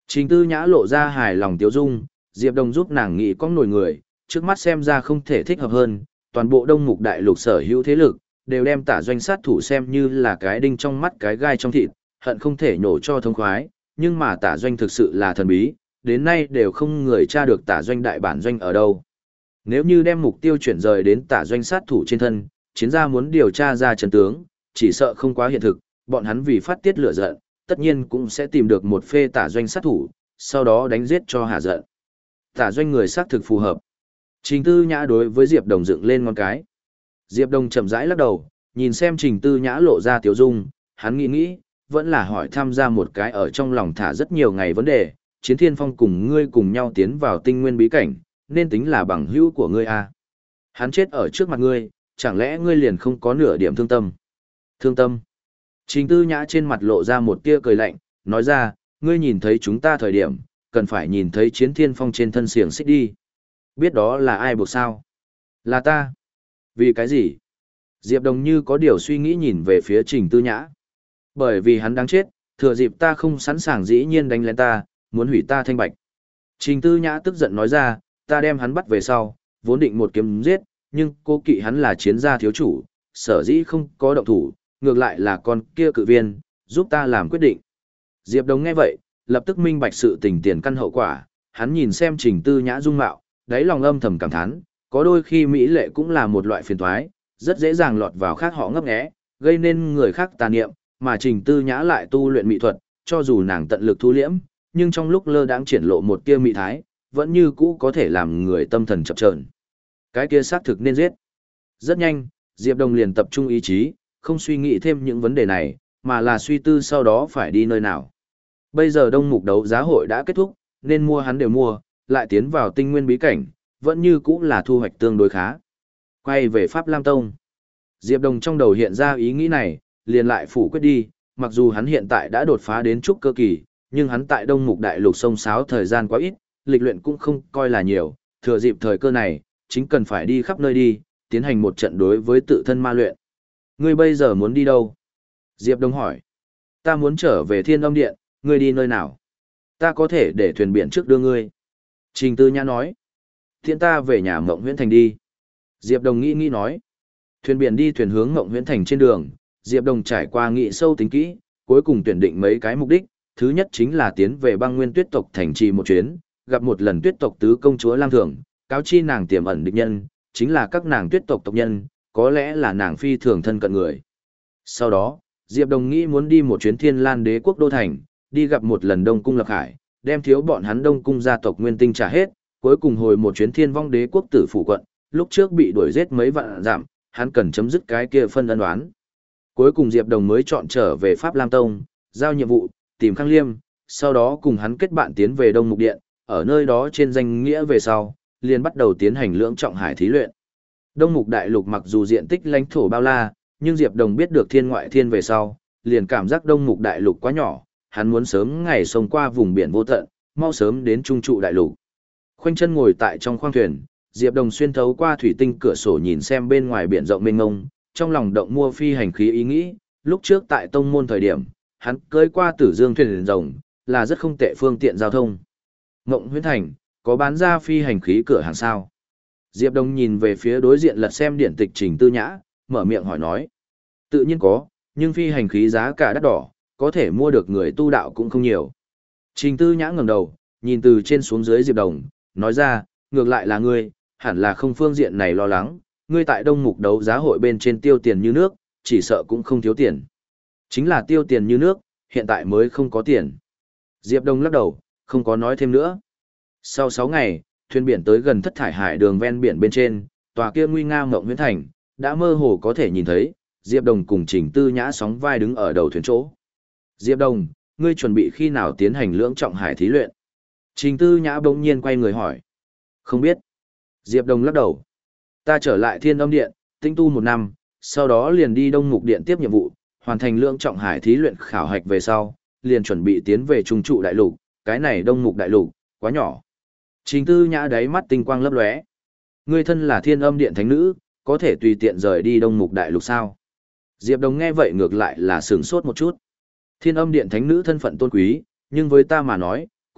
Trình Tư Nhã lộ ra hài lòng tiếu dung, Diệp Đồng giúp nàng nghĩ con nổi người, trước mắt xem ra không thể thích hợp hơn, toàn bộ Đông Mục Đại Lục sở hữu thế lực, đều đem Tả Doanh sát thủ xem như là cái đinh trong mắt cái gai trong thịt, hận không thể nhổ cho thông khoái, nhưng mà Tả Doanh thực sự là thần bí, đến nay đều không người tra được Tả Doanh đại bản doanh ở đâu. Nếu như đem mục tiêu chuyển rời đến Tả Doanh sát thủ trên thân, chiến gia muốn điều tra ra chân tướng, chỉ sợ không quá hiện thực, bọn hắn vì phát tiết lửa giận, tất nhiên cũng sẽ tìm được một phê Tả Doanh sát thủ, sau đó đánh giết cho hạ giận. Tả Doanh người xác thực phù hợp. Trình Tư Nhã đối với Diệp Đồng dựng lên ngón cái. Diệp Đồng chậm rãi lắc đầu, nhìn xem Trình Tư Nhã lộ ra tiểu dung, hắn nghĩ nghĩ, vẫn là hỏi tham gia một cái ở trong lòng thả rất nhiều ngày vấn đề, Chiến Thiên Phong cùng ngươi cùng nhau tiến vào tinh nguyên bí cảnh, nên tính là bằng hữu của ngươi à. Hắn chết ở trước mặt ngươi, chẳng lẽ ngươi liền không có nửa điểm thương tâm? Thương tâm? Trình Tư Nhã trên mặt lộ ra một tia cười lạnh, nói ra, ngươi nhìn thấy chúng ta thời điểm, cần phải nhìn thấy Chiến Thiên Phong trên thân xiềng xích đi. Biết đó là ai buộc sao? Là ta. Vì cái gì? Diệp Đồng như có điều suy nghĩ nhìn về phía Trình Tư Nhã. Bởi vì hắn đáng chết, thừa dịp ta không sẵn sàng dĩ nhiên đánh lên ta, muốn hủy ta thanh bạch. Trình Tư Nhã tức giận nói ra, ta đem hắn bắt về sau, vốn định một kiếm giết, nhưng cô kỵ hắn là chiến gia thiếu chủ, sở dĩ không có động thủ, ngược lại là con kia cự viên, giúp ta làm quyết định. Diệp Đồng nghe vậy, lập tức minh bạch sự tình tiền căn hậu quả, hắn nhìn xem Trình Tư Nhã dung mạo, đáy lòng âm thầm cảm thán, có đôi khi mỹ lệ cũng là một loại phiền toái, rất dễ dàng lọt vào khác họ ngấp nghé, gây nên người khác tà niệm, mà Trình Tư Nhã lại tu luyện mỹ thuật, cho dù nàng tận lực thu liễm, nhưng trong lúc lơ đãng triển lộ một tia mỹ thái, vẫn như cũ có thể làm người tâm thần chập chờn. Cái kia xác thực nên giết. Rất nhanh, Diệp Đồng liền tập trung ý chí, không suy nghĩ thêm những vấn đề này, mà là suy tư sau đó phải đi nơi nào. Bây giờ đông mục đấu giá hội đã kết thúc, nên mua hắn đều mua, lại tiến vào tinh nguyên bí cảnh, vẫn như cũ là thu hoạch tương đối khá. Quay về Pháp Lam Tông. Diệp Đồng trong đầu hiện ra ý nghĩ này, liền lại phủ quyết đi, mặc dù hắn hiện tại đã đột phá đến trúc cơ kỳ, nhưng hắn tại Đông Mục Đại Lục sông sáo thời gian quá ít, lịch luyện cũng không coi là nhiều, thừa dịp thời cơ này, chính cần phải đi khắp nơi đi, tiến hành một trận đối với tự thân ma luyện. Ngươi bây giờ muốn đi đâu? Diệp Đồng hỏi. Ta muốn trở về Thiên Âm Điện, ngươi đi nơi nào? Ta có thể để thuyền biển trước đưa ngươi. Trình Tư Nhã nói. Thiện ta về nhà Mộng Huyễn Thành đi. Diệp Đồng nghĩ nghĩ nói. Thuyền biển đi thuyền hướng Mộng Huyễn Thành trên đường, Diệp Đồng trải qua nghị sâu tính kỹ, cuối cùng tuyển định mấy cái mục đích. Thứ nhất chính là tiến về băng nguyên tuyết tộc thành trì một chuyến, gặp một lần tuyết tộc tứ công chúa Lam Thường, cáo chi nàng tiềm ẩn địch nhân, chính là các nàng tuyết tộc tộc nhân, có lẽ là nàng phi thường thân cận người. Sau đó, Diệp Đồng nghĩ muốn đi một chuyến Thiên Lan Đế quốc đô thành, đi gặp một lần Đông cung Lập Hải, đem thiếu bọn hắn Đông cung gia tộc nguyên tinh trả hết, cuối cùng hồi một chuyến Thiên Vong Đế quốc tử phủ quận, lúc trước bị đuổi giết mấy vạn giảm, hắn cần chấm dứt cái kia phân ân oán. Cuối cùng Diệp Đồng mới chọn trở về Pháp Lam Tông, giao nhiệm vụ, tìm Khang Liêm, sau đó cùng hắn kết bạn tiến về Đông Mục Điện, ở nơi đó trên danh nghĩa về sau, liền bắt đầu tiến hành lưỡng trọng hải thí luyện. Đông Mục Đại Lục mặc dù diện tích lãnh thổ bao la, nhưng Diệp Đồng biết được thiên ngoại thiên về sau, liền cảm giác Đông Mục Đại Lục quá nhỏ, hắn muốn sớm ngày sông qua vùng biển vô tận, mau sớm đến Trung trụ Đại Lục. Khoanh chân ngồi tại trong khoang thuyền, Diệp Đồng xuyên thấu qua thủy tinh cửa sổ nhìn xem bên ngoài biển rộng mênh mông, trong lòng động mua phi hành khí ý nghĩ, lúc trước tại tông môn thời điểm, hắn cưỡi qua Tử Dương thuyền rồng, là rất không tệ phương tiện giao thông. Ngộng Huyễn Thành, có bán ra phi hành khí cửa hàng sao? Diệp Đồng nhìn về phía đối diện lật xem điện tịch Trình Tư Nhã, mở miệng hỏi nói. Tự nhiên có, nhưng phi hành khí giá cả đắt đỏ, có thể mua được người tu đạo cũng không nhiều. Trình Tư Nhã ngẩng đầu, nhìn từ trên xuống dưới Diệp Đồng, nói ra, ngược lại là ngươi, hẳn là không phương diện này lo lắng, ngươi tại Đông Mục đấu giá hội bên trên tiêu tiền như nước, chỉ sợ cũng không thiếu tiền. Chính là tiêu tiền như nước, hiện tại mới không có tiền. Diệp Đông lắc đầu, không có nói thêm nữa. Sau sáu ngày, thuyền biển tới gần Thất Thải Hải đường ven biển bên trên, tòa kia nguy nga Mộng Huyễn Thành, đã mơ hồ có thể nhìn thấy, Diệp Đồng cùng Trình Tư Nhã sóng vai đứng ở đầu thuyền chỗ. Diệp Đồng, ngươi chuẩn bị khi nào tiến hành lưỡng trọng hải thí luyện? Trình Tư Nhã bỗng nhiên quay người hỏi. Không biết. Diệp Đồng lắc đầu. Ta trở lại Thiên Âm Điện, tinh tu một năm, sau đó liền đi Đông Mục Điện tiếp nhiệm vụ, hoàn thành lưỡng trọng hải thí luyện khảo hạch về sau, liền chuẩn bị tiến về Trung trụ Đại Lục, cái này Đông Mục Đại Lục, quá nhỏ. Trình Tư Nhã đáy mắt tinh quang lấp lóe. Ngươi thân là Thiên Âm Điện thánh nữ, có thể tùy tiện rời đi Đông Mục Đại Lục sao? Diệp Đồng nghe vậy ngược lại là sửng sốt một chút. Thiên Âm Điện thánh nữ thân phận tôn quý, nhưng với ta mà nói,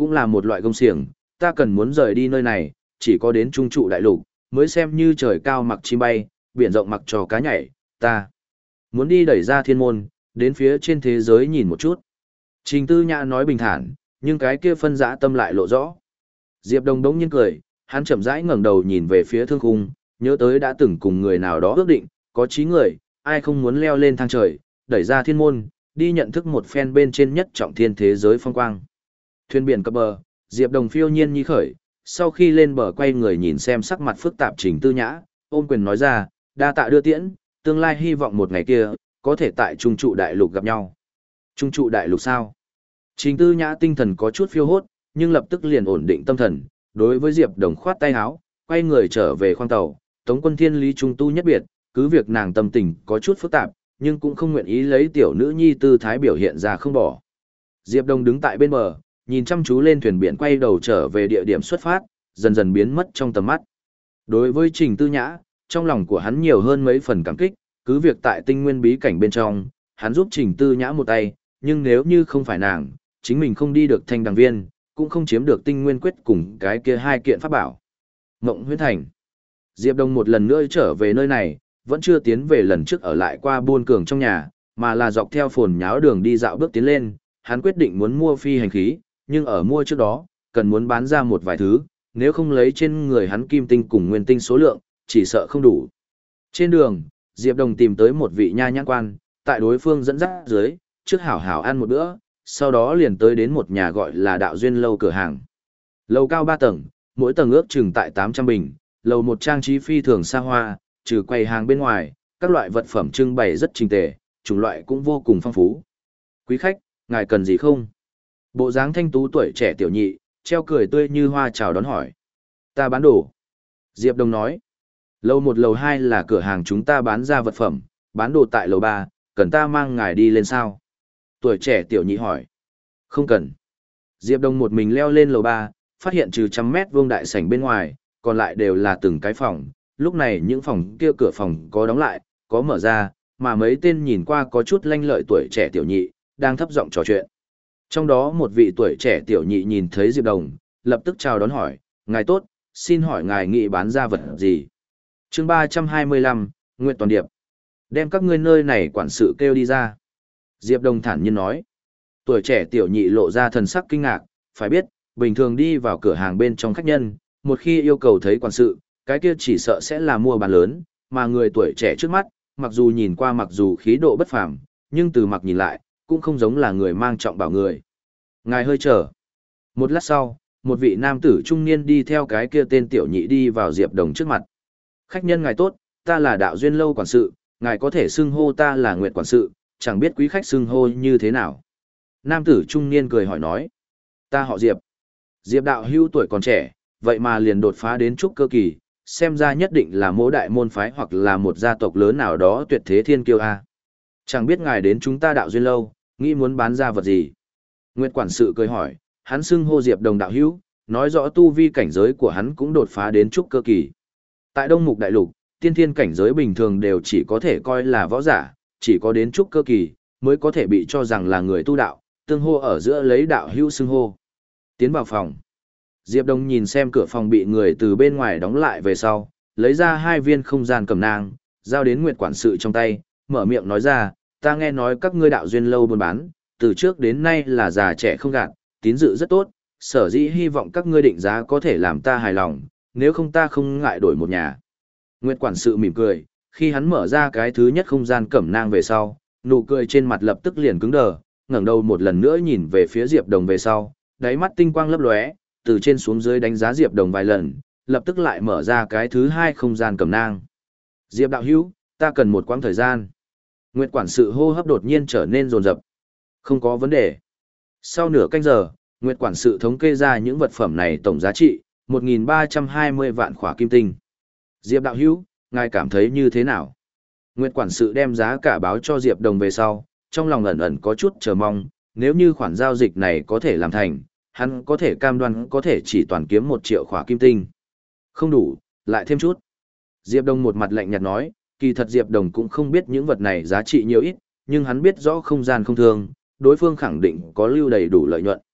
cũng là một loại công xiềng, ta cần muốn rời đi nơi này, chỉ có đến trung trụ đại lục, mới xem như trời cao mặc chim bay, biển rộng mặc trò cá nhảy, ta muốn đi đẩy ra thiên môn, đến phía trên thế giới nhìn một chút. Trình Tư Nhã nói bình thản, nhưng cái kia phân dã tâm lại lộ rõ. Diệp Đồng đống nhiên cười, hắn chậm rãi ngẩng đầu nhìn về phía thương khung, nhớ tới đã từng cùng người nào đó ước định, có chí người, ai không muốn leo lên thang trời, đẩy ra thiên môn, đi nhận thức một phen bên trên nhất trọng thiên thế giới phong quang. Thuyền biển cập bờ, Diệp Đồng phiêu nhiên nhi khởi, sau khi lên bờ quay người nhìn xem sắc mặt phức tạp Trình Tư Nhã, ôm quyền nói ra, đa tạ đưa tiễn, tương lai hy vọng một ngày kia, có thể tại Trung trụ đại lục gặp nhau. Trung trụ đại lục sao? Trình Tư Nhã tinh thần có chút phiêu hốt, nhưng lập tức liền ổn định tâm thần, đối với Diệp Đồng khoát tay áo, quay người trở về khoang tàu, Tống Quân Thiên Lý Trung tu nhất biệt, cứ việc nàng tâm tình có chút phức tạp, nhưng cũng không nguyện ý lấy tiểu nữ nhi tư thái biểu hiện ra không bỏ. Diệp Đồng đứng tại bên bờ, nhìn chăm chú lên thuyền biển quay đầu trở về địa điểm xuất phát, dần dần biến mất trong tầm mắt. Đối với Trình Tư Nhã, trong lòng của hắn nhiều hơn mấy phần cảm kích, cứ việc tại tinh nguyên bí cảnh bên trong, hắn giúp Trình Tư Nhã một tay, nhưng nếu như không phải nàng, chính mình không đi được thanh đằng viên, cũng không chiếm được tinh nguyên quyết cùng cái kia hai kiện pháp bảo. Ngộng Huyễn Thành. Diệp Đông một lần nữa trở về nơi này, vẫn chưa tiến về lần trước ở lại qua buôn cường trong nhà, mà là dọc theo phồn nháo đường đi dạo bước tiến lên, hắn quyết định muốn mua phi hành khí, nhưng ở mua trước đó, cần muốn bán ra một vài thứ, nếu không lấy trên người hắn kim tinh cùng nguyên tinh số lượng, chỉ sợ không đủ. Trên đường, Diệp Đồng tìm tới một vị nha nhãn quan, tại đối phương dẫn dắt dưới, trước hảo hảo ăn một bữa, sau đó liền tới đến một nhà gọi là Đạo Duyên Lâu cửa hàng. Lầu cao ba tầng, mỗi tầng ước chừng tại tám trăm bình, lầu một trang trí phi thường xa hoa, trừ quầy hàng bên ngoài, các loại vật phẩm trưng bày rất trình tề, chủng loại cũng vô cùng phong phú. Quý khách, ngài cần gì không? Bộ dáng thanh tú tuổi trẻ tiểu nhị, treo cười tươi như hoa chào đón hỏi. Ta bán đồ. Diệp Đồng nói. Lầu một lầu hai là cửa hàng chúng ta bán ra vật phẩm, bán đồ tại lầu ba, cần ta mang ngài đi lên sao? Tuổi trẻ tiểu nhị hỏi. Không cần. Diệp Đồng một mình leo lên lầu ba, phát hiện trừ trăm mét vuông đại sảnh bên ngoài, còn lại đều là từng cái phòng. Lúc này những phòng kia cửa phòng có đóng lại, có mở ra, mà mấy tên nhìn qua có chút lanh lợi tuổi trẻ tiểu nhị, đang thấp giọng trò chuyện. Trong đó một vị tuổi trẻ tiểu nhị nhìn thấy Diệp Đồng, lập tức chào đón hỏi, ngài tốt, xin hỏi ngài nghị bán ra vật gì? Chương ba trăm hai mươi lăm, Nguyệt Toàn Điệp. Đem các ngươi nơi này quản sự kêu đi ra. Diệp Đồng thản nhiên nói. Tuổi trẻ tiểu nhị lộ ra thần sắc kinh ngạc, phải biết, bình thường đi vào cửa hàng bên trong khách nhân, một khi yêu cầu thấy quản sự, cái kia chỉ sợ sẽ là mua bán lớn, mà người tuổi trẻ trước mắt, mặc dù nhìn qua mặc dù khí độ bất phàm, nhưng từ mặt nhìn lại, cũng không giống là người mang trọng bảo người. Ngài hơi chờ. Một lát sau, một vị nam tử trung niên đi theo cái kia tên tiểu nhị đi vào Diệp Đồng trước mặt. Khách nhân ngài tốt, ta là Đạo Duyên Lâu quản sự, ngài có thể xưng hô ta là Nguyệt quản sự, chẳng biết quý khách xưng hô như thế nào. Nam tử trung niên cười hỏi nói. Ta họ Diệp. Diệp đạo hữu tuổi còn trẻ, vậy mà liền đột phá đến trúc cơ kỳ, xem ra nhất định là mỗ đại môn phái hoặc là một gia tộc lớn nào đó tuyệt thế thiên kiêu a. Chẳng biết ngài đến chúng ta Đạo Duyên Lâu, nghĩ muốn bán ra vật gì? Nguyệt quản sự cười hỏi, hắn xưng hô Diệp Đồng đạo hữu, nói rõ tu vi cảnh giới của hắn cũng đột phá đến trúc cơ kỳ. Tại Đông Mục Đại Lục, tiên thiên cảnh giới bình thường đều chỉ có thể coi là võ giả, chỉ có đến trúc cơ kỳ mới có thể bị cho rằng là người tu đạo, tương hô ở giữa lấy đạo hữu xưng hô. Tiến vào phòng. Diệp Đồng nhìn xem cửa phòng bị người từ bên ngoài đóng lại về sau, lấy ra hai viên không gian cầm nang, giao đến Nguyệt quản sự trong tay, mở miệng nói ra, ta nghe nói các ngươi Đạo Duyên Lâu buôn bán, từ trước đến nay là già trẻ không gạt, tín dự rất tốt, sở dĩ hy vọng các ngươi định giá có thể làm ta hài lòng, nếu không ta không ngại đổi một nhà. Nguyệt quản sự mỉm cười, khi hắn mở ra cái thứ nhất không gian cẩm nang về sau, nụ cười trên mặt lập tức liền cứng đờ, ngẩng đầu một lần nữa nhìn về phía Diệp Đồng về sau, đáy mắt tinh quang lấp lóe, từ trên xuống dưới đánh giá Diệp Đồng vài lần, lập tức lại mở ra cái thứ hai không gian cẩm nang. Diệp đạo hữu, ta cần một quãng thời gian. Nguyệt quản sự hô hấp đột nhiên trở nên rồn rập. Không có vấn đề. Sau nửa canh giờ, Nguyệt quản sự thống kê ra những vật phẩm này tổng giá trị một nghìn ba trăm hai mươi vạn khỏa kim tinh. Diệp đạo hữu, ngài cảm thấy như thế nào? Nguyệt quản sự đem giá cả báo cho Diệp Đồng về sau, trong lòng ẩn ẩn có chút chờ mong, nếu như khoản giao dịch này có thể làm thành, hắn có thể cam đoan có thể chỉ toàn kiếm một triệu khỏa kim tinh. Không đủ, lại thêm chút. Diệp Đồng một mặt lạnh nhạt nói, kỳ thật Diệp Đồng cũng không biết những vật này giá trị nhiều ít, nhưng hắn biết rõ không gian không thường, đối phương khẳng định có lưu đầy đủ lợi nhuận.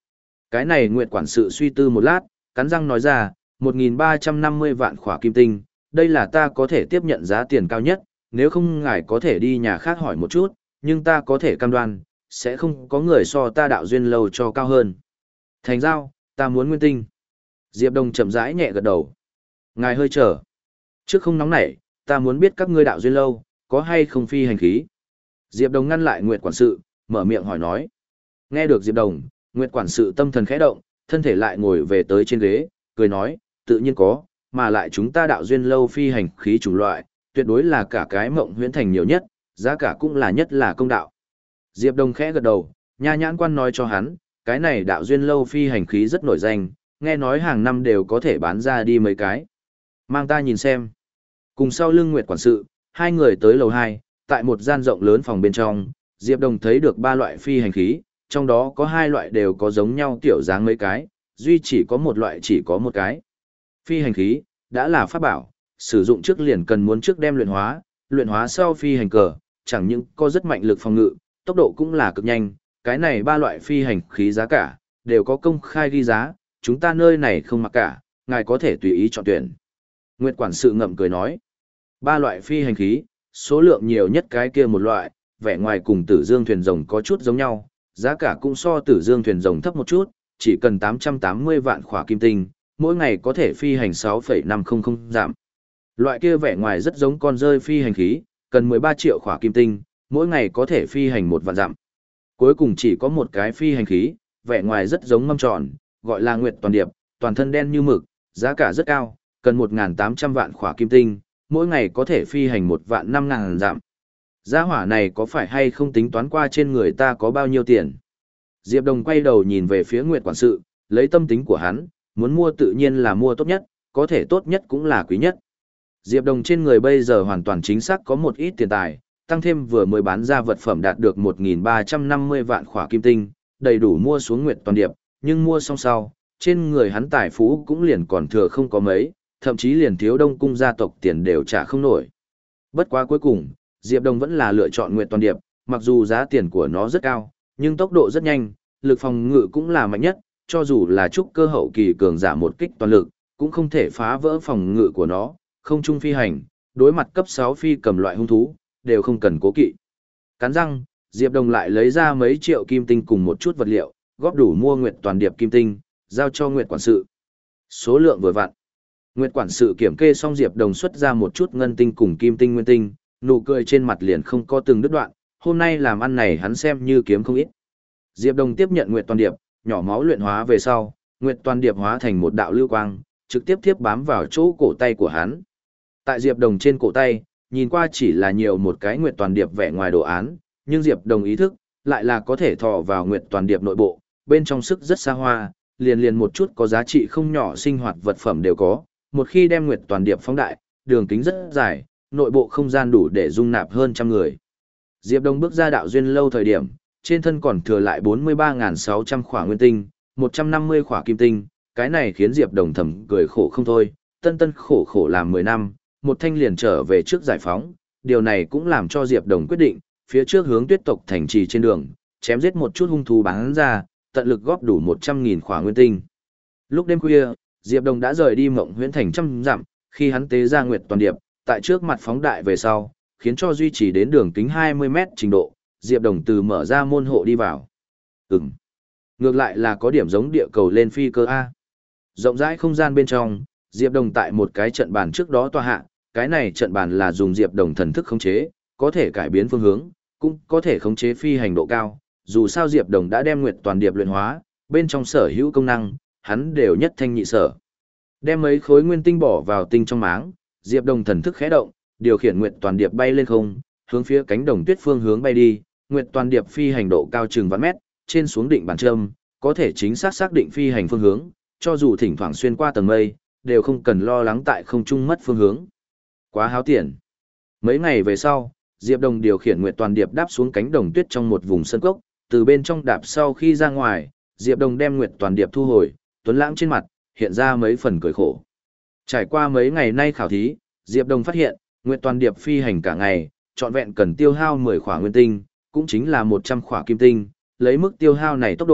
Cái này Nguyệt quản sự suy tư một lát, cắn răng nói ra, một nghìn ba trăm năm mươi vạn khỏa kim tinh, đây là ta có thể tiếp nhận giá tiền cao nhất, nếu không ngài có thể đi nhà khác hỏi một chút, nhưng ta có thể cam đoan, sẽ không có người so ta đạo duyên lâu cho cao hơn. Thành giao, ta muốn nguyên tinh. Diệp Đồng chậm rãi nhẹ gật đầu. Ngài hơi chờ. Trước không nóng nảy, ta muốn biết các ngươi đạo duyên lâu, có hay không phi hành khí. Diệp Đồng ngăn lại Nguyệt quản sự, mở miệng hỏi nói. Nghe được Diệp Đồng, Nguyệt quản sự tâm thần khẽ động, thân thể lại ngồi về tới trên ghế, cười nói, tự nhiên có, mà lại chúng ta đạo duyên lâu phi hành khí chủng loại, tuyệt đối là cả cái mộng huyễn thành nhiều nhất, giá cả cũng là nhất là công đạo. Diệp Đồng khẽ gật đầu, nha nhãn quan nói cho hắn, cái này đạo duyên lâu phi hành khí rất nổi danh, nghe nói hàng năm đều có thể bán ra đi mấy cái. Mang ta nhìn xem. Cùng sau lưng Nguyệt quản sự, hai người tới lầu hai, tại một gian rộng lớn phòng bên trong, Diệp Đồng thấy được ba loại phi hành khí, trong đó có hai loại đều có giống nhau tiểu dáng mấy cái, duy chỉ có một loại chỉ có một cái. Phi hành khí, đã là pháp bảo, sử dụng trước liền cần muốn trước đem luyện hóa, luyện hóa sau phi hành cờ, chẳng những có rất mạnh lực phòng ngự, tốc độ cũng là cực nhanh, cái này ba loại phi hành khí giá cả, đều có công khai ghi giá, chúng ta nơi này không mặc cả, ngài có thể tùy ý chọn tuyển. Nguyệt quản sự ngậm cười nói, ba loại phi hành khí, số lượng nhiều nhất cái kia một loại, vẻ ngoài cùng tử dương thuyền rồng có chút giống nhau, giá cả cũng so tử dương thuyền rồng thấp một chút, chỉ cần tám trăm tám mươi vạn khỏa kim tinh, mỗi ngày có thể phi hành sáu phẩy năm không không giảm. Loại kia vẻ ngoài rất giống con rơi phi hành khí, cần mười ba triệu khỏa kim tinh, mỗi ngày có thể phi hành một vạn dặm. Cuối cùng chỉ có một cái phi hành khí, vẻ ngoài rất giống mâm tròn, gọi là Nguyệt Toàn Điệp, toàn thân đen như mực, giá cả rất cao, cần một nghìn tám trăm vạn khỏa kim tinh, mỗi ngày có thể phi hành một vạn năm ngàn dặm. Giá hỏa này có phải hay không tính toán qua trên người ta có bao nhiêu tiền? Diệp Đồng quay đầu nhìn về phía Nguyệt quản sự, lấy tâm tính của hắn, muốn mua tự nhiên là mua tốt nhất, có thể tốt nhất cũng là quý nhất. Diệp Đồng trên người bây giờ hoàn toàn chính xác có một ít tiền tài, tăng thêm vừa mới bán ra vật phẩm đạt được một nghìn ba trăm năm mươi vạn khỏa kim tinh, đầy đủ mua xuống Nguyệt Toàn Điệp, nhưng mua xong sau, trên người hắn tài phú cũng liền còn thừa không có mấy, thậm chí liền thiếu Đông cung gia tộc tiền đều trả không nổi. Bất quá cuối cùng, Diệp Đồng vẫn là lựa chọn Nguyệt Toàn Điệp, mặc dù giá tiền của nó rất cao, nhưng tốc độ rất nhanh, lực phòng ngự cũng là mạnh nhất, cho dù là trúc cơ hậu kỳ cường giả một kích toàn lực, cũng không thể phá vỡ phòng ngự của nó, không trung phi hành, đối mặt cấp sáu phi cầm loại hung thú, đều không cần cố kỵ. Cắn răng, Diệp Đồng lại lấy ra mấy triệu kim tinh cùng một chút vật liệu, góp đủ mua Nguyệt Toàn Điệp kim tinh, giao cho Nguyệt quản sự. Số lượng vừa vặn. Nguyệt quản sự kiểm kê xong Diệp Đồng xuất ra một chút ngân tinh cùng kim tinh nguyên tinh, nụ cười trên mặt liền không có từng đứt đoạn, hôm nay làm ăn này hắn xem như kiếm không ít. Diệp Đồng tiếp nhận Nguyệt Toàn Điệp, nhỏ máu luyện hóa về sau, Nguyệt Toàn Điệp hóa thành một đạo lưu quang, trực tiếp tiếp bám vào chỗ cổ tay của hắn. Tại Diệp Đồng trên cổ tay, nhìn qua chỉ là nhiều một cái Nguyệt Toàn Điệp vẽ ngoài đồ án, nhưng Diệp Đồng ý thức, lại là có thể thò vào Nguyệt Toàn Điệp nội bộ, bên trong sức rất xa hoa, liền liền một chút có giá trị không nhỏ sinh hoạt vật phẩm đều có, một khi đem Nguyệt Toàn Điệp phóng đại, đường kính rất dài, nội bộ không gian đủ để dung nạp hơn trăm người. Diệp Đông bước ra đạo duyên lâu thời điểm, trên thân còn thừa lại bốn mươi ba nghìn sáu trăm khỏa nguyên tinh, một trăm năm mươi khỏa kim tinh, cái này khiến Diệp Đồng thầm cười khổ không thôi, tân tân khổ khổ làm mười năm, một thanh liền trở về trước giải phóng, điều này cũng làm cho Diệp Đồng quyết định, phía trước hướng Tuyết tộc thành trì trên đường, chém giết một chút hung thú bán ra, tận lực góp đủ một trăm nghìn khỏa nguyên tinh. Lúc đêm khuya, Diệp Đồng đã rời đi Mộng Huyễn thành trăm dặm, khi hắn tế ra Nguyệt Toàn Điệp, tại trước mặt phóng đại về sau, khiến cho duy trì đến đường kính hai mươi mét trình độ, Diệp Đồng từ mở ra môn hộ đi vào. Ừm. Ngược lại là có điểm giống địa cầu lên phi cơ A. Rộng rãi không gian bên trong, Diệp Đồng tại một cái trận bàn trước đó tọa hạ, cái này trận bàn là dùng Diệp Đồng thần thức khống chế, có thể cải biến phương hướng, cũng có thể khống chế phi hành độ cao. Dù sao Diệp Đồng đã đem Nguyệt Toàn Điệp luyện hóa, bên trong sở hữu công năng, hắn đều nhất thanh nhị sở. Đem mấy khối nguyên tinh bỏ vào tinh trong máng, Diệp Đồng thần thức khẽ động, điều khiển Nguyệt Toàn Điệp bay lên không, hướng phía cánh đồng tuyết phương hướng bay đi. Nguyệt Toàn Điệp phi hành độ cao chừng vạn mét, trên xuống định bàn châm, có thể chính xác xác định phi hành phương hướng, cho dù thỉnh thoảng xuyên qua tầng mây, đều không cần lo lắng tại không trung mất phương hướng. Quá háo tiền. Mấy ngày về sau, Diệp Đồng điều khiển Nguyệt Toàn Điệp đáp xuống cánh đồng tuyết trong một vùng sân cốc, từ bên trong đạp sau khi ra ngoài, Diệp Đồng đem Nguyệt Toàn Điệp thu hồi, tuấn lãng trên mặt hiện ra mấy phần cười khổ. Trải qua mấy ngày nay khảo thí, Diệp Đồng phát hiện, Nguyệt Toàn Điệp phi hành cả ngày, trọn vẹn cần tiêu hao mười khỏa nguyên tinh, cũng chính là một trăm khỏa kim tinh, lấy mức tiêu hao này tốc độ,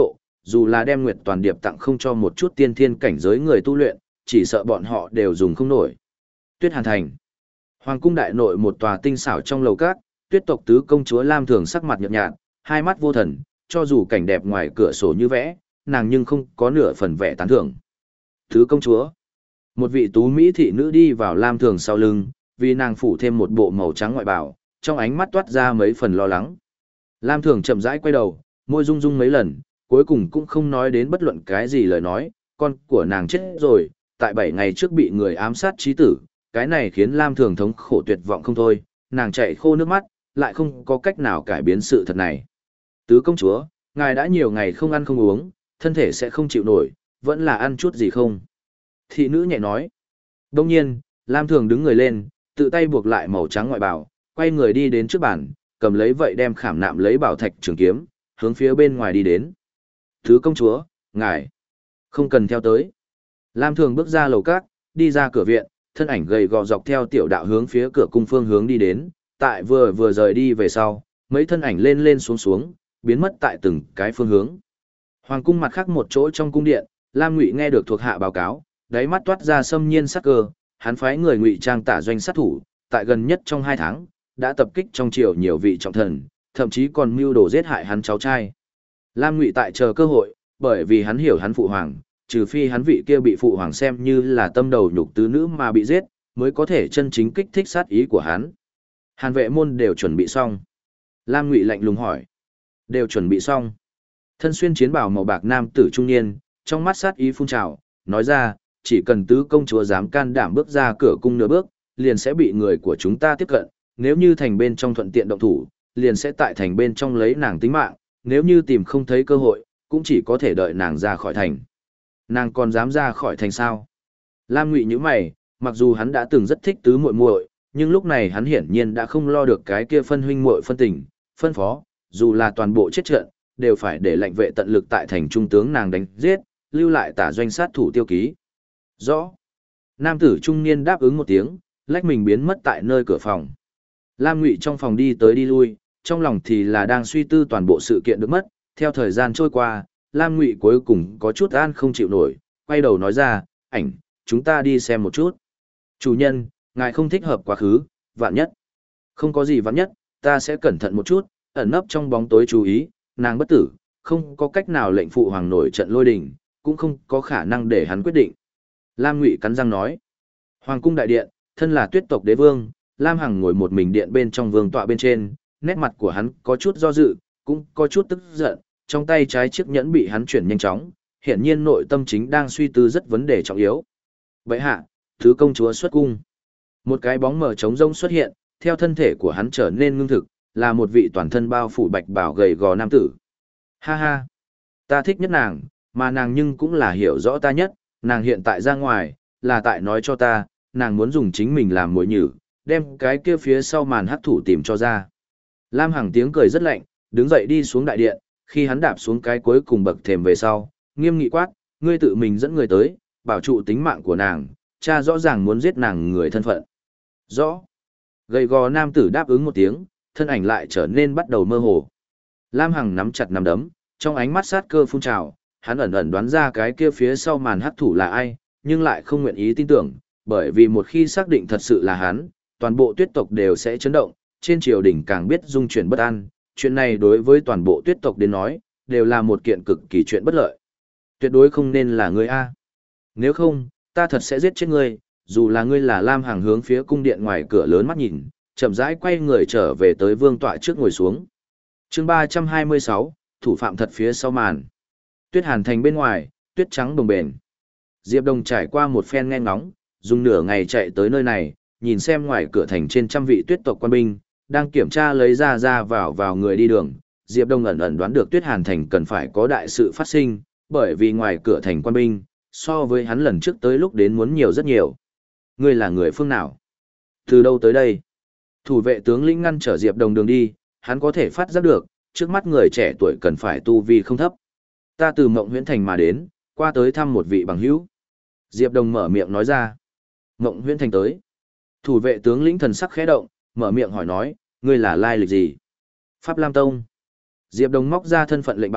dù là đem Nguyệt Toàn Điệp tặng không cho một chút tiên thiên cảnh giới người tu luyện, chỉ sợ bọn họ đều dùng không nổi. Tuyết Hàn Thành. Hoàng cung đại nội một tòa tinh xảo trong lầu các, Tuyết tộc tứ công chúa Lam Thường sắc mặt nhợt nhạt, hai mắt vô thần, cho dù cảnh đẹp ngoài cửa sổ như vẽ, nàng nhưng không có nửa phần vẻ tán thưởng. Tứ công chúa. Một vị tú mỹ thị nữ đi vào Lam Thường sau lưng, vì nàng phủ thêm một bộ màu trắng ngoại bào, trong ánh mắt toát ra mấy phần lo lắng. Lam Thường chậm rãi quay đầu, môi rung rung mấy lần, cuối cùng cũng không nói đến bất luận cái gì lời nói, con của nàng chết rồi, tại bảy ngày trước bị người ám sát chí tử, cái này khiến Lam Thường thống khổ tuyệt vọng không thôi, nàng chạy khô nước mắt, lại không có cách nào cải biến sự thật này. Tứ công chúa, ngài đã nhiều ngày không ăn không uống, thân thể sẽ không chịu nổi, vẫn là ăn chút gì không? Thị nữ nhẹ nói. Đông nhiên, Lam Thường đứng người lên, tự tay buộc lại màu trắng ngoại bào, quay người đi đến trước bàn, cầm lấy vậy đem khảm nạm lấy bảo thạch trường kiếm, hướng phía bên ngoài đi đến. Thứ công chúa, ngài, không cần theo tới. Lam Thường bước ra lầu các, đi ra cửa viện, thân ảnh gầy gò dọc theo tiểu đạo hướng phía cửa cung phương hướng đi đến, tại vừa vừa rời đi về sau, mấy thân ảnh lên lên xuống xuống, biến mất tại từng cái phương hướng. Hoàng cung mặt khác một chỗ trong cung điện, Lam Ngụy nghe được thuộc hạ báo cáo, đáy mắt toát ra xâm nhiên sắc cơ, hắn phái người ngụy trang tả doanh sát thủ, tại gần nhất trong hai tháng, đã tập kích trong triều nhiều vị trọng thần, thậm chí còn mưu đồ giết hại hắn cháu trai. Lam Ngụy tại chờ cơ hội, bởi vì hắn hiểu hắn phụ hoàng, trừ phi hắn vị kia bị phụ hoàng xem như là tâm đầu nhục tứ nữ mà bị giết, mới có thể chân chính kích thích sát ý của hắn. Hàn vệ môn đều chuẩn bị xong. Lam Ngụy lạnh lùng hỏi. Đều chuẩn bị xong. Thân xuyên chiến bào màu bạc nam tử trung niên, trong mắt sát ý phun trào, nói ra, chỉ cần tứ công chúa dám can đảm bước ra cửa cung nửa bước, liền sẽ bị người của chúng ta tiếp cận, nếu như thành bên trong thuận tiện động thủ, liền sẽ tại thành bên trong lấy nàng tính mạng, nếu như tìm không thấy cơ hội, cũng chỉ có thể đợi nàng ra khỏi thành. Nàng còn dám ra khỏi thành sao? Lam Ngụy nhíu mày, mặc dù hắn đã từng rất thích tứ muội muội, nhưng lúc này hắn hiển nhiên đã không lo được cái kia phân huynh muội phân tình, phân phó, dù là toàn bộ chết trận, đều phải để lệnh vệ tận lực tại thành trung tướng nàng đánh giết, lưu lại tả doanh sát thủ tiêu ký. Rõ. Nam tử trung niên đáp ứng một tiếng, lách mình biến mất tại nơi cửa phòng. Lam Ngụy trong phòng đi tới đi lui, trong lòng thì là đang suy tư toàn bộ sự kiện được mất, theo thời gian trôi qua, Lam Ngụy cuối cùng có chút an không chịu nổi, quay đầu nói ra, ảnh, chúng ta đi xem một chút. Chủ nhân, ngài không thích hợp quá khứ, vạn nhất. Không có gì vạn nhất, ta sẽ cẩn thận một chút, ẩn nấp trong bóng tối chú ý, nàng bất tử, không có cách nào lệnh phụ hoàng nổi trận lôi đình, cũng không có khả năng để hắn quyết định. Lam Ngụy cắn răng nói. Hoàng cung đại điện, thân là Tuyết tộc đế vương, Lam Hằng ngồi một mình điện bên trong vương tọa bên trên, nét mặt của hắn có chút do dự, cũng có chút tức giận, trong tay trái chiếc nhẫn bị hắn chuyển nhanh chóng, hiển nhiên nội tâm chính đang suy tư rất vấn đề trọng yếu. Vậy hạ, thứ công chúa xuất cung. Một cái bóng mờ trống rông xuất hiện, theo thân thể của hắn trở nên ngưng thực, là một vị toàn thân bao phủ bạch bào gầy gò nam tử. Ha ha, ta thích nhất nàng, mà nàng nhưng cũng là hiểu rõ ta nhất, nàng hiện tại ra ngoài, là tại nói cho ta, nàng muốn dùng chính mình làm mồi nhử, đem cái kia phía sau màn hắc thủ tìm cho ra. Lam Hằng tiếng cười rất lạnh, đứng dậy đi xuống đại điện, khi hắn đạp xuống cái cuối cùng bậc thềm về sau, nghiêm nghị quát, ngươi tự mình dẫn người tới, bảo trụ tính mạng của nàng, cha rõ ràng muốn giết nàng người thân phận. Rõ. Gầy gò nam tử đáp ứng một tiếng, thân ảnh lại trở nên bắt đầu mơ hồ. Lam Hằng nắm chặt nắm đấm, trong ánh mắt sát cơ phun trào, hắn ẩn ẩn đoán ra cái kia phía sau màn hắc thủ là ai, nhưng lại không nguyện ý tin tưởng, bởi vì một khi xác định thật sự là hắn, toàn bộ Tuyết tộc đều sẽ chấn động, trên triều đình càng biết dung chuyển bất an, chuyện này đối với toàn bộ Tuyết tộc đến nói, đều là một kiện cực kỳ chuyện bất lợi. Tuyệt đối không nên là ngươi a. Nếu không, ta thật sẽ giết chết ngươi, dù là ngươi là Lam Hằng hướng phía cung điện ngoài cửa lớn mắt nhìn, chậm rãi quay người trở về tới vương tọa trước ngồi xuống. Chương ba trăm hai mươi sáu, thủ phạm thật phía sau màn. Tuyết Hàn thành bên ngoài, tuyết trắng đồng bền. Diệp Đồng trải qua một phen nghe ngóng, dùng nửa ngày chạy tới nơi này, nhìn xem ngoài cửa thành trên trăm vị Tuyết tộc quan binh, đang kiểm tra lấy ra ra vào vào người đi đường. Diệp Đông ẩn ẩn đoán được Tuyết Hàn thành cần phải có đại sự phát sinh, bởi vì ngoài cửa thành quan binh, so với hắn lần trước tới lúc đến muốn nhiều rất nhiều. Ngươi là người phương nào? Từ đâu tới đây? Thủ vệ tướng lĩnh ngăn trở Diệp Đồng đường đi, hắn có thể phát giác được, trước mắt người trẻ tuổi cần phải tu vi không thấp. Ta từ Mộng Huyễn Thành mà đến, qua tới thăm một vị bằng hữu. Diệp Đồng mở miệng nói ra. Mộng Huyễn Thành tới. Thủ vệ tướng lĩnh thần sắc khẽ động, mở miệng hỏi nói, ngươi là lai lịch gì? Pháp Lam Tông. Diệp Đồng móc ra thân phận lệnh bài,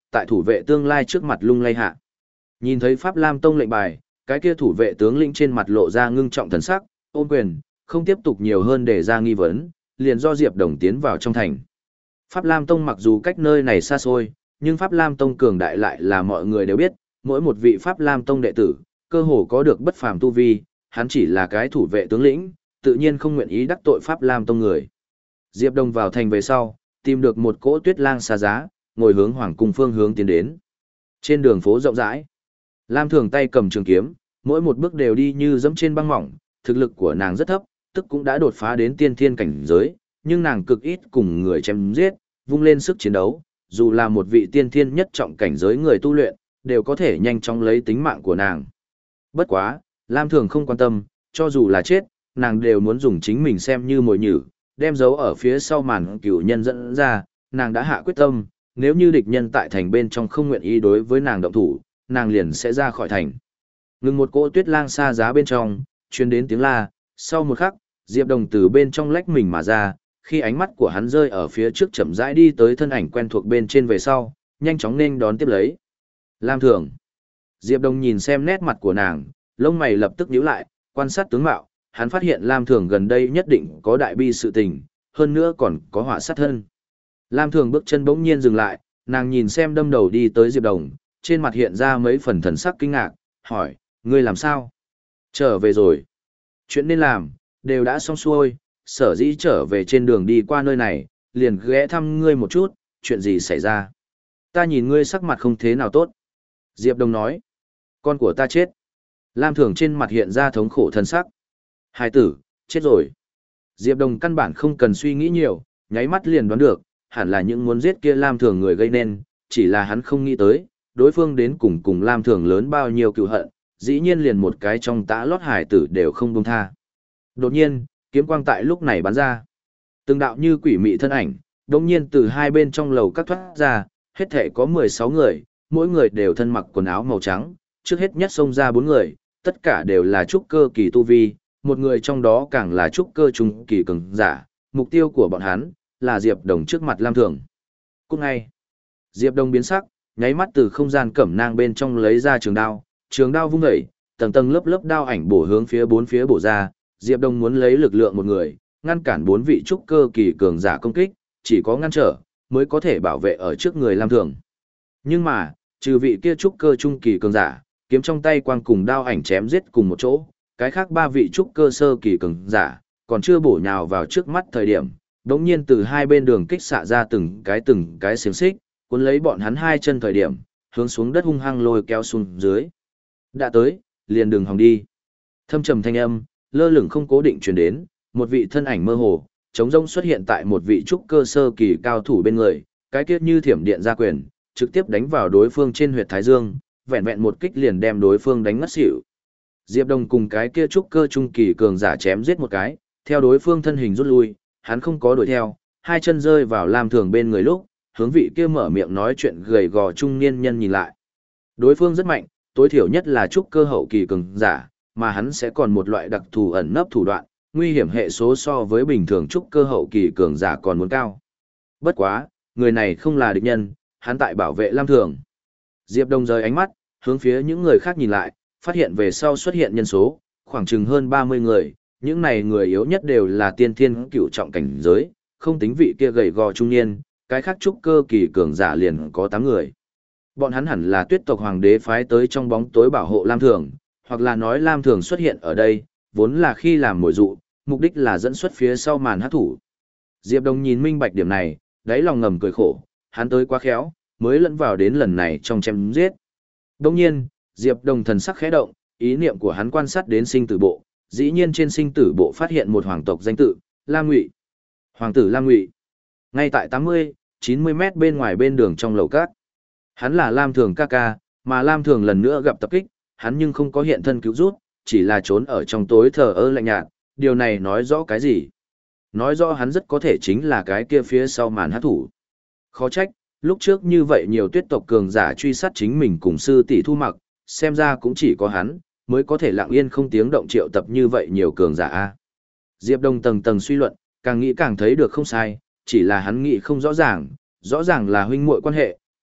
tại thủ vệ tương lai trước mặt lung lay hạ. Nhìn thấy Pháp Lam Tông lệnh bài, cái kia thủ vệ tướng lĩnh trên mặt lộ ra ngưng trọng thần sắc, ôm quyền, không tiếp tục nhiều hơn để ra nghi vấn, liền do Diệp Đồng tiến vào trong thành. Pháp Lam Tông mặc dù cách nơi này xa xôi, nhưng Pháp Lam Tông cường đại lại là mọi người đều biết, mỗi một vị Pháp Lam Tông đệ tử, cơ hồ có được bất phàm tu vi, hắn chỉ là cái thủ vệ tướng lĩnh, tự nhiên không nguyện ý đắc tội Pháp Lam Tông người. Diệp Đồng vào thành về sau, tìm được một cỗ tuyết lang xa giá, ngồi hướng hoàng cung phương hướng tiến đến. Trên đường phố rộng rãi, Lam Thường tay cầm trường kiếm, mỗi một bước đều đi như dẫm trên băng mỏng, thực lực của nàng rất thấp, tức cũng đã đột phá đến tiên thiên cảnh giới, nhưng nàng cực ít cùng người chém giết, vung lên sức chiến đấu, dù là một vị tiên thiên nhất trọng cảnh giới người tu luyện, đều có thể nhanh chóng lấy tính mạng của nàng. Bất quá, Lam Thường không quan tâm, cho dù là chết, nàng đều muốn dùng chính mình xem như mồi nhử, đem dấu ở phía sau màn cửu nhân dẫn ra, nàng đã hạ quyết tâm, nếu như địch nhân tại thành bên trong không nguyện ý đối với nàng động thủ, nàng liền sẽ ra khỏi thành. Ngừng một cỗ tuyết lang xa giá bên trong, truyền đến tiếng la, sau một khắc, Diệp Đồng từ bên trong lách mình mà ra, khi ánh mắt của hắn rơi ở phía trước chậm rãi đi tới thân ảnh quen thuộc bên trên về sau, nhanh chóng nên đón tiếp lấy. Lam Thường. Diệp Đồng nhìn xem nét mặt của nàng, lông mày lập tức nhíu lại, quan sát tướng mạo, hắn phát hiện Lam Thường gần đây nhất định có đại bi sự tình, hơn nữa còn có họa sát thân. Lam Thường bước chân bỗng nhiên dừng lại, nàng nhìn xem đâm đầu đi tới Diệp Đồng, trên mặt hiện ra mấy phần thần sắc kinh ngạc, hỏi, ngươi làm sao? Trở về rồi. Chuyện nên làm, đều đã xong xuôi, sở dĩ trở về trên đường đi qua nơi này, liền ghé thăm ngươi một chút, chuyện gì xảy ra? Ta nhìn ngươi sắc mặt không thế nào tốt. Diệp Đồng nói, con của ta chết. Lam Thường trên mặt hiện ra thống khổ thân sắc. Hai tử, chết rồi. Diệp Đồng căn bản không cần suy nghĩ nhiều, nháy mắt liền đoán được, hẳn là những muốn giết kia Lam Thường người gây nên, chỉ là hắn không nghĩ tới, đối phương đến cùng cùng Lam Thường lớn bao nhiêu cựu hận, dĩ nhiên liền một cái trong tã lót hải tử đều không buông tha. Đột nhiên, kiếm quang tại lúc này bắn ra. Từng đạo như quỷ mị thân ảnh, đột nhiên từ hai bên trong lầu các thoát ra, hết thể có mười sáu người, mỗi người đều thân mặc quần áo màu trắng, trước hết nhất xông ra bốn người, tất cả đều là trúc cơ kỳ tu vi, một người trong đó càng là trúc cơ trung kỳ cường giả, mục tiêu của bọn hắn là Diệp Đồng trước mặt Lam Thường. Cũng ngay, Diệp Đồng biến sắc, nháy mắt từ không gian cẩm nang bên trong lấy ra trường đao, trường đao vung dậy, tầng tầng lớp lớp đao ảnh bổ hướng phía bốn phía bổ ra, Diệp Đồng muốn lấy lực lượng một người, ngăn cản bốn vị trúc cơ kỳ cường giả công kích, chỉ có ngăn trở mới có thể bảo vệ ở trước người Lam Thường. Nhưng mà, trừ vị kia trúc cơ trung kỳ cường giả, kiếm trong tay quang cùng đao ảnh chém giết cùng một chỗ, cái khác ba vị trúc cơ sơ kỳ cường giả, còn chưa bổ nhào vào trước mắt thời điểm, đống nhiên từ hai bên đường kích xạ ra từng cái từng cái xiềng xích, cuốn lấy bọn hắn hai chân thời điểm, hướng xuống đất hung hăng lôi kéo xuống dưới. Đã tới, liền đừng hòng đi. Thâm trầm thanh âm, lơ lửng không cố định truyền đến, một vị thân ảnh mơ hồ, trống rỗng xuất hiện tại một vị trúc cơ sơ kỳ cao thủ bên người, cái kiết như thiểm điện ra quyền, trực tiếp đánh vào đối phương trên huyệt thái dương, vẹn vẹn một kích liền đem đối phương đánh ngất xỉu. Diệp Đồng cùng cái kia trúc cơ trung kỳ cường giả chém giết một cái, theo đối phương thân hình rút lui, hắn không có đuổi theo, hai chân rơi vào Lam Thường bên người lúc, hướng vị kia mở miệng nói chuyện gầy gò trung niên nhân nhìn lại. Đối phương rất mạnh, tối thiểu nhất là trúc cơ hậu kỳ cường giả, mà hắn sẽ còn một loại đặc thù ẩn nấp thủ đoạn, nguy hiểm hệ số so với bình thường trúc cơ hậu kỳ cường giả còn muốn cao. Bất quá, người này không là địch nhân, hắn tại bảo vệ Lam Thường. Diệp Đồng rời ánh mắt, hướng phía những người khác nhìn lại, phát hiện về sau xuất hiện nhân số, khoảng chừng hơn ba mươi người, những này người yếu nhất đều là tiên thiên cửu trọng cảnh giới, không tính vị kia gầy gò trung niên, cái khác trúc cơ kỳ cường giả liền có tám người. Bọn hắn hẳn là Tuyết tộc hoàng đế phái tới trong bóng tối bảo hộ Lam Thường, hoặc là nói Lam Thường xuất hiện ở đây, vốn là khi làm mồi dụ, mục đích là dẫn xuất phía sau màn hắc thủ. Diệp Đồng nhìn minh bạch điểm này, đáy lòng ngầm cười khổ, hắn tới quá khéo, mới lẫn vào đến lần này trong chém giết. Đồng nhiên, Diệp Đồng thần sắc khẽ động, ý niệm của hắn quan sát đến sinh tử bộ, dĩ nhiên trên sinh tử bộ phát hiện một hoàng tộc danh tự, Lam Ngụy. Hoàng tử Lam Ngụy. Ngay tại tám mươi, chín mươi mét bên ngoài bên đường trong lầu cát. Hắn là Lam Thường ca ca, mà Lam Thường lần nữa gặp tập kích, hắn nhưng không có hiện thân cứu rút, chỉ là trốn ở trong tối thờ ơ lạnh nhạt, điều này nói rõ cái gì? Nói rõ hắn rất có thể chính là cái kia phía sau màn hắc thủ. Khó trách, lúc trước như vậy nhiều Tuyết tộc cường giả truy sát chính mình cùng sư tỷ Thu Mặc, xem ra cũng chỉ có hắn mới có thể lặng yên không tiếng động triệu tập như vậy nhiều cường giả a. Diệp Đông tầng tầng suy luận, càng nghĩ càng thấy được không sai, chỉ là hắn nghĩ không rõ ràng, rõ ràng là huynh muội quan hệ,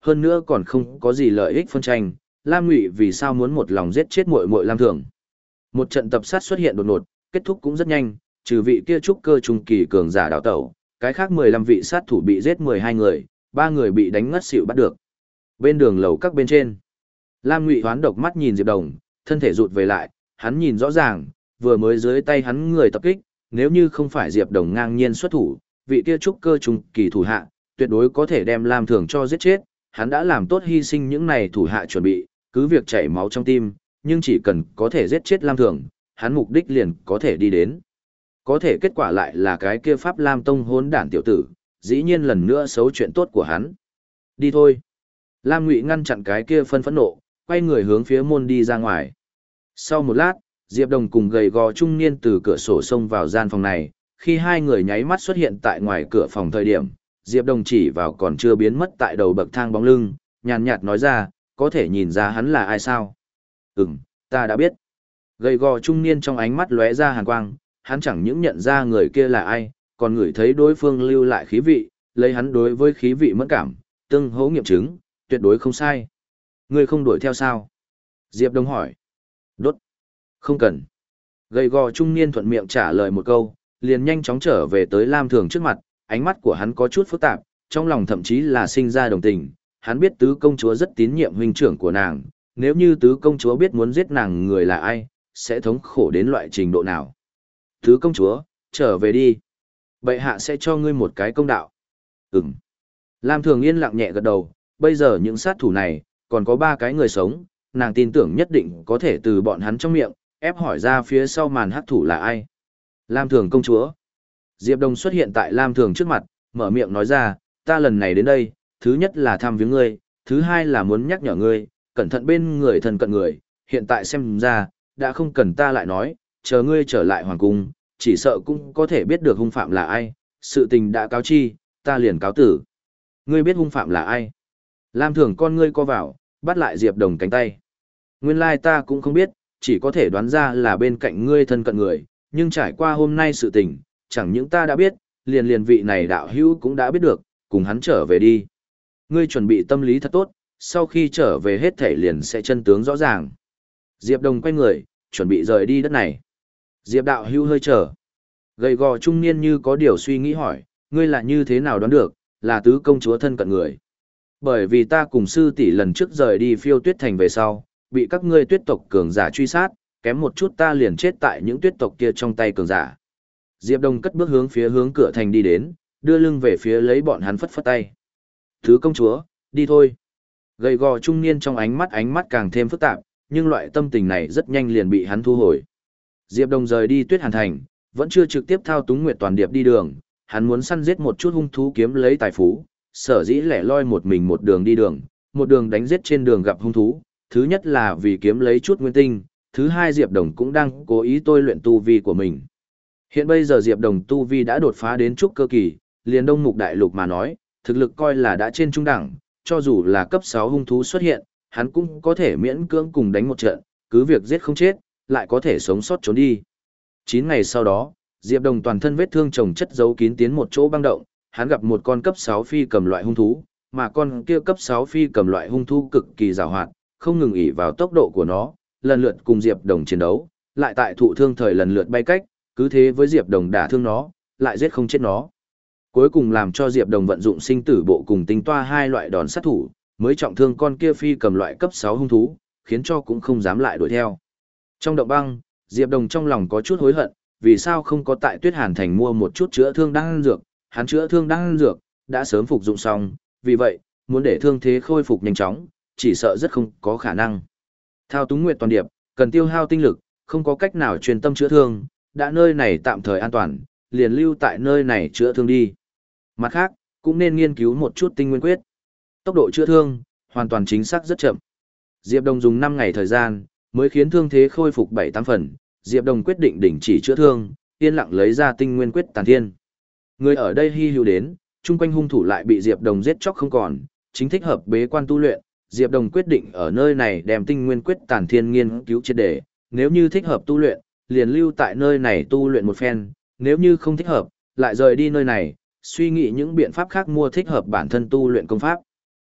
hơn nữa còn không có gì lợi ích phân tranh, Lam Ngụy vì sao muốn một lòng giết chết muội muội Lam Thường. Một trận tập sát xuất hiện đột ngột, kết thúc cũng rất nhanh, trừ vị kia trúc cơ trung kỳ cường giả đào tẩu, cái khác mười lăm vị sát thủ bị giết mười hai người, ba người bị đánh ngất xỉu bắt được. Bên đường lầu các bên trên, Lam Ngụy hoán độc mắt nhìn Diệp Đồng, thân thể rụt về lại, hắn nhìn rõ ràng, vừa mới dưới tay hắn người tập kích, nếu như không phải Diệp Đồng ngang nhiên xuất thủ, vị kia trúc cơ trung kỳ thủ hạ, tuyệt đối có thể đem Lam Thường cho giết chết, hắn đã làm tốt hy sinh những này thủ hạ chuẩn bị, cứ việc chảy máu trong tim, nhưng chỉ cần có thể giết chết Lam Thường, hắn mục đích liền có thể đi đến. Có thể kết quả lại là cái kia Pháp Lam Tông hỗn đản tiểu tử, dĩ nhiên lần nữa xấu chuyện tốt của hắn. Đi thôi. Lam Ngụy ngăn chặn cái kia phân phẫn nộ, quay người hướng phía môn đi ra ngoài. Sau một lát, Diệp Đồng cùng gầy gò trung niên từ cửa sổ xông vào gian phòng này, khi hai người nháy mắt xuất hiện tại ngoài cửa phòng thời điểm, Diệp Đồng chỉ vào còn chưa biến mất tại đầu bậc thang bóng lưng, nhàn nhạt nói ra, có thể nhìn ra hắn là ai sao? Ừm, ta đã biết. Gầy gò trung niên trong ánh mắt lóe ra hàn quang, hắn chẳng những nhận ra người kia là ai, còn ngửi thấy đối phương lưu lại khí vị, lấy hắn đối với khí vị mẫn cảm, tương hỗ nghiệm chứng, tuyệt đối không sai. Ngươi không đuổi theo sao? Diệp Đông hỏi. Đốt. Không cần. Gầy gò trung niên thuận miệng trả lời một câu, liền nhanh chóng trở về tới Lam Thường trước mặt, ánh mắt của hắn có chút phức tạp, trong lòng thậm chí là sinh ra đồng tình. Hắn biết tứ công chúa rất tín nhiệm huynh trưởng của nàng, nếu như tứ công chúa biết muốn giết nàng người là ai, sẽ thống khổ đến loại trình độ nào. Tứ công chúa, trở về đi. Bệ hạ sẽ cho ngươi một cái công đạo. Ừm. Lam Thường yên lặng nhẹ gật đầu, bây giờ những sát thủ này, còn có ba cái người sống, nàng tin tưởng nhất định có thể từ bọn hắn trong miệng, ép hỏi ra phía sau màn hắc thủ là ai. Lam Thường công chúa. Diệp Đông xuất hiện tại Lam Thường trước mặt, mở miệng nói ra, ta lần này đến đây, thứ nhất là thăm viếng ngươi, thứ hai là muốn nhắc nhở ngươi, cẩn thận bên người thân cận người, hiện tại xem ra, đã không cần ta lại nói, chờ ngươi trở lại hoàng cung, chỉ sợ cũng có thể biết được hung phạm là ai, sự tình đã cáo chi, ta liền cáo tử. Ngươi biết hung phạm là ai? Lam Thường con ngươi co vào, bắt lại Diệp Đồng cánh tay. Nguyên lai ta cũng không biết, chỉ có thể đoán ra là bên cạnh ngươi thân cận người, nhưng trải qua hôm nay sự tình, chẳng những ta đã biết, liền liền vị này đạo hữu cũng đã biết được, cùng hắn trở về đi. Ngươi chuẩn bị tâm lý thật tốt, sau khi trở về hết thể liền sẽ chân tướng rõ ràng. Diệp Đồng quay người, chuẩn bị rời đi đất này. Diệp đạo hữu hơi chờ. Gầy gò trung niên như có điều suy nghĩ hỏi, ngươi là như thế nào đoán được, là tứ công chúa thân cận người. Bởi vì ta cùng sư tỷ lần trước rời đi Phiêu Tuyết Thành về sau, bị các ngươi tuyết tộc cường giả truy sát, kém một chút ta liền chết tại những tuyết tộc kia trong tay cường giả. Diệp Đông cất bước hướng phía hướng cửa thành đi đến, đưa lưng về phía lấy bọn hắn phất phất tay. Thứ công chúa, đi thôi. Gầy gò trung niên trong ánh mắt ánh mắt càng thêm phức tạp, nhưng loại tâm tình này rất nhanh liền bị hắn thu hồi. Diệp Đông rời đi Tuyết Hàn Thành, vẫn chưa trực tiếp thao túng Nguyệt Toàn Điệp đi đường, hắn muốn săn giết một chút hung thú kiếm lấy tài phú, sở dĩ lẻ loi một mình một đường đi đường, một đường đánh giết trên đường gặp hung thú, thứ nhất là vì kiếm lấy chút nguyên tinh, thứ hai Diệp Đồng cũng đang cố ý tôi luyện tu vi của mình. Hiện bây giờ Diệp Đồng tu vi đã đột phá đến trúc cơ kỳ, liền Đông Mục Đại Lục mà nói, thực lực coi là đã trên trung đẳng, cho dù là cấp sáu hung thú xuất hiện, hắn cũng có thể miễn cưỡng cùng đánh một trận, cứ việc giết không chết, lại có thể sống sót trốn đi. chín ngày sau đó, Diệp Đồng toàn thân vết thương chồng chất giấu kín tiến một chỗ băng động, hắn gặp một con cấp sáu phi cầm loại hung thú, mà con kia cấp sáu phi cầm loại hung thú cực kỳ giàu hoạt, không ngừng ỷ vào tốc độ của nó, lần lượt cùng Diệp Đồng chiến đấu, lại tại thụ thương thời lần lượt bay cách, cứ thế với Diệp Đồng đả thương nó, lại giết không chết nó. Cuối cùng làm cho Diệp Đồng vận dụng sinh tử bộ cùng tinh toa hai loại đòn sát thủ, mới trọng thương con kia phi cầm loại cấp sáu hung thú, khiến cho cũng không dám lại đuổi theo. Trong động băng, Diệp Đồng trong lòng có chút hối hận, vì sao không có tại Tuyết Hàn Thành mua một chút chữa thương đan dược, hắn chữa thương đan dược đã sớm phục dụng xong, vì vậy, muốn để thương thế khôi phục nhanh chóng, chỉ sợ rất không có khả năng. Thao túng Nguyệt Toàn Điệp, cần tiêu hao tinh lực, không có cách nào truyền tâm chữa thương, đã nơi này tạm thời an toàn, liền lưu tại nơi này chữa thương đi. Mặt khác, cũng nên nghiên cứu một chút tinh nguyên quyết. Tốc độ chữa thương, hoàn toàn chính xác rất chậm. Diệp Đồng dùng năm ngày thời gian, mới khiến thương thế khôi phục bảy tám phần, Diệp Đồng quyết định đình chỉ chữa thương, yên lặng lấy ra tinh nguyên quyết tàn thiên. Người ở đây hy hữu đến, chung quanh hung thủ lại bị Diệp Đồng giết chóc không còn, chính thích hợp bế quan tu luyện, Diệp Đồng quyết định ở nơi này đem tinh nguyên quyết tàn thiên nghiên cứu triệt để, nếu như thích hợp tu luyện, liền lưu tại nơi này tu luyện một phen, nếu như không thích hợp, lại rời đi nơi này, suy nghĩ những biện pháp khác mua thích hợp bản thân tu luyện công pháp.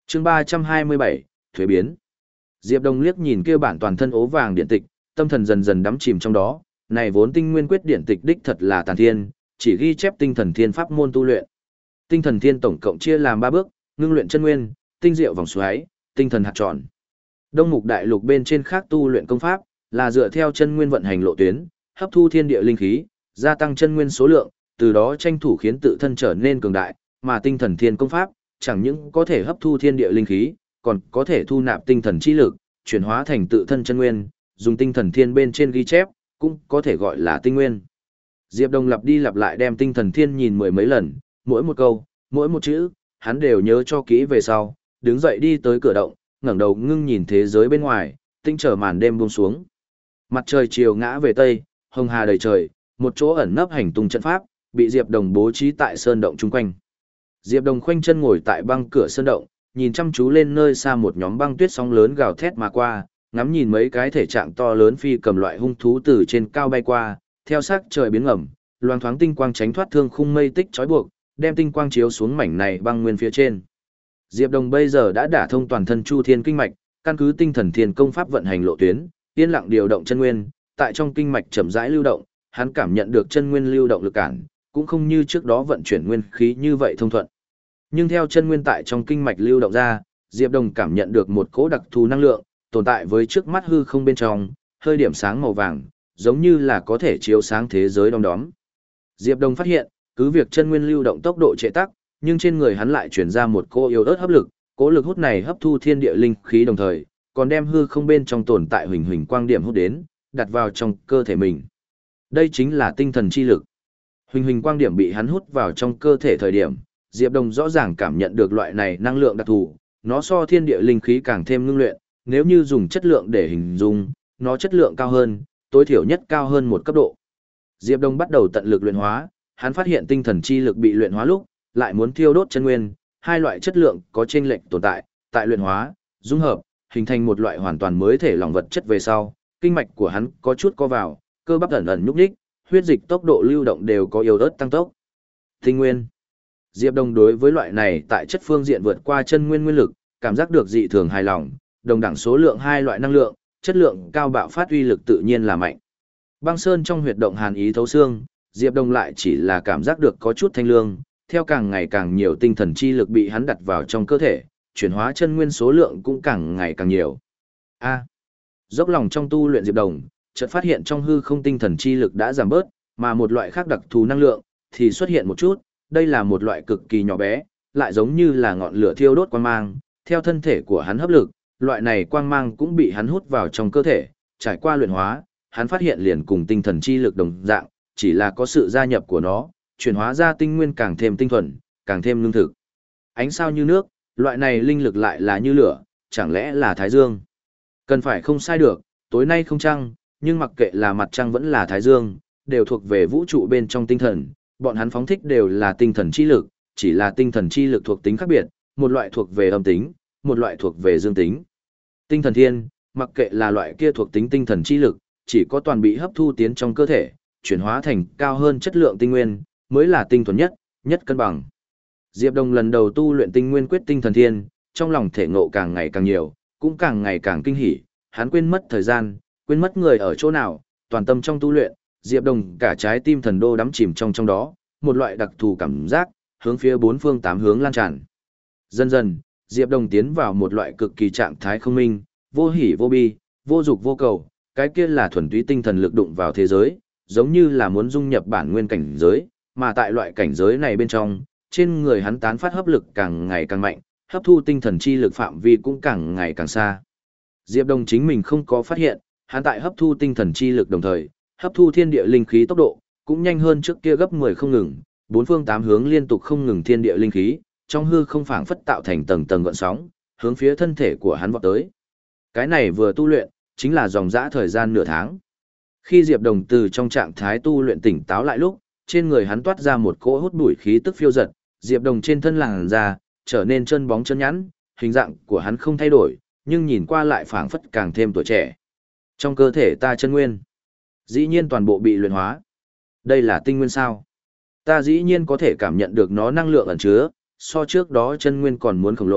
Chương ba trăm hai mươi bảy, thuế biến. Diệp Đồng liếc nhìn kia bản toàn thân ố vàng điện tịch, tâm thần dần dần đắm chìm trong đó, này vốn tinh nguyên quyết điện tịch đích thật là tàn thiên, chỉ ghi chép tinh thần thiên pháp môn tu luyện. Tinh thần thiên tổng cộng chia làm ba bước, ngưng luyện chân nguyên, tinh diệu vòng xoáy, tinh thần hạt tròn. Đông mục đại lục bên trên khác tu luyện công pháp, là dựa theo chân nguyên vận hành lộ tuyến, hấp thu thiên địa linh khí, gia tăng chân nguyên số lượng, từ đó tranh thủ khiến tự thân trở nên cường đại, mà tinh thần thiên công pháp, chẳng những có thể hấp thu thiên địa linh khí, còn có thể thu nạp tinh thần chi lực, chuyển hóa thành tự thân chân nguyên, dùng tinh thần thiên bên trên ghi chép, cũng có thể gọi là tinh nguyên. Diệp Đồng lặp đi lặp lại đem tinh thần thiên nhìn mười mấy lần, mỗi một câu, mỗi một chữ, hắn đều nhớ cho kỹ về sau, đứng dậy đi tới cửa động, ngẩng đầu ngưng nhìn thế giới bên ngoài, tinh trở màn đêm buông xuống. Mặt trời chiều ngã về tây, hồng hà đầy trời, một chỗ ẩn nấp hành tung trận pháp, bị Diệp Đồng bố trí tại sơn động chung quanh. Diệp Đồng khoanh chân ngồi tại băng cửa sơn động, nhìn chăm chú lên nơi xa một nhóm băng tuyết sóng lớn gào thét mà qua, ngắm nhìn mấy cái thể trạng to lớn phi cầm loại hung thú từ trên cao bay qua, theo sắc trời biến ngầm, loang thoáng tinh quang tránh thoát thương khung mây tích trói buộc, đem tinh quang chiếu xuống mảnh này băng nguyên phía trên. Diệp Đồng bây giờ đã đả thông toàn thân Chu Thiên kinh mạch, căn cứ tinh thần thiên công pháp vận hành lộ tuyến, yên lặng điều động chân nguyên, tại trong kinh mạch chậm rãi lưu động, hắn cảm nhận được chân nguyên lưu động lực cản, cũng không như trước đó vận chuyển nguyên khí như vậy thông thuận. Nhưng theo chân nguyên tại trong kinh mạch lưu động ra, Diệp Đồng cảm nhận được một cỗ đặc thù năng lượng tồn tại với trước mắt hư không bên trong, hơi điểm sáng màu vàng, giống như là có thể chiếu sáng thế giới đom đóm. Diệp Đồng phát hiện, cứ việc chân nguyên lưu động tốc độ trệ tắc, nhưng trên người hắn lại truyền ra một cỗ yếu ớt hấp lực, cỗ lực hút này hấp thu thiên địa linh khí đồng thời, còn đem hư không bên trong tồn tại huỳnh huỳnh quang điểm hút đến, đặt vào trong cơ thể mình. Đây chính là tinh thần chi lực. Huỳnh huỳnh quang điểm bị hắn hút vào trong cơ thể thời điểm, Diệp Đồng rõ ràng cảm nhận được loại này năng lượng đặc thù, nó so thiên địa linh khí càng thêm ngưng luyện, nếu như dùng chất lượng để hình dung, nó chất lượng cao hơn, tối thiểu nhất cao hơn một cấp độ. Diệp Đồng bắt đầu tận lực luyện hóa, hắn phát hiện tinh thần chi lực bị luyện hóa lúc, lại muốn thiêu đốt chân nguyên, hai loại chất lượng có chênh lệch tồn tại, tại luyện hóa, dung hợp, hình thành một loại hoàn toàn mới thể lỏng vật chất về sau, kinh mạch của hắn có chút co vào, cơ bắp ẩn ẩn nhúc nhích, huyết dịch tốc độ lưu động đều có yếu ớt tăng tốc. Tinh nguyên. Diệp Đồng đối với loại này tại chất phương diện vượt qua chân nguyên nguyên lực, cảm giác được dị thường hài lòng, đồng đẳng số lượng hai loại năng lượng, chất lượng cao bạo phát uy lực tự nhiên là mạnh. Băng sơn trong huyệt động hàn ý thấu xương, Diệp Đồng lại chỉ là cảm giác được có chút thanh lương, theo càng ngày càng nhiều tinh thần chi lực bị hắn đặt vào trong cơ thể, chuyển hóa chân nguyên số lượng cũng càng ngày càng nhiều. A. Dốc lòng trong tu luyện Diệp Đồng, chợt phát hiện trong hư không tinh thần chi lực đã giảm bớt, mà một loại khác đặc thù năng lượng thì xuất hiện một chút, đây là một loại cực kỳ nhỏ bé, lại giống như là ngọn lửa thiêu đốt quang mang, theo thân thể của hắn hấp lực, loại này quang mang cũng bị hắn hút vào trong cơ thể, trải qua luyện hóa, hắn phát hiện liền cùng tinh thần chi lực đồng dạng, chỉ là có sự gia nhập của nó, chuyển hóa ra tinh nguyên càng thêm tinh thuần, càng thêm lương thực. Ánh sao như nước, loại này linh lực lại là như lửa, chẳng lẽ là Thái Dương? Cần phải không sai được, tối nay không trăng, nhưng mặc kệ là mặt trăng vẫn là Thái Dương, đều thuộc về vũ trụ bên trong tinh thần, bọn hắn phóng thích đều là tinh thần chi lực, chỉ là tinh thần chi lực thuộc tính khác biệt, một loại thuộc về âm tính, một loại thuộc về dương tính. Tinh thần thiên, mặc kệ là loại kia thuộc tính tinh thần chi lực, chỉ có toàn bị hấp thu tiến trong cơ thể, chuyển hóa thành cao hơn chất lượng tinh nguyên, mới là tinh thuần nhất, nhất cân bằng. Diệp Đồng lần đầu tu luyện tinh nguyên quyết tinh thần thiên, trong lòng thể ngộ càng ngày càng nhiều, cũng càng ngày càng kinh hỉ, hắn quên mất thời gian, quên mất người ở chỗ nào, toàn tâm trong tu luyện, Diệp Đồng cả trái tim thần đô đắm chìm trong trong đó, một loại đặc thù cảm giác, hướng phía bốn phương tám hướng lan tràn. Dần dần, Diệp Đồng tiến vào một loại cực kỳ trạng thái không minh, vô hỉ vô bi, vô dục vô cầu, cái kia là thuần túy tinh thần lực đụng vào thế giới, giống như là muốn dung nhập bản nguyên cảnh giới, mà tại loại cảnh giới này bên trong, trên người hắn tán phát hấp lực càng ngày càng mạnh, hấp thu tinh thần chi lực phạm vi cũng càng ngày càng xa. Diệp Đồng chính mình không có phát hiện, hắn tại hấp thu tinh thần chi lực đồng thời, hấp thu thiên địa linh khí tốc độ cũng nhanh hơn trước kia gấp mười không ngừng, bốn phương tám hướng liên tục không ngừng thiên địa linh khí, trong hư không phảng phất tạo thành tầng tầng gợn sóng, hướng phía thân thể của hắn vọt tới. Cái này vừa tu luyện, chính là dòng dã thời gian nửa tháng. Khi Diệp Đồng từ trong trạng thái tu luyện tỉnh táo lại lúc, trên người hắn toát ra một cỗ hút bụi khí tức phiêu dật, Diệp Đồng trên thân làn da trở nên chân bóng chân nhẵn, hình dạng của hắn không thay đổi, nhưng nhìn qua lại phảng phất càng thêm tuổi trẻ. Trong cơ thể ta chân nguyên, dĩ nhiên toàn bộ bị luyện hóa. Đây là tinh nguyên sao? Ta dĩ nhiên có thể cảm nhận được nó năng lượng ẩn chứa, so trước đó chân nguyên còn muốn khổng lồ,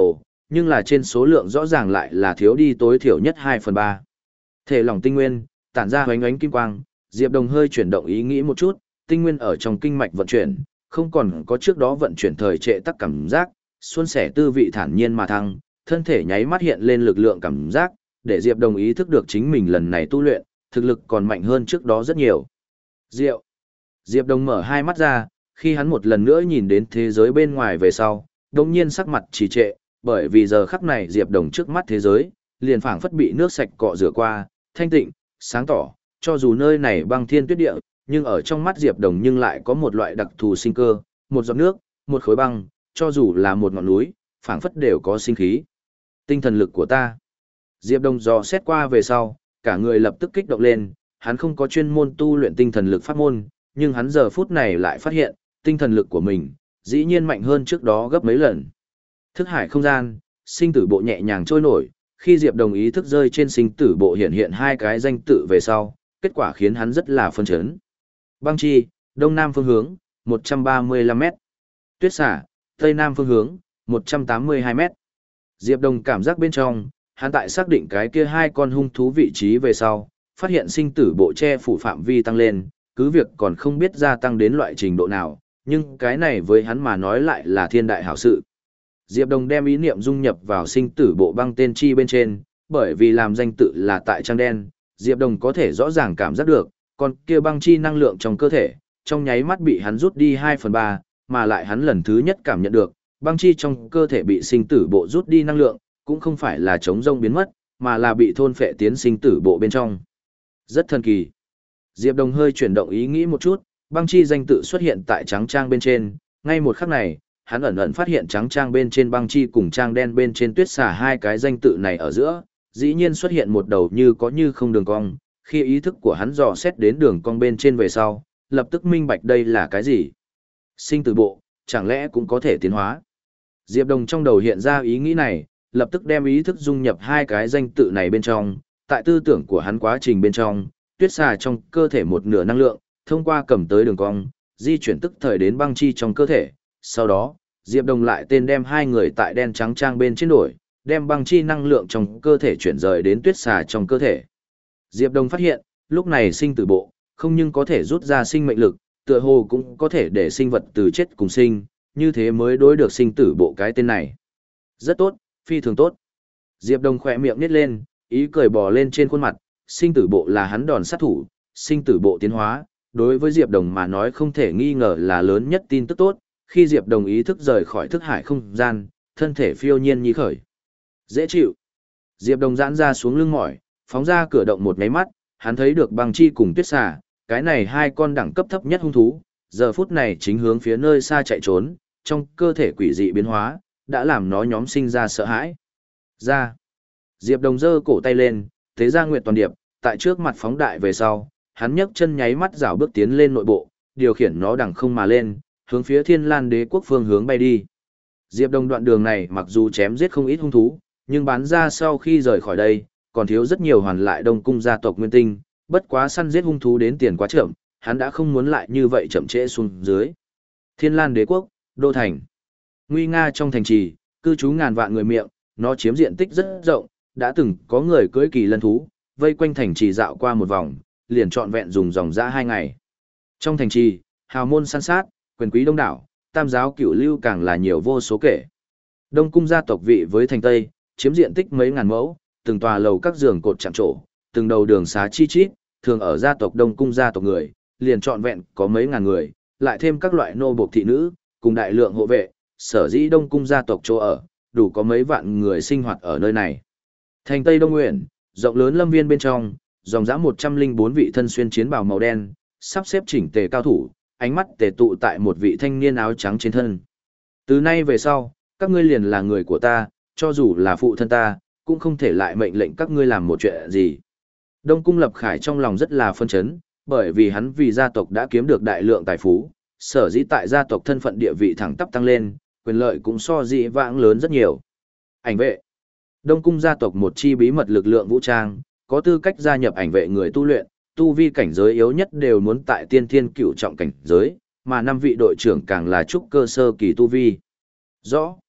nhưng là trên số lượng rõ ràng lại là thiếu đi tối thiểu nhất hai phần ba. Thể lỏng tinh nguyên, tản ra hoánh ánh kim quang, Diệp Đồng hơi chuyển động ý nghĩ một chút, tinh nguyên ở trong kinh mạch vận chuyển, không còn có trước đó vận chuyển thời trệ tắc cảm giác, xuân sẻ tư vị thản nhiên mà thăng, thân thể nháy mắt hiện lên lực lượng cảm giác, để Diệp Đồng ý thức được chính mình lần này tu luyện, thực lực còn mạnh hơn trước đó rất nhiều. Diệu. Diệp Đồng mở hai mắt ra, khi hắn một lần nữa nhìn đến thế giới bên ngoài về sau, đồng nhiên sắc mặt trì trệ, bởi vì giờ khắc này Diệp Đồng trước mắt thế giới, liền phảng phất bị nước sạch cọ rửa qua, thanh tịnh, sáng tỏ, cho dù nơi này băng thiên tuyết địa, nhưng ở trong mắt Diệp Đồng nhưng lại có một loại đặc thù sinh cơ, một giọt nước, một khối băng, cho dù là một ngọn núi, phảng phất đều có sinh khí. Tinh thần lực của ta. Diệp Đồng dò xét qua về sau, cả người lập tức kích động lên, hắn không có chuyên môn tu luyện tinh thần lực pháp môn, nhưng hắn giờ phút này lại phát hiện, tinh thần lực của mình, dĩ nhiên mạnh hơn trước đó gấp mấy lần. Thức hải không gian, sinh tử bộ nhẹ nhàng trôi nổi, khi Diệp Đồng ý thức rơi trên sinh tử bộ hiện hiện hai cái danh tự về sau, kết quả khiến hắn rất là phân chấn. Băng chi, đông nam phương hướng, một trăm ba mươi lăm mét. Tuyết xả, tây nam phương hướng, một trăm tám mươi hai mét. Diệp Đồng cảm giác bên trong, hắn tại xác định cái kia hai con hung thú vị trí về sau, phát hiện sinh tử bộ che phủ phạm vi tăng lên, cứ việc còn không biết gia tăng đến loại trình độ nào, nhưng cái này với hắn mà nói lại là thiên đại hảo sự. Diệp Đồng đem ý niệm dung nhập vào sinh tử bộ băng tên chi bên trên, bởi vì làm danh tự là tại trang đen, Diệp Đồng có thể rõ ràng cảm giác được, còn kia băng chi năng lượng trong cơ thể, trong nháy mắt bị hắn rút đi hai phần ba, mà lại hắn lần thứ nhất cảm nhận được, băng chi trong cơ thể bị sinh tử bộ rút đi năng lượng, cũng không phải là trống rông biến mất, mà là bị thôn phệ tiến sinh tử bộ bên trong. Rất thần kỳ. Diệp Đồng hơi chuyển động ý nghĩ một chút, băng chi danh tự xuất hiện tại trắng trang bên trên, ngay một khắc này, hắn ẩn ẩn phát hiện trắng trang bên trên băng chi cùng trang đen bên trên tuyết xả hai cái danh tự này ở giữa, dĩ nhiên xuất hiện một đầu như có như không đường cong, khi ý thức của hắn dò xét đến đường cong bên trên về sau, lập tức minh bạch đây là cái gì. Sinh tử bộ, chẳng lẽ cũng có thể tiến hóa? Diệp Đồng trong đầu hiện ra ý nghĩ này, lập tức đem ý thức dung nhập hai cái danh tự này bên trong, tại tư tưởng của hắn quá trình bên trong, tuyết xà trong cơ thể một nửa năng lượng, thông qua cầm tới đường cong, di chuyển tức thời đến băng chi trong cơ thể. Sau đó, Diệp Đồng lại tên đem hai người tại đen trắng trang bên trên đổi, đem băng chi năng lượng trong cơ thể chuyển rời đến tuyết xà trong cơ thể. Diệp Đồng phát hiện, lúc này sinh tử bộ, không nhưng có thể rút ra sinh mệnh lực, tựa hồ cũng có thể để sinh vật từ chết cùng sinh, như thế mới đối được sinh tử bộ cái tên này. Rất tốt, phi thường tốt. Diệp Đồng khỏe miệng nít lên, ý cười bò lên trên khuôn mặt, sinh tử bộ là hắn đòn sát thủ, sinh tử bộ tiến hóa, đối với Diệp Đồng mà nói không thể nghi ngờ là lớn nhất tin tức tốt, khi Diệp Đồng ý thức rời khỏi thức hải không gian, thân thể phiêu nhiên nhi khởi. Dễ chịu. Diệp Đồng giãn ra xuống lưng mỏi, phóng ra cửa động một máy mắt, hắn thấy được băng chi cùng tuyết xà, cái này hai con đẳng cấp thấp nhất hung thú, giờ phút này chính hướng phía nơi xa chạy trốn, trong cơ thể quỷ dị biến hóa, đã làm nó nhóm sinh ra sợ hãi. Ra. Diệp Đồng giơ cổ tay lên, thế ra nguyệt toàn điệp, tại trước mặt phóng đại về sau, hắn nhấc chân nháy mắt rảo bước tiến lên nội bộ, điều khiển nó đằng không mà lên, hướng phía Thiên Lan Đế quốc phương hướng bay đi. Diệp Đồng đoạn đường này mặc dù chém giết không ít hung thú, nhưng bán ra sau khi rời khỏi đây, còn thiếu rất nhiều hoàn lại Đông cung gia tộc Nguyên Tinh, bất quá săn giết hung thú đến tiền quá chậm, hắn đã không muốn lại như vậy chậm trễ xuống dưới. Thiên Lan Đế quốc, đô thành. Nguy nga trong thành trì, cư trú ngàn vạn người miệng, nó chiếm diện tích rất rộng, đã từng có người cưỡi kỳ lân thú, vây quanh thành trì dạo qua một vòng, liền trọn vẹn dùng dòng dã hai ngày. Trong thành trì, hào môn san sát, quyền quý đông đảo, tam giáo cửu lưu càng là nhiều vô số kể. Đông cung gia tộc vị với thành Tây, chiếm diện tích mấy ngàn mẫu, từng tòa lầu các giường cột chạm trổ, từng đầu đường xá chi chít, thường ở gia tộc Đông cung gia tộc người, liền trọn vẹn có mấy ngàn người, lại thêm các loại nô bộc thị nữ, cùng đại lượng hộ vệ, sở dĩ Đông cung gia tộc chỗ ở, đủ có mấy vạn người sinh hoạt ở nơi này. Thành Tây Đông Nguyện, rộng lớn lâm viên bên trong, dòng dã một trăm linh bốn vị thân xuyên chiến bào màu đen, sắp xếp chỉnh tề cao thủ, ánh mắt tề tụ tại một vị thanh niên áo trắng trên thân. Từ nay về sau, các ngươi liền là người của ta, cho dù là phụ thân ta, cũng không thể lại mệnh lệnh các ngươi làm một chuyện gì. Đông cung Lập Khải trong lòng rất là phân chấn, bởi vì hắn vì gia tộc đã kiếm được đại lượng tài phú, sở dĩ tại gia tộc thân phận địa vị thẳng tắp tăng lên, quyền lợi cũng so dĩ vãng lớn rất nhiều. Ảnh vệ. Đông cung gia tộc một chi bí mật lực lượng vũ trang, có tư cách gia nhập ảnh vệ người tu luyện, tu vi cảnh giới yếu nhất đều muốn tại tiên thiên cửu trọng cảnh giới, mà năm vị đội trưởng càng là trúc cơ sơ kỳ tu vi. Rõ.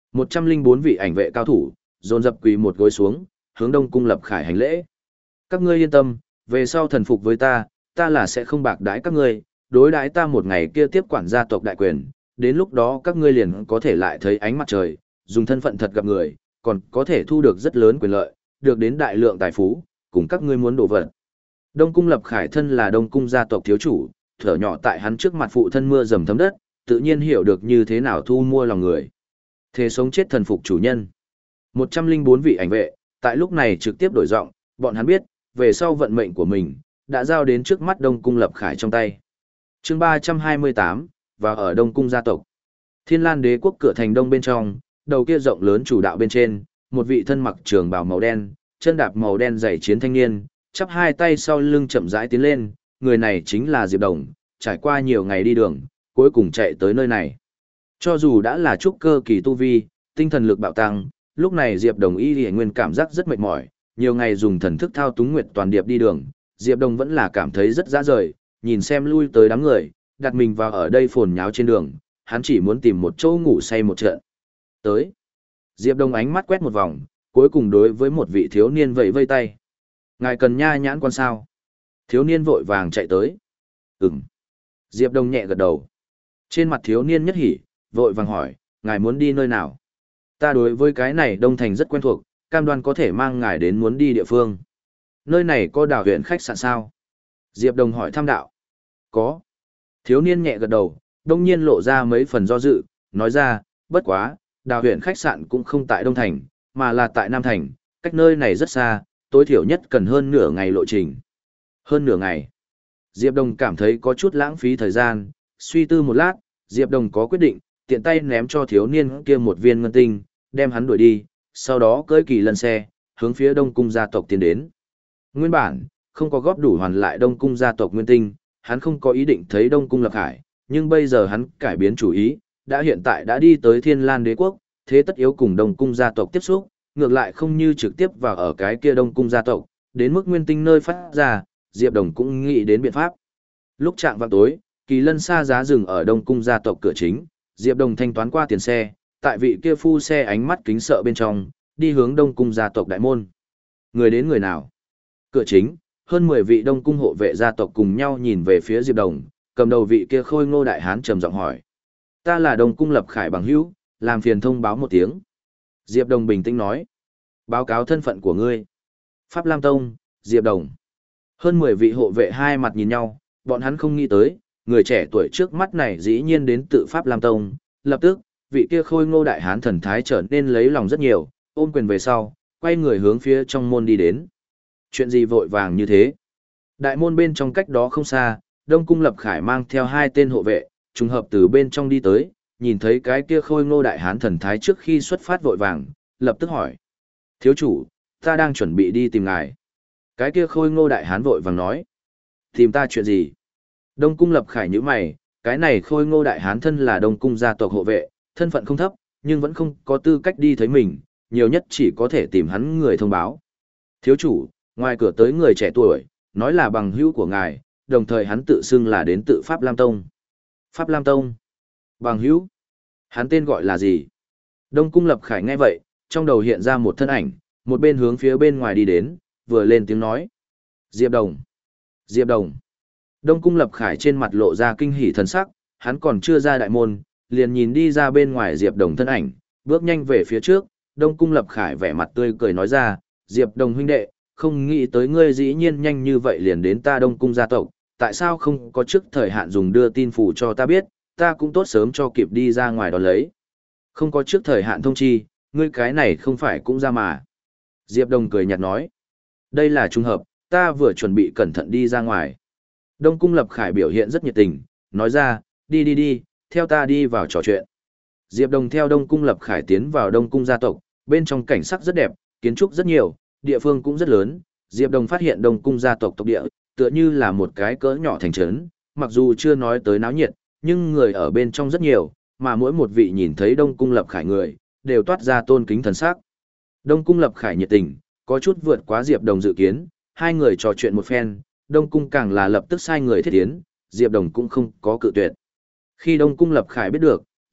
một trăm linh bốn vị ảnh vệ cao thủ, dồn dập quỳ một gối xuống, hướng Đông Cung Lập Khải hành lễ. Các ngươi yên tâm, về sau thần phục với ta, ta là sẽ không bạc đãi các ngươi, đối đãi ta một ngày kia tiếp quản gia tộc đại quyền, đến lúc đó các ngươi liền có thể lại thấy ánh mặt trời, dùng thân phận thật gặp người, còn có thể thu được rất lớn quyền lợi, được đến đại lượng tài phú, cùng các ngươi muốn đổ vật. Đông Cung Lập Khải thân là Đông Cung gia tộc thiếu chủ, thở nhỏ tại hắn trước mặt phụ thân mưa dầm thấm đất, tự nhiên hiểu được như thế nào thu mua lòng người. Thế sống chết thần phục chủ nhân. một trăm linh bốn vị ảnh vệ, tại lúc này trực tiếp đổi giọng, bọn hắn biết, về sau vận mệnh của mình, đã giao đến trước mắt Đông Cung Lập Khải trong tay. chương ba trăm hai mươi tám, và ở Đông Cung gia tộc. Thiên Lan Đế quốc cửa thành đông bên trong, đầu kia rộng lớn chủ đạo bên trên, một vị thân mặc trường bào màu đen, chân đạp màu đen giày chiến thanh niên, chắp hai tay sau lưng chậm rãi tiến lên, người này chính là Diệp Đồng, trải qua nhiều ngày đi đường, cuối cùng chạy tới nơi này. Cho dù đã là trúc cơ kỳ tu vi, tinh thần lực bạo tăng, lúc này Diệp Đồng y y nguyên cảm giác rất mệt mỏi, nhiều ngày dùng thần thức thao túng nguyệt toàn điệp đi đường, Diệp Đồng vẫn là cảm thấy rất dã rời, nhìn xem lui tới đám người, đặt mình vào ở đây phồn nháo trên đường, hắn chỉ muốn tìm một chỗ ngủ say một trận. Tới. Diệp Đồng ánh mắt quét một vòng, cuối cùng đối với một vị thiếu niên vẫy vây tay. Ngài cần nha nhãn quan sao? Thiếu niên vội vàng chạy tới. Ừm. Diệp Đồng nhẹ gật đầu. Trên mặt thiếu niên nhất hỉ, vội vàng hỏi, ngài muốn đi nơi nào? Ta đối với cái này Đông Thành rất quen thuộc, cam đoan có thể mang ngài đến muốn đi địa phương. Nơi này có đảo huyện khách sạn sao? Diệp Đồng hỏi thăm đạo. Có. Thiếu niên nhẹ gật đầu, đông nhiên lộ ra mấy phần do dự, nói ra, bất quá, đảo huyện khách sạn cũng không tại Đông Thành, mà là tại Nam Thành, cách nơi này rất xa, tối thiểu nhất cần hơn nửa ngày lộ trình. Hơn nửa ngày. Diệp Đồng cảm thấy có chút lãng phí thời gian, suy tư một lát, Diệp Đồng có quyết định, tiện tay ném cho thiếu niên kia một viên ngân tinh, đem hắn đuổi đi, sau đó cưỡi kỳ lân xe, hướng phía Đông Cung gia tộc tiến đến. Nguyên bản, không có góp đủ hoàn lại Đông Cung gia tộc nguyên tinh, hắn không có ý định thấy Đông Cung Lập Khải, nhưng bây giờ hắn cải biến chủ ý, đã hiện tại đã đi tới Thiên Lan Đế quốc, thế tất yếu cùng Đông Cung gia tộc tiếp xúc, ngược lại không như trực tiếp vào ở cái kia Đông Cung gia tộc, đến mức nguyên tinh nơi phát ra, Diệp Đồng cũng nghĩ đến biện pháp. Lúc chạng vào tối, kỳ lân xa giá dừng ở Đông Cung gia tộc cửa chính, Diệp Đồng thanh toán qua tiền xe, tại vị kia phu xe ánh mắt kính sợ bên trong, đi hướng Đông Cung gia tộc đại môn. Người đến người nào? Cửa chính, hơn mười vị Đông Cung hộ vệ gia tộc cùng nhau nhìn về phía Diệp Đồng, cầm đầu vị kia khôi ngô đại hán trầm giọng hỏi. Ta là Đông Cung Lập Khải bằng hữu, làm phiền thông báo một tiếng. Diệp Đồng bình tĩnh nói. Báo cáo thân phận của ngươi. Pháp Lam Tông, Diệp Đồng. Hơn mười vị hộ vệ hai mặt nhìn nhau, bọn hắn không nghĩ tới, người trẻ tuổi trước mắt này dĩ nhiên đến tự Pháp Lam Tông. Lập tức, vị kia khôi ngô đại hán thần thái trở nên lấy lòng rất nhiều, ôm quyền về sau, quay người hướng phía trong môn đi đến. Chuyện gì vội vàng như thế? Đại môn bên trong cách đó không xa, Đông Cung Lập Khải mang theo hai tên hộ vệ, trùng hợp từ bên trong đi tới, nhìn thấy cái kia khôi ngô đại hán thần thái trước khi xuất phát vội vàng, lập tức hỏi. Thiếu chủ, ta đang chuẩn bị đi tìm ngài. Cái kia khôi ngô đại hán vội vàng nói. Tìm ta chuyện gì? Đông Cung Lập Khải nhíu mày, cái này khôi ngô đại hán thân là Đông Cung gia tộc hộ vệ, thân phận không thấp, nhưng vẫn không có tư cách đi thấy mình, nhiều nhất chỉ có thể tìm hắn người thông báo. Thiếu chủ, ngoài cửa tới người trẻ tuổi, nói là bằng hữu của ngài, đồng thời hắn tự xưng là đến tự Pháp Lam Tông. Pháp Lam Tông? Bằng hữu? Hắn tên gọi là gì? Đông Cung Lập Khải nghe vậy, trong đầu hiện ra một thân ảnh, một bên hướng phía bên ngoài đi đến, vừa lên tiếng nói. Diệp Đồng. Diệp Đồng. Đông Cung Lập Khải trên mặt lộ ra kinh hỉ thần sắc, hắn còn chưa ra đại môn, liền nhìn đi ra bên ngoài Diệp Đồng thân ảnh, bước nhanh về phía trước, Đông Cung Lập Khải vẻ mặt tươi cười nói ra, Diệp Đồng huynh đệ, không nghĩ tới ngươi dĩ nhiên nhanh như vậy liền đến ta Đông Cung gia tộc, tại sao không có trước thời hạn dùng đưa tin phủ cho ta biết, ta cũng tốt sớm cho kịp đi ra ngoài đó lấy. Không có trước thời hạn thông chi, ngươi cái này không phải cũng ra mà. Diệp Đồng cười nhạt nói, đây là trùng hợp, ta vừa chuẩn bị cẩn thận đi ra ngoài. Đông Cung Lập Khải biểu hiện rất nhiệt tình, nói ra, đi đi đi, theo ta đi vào trò chuyện. Diệp Đồng theo Đông Cung Lập Khải tiến vào Đông Cung gia tộc, bên trong cảnh sắc rất đẹp, kiến trúc rất nhiều, địa phương cũng rất lớn. Diệp Đồng phát hiện Đông Cung gia tộc tộc địa, tựa như là một cái cỡ nhỏ thành trấn, mặc dù chưa nói tới náo nhiệt, nhưng người ở bên trong rất nhiều, mà mỗi một vị nhìn thấy Đông Cung Lập Khải người, đều toát ra tôn kính thần sắc. Đông Cung Lập Khải nhiệt tình, có chút vượt quá Diệp Đồng dự kiến, hai người trò chuyện một phen, Đông Cung càng là lập tức sai người thiết tiến, Diệp Đồng cũng không có cự tuyệt. Khi Đông Cung Lập Khải biết được,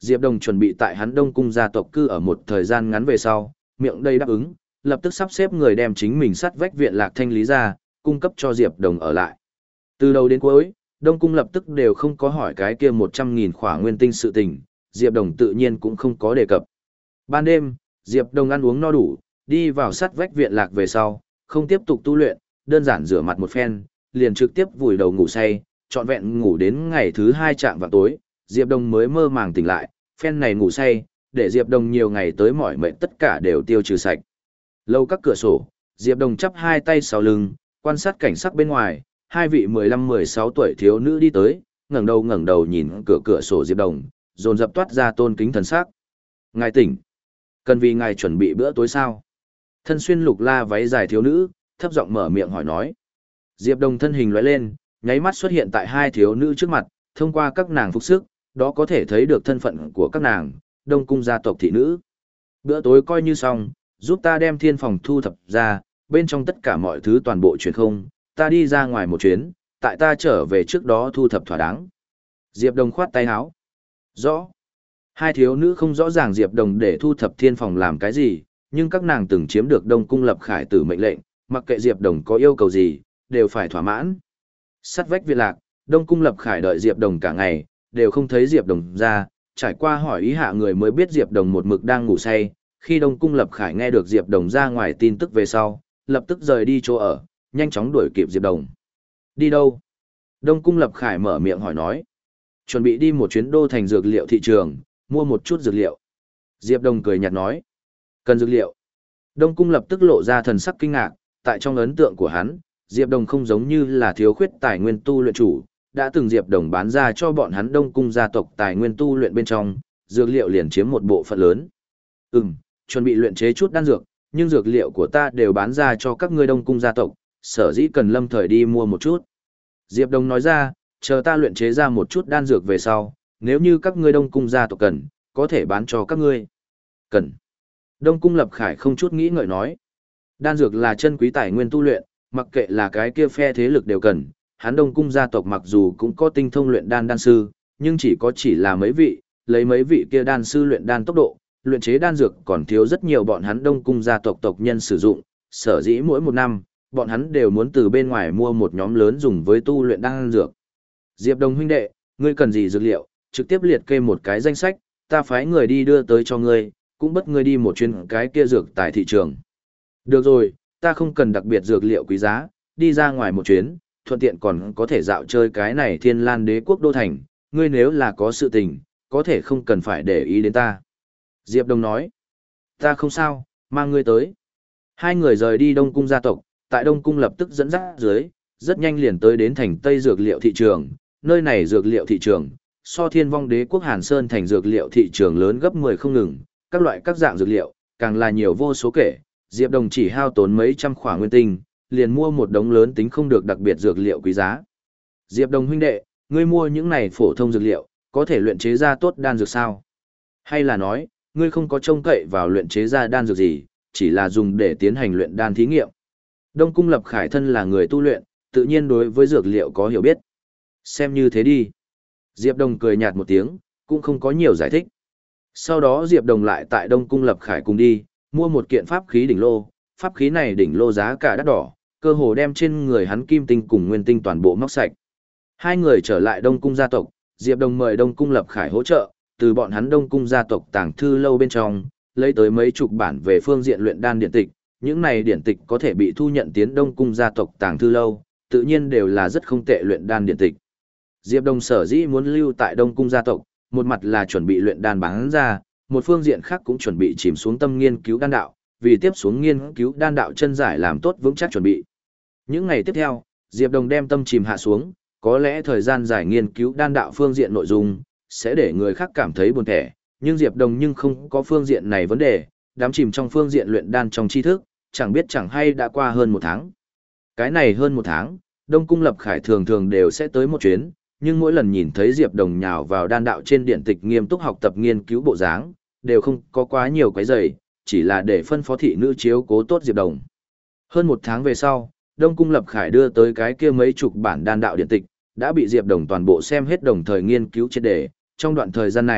Diệp Đồng chuẩn bị tại hắn Đông cung gia tộc cư ở một thời gian ngắn về sau, miệng đầy đáp ứng, lập tức sắp xếp người đem chính mình sắt vách viện lạc thanh lý ra, cung cấp cho Diệp Đồng ở lại. Từ đầu đến cuối, Đông cung lập tức đều không có hỏi cái kia một trăm nghìn khỏa nguyên tinh sự tình, Diệp Đồng tự nhiên cũng không có đề cập. Ban đêm, Diệp Đồng ăn uống no đủ, đi vào sắt vách viện lạc về sau, không tiếp tục tu luyện, đơn giản rửa mặt một phen, liền trực tiếp vùi đầu ngủ say, trọn vẹn ngủ đến ngày thứ hai chạm vào tối, Diệp Đồng mới mơ màng tỉnh lại, phen này ngủ say, để Diệp Đồng nhiều ngày tới mỏi mệt tất cả đều tiêu trừ sạch. Lâu các cửa sổ, Diệp Đồng chắp hai tay sau lưng, quan sát cảnh sắc bên ngoài, hai vị mười lăm mười sáu tuổi thiếu nữ đi tới, ngẩng đầu ngẩng đầu nhìn cửa cửa sổ Diệp Đồng, dồn dập toát ra tôn kính thần sắc. Ngài tỉnh, cần vì ngài chuẩn bị bữa tối sao? Thân xuyên lục la váy dài thiếu nữ, thấp giọng mở miệng hỏi nói. Diệp Đồng thân hình lóe lên, nháy mắt xuất hiện tại hai thiếu nữ trước mặt, thông qua các nàng phục sức, đó có thể thấy được thân phận của các nàng, Đông cung gia tộc thị nữ. Bữa tối coi như xong, giúp ta đem thiên phòng thu thập ra, bên trong tất cả mọi thứ toàn bộ chuyển không, ta đi ra ngoài một chuyến, tại ta trở về trước đó thu thập thỏa đáng. Diệp Đồng khoát tay áo. Rõ. Hai thiếu nữ không rõ ràng Diệp Đồng để thu thập thiên phòng làm cái gì, nhưng các nàng từng chiếm được Đông cung Lập Khải Tử mệnh lệnh, mặc kệ Diệp Đồng có yêu cầu gì, đều phải thỏa mãn. Sắt vách viện lạc, Đông cung Lập Khải đợi Diệp Đồng cả ngày, đều không thấy Diệp Đồng ra, trải qua hỏi ý hạ người mới biết Diệp Đồng một mực đang ngủ say. Khi Đông cung Lập Khải nghe được Diệp Đồng ra ngoài tin tức về sau, lập tức rời đi chỗ ở, nhanh chóng đuổi kịp Diệp Đồng. Đi đâu? Đông cung Lập Khải mở miệng hỏi nói. Chuẩn bị đi một chuyến đô thành dược liệu thị trường, mua một chút dược liệu. Diệp Đồng cười nhạt nói. Cần dược liệu. Đông cung lập tức lộ ra thần sắc kinh ngạc, tại trong ấn tượng của hắn, Diệp Đồng không giống như là thiếu khuyết tài nguyên tu luyện chủ, đã từng Diệp Đồng bán ra cho bọn hắn Đông cung gia tộc tài nguyên tu luyện bên trong, dược liệu liền chiếm một bộ phận lớn. Ừm, chuẩn bị luyện chế chút đan dược, nhưng dược liệu của ta đều bán ra cho các ngươi Đông cung gia tộc, sở dĩ cần lâm thời đi mua một chút. Diệp Đồng nói ra, chờ ta luyện chế ra một chút đan dược về sau, nếu như các ngươi Đông cung gia tộc cần, có thể bán cho các ngươi. Cần. Đông cung Lập Khải không chút nghĩ ngợi nói. Đan dược là chân quý tài nguyên tu luyện, mặc kệ là cái kia phe thế lực đều cần. Hắn Đông cung gia tộc mặc dù cũng có tinh thông luyện đan đan sư, nhưng chỉ có chỉ là mấy vị, lấy mấy vị kia đan sư luyện đan tốc độ, luyện chế đan dược còn thiếu rất nhiều bọn hắn Đông cung gia tộc tộc nhân sử dụng, sở dĩ mỗi một năm, bọn hắn đều muốn từ bên ngoài mua một nhóm lớn dùng với tu luyện đan dược. Diệp Đồng huynh đệ, ngươi cần gì dược liệu, trực tiếp liệt kê một cái danh sách, ta phái người đi đưa tới cho ngươi, cũng bất ngươi đi một chuyến cái kia dược tại thị trường. Được rồi, ta không cần đặc biệt dược liệu quý giá, đi ra ngoài một chuyến, thuận tiện còn có thể dạo chơi cái này Thiên Lan Đế quốc đô thành, ngươi nếu là có sự tình, có thể không cần phải để ý đến ta. Diệp Đồng nói, ta không sao, mang ngươi tới. Hai người rời đi Đông cung gia tộc, tại Đông cung lập tức dẫn dắt dưới, rất nhanh liền tới đến thành Tây dược liệu thị trường, nơi này dược liệu thị trường, so Thiên Vong Đế quốc Hàn Sơn thành dược liệu thị trường lớn gấp mười không ngừng, các loại các dạng dược liệu, càng là nhiều vô số kể, Diệp Đồng chỉ hao tốn mấy trăm khỏa nguyên tinh, liền mua một đống lớn tính không được đặc biệt dược liệu quý giá. Diệp Đồng huynh đệ, ngươi mua những này phổ thông dược liệu, có thể luyện chế ra tốt đan dược sao? Hay là nói, ngươi không có trông cậy vào luyện chế ra đan dược gì, chỉ là dùng để tiến hành luyện đan thí nghiệm? Đông cung Lập Khải thân là người tu luyện, tự nhiên đối với dược liệu có hiểu biết. Xem như thế đi. Diệp Đồng cười nhạt một tiếng, cũng không có nhiều giải thích. Sau đó Diệp Đồng lại tại Đông cung Lập Khải cùng đi, mua một kiện pháp khí đỉnh lô, pháp khí này đỉnh lô giá cả đắt đỏ, cơ hồ đem trên người hắn kim tinh cùng nguyên tinh toàn bộ móc sạch. Hai người trở lại Đông cung gia tộc, Diệp Đồng mời Đông cung Lập Khải hỗ trợ, từ bọn hắn Đông cung gia tộc tàng thư lâu bên trong, lấy tới mấy chục bản về phương diện luyện đan điển tịch, những này điển tịch có thể bị thu nhận tiến Đông cung gia tộc tàng thư lâu, tự nhiên đều là rất không tệ luyện đan điển tịch. Diệp Đồng sở dĩ muốn lưu tại Đông cung gia tộc, một mặt là chuẩn bị luyện đan bán ra, một phương diện khác cũng chuẩn bị chìm xuống tâm nghiên cứu đan đạo, vì tiếp xuống nghiên cứu đan đạo chân giải làm tốt vững chắc chuẩn bị. Những ngày tiếp theo, Diệp Đồng đem tâm chìm hạ xuống, có lẽ thời gian dài nghiên cứu đan đạo phương diện nội dung sẽ để người khác cảm thấy buồn tẻ, nhưng Diệp Đồng nhưng không có phương diện này vấn đề, đám chìm trong phương diện luyện đan trong tri thức, chẳng biết chẳng hay đã qua hơn một tháng. Cái này hơn một tháng, Đông cung Lập Khải thường thường đều sẽ tới một chuyến, nhưng mỗi lần nhìn thấy Diệp Đồng nhào vào đan đạo trên điển tịch nghiêm túc học tập nghiên cứu bộ dáng, đều không có quá nhiều quấy rầy, chỉ là để phân phó thị nữ chiếu cố tốt Diệp Đồng. Hơn một tháng về sau, Đông cung Lập Khải đưa tới cái kia mấy chục bản đan đạo điển tịch, đã bị Diệp Đồng toàn bộ xem hết đồng thời nghiên cứu triệt để. Trong đoạn thời gian này,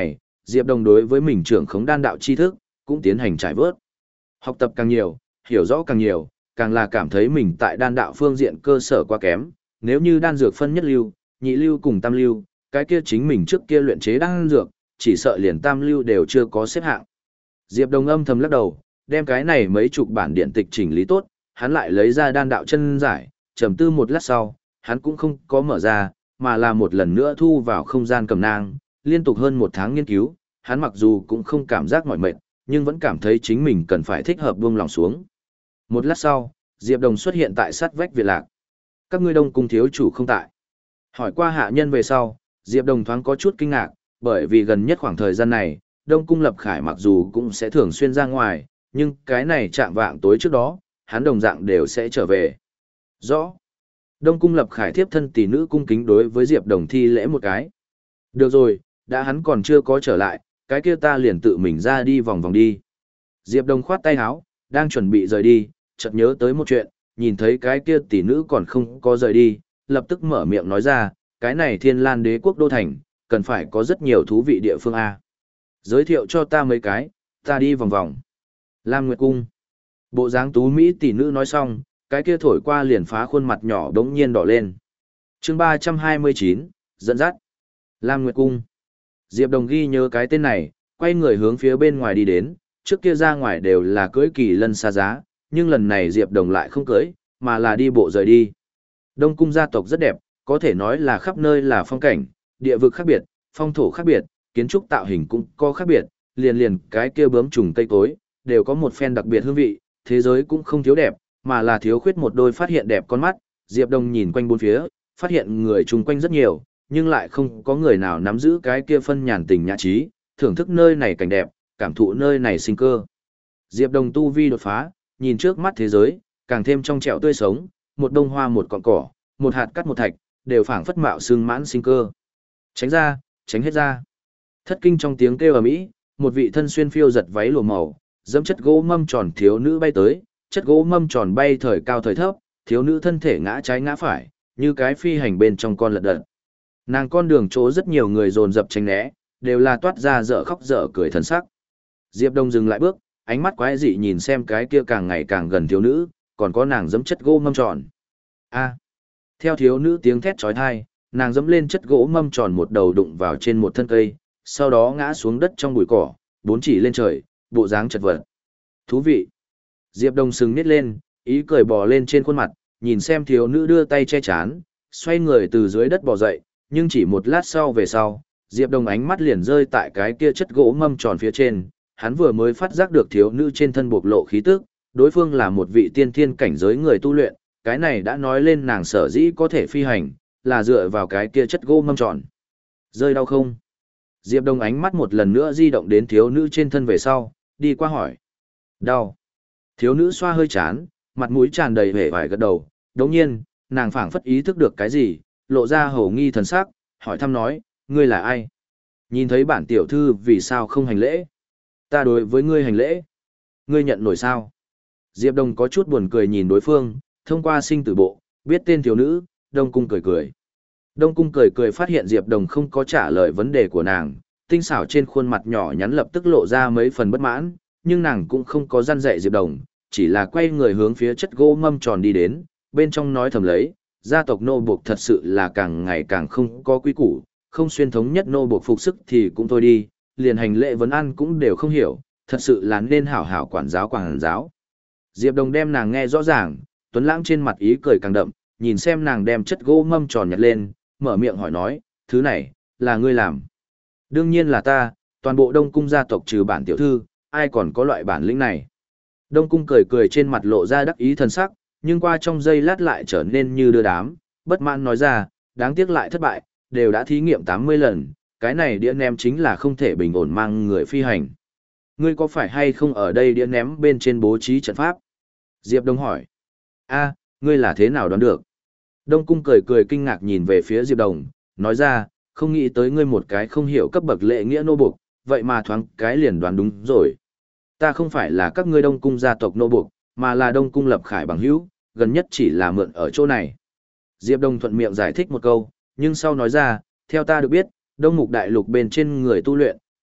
Diệp Đồng đối với mình trưởng khống đan đạo tri thức, cũng tiến hành trải vớt. Học tập càng nhiều, hiểu rõ càng nhiều, càng là cảm thấy mình tại đan đạo phương diện cơ sở quá kém, nếu như đan dược phân nhất lưu, nhị lưu cùng tam lưu, cái kia chính mình trước kia luyện chế đan dược, chỉ sợ liền tam lưu đều chưa có xếp hạng. Diệp Đồng âm thầm lắc đầu, đem cái này mấy chục bản điện tịch chỉnh lý tốt, hắn lại lấy ra đan đạo chân giải, trầm tư một lát sau, hắn cũng không có mở ra, mà là một lần nữa thu vào không gian cầm nang, liên tục hơn một tháng nghiên cứu, hắn mặc dù cũng không cảm giác mỏi mệt, nhưng vẫn cảm thấy chính mình cần phải thích hợp buông lòng xuống. Một lát sau, Diệp Đồng xuất hiện tại sát vách viện lạc. Các ngươi Đông cung thiếu chủ không tại. Hỏi qua hạ nhân về sau, Diệp Đồng thoáng có chút kinh ngạc, bởi vì gần nhất khoảng thời gian này, Đông cung Lập Khải mặc dù cũng sẽ thường xuyên ra ngoài, nhưng cái này chạm vạng tối trước đó, hắn đồng dạng đều sẽ trở về. Rõ. Đông cung Lập Khải tiếp thân tỷ nữ cung kính đối với Diệp Đồng thi lễ một cái. Được rồi, đã hắn còn chưa có trở lại, cái kia ta liền tự mình ra đi vòng vòng đi. Diệp Đồng khoát tay áo, đang chuẩn bị rời đi, chợt nhớ tới một chuyện, nhìn thấy cái kia tỷ nữ còn không có rời đi, lập tức mở miệng nói ra, cái này Thiên Lan Đế quốc đô thành, cần phải có rất nhiều thú vị địa phương a. Giới thiệu cho ta mấy cái, ta đi vòng vòng. Lam Nguyệt Cung. Bộ dáng tú Mỹ tỷ nữ nói xong, cái kia thổi qua liền phá khuôn mặt nhỏ đống nhiên đỏ lên. chương ba trăm hai mươi chín, dẫn dắt. Lam Nguyệt Cung. Diệp Đồng ghi nhớ cái tên này, quay người hướng phía bên ngoài đi đến, trước kia ra ngoài đều là cưỡi kỳ lân xa giá, nhưng lần này Diệp Đồng lại không cưỡi, mà là đi bộ rời đi. Đông cung gia tộc rất đẹp, có thể nói là khắp nơi là phong cảnh, địa vực khác biệt, phong thổ khác biệt, kiến trúc tạo hình cũng có khác biệt, liền liền cái kia bướm trùng cây cối, đều có một phen đặc biệt hương vị, thế giới cũng không thiếu đẹp, mà là thiếu khuyết một đôi phát hiện đẹp con mắt. Diệp Đông nhìn quanh bốn phía, phát hiện người chung quanh rất nhiều, nhưng lại không có người nào nắm giữ cái kia phân nhàn tình nhã trí, thưởng thức nơi này cảnh đẹp, cảm thụ nơi này sinh cơ. Diệp Đông tu vi đột phá, nhìn trước mắt thế giới, càng thêm trong trẻo tươi sống, một đông hoa một cọng cỏ, một hạt cắt một thạch, đều phảng phất mạo sương mãn sinh cơ. Tránh ra, tránh hết ra. Thất kinh trong tiếng kêu ầm ĩ, một vị thân xuyên phiêu giật váy lụa màu, dẫm chất gỗ mâm tròn thiếu nữ bay tới, chất gỗ mâm tròn bay thời cao thời thấp, thiếu nữ thân thể ngã trái ngã phải, như cái phi hành bên trong con lật đật. Nàng con đường chỗ rất nhiều người dồn dập tránh né, đều là toát ra dở khóc dở cười thần sắc. Diệp Đông dừng lại bước, ánh mắt quái dị nhìn xem cái kia càng ngày càng gần thiếu nữ, còn có nàng dẫm chất gỗ mâm tròn. A. Theo thiếu nữ tiếng thét chói tai, nàng dẫm lên chất gỗ mâm tròn một đầu đụng vào trên một thân cây, sau đó ngã xuống đất trong bụi cỏ, bốn chỉ lên trời, bộ dáng chật vật. Thú vị. Diệp Đông sừng nít lên, ý cười bò lên trên khuôn mặt, nhìn xem thiếu nữ đưa tay che chán, xoay người từ dưới đất bò dậy, nhưng chỉ một lát sau về sau, Diệp Đông ánh mắt liền rơi tại cái kia chất gỗ mâm tròn phía trên, hắn vừa mới phát giác được thiếu nữ trên thân bộc lộ khí tức, đối phương là một vị tiên thiên cảnh giới người tu luyện, cái này đã nói lên nàng sở dĩ có thể phi hành, là dựa vào cái kia chất gỗ mâm tròn. Rơi đau không? Diệp Đông ánh mắt một lần nữa di động đến thiếu nữ trên thân về sau, đi qua hỏi. Đau. Thiếu nữ xoa hơi chán, mặt mũi tràn đầy vẻ vải gật đầu, đồng nhiên, nàng phảng phất ý thức được cái gì, lộ ra hổ nghi thần sắc, hỏi thăm nói, ngươi là ai? Nhìn thấy bản tiểu thư vì sao không hành lễ? Ta đối với ngươi hành lễ. Ngươi nhận nổi sao? Diệp Đông có chút buồn cười nhìn đối phương, thông qua sinh tử bộ, biết tên thiếu nữ, Đông Cung cười cười. Đông Cung cười cười phát hiện Diệp Đông không có trả lời vấn đề của nàng, tinh xảo trên khuôn mặt nhỏ nhắn lập tức lộ ra mấy phần bất mãn, nhưng nàng cũng không có răn dạy Diệp Đông, chỉ là quay người hướng phía chất gỗ mâm tròn đi đến, bên trong nói thầm lấy, gia tộc nô buộc thật sự là càng ngày càng không có quy củ, không xuyên thống nhất nô buộc phục sức thì cũng thôi đi, liền hành lễ vấn ăn cũng đều không hiểu, thật sự là nên hảo hảo quản giáo quản giáo. Diệp Đông đem nàng nghe rõ ràng, Tuấn Lãng trên mặt ý cười càng đậm, nhìn xem nàng đem chất gỗ mâm tròn nhặt lên, mở miệng hỏi nói, thứ này, là ngươi làm. Đương nhiên là ta, toàn bộ Đông Cung gia tộc trừ bản tiểu thư, ai còn có loại bản lĩnh này. Đông Cung cười cười trên mặt lộ ra đắc ý thần sắc, nhưng qua trong giây lát lại trở nên như đưa đám, bất mãn nói ra, đáng tiếc lại thất bại, đều đã thí nghiệm tám mươi lần, cái này đĩa ném chính là không thể bình ổn mang người phi hành. Ngươi có phải hay không ở đây đĩa ném bên trên bố trí trận pháp? Diệp Đông hỏi. A, ngươi là thế nào đoán được? Đông Cung cười cười kinh ngạc nhìn về phía Diệp Đông, nói ra, không nghĩ tới ngươi một cái không hiểu cấp bậc lệ nghĩa nô buộc, vậy mà thoáng cái liền đoán đúng rồi. Ta không phải là các ngươi Đông Cung gia tộc nô buộc, mà là Đông Cung Lập Khải bằng hữu, gần nhất chỉ là mượn ở chỗ này. Diệp Đông thuận miệng giải thích một câu, nhưng sau nói ra, theo ta được biết, Đông Mục Đại Lục bên trên người tu luyện,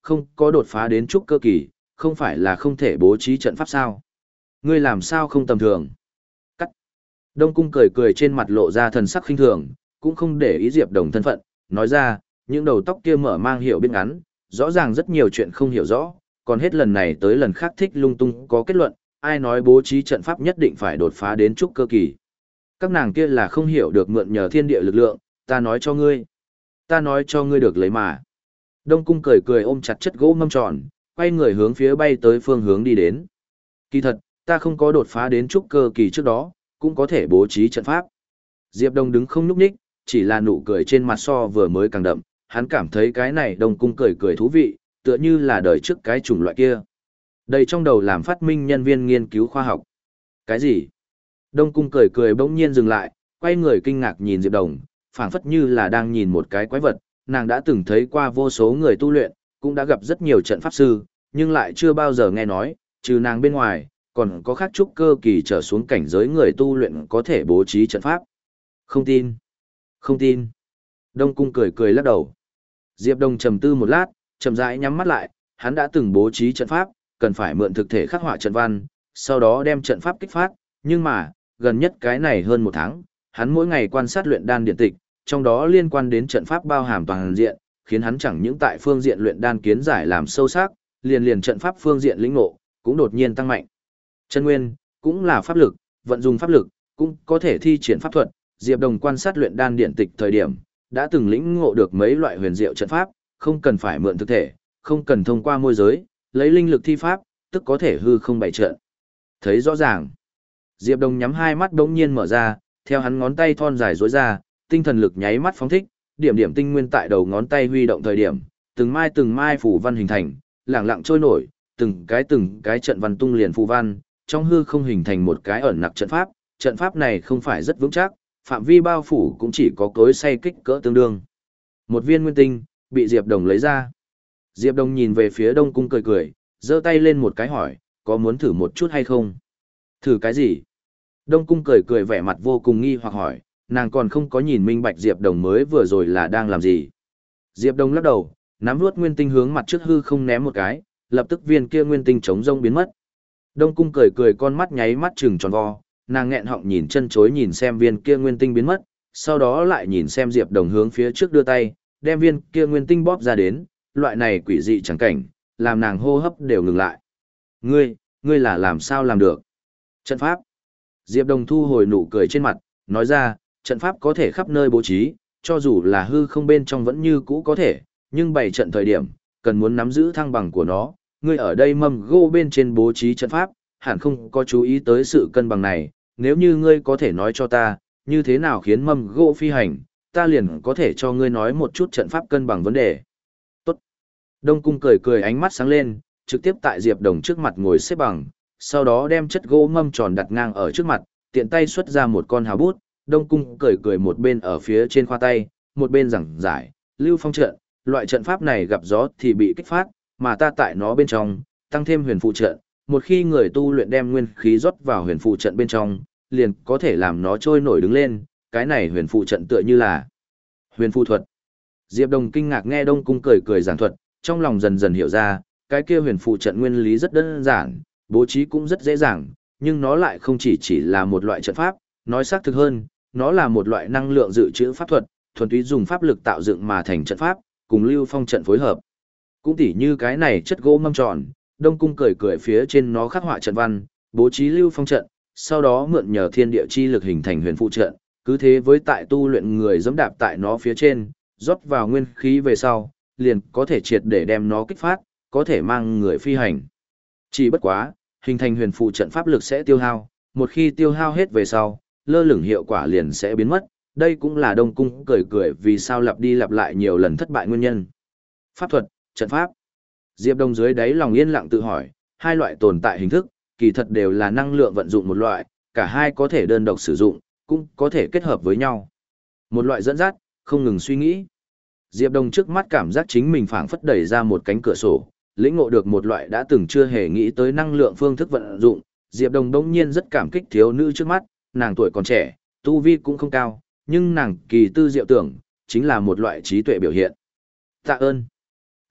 không có đột phá đến trúc cơ kỳ, không phải là không thể bố trí trận pháp sao? Ngươi làm sao không tầm thường? Cắt. Đông Cung cười cười trên mặt lộ ra thần sắc khinh thường, cũng không để ý Diệp Đồng thân phận, nói ra, những đầu tóc kia mở mang hiểu biết ngắn, rõ ràng rất nhiều chuyện không hiểu rõ, còn hết lần này tới lần khác thích lung tung có kết luận, ai nói bố trí trận pháp nhất định phải đột phá đến trúc cơ kỳ. Các nàng kia là không hiểu được mượn nhờ thiên địa lực lượng, ta nói cho ngươi. Ta nói cho ngươi được lấy mà. Đông Cung cười cười ôm chặt chất gỗ mâm tròn, quay người hướng phía bay tới phương hướng đi đến. Kỳ thật, ta không có đột phá đến trúc cơ kỳ trước đó, cũng có thể bố trí trận pháp. Diệp Đông đứng không nhúc nhích, chỉ là nụ cười trên mặt so vừa mới càng đậm, hắn cảm thấy cái này Đông Cung cười cười thú vị, tựa như là đời trước cái chủng loại kia. Đây trong đầu làm phát minh nhân viên nghiên cứu khoa học. Cái gì? Đông Cung cười cười bỗng nhiên dừng lại, quay người kinh ngạc nhìn Diệp Đồng, phảng phất như là đang nhìn một cái quái vật, nàng đã từng thấy qua vô số người tu luyện, cũng đã gặp rất nhiều trận pháp sư, nhưng lại chưa bao giờ nghe nói, trừ nàng bên ngoài, còn có khác trúc cơ kỳ trở xuống cảnh giới người tu luyện có thể bố trí trận pháp. Không tin. Không tin. Đông Cung cười cười lắc đầu. Diệp Đồng trầm tư một lát, chậm rãi nhắm mắt lại, hắn đã từng bố trí trận pháp, cần phải mượn thực thể khắc họa trận văn, sau đó đem trận pháp kích phát, nhưng mà, gần nhất cái này hơn một tháng, hắn mỗi ngày quan sát luyện đan điện tịch, trong đó liên quan đến trận pháp bao hàm toàn diện, khiến hắn chẳng những tại phương diện luyện đan kiến giải làm sâu sắc, liền liền trận pháp phương diện lĩnh ngộ cũng đột nhiên tăng mạnh. Chân nguyên cũng là pháp lực, vận dụng pháp lực cũng có thể thi triển pháp thuật. Diệp Đồng quan sát luyện đan điện tịch thời điểm, đã từng lĩnh ngộ được mấy loại huyền diệu trận pháp, không cần phải mượn thực thể, không cần thông qua môi giới, lấy linh lực thi pháp, tức có thể hư không bày trận. Thấy rõ ràng. Diệp Đồng nhắm hai mắt đống nhiên mở ra, theo hắn ngón tay thon dài duỗi ra, tinh thần lực nháy mắt phóng thích, điểm điểm tinh nguyên tại đầu ngón tay huy động thời điểm, từng mai từng mai phù văn hình thành, lẳng lặng trôi nổi, từng cái từng cái trận văn tung liền phù văn, trong hư không hình thành một cái ẩn nặc trận pháp, trận pháp này không phải rất vững chắc, phạm vi bao phủ cũng chỉ có cối xay kích cỡ tương đương. Một viên nguyên tinh bị Diệp Đồng lấy ra. Diệp Đồng nhìn về phía Đông Cung cười cười, giơ tay lên một cái hỏi, có muốn thử một chút hay không? Thử cái gì? Đông Cung cười cười vẻ mặt vô cùng nghi hoặc hỏi, nàng còn không có nhìn minh bạch Diệp Đồng mới vừa rồi là đang làm gì. Diệp Đồng lắc đầu, nắm vuốt nguyên tinh hướng mặt trước hư không ném một cái, lập tức viên kia nguyên tinh chống rông biến mất. Đông Cung cười cười con mắt nháy mắt trừng tròn vo, nàng nghẹn họng nhìn chân chối nhìn xem viên kia nguyên tinh biến mất, sau đó lại nhìn xem Diệp Đồng hướng phía trước đưa tay, đem viên kia nguyên tinh bóp ra đến, loại này quỷ dị chẳng cảnh, làm nàng hô hấp đều ngừng lại. Ngươi, ngươi là làm sao làm được? Trận pháp. Diệp Đồng thu hồi nụ cười trên mặt, nói ra, trận pháp có thể khắp nơi bố trí, cho dù là hư không bên trong vẫn như cũ có thể, nhưng bày trận thời điểm, cần muốn nắm giữ thăng bằng của nó. Ngươi ở đây mâm gỗ bên trên bố trí trận pháp, hẳn không có chú ý tới sự cân bằng này, nếu như ngươi có thể nói cho ta, như thế nào khiến mâm gỗ phi hành, ta liền có thể cho ngươi nói một chút trận pháp cân bằng vấn đề. Tốt. Đông Cung cười cười ánh mắt sáng lên, trực tiếp tại Diệp Đồng trước mặt ngồi xếp bằng, sau đó đem chất gỗ mâm tròn đặt ngang ở trước mặt, tiện tay xuất ra một con hào bút, Đông Cung cười cười một bên ở phía trên khoa tay, một bên giảng giải, lưu phong trận, loại trận pháp này gặp gió thì bị kích phát, mà ta tại nó bên trong, tăng thêm huyền phụ trận, một khi người tu luyện đem nguyên khí rót vào huyền phụ trận bên trong, liền có thể làm nó trôi nổi đứng lên, cái này huyền phụ trận tựa như là huyền phụ thuật. Diệp Đồng kinh ngạc nghe Đông Cung cười cười giảng thuật, trong lòng dần dần hiểu ra, cái kia huyền phụ trận nguyên lý rất đơn giản, bố trí cũng rất dễ dàng, nhưng nó lại không chỉ chỉ là một loại trận pháp, nói xác thực hơn, nó là một loại năng lượng dự trữ pháp thuật, thuần túy dùng pháp lực tạo dựng mà thành trận pháp, cùng lưu phong trận phối hợp. Cũng tỉ như cái này chất gỗ mâm tròn, Đông Cung cười cười phía trên nó khắc họa trận văn, bố trí lưu phong trận, sau đó mượn nhờ thiên địa chi lực hình thành huyền phụ trận, cứ thế với tại tu luyện người giẫm đạp tại nó phía trên, rót vào nguyên khí về sau, liền có thể triệt để đem nó kích phát, có thể mang người phi hành. Chỉ bất quá, hình thành huyền phụ trận pháp lực sẽ tiêu hao, một khi tiêu hao hết về sau, lơ lửng hiệu quả liền sẽ biến mất, đây cũng là Đông Cung cười cười vì sao lặp đi lặp lại nhiều lần thất bại nguyên nhân. Pháp thuật, trận pháp. Diệp Đông dưới đáy lòng yên lặng tự hỏi, hai loại tồn tại hình thức, kỳ thật đều là năng lượng vận dụng một loại, cả hai có thể đơn độc sử dụng, cũng có thể kết hợp với nhau. Một loại dẫn dắt, không ngừng suy nghĩ. Diệp Đông trước mắt cảm giác chính mình phảng phất đẩy ra một cánh cửa sổ, lĩnh ngộ được một loại đã từng chưa hề nghĩ tới năng lượng phương thức vận dụng. Diệp Đông đống nhiên rất cảm kích thiếu nữ trước mắt, nàng tuổi còn trẻ, tu vi cũng không cao, nhưng nàng kỳ tư diệu tưởng, chính là một loại trí tuệ biểu hiện. Tạ ơn.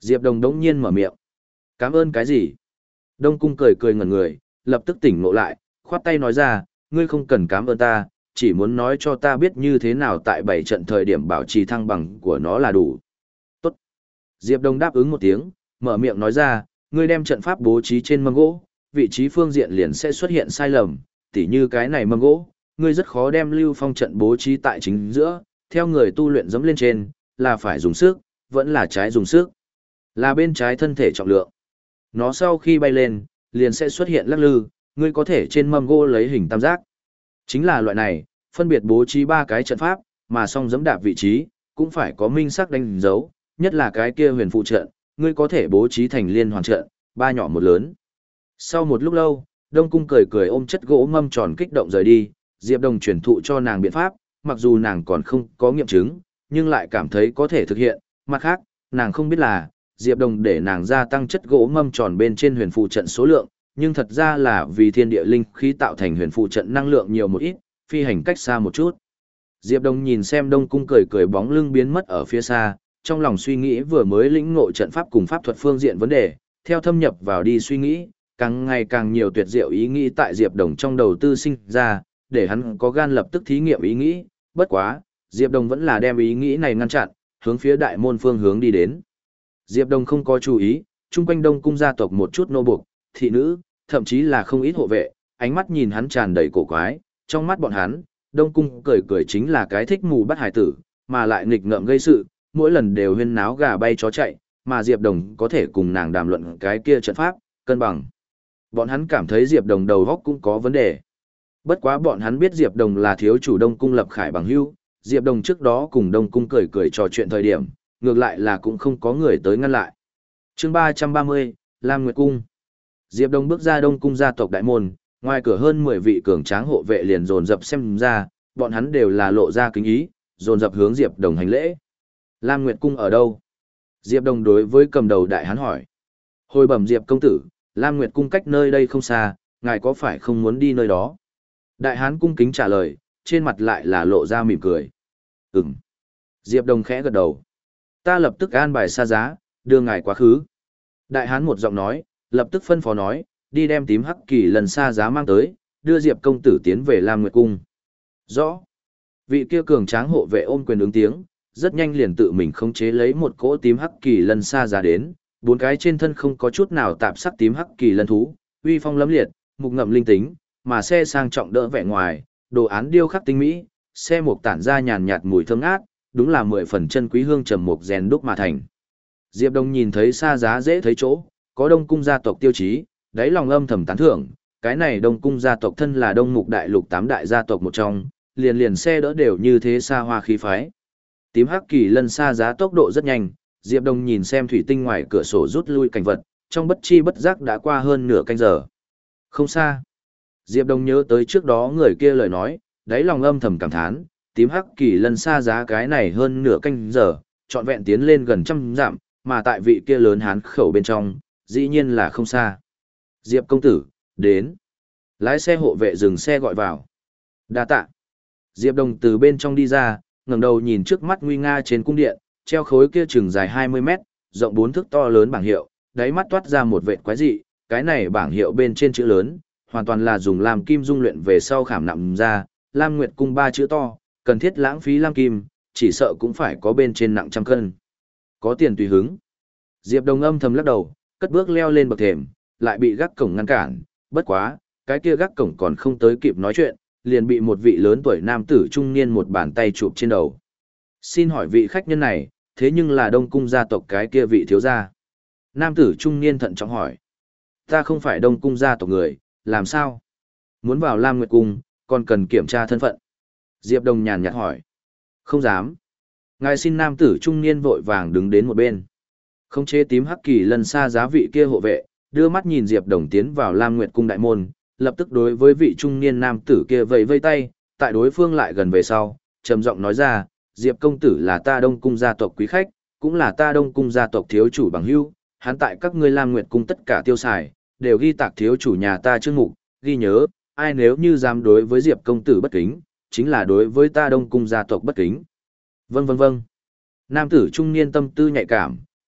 Diệp Đồng đống nhiên mở miệng. Cảm ơn cái gì? Đông Cung cười cười ngẩn người, lập tức tỉnh ngộ lại, khoát tay nói ra, ngươi không cần cảm ơn ta, chỉ muốn nói cho ta biết như thế nào tại bảy trận thời điểm bảo trì thăng bằng của nó là đủ. Tốt. Diệp Đông đáp ứng một tiếng, mở miệng nói ra, ngươi đem trận pháp bố trí trên mâm gỗ, vị trí phương diện liền sẽ xuất hiện sai lầm, tỉ như cái này mâm gỗ, ngươi rất khó đem lưu phong trận bố trí tại chính giữa, theo người tu luyện dẫm lên trên, là phải dùng sức, vẫn là trái dùng sức. Là bên trái thân thể trọng lượng. Nó sau khi bay lên, liền sẽ xuất hiện lắc lư, ngươi có thể trên mâm gỗ lấy hình tam giác. Chính là loại này, phân biệt bố trí ba cái trận pháp, mà song dẫm đạp vị trí, cũng phải có minh sắc đánh dấu, nhất là cái kia huyền phụ trận, ngươi có thể bố trí thành liên hoàn trận, ba nhỏ một lớn. Sau một lúc lâu, Đông Cung cười cười ôm chất gỗ mâm tròn kích động rời đi, Diệp Đồng truyền thụ cho nàng biện pháp, mặc dù nàng còn không có nghiệm chứng, nhưng lại cảm thấy có thể thực hiện, mặt khác, nàng không biết là, Diệp Đồng để nàng gia tăng chất gỗ mâm tròn bên trên huyền phụ trận số lượng, nhưng thật ra là vì thiên địa linh khí tạo thành huyền phụ trận năng lượng nhiều một ít, phi hành cách xa một chút. Diệp Đồng nhìn xem Đông Cung cười cười bóng lưng biến mất ở phía xa, trong lòng suy nghĩ vừa mới lĩnh ngộ trận pháp cùng pháp thuật phương diện vấn đề, theo thâm nhập vào đi suy nghĩ, càng ngày càng nhiều tuyệt diệu ý nghĩ tại Diệp Đồng trong đầu tư sinh ra, để hắn có gan lập tức thí nghiệm ý nghĩ, bất quá, Diệp Đồng vẫn là đem ý nghĩ này ngăn chặn, hướng phía đại môn phương hướng đi đến. Diệp Đồng không có chú ý, chung quanh Đông Cung gia tộc một chút nô buộc, thị nữ, thậm chí là không ít hộ vệ, ánh mắt nhìn hắn tràn đầy cổ quái, trong mắt bọn hắn, Đông Cung cười cười chính là cái thích mù bắt hải tử, mà lại nghịch ngợm gây sự, mỗi lần đều huyên náo gà bay chó chạy, mà Diệp Đồng có thể cùng nàng đàm luận cái kia trận pháp, cân bằng. Bọn hắn cảm thấy Diệp Đồng đầu óc cũng có vấn đề. Bất quá bọn hắn biết Diệp Đồng là thiếu chủ Đông Cung Lập Khải bằng hữu, Diệp Đồng trước đó cùng Đông Cung cười cười trò chuyện thời điểm, ngược lại là cũng không có người tới ngăn lại. Chương ba trăm ba mươi, Lam Nguyệt Cung. Diệp Đồng bước ra Đông Cung gia tộc đại môn, ngoài cửa hơn mười vị cường tráng hộ vệ liền dồn dập xem ra, bọn hắn đều là lộ ra kính ý, dồn dập hướng Diệp Đồng hành lễ. Lam Nguyệt Cung ở đâu? Diệp Đồng đối với cầm đầu đại hán hỏi. Hồi bẩm Diệp công tử, Lam Nguyệt Cung cách nơi đây không xa, ngài có phải không muốn đi nơi đó? Đại hán cung kính trả lời, trên mặt lại là lộ ra mỉm cười. Ừm. Diệp Đồng khẽ gật đầu. Ta lập tức an bài xa giá, đưa ngài quá khứ. Đại hán một giọng nói, lập tức phân phó nói, đi đem tím hắc kỳ lần xa giá mang tới, đưa Diệp công tử tiến về Lam Nguyệt Cung. Rõ. Vị kia cường tráng hộ vệ ôm quyền ứng tiếng, rất nhanh liền tự mình khống chế lấy một cỗ tím hắc kỳ lần xa giá đến, bốn cái trên thân không có chút nào tạp sắc tím hắc kỳ lân thú, uy phong lẫm liệt, mục ngậm linh tính, mà xe sang trọng đỡ vẻ ngoài, đồ án điêu khắc tinh mỹ, xe mục tản ra nhàn nhạt mùi thơm ngát, đúng là mười phần chân quý hương trầm mục rèn đúc mà thành. Diệp Đông nhìn thấy xa giá dễ thấy chỗ, có Đông Cung gia tộc tiêu chí, đáy lòng âm thầm tán thưởng, cái này Đông Cung gia tộc thân là Đông Mục đại lục tám đại gia tộc một trong, liền liền xe đỡ đều như thế xa hoa khí phái. Tím hắc kỳ lân xa giá tốc độ rất nhanh, Diệp Đông nhìn xem thủy tinh ngoài cửa sổ rút lui cảnh vật, trong bất chi bất giác đã qua hơn nửa canh giờ. Không xa. Diệp Đông nhớ tới trước đó người kia lời nói, đáy lòng âm thầm cảm thán, tím hắc kỳ lân xa giá cái này hơn nửa canh giờ, trọn vẹn tiến lên gần trăm dặm, mà tại vị kia lớn hán khẩu bên trong, dĩ nhiên là không xa. Diệp công tử, đến. Lái xe hộ vệ dừng xe gọi vào. Đa tạ. Diệp Đông từ bên trong đi ra, ngẩng đầu nhìn trước mắt nguy nga trên cung điện, treo khối kia chừng dài hai mươi mét, rộng bốn thước to lớn bảng hiệu, đáy mắt toát ra một vệt quái dị, cái này bảng hiệu bên trên chữ lớn, hoàn toàn là dùng lam kim dung luyện về sau khảm nặm ra, Lam Nguyệt Cung ba chữ to, cần thiết lãng phí lam kim, chỉ sợ cũng phải có bên trên nặng trăm cân. Có tiền tùy hứng. Diệp Đông âm thầm lắc đầu, cất bước leo lên bậc thềm, lại bị gác cổng ngăn cản, bất quá, cái kia gác cổng còn không tới kịp nói chuyện, liền bị một vị lớn tuổi nam tử trung niên một bàn tay chụp trên đầu. Xin hỏi vị khách nhân này, thế nhưng là Đông Cung gia tộc cái kia vị thiếu gia. Nam tử trung niên thận trọng hỏi. Ta không phải Đông Cung gia tộc người, làm sao? Muốn vào Lam Nguyệt Cung, còn cần kiểm tra thân phận. Diệp Đông nhàn nhạt hỏi. Không dám. Ngài xin nam tử trung niên vội vàng đứng đến một bên. Không chế tím hắc kỳ lần xa giá vị kia hộ vệ, đưa mắt nhìn Diệp Đồng tiến vào Lam Nguyệt Cung đại môn, lập tức đối với vị trung niên nam tử kia vẫy vây tay, tại đối phương lại gần về sau, trầm giọng nói ra, Diệp công tử là ta Đông Cung gia tộc quý khách, cũng là ta Đông Cung gia tộc thiếu chủ bằng hữu, hắn tại các ngươi Lam Nguyệt Cung tất cả tiêu xài, đều ghi tạc thiếu chủ nhà ta chương mục, ghi nhớ, ai nếu như dám đối với Diệp công tử bất kính, chính là đối với ta Đông Cung gia tộc bất kính. Vâng vâng vâng. Nam tử trung niên tâm tư nhạy cảm,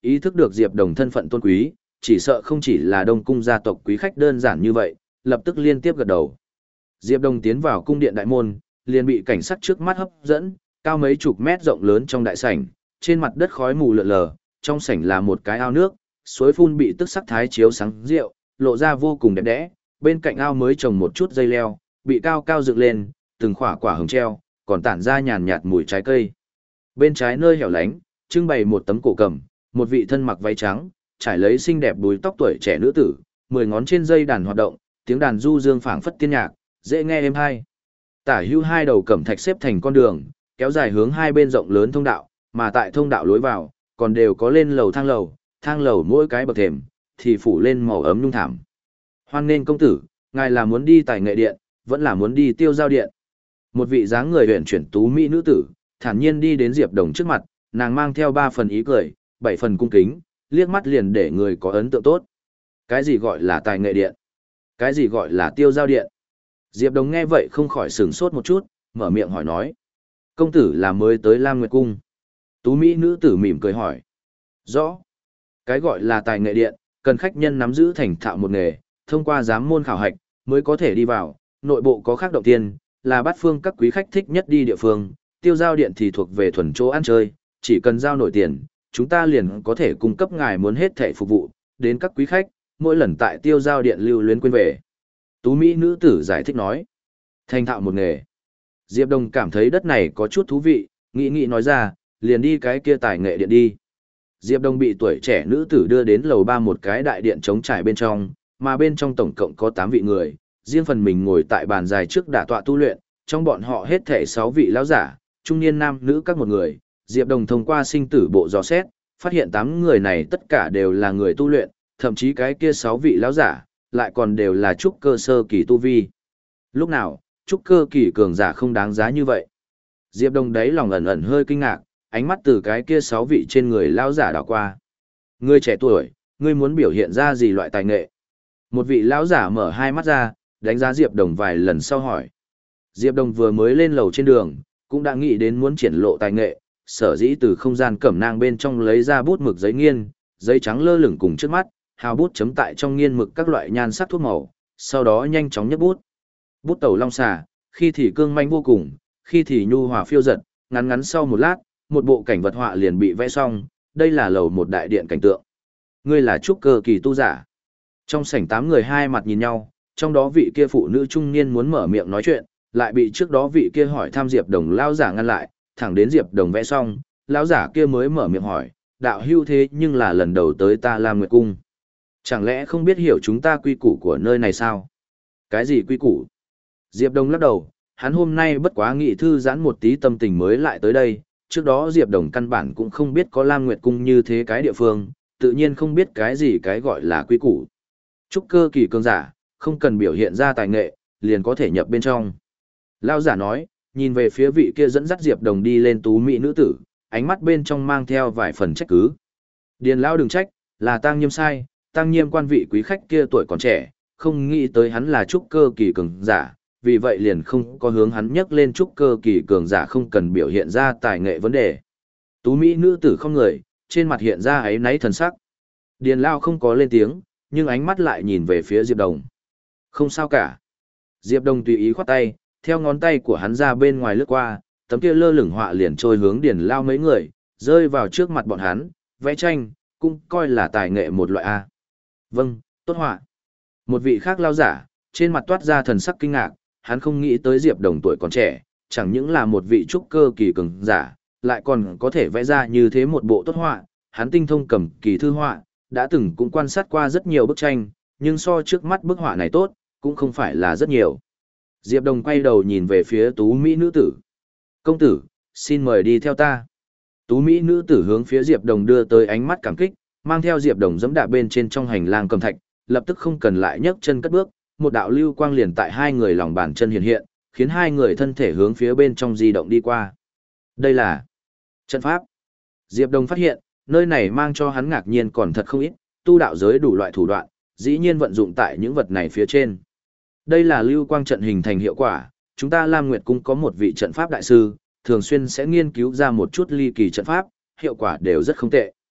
Ý thức được Diệp Đồng thân phận tôn quý, chỉ sợ không chỉ là Đông cung gia tộc quý khách đơn giản như vậy, lập tức liên tiếp gật đầu. Diệp Đồng tiến vào cung điện đại môn, liền bị cảnh sắc trước mắt hấp dẫn, cao mấy chục mét rộng lớn trong đại sảnh, trên mặt đất khói mù lượn lờ, trong sảnh là một cái ao nước, suối phun bị tức sắc thái chiếu sáng rượu, lộ ra vô cùng đẹp đẽ, bên cạnh ao mới trồng một chút dây leo, bị cao cao dựng lên, từng khỏa quả hồng treo, còn tản ra nhàn nhạt mùi trái cây. Bên trái nơi hẻo lánh, trưng bày một tấm cổ cầm, một vị thân mặc váy trắng, trải lấy xinh đẹp búi tóc tuổi trẻ nữ tử, mười ngón trên dây đàn hoạt động, tiếng đàn du dương phảng phất tiên nhạc, dễ nghe êm hay. Tả hữu hai đầu cẩm thạch xếp thành con đường, kéo dài hướng hai bên rộng lớn thông đạo, mà tại thông đạo lối vào, còn đều có lên lầu thang lầu, thang lầu mỗi cái bậc thềm thì phủ lên màu ấm nhung thảm. Hoan nên công tử, ngài là muốn đi Tài Nghệ điện, vẫn là muốn đi Tiêu Giao điện? Một vị dáng người huyền chuyển tú mỹ nữ tử, thản nhiên đi đến Diệp Đồng trước mặt, nàng mang theo ba phần ý cười, bảy phần cung kính, liếc mắt liền để người có ấn tượng tốt. Cái gì gọi là Tài Nghệ điện? Cái gì gọi là Tiêu Giao điện? Diệp Đồng nghe vậy không khỏi sửng sốt một chút, mở miệng hỏi nói. Công tử là mới tới Lam Nguyệt cung. Tú mỹ nữ tử mỉm cười hỏi. Rõ. Cái gọi là Tài Nghệ điện, cần khách nhân nắm giữ thành thạo một nghề, thông qua giám môn khảo hạch mới có thể đi vào, nội bộ có khác động tiên, là bát phương các quý khách thích nhất đi địa phương, Tiêu Giao điện thì thuộc về thuần chỗ ăn chơi, chỉ cần giao nổi tiền, chúng ta liền có thể cung cấp ngài muốn hết thảy phục vụ, đến các quý khách, mỗi lần tại Tiêu Giao điện lưu luyến quên về. Tú mỹ nữ tử giải thích nói. Thành thạo một nghề. Diệp Đồng cảm thấy đất này có chút thú vị, nghĩ nghĩ nói ra, liền đi cái kia Tài Nghệ điện đi. Diệp Đồng bị tuổi trẻ nữ tử đưa đến lầu ba một cái đại điện trống trải bên trong, mà bên trong tổng cộng có tám vị người, riêng phần mình ngồi tại bàn dài trước đả tọa tu luyện, trong bọn họ hết thể sáu vị lão giả, trung niên nam nữ các một người. Diệp Đồng thông qua sinh tử bộ dò xét, phát hiện tám người này tất cả đều là người tu luyện, thậm chí cái kia sáu vị lão giả, lại còn đều là trúc cơ sơ kỳ tu vi. Lúc nào, trúc cơ kỳ cường giả không đáng giá như vậy? Diệp Đồng đấy lòng ẩn ẩn hơi kinh ngạc, ánh mắt từ cái kia sáu vị trên người lão giả đảo qua. Ngươi trẻ tuổi, ngươi muốn biểu hiện ra gì loại tài nghệ? Một vị lão giả mở hai mắt ra, đánh giá Diệp Đồng vài lần sau hỏi. Diệp Đồng vừa mới lên lầu trên đường, cũng đã nghĩ đến muốn triển lộ tài nghệ, sở dĩ từ không gian cẩm nang bên trong lấy ra bút mực giấy nghiên, giấy trắng lơ lửng cùng trước mắt, hào bút chấm tại trong nghiên mực các loại nhan sắc thuốc màu, sau đó nhanh chóng nhấc bút. Bút tẩu long xà, khi thì cương manh vô cùng, khi thì nhu hòa phiêu giật, ngắn ngắn sau một lát, một bộ cảnh vật họa liền bị vẽ xong, đây là lầu một đại điện cảnh tượng. Ngươi là trúc cơ kỳ tu giả. Trong sảnh tám người hai mặt nhìn nhau, trong đó vị kia phụ nữ trung niên muốn mở miệng nói chuyện, lại bị trước đó vị kia hỏi thăm Diệp Đồng lão giả ngăn lại, thẳng đến Diệp Đồng vẽ xong, lão giả kia mới mở miệng hỏi, đạo hưu thế nhưng là lần đầu tới ta Lam Nguyệt cung. Chẳng lẽ không biết hiểu chúng ta quy củ của nơi này sao? Cái gì quy củ? Diệp Đồng lắc đầu, hắn hôm nay bất quá nghị thư giãn một tí tâm tình mới lại tới đây, trước đó Diệp Đồng căn bản cũng không biết có Lam Nguyệt cung như thế cái địa phương, tự nhiên không biết cái gì cái gọi là quy củ. Trúc cơ kỳ cường giả, không cần biểu hiện ra tài nghệ, liền có thể nhập bên trong. Lão giả nói, nhìn về phía vị kia dẫn dắt Diệp Đồng đi lên tú mỹ nữ tử, ánh mắt bên trong mang theo vài phần trách cứ. Điền lão đừng trách, là Tăng Nhiêm sai, Tăng Nhiêm quan vị quý khách kia tuổi còn trẻ, không nghĩ tới hắn là trúc cơ kỳ cường giả, vì vậy liền không có hướng hắn nhắc lên trúc cơ kỳ cường giả không cần biểu hiện ra tài nghệ vấn đề. Tú mỹ nữ tử không người, trên mặt hiện ra áy náy thần sắc. Điền lão không có lên tiếng, nhưng ánh mắt lại nhìn về phía Diệp Đồng. Không sao cả. Diệp Đồng tùy ý khoát tay, theo ngón tay của hắn ra bên ngoài lướt qua, tấm kia lơ lửng họa liền trôi hướng Điền Lao mấy người, rơi vào trước mặt bọn hắn, vẽ tranh, cũng coi là tài nghệ một loại A. Vâng, tốt họa. Một vị khác lao giả, trên mặt toát ra thần sắc kinh ngạc, hắn không nghĩ tới Diệp Đồng tuổi còn trẻ, chẳng những là một vị trúc cơ kỳ cường giả, lại còn có thể vẽ ra như thế một bộ tốt họa, hắn tinh thông cầm kỳ thư họa, đã từng cũng quan sát qua rất nhiều bức tranh, nhưng so trước mắt bức họa này tốt, cũng không phải là rất nhiều. Diệp Đồng quay đầu nhìn về phía tú mỹ nữ tử. Công tử, xin mời đi theo ta. Tú mỹ nữ tử hướng phía Diệp Đồng đưa tới ánh mắt cảm kích, mang theo Diệp Đồng dẫm đạp bên trên trong hành lang cầm thạch, lập tức không cần lại nhấc chân cất bước, một đạo lưu quang liền tại hai người lòng bàn chân hiện hiện, khiến hai người thân thể hướng phía bên trong di động đi qua. Đây là trận pháp. Diệp Đồng phát hiện, nơi này mang cho hắn ngạc nhiên còn thật không ít, tu đạo giới đủ loại thủ đoạn, dĩ nhiên vận dụng tại những vật này phía trên. Đây là lưu quang trận hình thành hiệu quả, chúng ta Lam Nguyệt cung có một vị trận pháp đại sư, thường xuyên sẽ nghiên cứu ra một chút ly kỳ trận pháp, hiệu quả đều rất không tệ.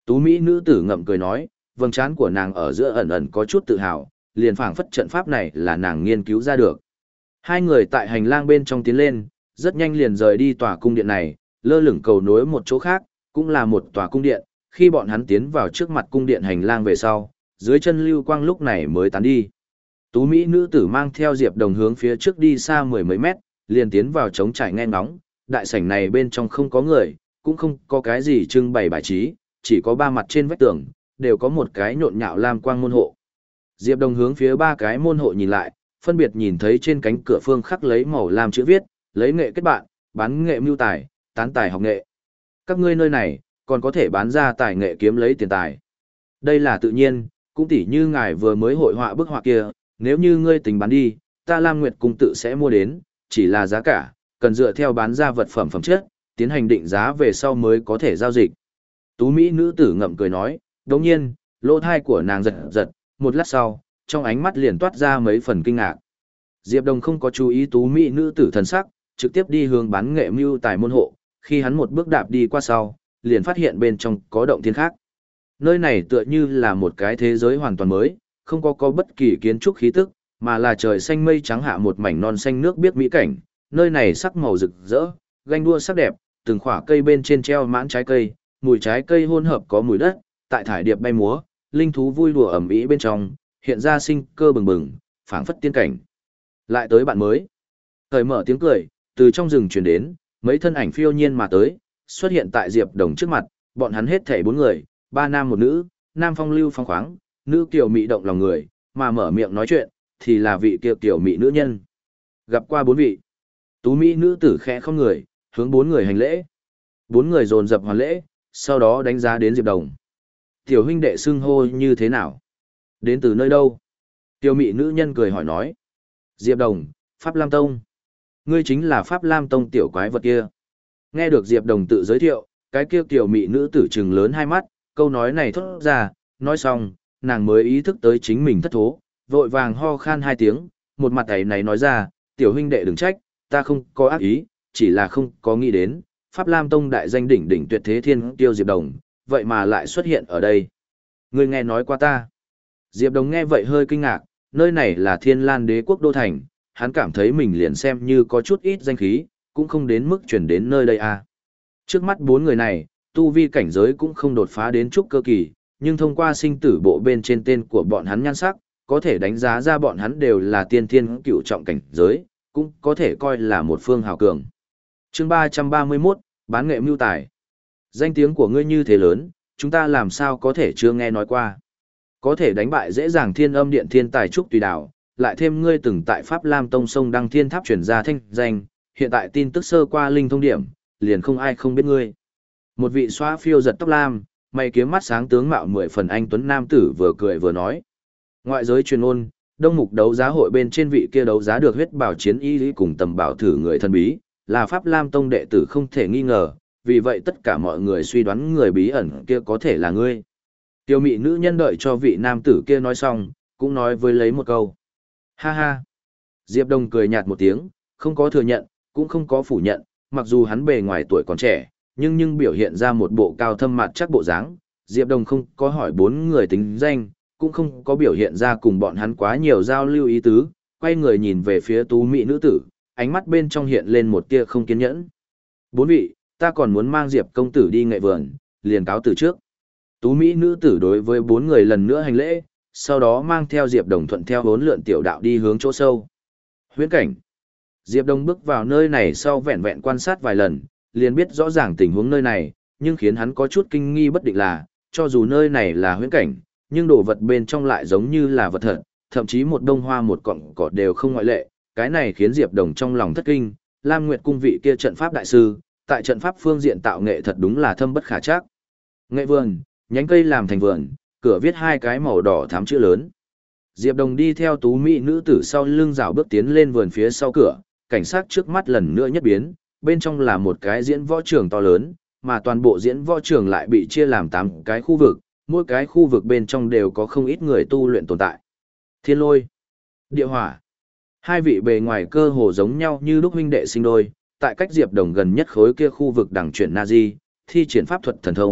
Tú Mỹ nữ tử ngậm cười nói, vầng trán của nàng ở giữa ẩn ẩn có chút tự hào, liền phảng phất trận pháp này là nàng nghiên cứu ra được. Hai người tại hành lang bên trong tiến lên, rất nhanh liền rời đi tòa cung điện này, lơ lửng cầu nối một chỗ khác, cũng là một tòa cung điện, khi bọn hắn tiến vào trước mặt cung điện hành lang về sau, dưới chân lưu quang lúc này mới tán đi. Tú Mỹ nữ tử mang theo Diệp Đồng hướng phía trước đi xa mười mấy mét, liền tiến vào trống trải nghe ngóng, đại sảnh này bên trong không có người, cũng không có cái gì trưng bày bài trí, chỉ có ba mặt trên vách tường, đều có một cái nhộn nhạo lam quang môn hộ. Diệp Đồng hướng phía ba cái môn hộ nhìn lại, phân biệt nhìn thấy trên cánh cửa phương khắc lấy màu lam chữ viết, lấy nghệ kết bạn, bán nghệ mưu tài, tán tài học nghệ. Các ngươi nơi này, còn có thể bán ra tài nghệ kiếm lấy tiền tài. Đây là tự nhiên, cũng tỉ như ngài vừa mới hội họa bức họa kia, nếu như ngươi tính bán đi, ta Lam Nguyệt Cung tự sẽ mua đến, chỉ là giá cả, cần dựa theo bán ra vật phẩm phẩm chất, tiến hành định giá về sau mới có thể giao dịch. Tú Mỹ nữ tử ngậm cười nói, đồng nhiên, lỗ thai của nàng giật giật, một lát sau, trong ánh mắt liền toát ra mấy phần kinh ngạc. Diệp Đồng không có chú ý Tú Mỹ nữ tử thần sắc, trực tiếp đi hướng bán nghệ mưu tài môn hộ, khi hắn một bước đạp đi qua sau, liền phát hiện bên trong có động thiên khác. Nơi này tựa như là một cái thế giới hoàn toàn mới, không có có bất kỳ kiến trúc khí tức, mà là trời xanh mây trắng hạ một mảnh non xanh nước biếc mỹ cảnh, nơi này sắc màu rực rỡ, ganh đua sắc đẹp, từng khỏa cây bên trên treo mãn trái cây, mùi trái cây hỗn hợp có mùi đất, tại thải điệp bay múa, linh thú vui đùa ẩm ĩ bên trong, hiện ra sinh cơ bừng bừng, phảng phất tiên cảnh. Lại tới bạn mới. Thời mở tiếng cười, từ trong rừng truyền đến, mấy thân ảnh phiêu nhiên mà tới, xuất hiện tại Diệp Đồng trước mặt, bọn hắn hết thảy bốn người, ba nam một nữ, nam phong lưu phong khoáng, nữ kiều mị động lòng người, mà mở miệng nói chuyện, thì là vị kiều kiều mị nữ nhân. Gặp qua bốn vị. Tú mỹ nữ tử khẽ không người, hướng bốn người hành lễ. Bốn người dồn dập hoàn lễ, sau đó đánh giá đến Diệp Đồng. Tiểu huynh đệ xưng hô như thế nào? Đến từ nơi đâu? Kiều mị nữ nhân cười hỏi nói. Diệp Đồng, Pháp Lam Tông. Ngươi chính là Pháp Lam Tông tiểu quái vật kia. Nghe được Diệp Đồng tự giới thiệu, cái kia kiều mị nữ tử trừng lớn hai mắt, câu nói này thốt ra, nói xong, nàng mới ý thức tới chính mình thất thố, vội vàng ho khan hai tiếng, một mặt ấy này nói ra, tiểu huynh đệ đừng trách, ta không có ác ý, chỉ là không có nghĩ đến, Pháp Lam Tông đại danh đỉnh đỉnh tuyệt thế thiên tiêu Diệp Đồng, vậy mà lại xuất hiện ở đây. Ngươi nghe nói qua ta. Diệp Đồng nghe vậy hơi kinh ngạc, nơi này là Thiên Lan Đế quốc đô thành, hắn cảm thấy mình liền xem như có chút ít danh khí, cũng không đến mức chuyển đến nơi đây à. Trước mắt bốn người này, tu vi cảnh giới cũng không đột phá đến trúc cơ kỳ, nhưng thông qua sinh tử bộ bên trên tên của bọn hắn nhan sắc, có thể đánh giá ra bọn hắn đều là tiên thiên cựu trọng cảnh giới, cũng có thể coi là một phương hào cường. Chương ba trăm ba mươi mốt, bán nghệ mưu tài. Danh tiếng của ngươi như thế lớn, chúng ta làm sao có thể chưa nghe nói qua. Có thể đánh bại dễ dàng Thiên Âm Điện thiên tài trúc tùy đảo, lại thêm ngươi từng tại Pháp Lam Tông sông Đăng Thiên Tháp truyền ra thanh danh, hiện tại tin tức sơ qua linh thông điểm, liền không ai không biết ngươi. Một vị xóa phiêu giật tóc lam, mày kiếm mắt sáng tướng mạo mười phần anh tuấn nam tử vừa cười vừa nói. Ngoại giới truyền ôn, đông mục đấu giá hội bên trên vị kia đấu giá được huyết bảo chiến y lý cùng tầm bảo thử người thần bí, là Pháp Lam Tông đệ tử không thể nghi ngờ, vì vậy tất cả mọi người suy đoán người bí ẩn kia có thể là ngươi. Tiêu mị nữ nhân đợi cho vị nam tử kia nói xong, cũng nói với lấy một câu. Ha ha. Diệp Đông cười nhạt một tiếng, không có thừa nhận, cũng không có phủ nhận, mặc dù hắn bề ngoài tuổi còn trẻ, nhưng nhưng biểu hiện ra một bộ cao thâm mặt chắc bộ dáng. Diệp Đông không có hỏi bốn người tính danh, cũng không có biểu hiện ra cùng bọn hắn quá nhiều giao lưu ý tứ, quay người nhìn về phía tú mỹ nữ tử, ánh mắt bên trong hiện lên một tia không kiên nhẫn. Bốn vị, ta còn muốn mang Diệp công tử đi nghệ vườn, liền cáo từ trước. Tú mỹ nữ tử đối với bốn người lần nữa hành lễ, sau đó mang theo Diệp Đồng thuận theo vốn lượn tiểu đạo đi hướng chỗ sâu. Huyễn cảnh. Diệp Đồng bước vào nơi này sau vẹn vẹn quan sát vài lần, liền biết rõ ràng tình huống nơi này, nhưng khiến hắn có chút kinh nghi bất định là, cho dù nơi này là huyễn cảnh, nhưng đồ vật bên trong lại giống như là vật thật, thậm chí một đông hoa một cọng cỏ đều không ngoại lệ, cái này khiến Diệp Đồng trong lòng thất kinh, Lam Nguyệt cung vị kia trận pháp đại sư, tại trận pháp phương diện tạo nghệ thật đúng là thâm bất khả trắc. Nghệ vườn, nhánh cây làm thành vườn, cửa viết hai cái màu đỏ thắm chữ lớn. Diệp Đồng đi theo tú mỹ nữ tử sau lưng rào bước tiến lên vườn phía sau cửa, cảnh sát trước mắt lần nữa nhất biến, bên trong là một cái diễn võ trường to lớn, mà toàn bộ diễn võ trường lại bị chia làm tám cái khu vực, mỗi cái khu vực bên trong đều có không ít người tu luyện tồn tại. Thiên lôi, địa hỏa, hai vị bề ngoài cơ hồ giống nhau như lúc huynh đệ sinh đôi, tại cách Diệp Đồng gần nhất khối kia khu vực đằng chuyển Nazi, thi triển pháp thuật thần thông,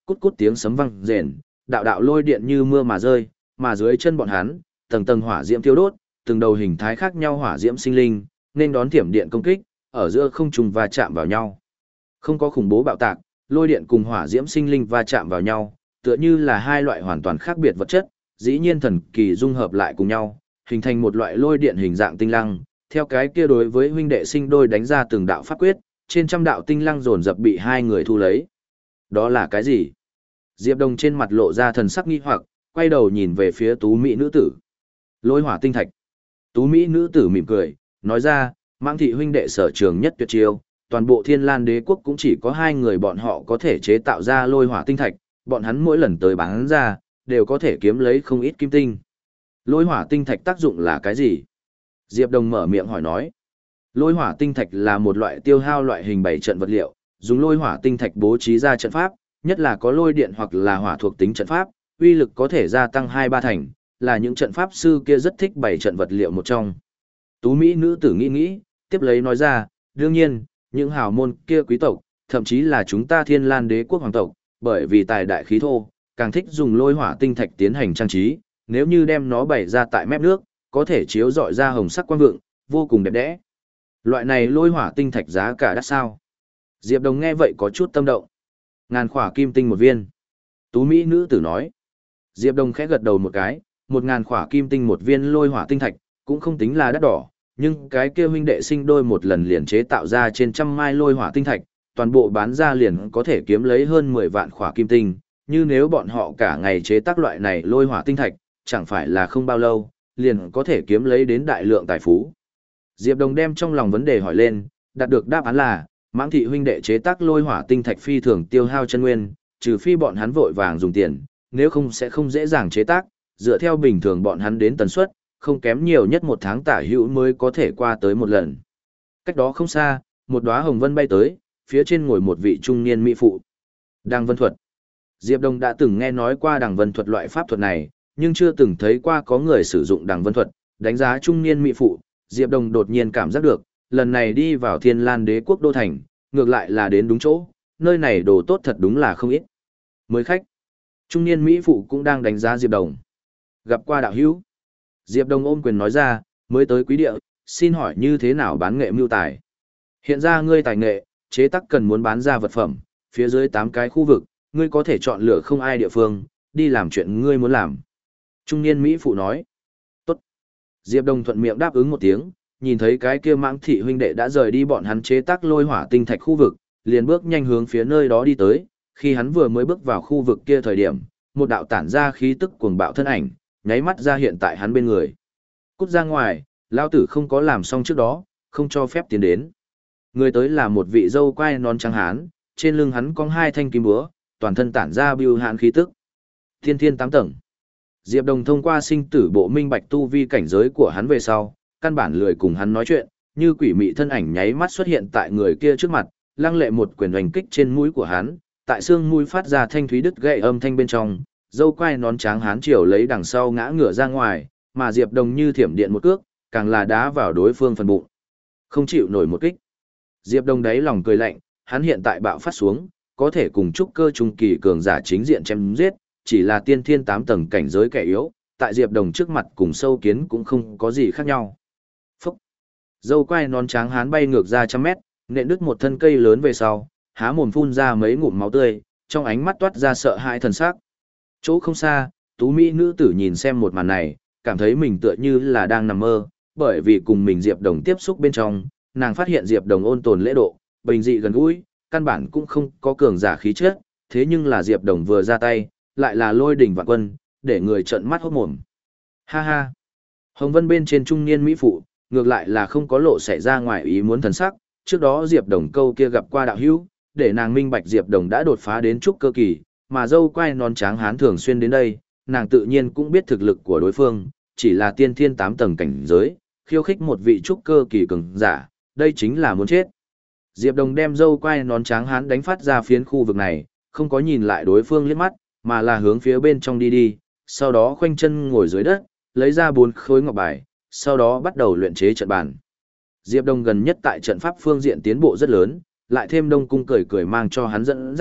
cút cút tiếng sấm vang rền, đạo đạo lôi điện như mưa mà rơi, mà dưới chân bọn hắn, tầng tầng hỏa diễm thiêu đốt, từng đầu hình thái khác nhau hỏa diễm sinh linh, nên đón thiểm điện công kích, ở giữa không trung va chạm vào nhau. Không có khủng bố bạo tạc, lôi điện cùng hỏa diễm sinh linh va chạm vào nhau, tựa như là hai loại hoàn toàn khác biệt vật chất, dĩ nhiên thần kỳ dung hợp lại cùng nhau, hình thành một loại lôi điện hình dạng tinh lăng, theo cái kia đối với huynh đệ sinh đôi đánh ra từng đạo pháp quyết, trên trăm đạo tinh lăng dồn dập bị hai người thu lấy. Đó là cái gì? Diệp Đồng trên mặt lộ ra thần sắc nghi hoặc, quay đầu nhìn về phía tú mỹ nữ tử. Lôi hỏa tinh thạch. Tú mỹ nữ tử mỉm cười, nói ra, Mãng thị huynh đệ sở trường nhất tuyệt chiêu, toàn bộ Thiên Lan Đế quốc cũng chỉ có hai người bọn họ có thể chế tạo ra lôi hỏa tinh thạch, bọn hắn mỗi lần tới bán ra, đều có thể kiếm lấy không ít kim tinh. Lôi hỏa tinh thạch tác dụng là cái gì? Diệp Đồng mở miệng hỏi nói. Lôi hỏa tinh thạch là một loại tiêu hao loại hình bảy trận vật liệu, dùng lôi hỏa tinh thạch bố trí ra trận pháp, nhất là có lôi điện hoặc là hỏa thuộc tính trận pháp, uy lực có thể gia tăng hai ba thành, là những trận pháp sư kia rất thích bảy trận vật liệu một trong. Tú mỹ nữ tử nghĩ nghĩ, tiếp lấy nói ra, đương nhiên, những hào môn kia quý tộc, thậm chí là chúng ta Thiên Lan Đế quốc hoàng tộc, bởi vì tài đại khí thô, càng thích dùng lôi hỏa tinh thạch tiến hành trang trí, nếu như đem nó bày ra tại mép nước, có thể chiếu rọi ra hồng sắc quang vượng, vô cùng đẹp đẽ. Loại này lôi hỏa tinh thạch giá cả đắt sao? Diệp Đồng nghe vậy có chút tâm động. Ngàn khỏa kim tinh một viên. Tú mỹ nữ tử nói. Diệp Đồng khẽ gật đầu một cái, một ngàn khỏa kim tinh một viên lôi hỏa tinh thạch, cũng không tính là đắt đỏ, nhưng cái kia huynh đệ sinh đôi một lần liền chế tạo ra trên trăm mai lôi hỏa tinh thạch, toàn bộ bán ra liền có thể kiếm lấy hơn mười vạn khỏa kim tinh, như nếu bọn họ cả ngày chế tác loại này lôi hỏa tinh thạch, chẳng phải là không bao lâu, liền có thể kiếm lấy đến đại lượng tài phú. Diệp Đồng đem trong lòng vấn đề hỏi lên, đạt được đáp án là, Mãng thị huynh đệ chế tác lôi hỏa tinh thạch phi thường tiêu hao chân nguyên, trừ phi bọn hắn vội vàng dùng tiền, nếu không sẽ không dễ dàng chế tác, dựa theo bình thường bọn hắn đến tần suất, không kém nhiều nhất một tháng tả hữu mới có thể qua tới một lần. Cách đó không xa, một đóa hồng vân bay tới, phía trên ngồi một vị trung niên mỹ phụ. Đằng vân thuật. Diệp Đồng đã từng nghe nói qua đằng vân thuật loại pháp thuật này, nhưng chưa từng thấy qua có người sử dụng đằng vân thuật, đánh giá trung niên mỹ phụ, Diệp Đồng đột nhiên cảm giác được, lần này đi vào Thiên Lan Đế quốc đô thành, ngược lại là đến đúng chỗ, nơi này đồ tốt thật đúng là không ít. Mới khách. Trung niên mỹ phụ cũng đang đánh giá Diệp Đồng. Gặp qua đạo hữu. Diệp Đồng ôm quyền nói ra, mới tới quý địa, xin hỏi như thế nào bán nghệ mưu tài. Hiện ra ngươi tài nghệ, chế tác cần muốn bán ra vật phẩm, phía dưới tám cái khu vực, ngươi có thể chọn lựa không ai địa phương, đi làm chuyện ngươi muốn làm. Trung niên mỹ phụ nói. Tốt. Diệp Đồng thuận miệng đáp ứng một tiếng, nhìn thấy cái kia Mãng thị huynh đệ đã rời đi bọn hắn chế tác lôi hỏa tinh thạch khu vực, liền bước nhanh hướng phía nơi đó đi tới, khi hắn vừa mới bước vào khu vực kia thời điểm, một đạo tản ra khí tức cuồng bạo thân ảnh, nháy mắt ra hiện tại hắn bên người. Cút ra ngoài, lao tử không có làm xong trước đó, không cho phép tiến đến. Người tới là một vị dâu quai nón trắng hán, trên lưng hắn có hai thanh kim búa, toàn thân tản ra bưu hãn khí tức. Thiên thiên tám tầng. Diệp Đồng thông qua sinh tử bộ minh bạch tu vi cảnh giới của hắn về sau, căn bản lười cùng hắn nói chuyện, như quỷ mị thân ảnh nháy mắt xuất hiện tại người kia trước mặt, lăng lệ một quyền hoành kích trên mũi của hắn, tại xương mũi phát ra thanh thúy đứt gãy âm thanh bên trong, dâu quai nón trắng hán chiều lấy đằng sau ngã ngửa ra ngoài, mà Diệp Đồng như thiểm điện một cước, càng là đá vào đối phương phần bụng. Không chịu nổi một kích. Diệp Đồng đáy lòng cười lạnh, hắn hiện tại bạo phát xuống, có thể cùng trúc cơ trung kỳ cường giả chính diện chém giết, chỉ là tiên thiên tám tầng cảnh giới kẻ yếu, tại Diệp Đồng trước mặt cùng sâu kiến cũng không có gì khác nhau. Phúc! Dâu quai nón trắng hán bay ngược ra trăm mét, nện đứt một thân cây lớn về sau, há mồm phun ra mấy ngụm máu tươi, trong ánh mắt toát ra sợ hãi thần sắc. Chỗ không xa, tú mỹ nữ tử nhìn xem một màn này, cảm thấy mình tựa như là đang nằm mơ, bởi vì cùng mình Diệp Đồng tiếp xúc bên trong, nàng phát hiện Diệp Đồng ôn tồn lễ độ, bình dị gần gũi, căn bản cũng không có cường giả khí chất, thế nhưng là Diệp Đồng vừa ra tay, lại là lôi đỉnh vạn quân, để người trợn mắt hốt mồm. Ha ha! Hồng Vân bên trên trung niên mỹ phụ, ngược lại là không có lộ xảy ra ngoài ý muốn thần sắc, trước đó Diệp Đồng câu kia gặp qua đạo hữu, để nàng minh bạch Diệp Đồng đã đột phá đến trúc cơ kỳ, mà dâu quai nón trắng hán thường xuyên đến đây, nàng tự nhiên cũng biết thực lực của đối phương, chỉ là tiên thiên tám tầng cảnh giới, khiêu khích một vị trúc cơ kỳ cường giả, đây chính là muốn chết. Diệp Đồng đem dâu quai nón trắng hán đánh phát ra phiến khu vực này, không có nhìn lại đối phương liếc mắt, mà là hướng phía bên trong đi đi, sau đó khoanh chân ngồi dưới đất, lấy ra bốn khối ngọc bài, sau đó bắt đầu luyện chế trận bàn. Diệp Đồng gần nhất tại trận pháp phương diện tiến bộ rất lớn, lại thêm Đông Cung cười cười mang cho hắn dẫn dắt,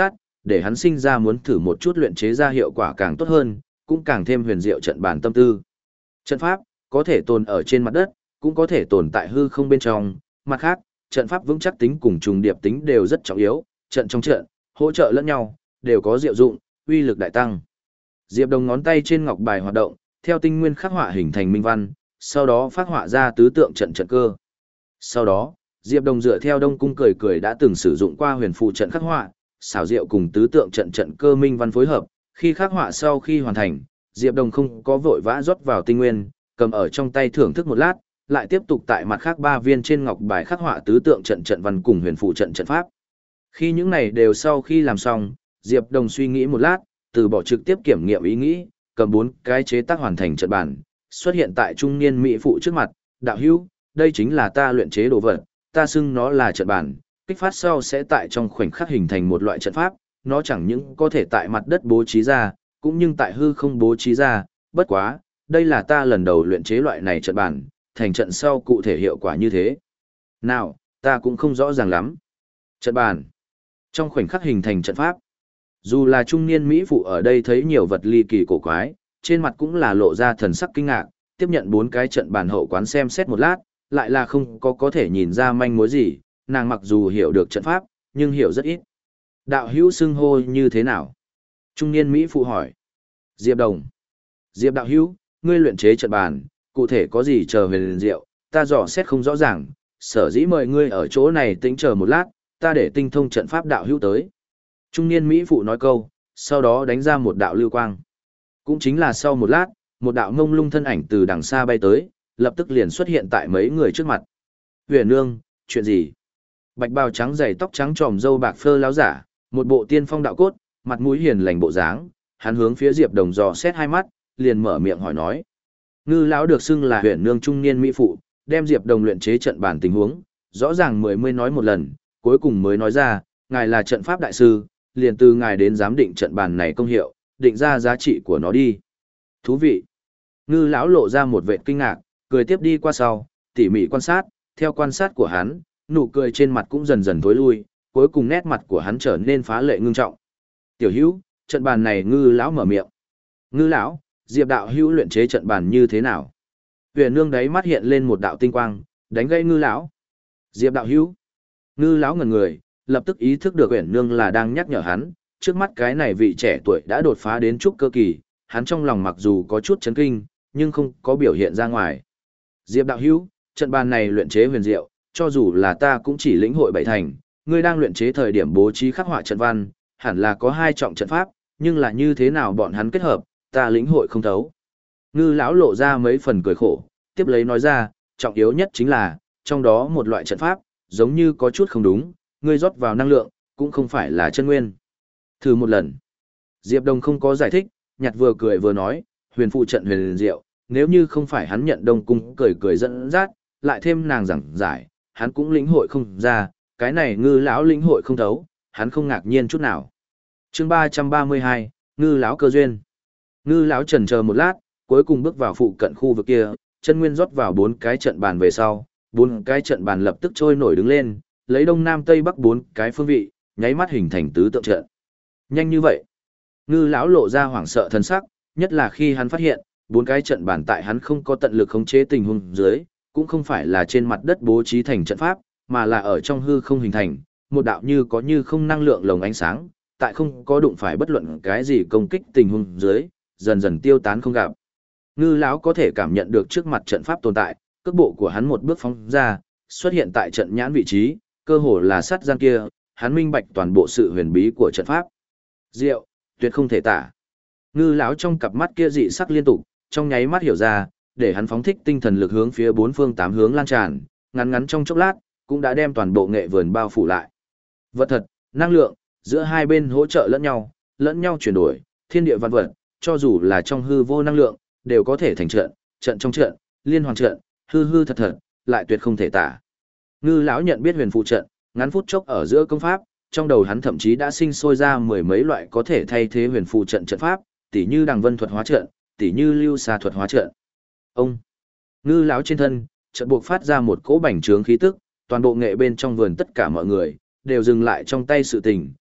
để hắn sinh ra muốn thử một chút luyện chế ra hiệu quả càng tốt hơn, cũng càng thêm huyền diệu trận bàn tâm tư. Trận pháp có thể tồn ở trên mặt đất, cũng có thể tồn tại hư không bên trong, mặt khác, trận pháp vững chắc tính cùng trùng điệp tính đều rất trọng yếu, trận trong trận, hỗ trợ lẫn nhau, đều có diệu dụng, uy lực đại tăng. Diệp Đồng ngón tay trên ngọc bài hoạt động, theo tinh nguyên khắc họa hình thành minh văn, sau đó phát họa ra tứ tượng trận trận cơ. Sau đó, Diệp Đồng dựa theo Đông Cung cười cười đã từng sử dụng qua huyền phù trận khắc họa, xảo diệu cùng tứ tượng trận trận cơ minh văn phối hợp, khi khắc họa sau khi hoàn thành, Diệp Đồng không có vội vã rót vào tinh nguyên, cầm ở trong tay thưởng thức một lát, lại tiếp tục tại mặt khác ba viên trên ngọc bài khắc họa tứ tượng trận trận văn cùng huyền phù trận trận pháp. Khi những này đều sau khi làm xong, Diệp Đồng suy nghĩ một lát, từ bỏ trực tiếp kiểm nghiệm ý nghĩ, cầm bốn cái chế tác hoàn thành trận bản, xuất hiện tại trung niên mỹ phụ trước mặt, đạo hữu, đây chính là ta luyện chế đồ vật, ta xưng nó là trận bản, kích phát sau sẽ tại trong khoảnh khắc hình thành một loại trận pháp, nó chẳng những có thể tại mặt đất bố trí ra, cũng nhưng tại hư không bố trí ra, bất quá, đây là ta lần đầu luyện chế loại này trận bản, thành trận sau cụ thể hiệu quả như thế. Nào, ta cũng không rõ ràng lắm. Trận bản, trong khoảnh khắc hình thành trận pháp. Dù là trung niên Mỹ phụ ở đây thấy nhiều vật ly kỳ cổ quái, trên mặt cũng là lộ ra thần sắc kinh ngạc, tiếp nhận bốn cái trận bàn hậu quán xem xét một lát, lại là không có có thể nhìn ra manh mối gì, nàng mặc dù hiểu được trận pháp, nhưng hiểu rất ít. Đạo hữu xưng hô như thế nào? Trung niên Mỹ phụ hỏi. Diệp Đồng. Diệp đạo hữu, ngươi luyện chế trận bàn, cụ thể có gì chờ về liền diệu, ta dò xét không rõ ràng, sở dĩ mời ngươi ở chỗ này tĩnh chờ một lát, ta để tinh thông trận pháp đạo hữu tới. Trung niên Mỹ phụ nói câu, sau đó đánh ra một đạo lưu quang. Cũng chính là sau một lát, một đạo ngông lung thân ảnh từ đằng xa bay tới, lập tức liền xuất hiện tại mấy người trước mặt. Huyền nương, chuyện gì? Bạch bào trắng dày tóc trắng tròm râu bạc phơ láo giả, một bộ tiên phong đạo cốt, mặt mũi hiền lành bộ dáng, hắn hướng phía Diệp Đồng dò xét hai mắt, liền mở miệng hỏi nói. Ngư lão được xưng là huyền nương trung niên mỹ phụ, đem Diệp Đồng luyện chế trận bản tình huống, rõ ràng mười mươi nói một lần, cuối cùng mới nói ra, ngài là trận pháp đại sư, liền từ ngài đến giám định trận bàn này công hiệu, định ra giá trị của nó đi. Thú vị. Ngư lão lộ ra một vệt kinh ngạc, cười tiếp đi qua sau, tỉ mỉ quan sát, theo quan sát của hắn, nụ cười trên mặt cũng dần dần thối lui, cuối cùng nét mặt của hắn trở nên phá lệ ngưng trọng. Tiểu hữu, trận bàn này Ngư lão mở miệng. Ngư lão, Diệp đạo hữu luyện chế trận bàn như thế nào? Huyền nương đấy mắt hiện lên một đạo tinh quang, đánh gây Ngư lão. Diệp đạo hữu. Ngư lão ngẩn người, lập tức ý thức được Uyển Nương là đang nhắc nhở hắn, trước mắt cái này vị trẻ tuổi đã đột phá đến trúc cơ kỳ, hắn trong lòng mặc dù có chút chấn kinh, nhưng không có biểu hiện ra ngoài. Diệp đạo hữu, trận bàn này luyện chế huyền diệu, cho dù là ta cũng chỉ lĩnh hội bảy thành, ngươi đang luyện chế thời điểm bố trí khắc họa trận văn, hẳn là có hai trọng trận pháp, nhưng là như thế nào bọn hắn kết hợp, ta lĩnh hội không thấu. Ngư lão lộ ra mấy phần cười khổ, tiếp lấy nói ra, trọng yếu nhất chính là, trong đó một loại trận pháp, giống như có chút không đúng, ngươi rót vào năng lượng, cũng không phải là chân nguyên. Thử một lần. Diệp Đông không có giải thích, nhặt vừa cười vừa nói, huyền phụ trận huyền diệu, nếu như không phải hắn nhận Đông Cung cười cười dẫn dắt, lại thêm nàng giảng giải, hắn cũng lĩnh hội không ra, cái này Ngư lão lĩnh hội không thấu, hắn không ngạc nhiên chút nào. Chương ba trăm ba mươi hai, Ngư lão cơ duyên. Ngư lão chần chờ một lát, cuối cùng bước vào phụ cận khu vực kia, chân nguyên rót vào bốn cái trận bàn về sau, bốn cái trận bàn lập tức trôi nổi đứng lên, lấy đông nam tây bắc bốn cái phương vị, nháy mắt hình thành tứ tượng trận. Nhanh như vậy. Ngư lão lộ ra hoảng sợ thần sắc, nhất là khi hắn phát hiện, bốn cái trận bàn tại hắn không có tận lực khống chế tình huống dưới, cũng không phải là trên mặt đất bố trí thành trận pháp, mà là ở trong hư không hình thành, một đạo như có như không năng lượng lồng ánh sáng, tại không có đụng phải bất luận cái gì công kích tình huống dưới, dần dần tiêu tán không gặp. Ngư lão có thể cảm nhận được trước mặt trận pháp tồn tại, cước bộ của hắn một bước phóng ra, xuất hiện tại trận nhãn vị trí, cơ hồ là sát gian kia, hắn minh bạch toàn bộ sự huyền bí của trận pháp. Diệu, tuyệt không thể tả. Ngư lão trong cặp mắt kia dị sắc liên tục, trong nháy mắt hiểu ra, để hắn phóng thích tinh thần lực hướng phía bốn phương tám hướng lan tràn, ngắn ngắn trong chốc lát, cũng đã đem toàn bộ nghệ vườn bao phủ lại. Vật thật, năng lượng, giữa hai bên hỗ trợ lẫn nhau, lẫn nhau chuyển đổi, thiên địa văn vật, cho dù là trong hư vô năng lượng, đều có thể thành trận, trận trong trận, liên hoàn trận, hư hư thật thật, lại tuyệt không thể tả. Ngư lão nhận biết huyền phụ trận, ngắn phút chốc ở giữa công pháp, trong đầu hắn thậm chí đã sinh sôi ra mười mấy loại có thể thay thế huyền phụ trận trận pháp, tỉ như đằng vân thuật hóa trận, tỉ như lưu xa thuật hóa trận. Ông, ngư lão trên thân, trận buộc phát ra một cỗ bành trướng khí tức, toàn bộ nghệ bên trong vườn tất cả mọi người đều dừng lại trong tay sự tình,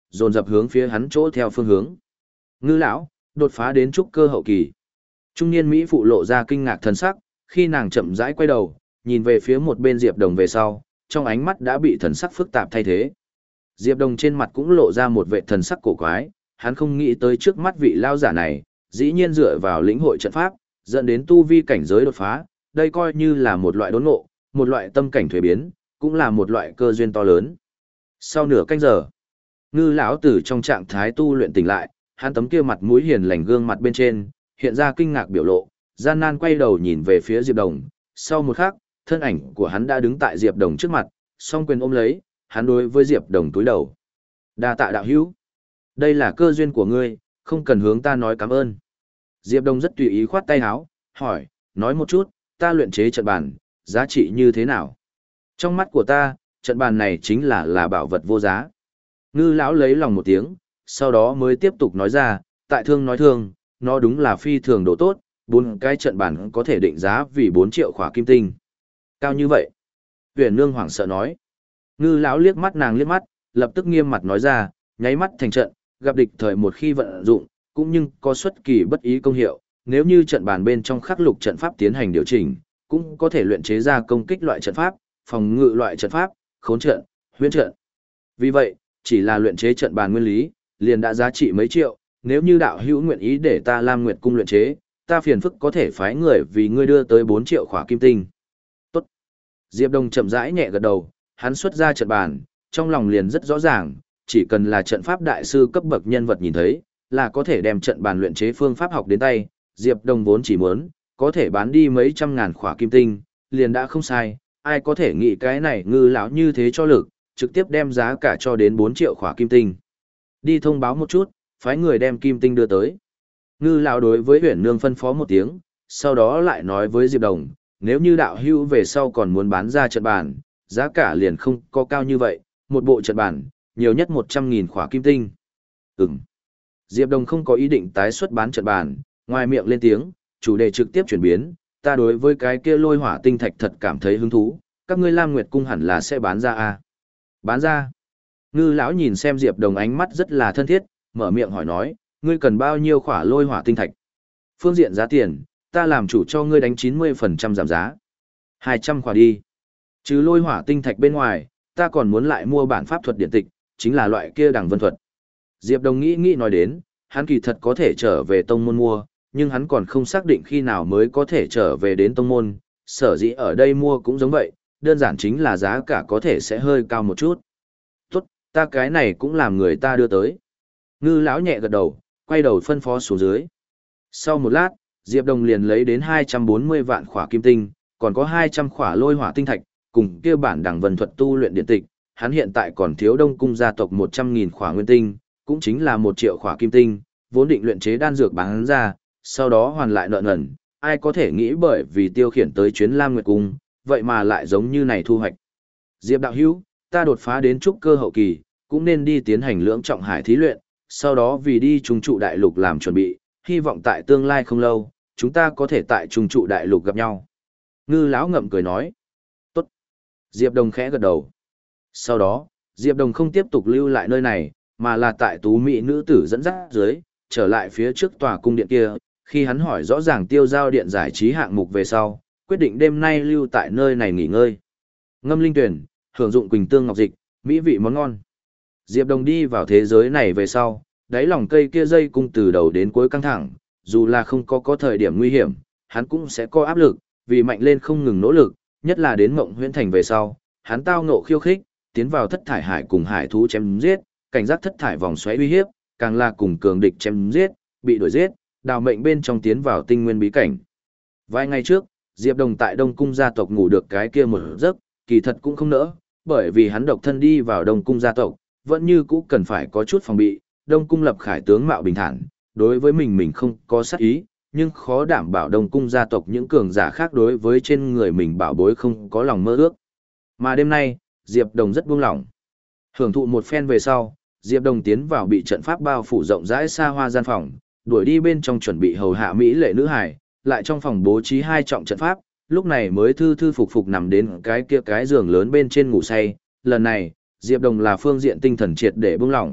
dồn dập hướng phía hắn chỗ theo phương hướng. Ngư lão, đột phá đến trúc cơ hậu kỳ. Trung niên Mỹ phụ lộ ra kinh ngạc thần sắc, khi nàng chậm rãi quay đầu, nhìn về phía một bên Diệp Đồng về sau, trong ánh mắt đã bị thần sắc phức tạp thay thế. Diệp Đồng trên mặt cũng lộ ra một vẻ thần sắc cổ quái, hắn không nghĩ tới trước mắt vị lao giả này, dĩ nhiên dựa vào lĩnh hội trận pháp, dẫn đến tu vi cảnh giới đột phá, đây coi như là một loại đốn ngộ, một loại tâm cảnh thuế biến, cũng là một loại cơ duyên to lớn. Sau nửa canh giờ, Ngư lão từ trong trạng thái tu luyện tỉnh lại, hắn tấm kia mặt mũi hiền lành gương mặt bên trên, hiện ra kinh ngạc biểu lộ, gian nan quay đầu nhìn về phía Diệp Đồng, sau một khắc, thân ảnh của hắn đã đứng tại Diệp Đồng trước mặt, song quyền ôm lấy, hắn đối với Diệp Đồng túi đầu. Đa tạ đạo hữu. Đây là cơ duyên của ngươi, không cần hướng ta nói cảm ơn. Diệp Đồng rất tùy ý khoát tay áo, hỏi, nói một chút, ta luyện chế trận bàn, giá trị như thế nào? Trong mắt của ta, trận bàn này chính là là bảo vật vô giá. Ngư lão lấy lòng một tiếng, sau đó mới tiếp tục nói ra, tại thương nói thương, nó đúng là phi thường độ tốt, bốn cái trận bàn có thể định giá vì bốn triệu khỏa kim tinh. Cao như vậy? Huyền Nương hoảng sợ nói. Ngư lão liếc mắt nàng liếc mắt, lập tức nghiêm mặt nói ra, nháy mắt thành trận, gặp địch thời một khi vận dụng, cũng nhưng có xuất kỳ bất ý công hiệu, nếu như trận bàn bên trong khắc lục trận pháp tiến hành điều chỉnh, cũng có thể luyện chế ra công kích loại trận pháp, phòng ngự loại trận pháp, khốn trận, huyễn trận. Vì vậy, chỉ là luyện chế trận bàn nguyên lý, liền đã giá trị mấy triệu, nếu như đạo hữu nguyện ý để ta Lam Nguyệt cung luyện chế, ta phiền phức có thể phái người vì ngươi đưa tới bốn triệu khỏa kim tinh. Tốt. Diệp Đồng chậm rãi nhẹ gật đầu, hắn xuất ra trận bàn, trong lòng liền rất rõ ràng, chỉ cần là trận pháp đại sư cấp bậc nhân vật nhìn thấy, là có thể đem trận bàn luyện chế phương pháp học đến tay, Diệp Đồng vốn chỉ muốn, có thể bán đi mấy trăm ngàn khỏa kim tinh, liền đã không sai, ai có thể nghĩ cái này Ngư lão như thế cho lực, trực tiếp đem giá cả cho đến bốn triệu khỏa kim tinh. Đi thông báo một chút, phái người đem kim tinh đưa tới. Ngư lão đối với Huyền Nương phân phó một tiếng, sau đó lại nói với Diệp Đồng, nếu như đạo hữu về sau còn muốn bán ra trận bàn, giá cả liền không có cao như vậy, một bộ trận bàn, nhiều nhất một trăm nghìn khỏa kim tinh. Ừm. Diệp Đồng không có ý định tái xuất bán trận bàn, ngoài miệng lên tiếng, chủ đề trực tiếp chuyển biến, ta đối với cái kia lôi hỏa tinh thạch thật cảm thấy hứng thú, các ngươi Lam Nguyệt cung hẳn là sẽ bán ra à? Bán ra? Ngư lão nhìn xem Diệp Đồng ánh mắt rất là thân thiết, mở miệng hỏi nói, ngươi cần bao nhiêu khỏa lôi hỏa tinh thạch? Phương diện giá tiền, ta làm chủ cho ngươi đánh chín mươi phần trăm giảm giá. hai trăm khỏa đi. Trừ lôi hỏa tinh thạch bên ngoài, ta còn muốn lại mua bản pháp thuật điện tịch, chính là loại kia đằng vân thuật. Diệp Đồng nghĩ nghĩ nói đến, hắn kỳ thật có thể trở về tông môn mua, nhưng hắn còn không xác định khi nào mới có thể trở về đến tông môn, sở dĩ ở đây mua cũng giống vậy, đơn giản chính là giá cả có thể sẽ hơi cao một chút. Tốt, ta cái này cũng làm người ta đưa tới. Ngư lão nhẹ gật đầu, quay đầu phân phó xuống dưới. Sau một lát, Diệp Đồng liền lấy đến hai trăm bốn mươi vạn khỏa kim tinh, còn có hai trăm khỏa lôi hỏa tinh thạch, cùng kia bản đằng vân thuật tu luyện điện tịch, hắn hiện tại còn thiếu Đông cung gia tộc một trăm nghìn khỏa nguyên tinh, cũng chính là một triệu khỏa kim tinh, vốn định luyện chế đan dược bán ra, sau đó hoàn lại nợ nần, ai có thể nghĩ bởi vì tiêu khiển tới chuyến Lam Nguyệt cung, vậy mà lại giống như này thu hoạch. Diệp đạo hữu, ta đột phá đến trúc cơ hậu kỳ, cũng nên đi tiến hành lưỡng trọng hải thí luyện, sau đó vì đi trung trụ đại lục làm chuẩn bị, hy vọng tại tương lai không lâu, chúng ta có thể tại trung trụ đại lục gặp nhau. Ngư lão ngậm cười nói. Tốt. Diệp Đồng khẽ gật đầu. Sau đó, Diệp Đồng không tiếp tục lưu lại nơi này, mà là tại tú mỹ nữ tử dẫn dắt dưới, trở lại phía trước tòa cung điện kia, khi hắn hỏi rõ ràng tiêu giao điện giải trí hạng mục về sau, quyết định đêm nay lưu tại nơi này nghỉ ngơi. Ngâm linh tuyển, hưởng dụng quỳnh tương ngọc dịch, mỹ vị món ngon. Diệp Đồng đi vào thế giới này về sau, đáy lòng cây kia dây cung từ đầu đến cuối căng thẳng, dù là không có có thời điểm nguy hiểm, hắn cũng sẽ có áp lực, vì mạnh lên không ngừng nỗ lực, nhất là đến Mộng Huyễn Thành về sau, hắn tao ngộ khiêu khích, tiến vào thất thải hải cùng hải thú chém giết, cảnh giác thất thải vòng xoáy uy hiếp, càng là cùng cường địch chém giết, bị đuổi giết, đào mệnh bên trong tiến vào tinh nguyên bí cảnh. Vài ngày trước, Diệp Đồng tại Đông cung gia tộc ngủ được cái kia một giấc, kỳ thật cũng không nỡ, bởi vì hắn độc thân đi vào Đông cung gia tộc, vẫn như cũ cần phải có chút phòng bị, Đông cung lập khải tướng mạo bình thản, đối với mình mình không có sát ý, nhưng khó đảm bảo Đông cung gia tộc những cường giả khác đối với trên người mình bảo bối không có lòng mơ ước. Mà đêm nay, Diệp Đồng rất buông lỏng. Hưởng thụ một phen về sau, Diệp Đồng tiến vào bị trận pháp bao phủ rộng rãi xa hoa gian phòng, đuổi đi bên trong chuẩn bị hầu hạ mỹ lệ nữ hải, lại trong phòng bố trí hai trọng trận pháp, lúc này mới thư thư phục phục nằm đến cái kia cái giường lớn bên trên ngủ say. Lần này, Diệp Đồng là phương diện tinh thần triệt để buông lỏng,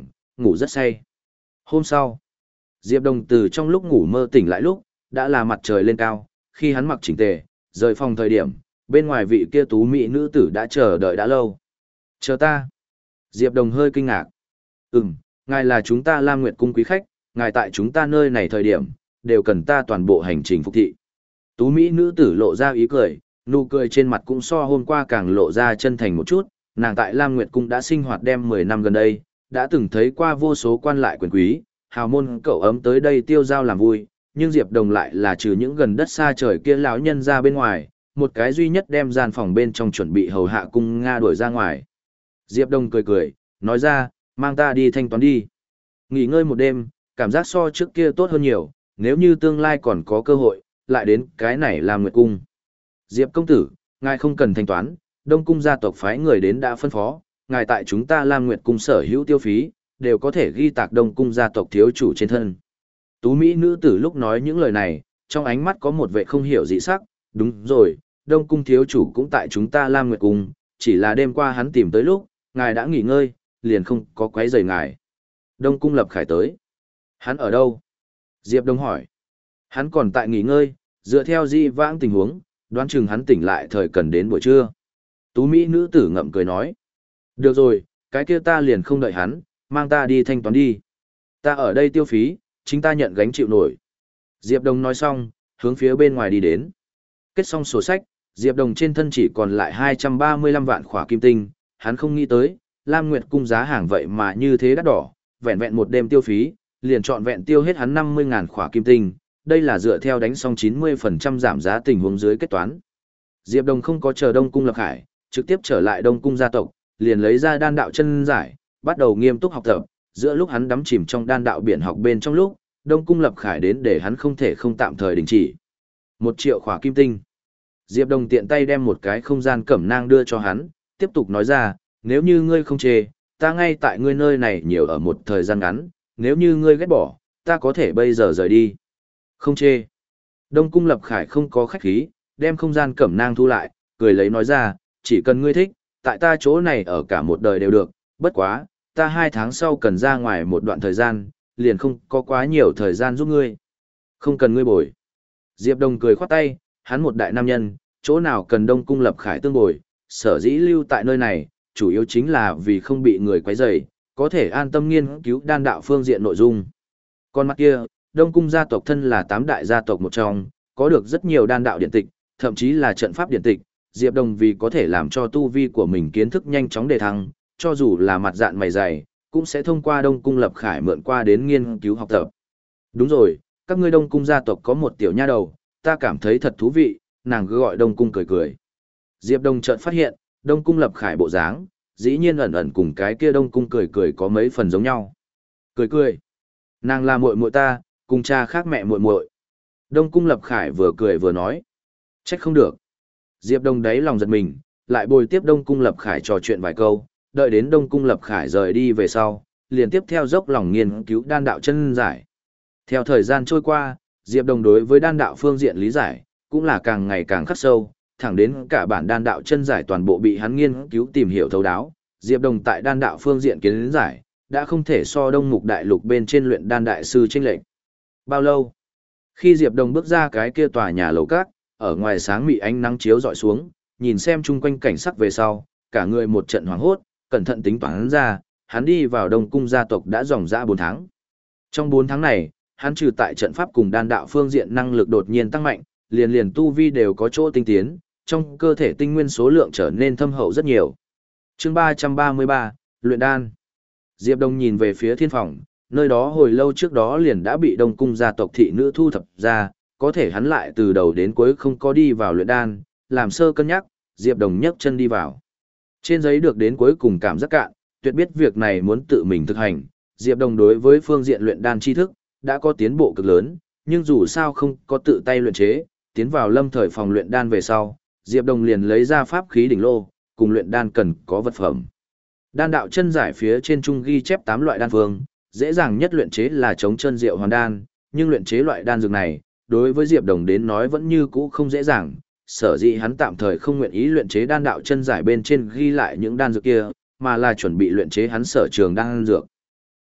ngủ rất say. Hôm sau, Diệp Đồng từ trong lúc ngủ mơ tỉnh lại lúc, đã là mặt trời lên cao, khi hắn mặc chỉnh tề, rời phòng thời điểm, bên ngoài vị kia tú mỹ nữ tử đã chờ đợi đã lâu. Chờ ta. Diệp Đồng hơi kinh ngạc. Ừm, ngài là chúng ta Lam Nguyệt Cung quý khách, ngài tại chúng ta nơi này thời điểm, đều cần ta toàn bộ hành trình phục thị. Tú mỹ nữ tử lộ ra ý cười, nụ cười trên mặt cũng so hôm qua càng lộ ra chân thành một chút, nàng tại Lam Nguyệt Cung đã sinh hoạt đem mười năm gần đây, đã từng thấy qua vô số quan lại quyền quý, hào môn cậu ấm tới đây tiêu giao làm vui, nhưng Diệp Đồng lại là trừ những gần đất xa trời kia lão nhân ra bên ngoài, một cái duy nhất đem gian phòng bên trong chuẩn bị hầu hạ cung Nga đuổi ra ngoài. Diệp Đồng cười cười, nói ra, mang ta đi thanh toán đi. Nghỉ ngơi một đêm, cảm giác so trước kia tốt hơn nhiều, nếu như tương lai còn có cơ hội, lại đến cái này làm Nguyệt Cung. Diệp công tử, ngài không cần thanh toán, Đông Cung gia tộc phái người đến đã phân phó, ngài tại chúng ta Lam Nguyệt Cung sở hữu tiêu phí, đều có thể ghi tạc Đông Cung gia tộc thiếu chủ trên thân. Tú Mỹ nữ tử lúc nói những lời này, trong ánh mắt có một vẻ không hiểu dị sắc, đúng rồi, Đông Cung thiếu chủ cũng tại chúng ta Lam Nguyệt Cung, chỉ là đêm qua hắn tìm tới lúc, ngài đã nghỉ ngơi, liền không có quấy rầy ngài. Đông Cung Lập Khải tới. Hắn ở đâu? Diệp Đông hỏi. Hắn còn tại nghỉ ngơi, dựa theo di vãng tình huống, đoán chừng hắn tỉnh lại thời cần đến buổi trưa. Tú Mỹ nữ tử ngậm cười nói. Được rồi, cái kia ta liền không đợi hắn, mang ta đi thanh toán đi. Ta ở đây tiêu phí, chính ta nhận gánh chịu nổi. Diệp Đông nói xong, hướng phía bên ngoài đi đến. Kết xong sổ sách, Diệp Đồng trên thân chỉ còn lại hai trăm ba mươi lăm vạn khỏa kim tinh, hắn không nghĩ tới, Lam Nguyệt Cung giá hàng vậy mà như thế đắt đỏ, vẹn vẹn một đêm tiêu phí, liền chọn vẹn tiêu hết hắn năm mươi ngàn khỏa kim tinh, đây là dựa theo đánh xong chín mươi phần trăm giảm giá tình huống dưới kết toán. Diệp Đồng không có chờ Đông Cung Lập Khải, trực tiếp trở lại Đông Cung gia tộc, liền lấy ra đan đạo chân giải, bắt đầu nghiêm túc học tập, giữa lúc hắn đắm chìm trong đan đạo biển học bên trong lúc, Đông Cung Lập Khải đến để hắn không thể không tạm thời đình chỉ. Một triệu khỏa kim tinh. Diệp Đồng tiện tay đem một cái không gian cẩm nang đưa cho hắn, tiếp tục nói ra, nếu như ngươi không chê, ta ngay tại ngươi nơi này nhiều ở một thời gian ngắn, nếu như ngươi ghét bỏ, ta có thể bây giờ rời đi. Không chê. Đông Cung Lập Khải không có khách khí, đem không gian cẩm nang thu lại, cười lấy nói ra, chỉ cần ngươi thích, tại ta chỗ này ở cả một đời đều được, bất quá, ta hai tháng sau cần ra ngoài một đoạn thời gian, liền không có quá nhiều thời gian giúp ngươi. Không cần ngươi bồi. Diệp Đồng cười khoát tay, hắn một đại nam nhân, chỗ nào cần Đông Cung Lập Khải tương bồi, sở dĩ lưu tại nơi này, chủ yếu chính là vì không bị người quấy rầy, có thể an tâm nghiên cứu đan đạo phương diện nội dung. Còn mặt kia, Đông Cung gia tộc thân là tám đại gia tộc một trong, có được rất nhiều đan đạo điện tịch, thậm chí là trận pháp điện tịch, Diệp Đồng vì có thể làm cho tu vi của mình kiến thức nhanh chóng đề thăng, cho dù là mặt dạn mày dày, cũng sẽ thông qua Đông Cung Lập Khải mượn qua đến nghiên cứu học tập. Đúng rồi, các ngươi Đông Cung gia tộc có một tiểu nha đầu, ta cảm thấy thật thú vị, nàng cứ gọi Đông Cung cười cười. Diệp Đồng chợt phát hiện, Đông Cung Lập Khải bộ dáng, dĩ nhiên ẩn ẩn cùng cái kia Đông Cung cười cười có mấy phần giống nhau. Cười cười. Nàng là muội muội ta, cùng cha khác mẹ muội muội. Đông Cung Lập Khải vừa cười vừa nói. Trách không được. Diệp Đồng đáy lòng giật mình, lại bồi tiếp Đông Cung Lập Khải trò chuyện vài câu, đợi đến Đông Cung Lập Khải rời đi về sau, liền tiếp theo dốc lòng nghiên cứu đan đạo chân giải. Theo thời gian trôi qua, Diệp Đồng đối với đan đạo phương diện lý giải, cũng là càng ngày càng khắc sâu, thẳng đến cả bản đan đạo chân giải toàn bộ bị hắn nghiên cứu tìm hiểu thấu đáo. Diệp Đồng tại đan đạo phương diện kiến giải, đã không thể so Đông Mục Đại Lục bên trên luyện đan đại sư chênh lệch. Bao lâu? Khi Diệp Đồng bước ra cái kia tòa nhà lầu các, ở ngoài sáng mị ánh nắng chiếu dọi xuống, nhìn xem chung quanh cảnh sắc về sau, cả người một trận hoảng hốt, cẩn thận tính toán ra, hắn đi vào Đông Cung gia tộc đã dòng dã bốn tháng. Trong bốn tháng này, hắn trừ tại trận pháp cùng đan đạo phương diện năng lực đột nhiên tăng mạnh, liền liền tu vi đều có chỗ tinh tiến, trong cơ thể tinh nguyên số lượng trở nên thâm hậu rất nhiều. Chương ba trăm ba mươi ba, luyện đan. Diệp Đông nhìn về phía thiên phòng, nơi đó hồi lâu trước đó liền đã bị Đông Cung gia tộc thị nữ thu thập ra, có thể hắn lại từ đầu đến cuối không có đi vào luyện đan, làm sơ cân nhắc, Diệp Đông nhấc chân đi vào. Trên giấy được đến cuối cùng cảm giác cạn, tuyệt biết việc này muốn tự mình thực hành, Diệp Đông đối với phương diện luyện đan tri thức đã có tiến bộ cực lớn, nhưng dù sao không có tự tay luyện chế, tiến vào lâm thời phòng luyện đan về sau, Diệp Đông liền lấy ra pháp khí đỉnh lô, cùng luyện đan cần có vật phẩm. Đan đạo chân giải phía trên trung ghi chép tám loại đan phương, dễ dàng nhất luyện chế là chống chân rượu hoàn đan, nhưng luyện chế loại đan dược này, đối với Diệp Đông đến nói vẫn như cũ không dễ dàng, sở dĩ hắn tạm thời không nguyện ý luyện chế đan đạo chân giải bên trên ghi lại những đan dược kia, mà là chuẩn bị luyện chế hắn sở trường đan dược.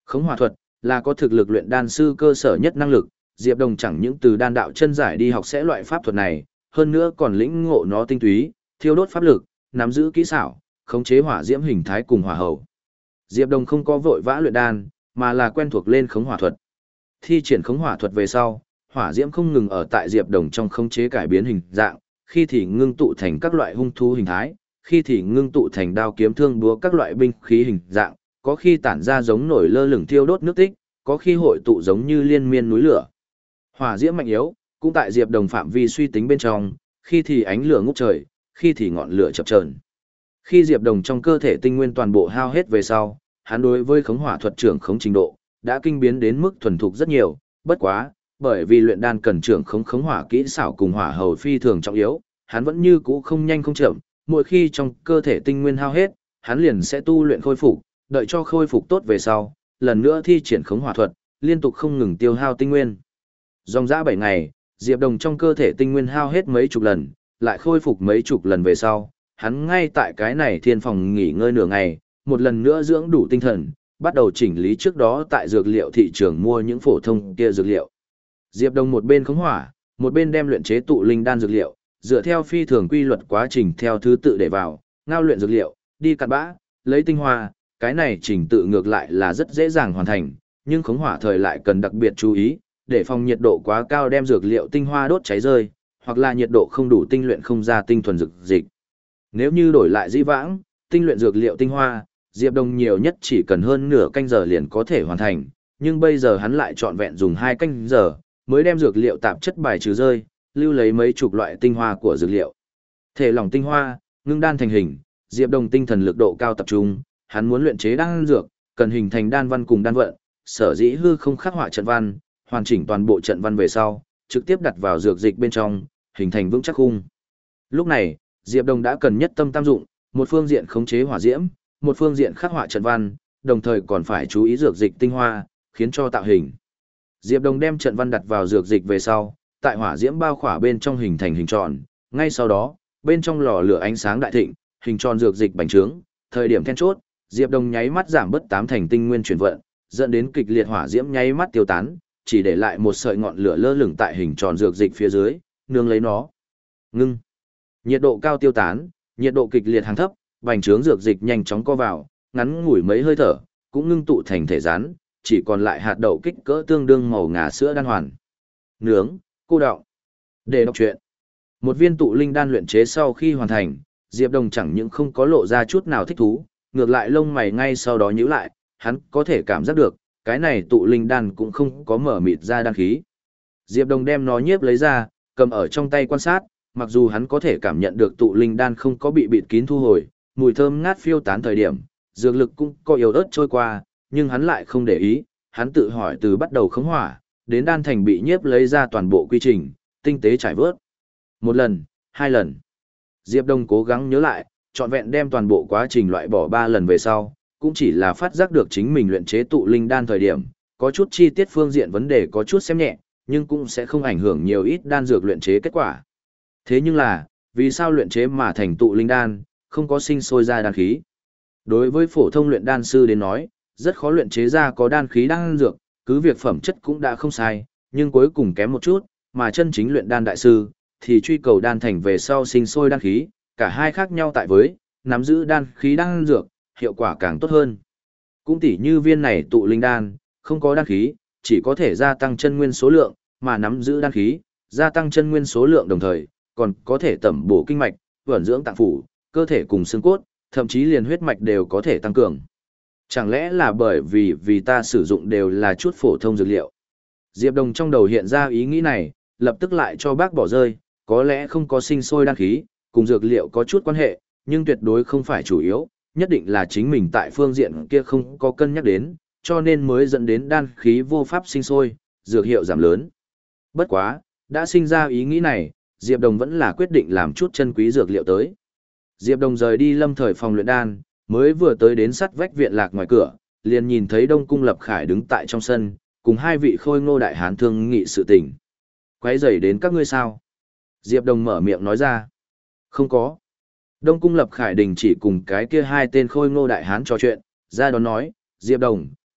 Khống hỏa thuật là có thực lực luyện đan sư cơ sở nhất năng lực, Diệp Đồng chẳng những từ đan đạo chân giải đi học sẽ loại pháp thuật này, hơn nữa còn lĩnh ngộ nó tinh túy, thiêu đốt pháp lực, nắm giữ kỹ xảo, khống chế hỏa diễm hình thái cùng hỏa hầu. Diệp Đồng không có vội vã luyện đan, mà là quen thuộc lên khống hỏa thuật. Thi triển khống hỏa thuật về sau, hỏa diễm không ngừng ở tại Diệp Đồng trong khống chế cải biến hình dạng, khi thì ngưng tụ thành các loại hung thú hình thái, khi thì ngưng tụ thành đao kiếm thương búa các loại binh khí hình dạng, có khi tản ra giống nổi lơ lửng thiêu đốt nước tích, có khi hội tụ giống như liên miên núi lửa. Hỏa diễm mạnh yếu, cũng tại Diệp Đồng phạm vi suy tính bên trong, khi thì ánh lửa ngút trời, khi thì ngọn lửa chập chờn. Khi Diệp Đồng trong cơ thể tinh nguyên toàn bộ hao hết về sau, hắn đối với khống hỏa thuật trưởng khống trình độ đã kinh biến đến mức thuần thục rất nhiều, bất quá, bởi vì luyện đan cần trưởng khống khống hỏa kỹ xảo cùng hỏa hầu phi thường trọng yếu, hắn vẫn như cũ không nhanh không chậm, mỗi khi trong cơ thể tinh nguyên hao hết, hắn liền sẽ tu luyện khôi phục, đợi cho khôi phục tốt về sau, lần nữa thi triển khống hỏa thuật, liên tục không ngừng tiêu hao tinh nguyên. Dòng dã bảy ngày, Diệp Đồng trong cơ thể tinh nguyên hao hết mấy chục lần, lại khôi phục mấy chục lần về sau, hắn ngay tại cái này thiên phòng nghỉ ngơi nửa ngày, một lần nữa dưỡng đủ tinh thần, bắt đầu chỉnh lý trước đó tại dược liệu thị trường mua những phổ thông kia dược liệu. Diệp Đồng một bên khống hỏa, một bên đem luyện chế tụ linh đan dược liệu, dựa theo phi thường quy luật quá trình theo thứ tự để vào, ngao luyện dược liệu, đi cặn bã, lấy tinh hoa, cái này trình tự ngược lại là rất dễ dàng hoàn thành, nhưng khống hỏa thời lại cần đặc biệt chú ý, để phòng nhiệt độ quá cao đem dược liệu tinh hoa đốt cháy rơi, hoặc là nhiệt độ không đủ tinh luyện không ra tinh thuần dược dịch. Nếu như đổi lại dĩ vãng, tinh luyện dược liệu tinh hoa, Diệp Đồng nhiều nhất chỉ cần hơn nửa canh giờ liền có thể hoàn thành, nhưng bây giờ hắn lại trọn vẹn dùng hai canh giờ, mới đem dược liệu tạp chất bài trừ rơi, lưu lấy mấy chục loại tinh hoa của dược liệu. Thể lỏng tinh hoa, ngưng đan thành hình, Diệp Đồng tinh thần lực độ cao tập trung, hắn muốn luyện chế đan dược, cần hình thành đan văn cùng đan vận, sở dĩ hư không khắc họa trận văn, hoàn chỉnh toàn bộ trận văn về sau, trực tiếp đặt vào dược dịch bên trong, hình thành vững chắc khung. Lúc này, Diệp Đồng đã cần nhất tâm tam dụng, một phương diện khống chế hỏa diễm, một phương diện khắc họa trận văn, đồng thời còn phải chú ý dược dịch tinh hoa, khiến cho tạo hình. Diệp Đồng đem trận văn đặt vào dược dịch về sau, tại hỏa diễm bao khỏa bên trong hình thành hình tròn, ngay sau đó, bên trong lò lửa ánh sáng đại thịnh, hình tròn dược dịch bành trướng, thời điểm then chốt, Diệp Đồng nháy mắt giảm bớt tám thành tinh nguyên chuyển vận, dẫn đến kịch liệt hỏa diễm nháy mắt tiêu tán, chỉ để lại một sợi ngọn lửa lơ lửng tại hình tròn dược dịch phía dưới, nương lấy nó. Ngưng. Nhiệt độ cao tiêu tán, nhiệt độ kịch liệt hàng thấp, bành trướng dược dịch nhanh chóng co vào, ngắn ngủi mấy hơi thở, cũng ngưng tụ thành thể rắn, chỉ còn lại hạt đậu kích cỡ tương đương màu ngà sữa đan hoàn. Nướng, cô đọng. Để đọc truyện. Một viên tụ linh đan luyện chế sau khi hoàn thành, Diệp Đồng chẳng những không có lộ ra chút nào thích thú, ngược lại lông mày ngay sau đó nhíu lại, hắn có thể cảm giác được, cái này tụ linh đan cũng không có mở mịt ra đan khí. Diệp Đồng đem nó nhiếp lấy ra, cầm ở trong tay quan sát, mặc dù hắn có thể cảm nhận được tụ linh đan không có bị bịt kín thu hồi, mùi thơm ngát phiêu tán thời điểm, dược lực cũng có yếu ớt trôi qua, nhưng hắn lại không để ý, hắn tự hỏi từ bắt đầu khống hỏa, đến đan thành bị nhiếp lấy ra toàn bộ quy trình, tinh tế trải vớt. Một lần, hai lần. Diệp Đông cố gắng nhớ lại, trọn vẹn đem toàn bộ quá trình loại bỏ ba lần về sau, cũng chỉ là phát giác được chính mình luyện chế tụ linh đan thời điểm, có chút chi tiết phương diện vấn đề có chút xem nhẹ, nhưng cũng sẽ không ảnh hưởng nhiều ít đan dược luyện chế kết quả. Thế nhưng là, vì sao luyện chế mà thành tụ linh đan, không có sinh sôi ra đan khí? Đối với phổ thông luyện đan sư đến nói, rất khó luyện chế ra có đan khí đan dược, cứ việc phẩm chất cũng đã không sai, nhưng cuối cùng kém một chút, mà chân chính luyện đan đại sư thì truy cầu đan thành về sau sinh sôi đan khí, cả hai khác nhau tại với nắm giữ đan khí đan dược, hiệu quả càng tốt hơn. Cũng tỉ như viên này tụ linh đan, không có đan khí, chỉ có thể gia tăng chân nguyên số lượng, mà nắm giữ đan khí, gia tăng chân nguyên số lượng đồng thời, còn có thể tẩm bổ kinh mạch, vận dưỡng tạng phủ, cơ thể cùng xương cốt, thậm chí liền huyết mạch đều có thể tăng cường. Chẳng lẽ là bởi vì vì ta sử dụng đều là chút phổ thông dược liệu? Diệp Đồng trong đầu hiện ra ý nghĩ này, lập tức lại cho bác bỏ rơi, có lẽ không có sinh sôi đan khí, cùng dược liệu có chút quan hệ, nhưng tuyệt đối không phải chủ yếu, nhất định là chính mình tại phương diện kia không có cân nhắc đến, cho nên mới dẫn đến đan khí vô pháp sinh sôi, dược hiệu giảm lớn. Bất quá, đã sinh ra ý nghĩ này, Diệp Đồng vẫn là quyết định làm chút chân quý dược liệu tới. Diệp Đồng rời đi lâm thời phòng luyện đan, mới vừa tới đến sắt vách viện lạc ngoài cửa, liền nhìn thấy Đông Cung Lập Khải đứng tại trong sân, cùng hai vị khôi ngô đại hán thương nghị sự tình. Quấy rầy đến các ngươi sao? Diệp Đồng mở miệng nói ra. Không có. Đông Cung Lập Khải đình chỉ cùng cái kia hai tên khôi ngô đại hán trò chuyện, ra đó nói, Diệp Đồng,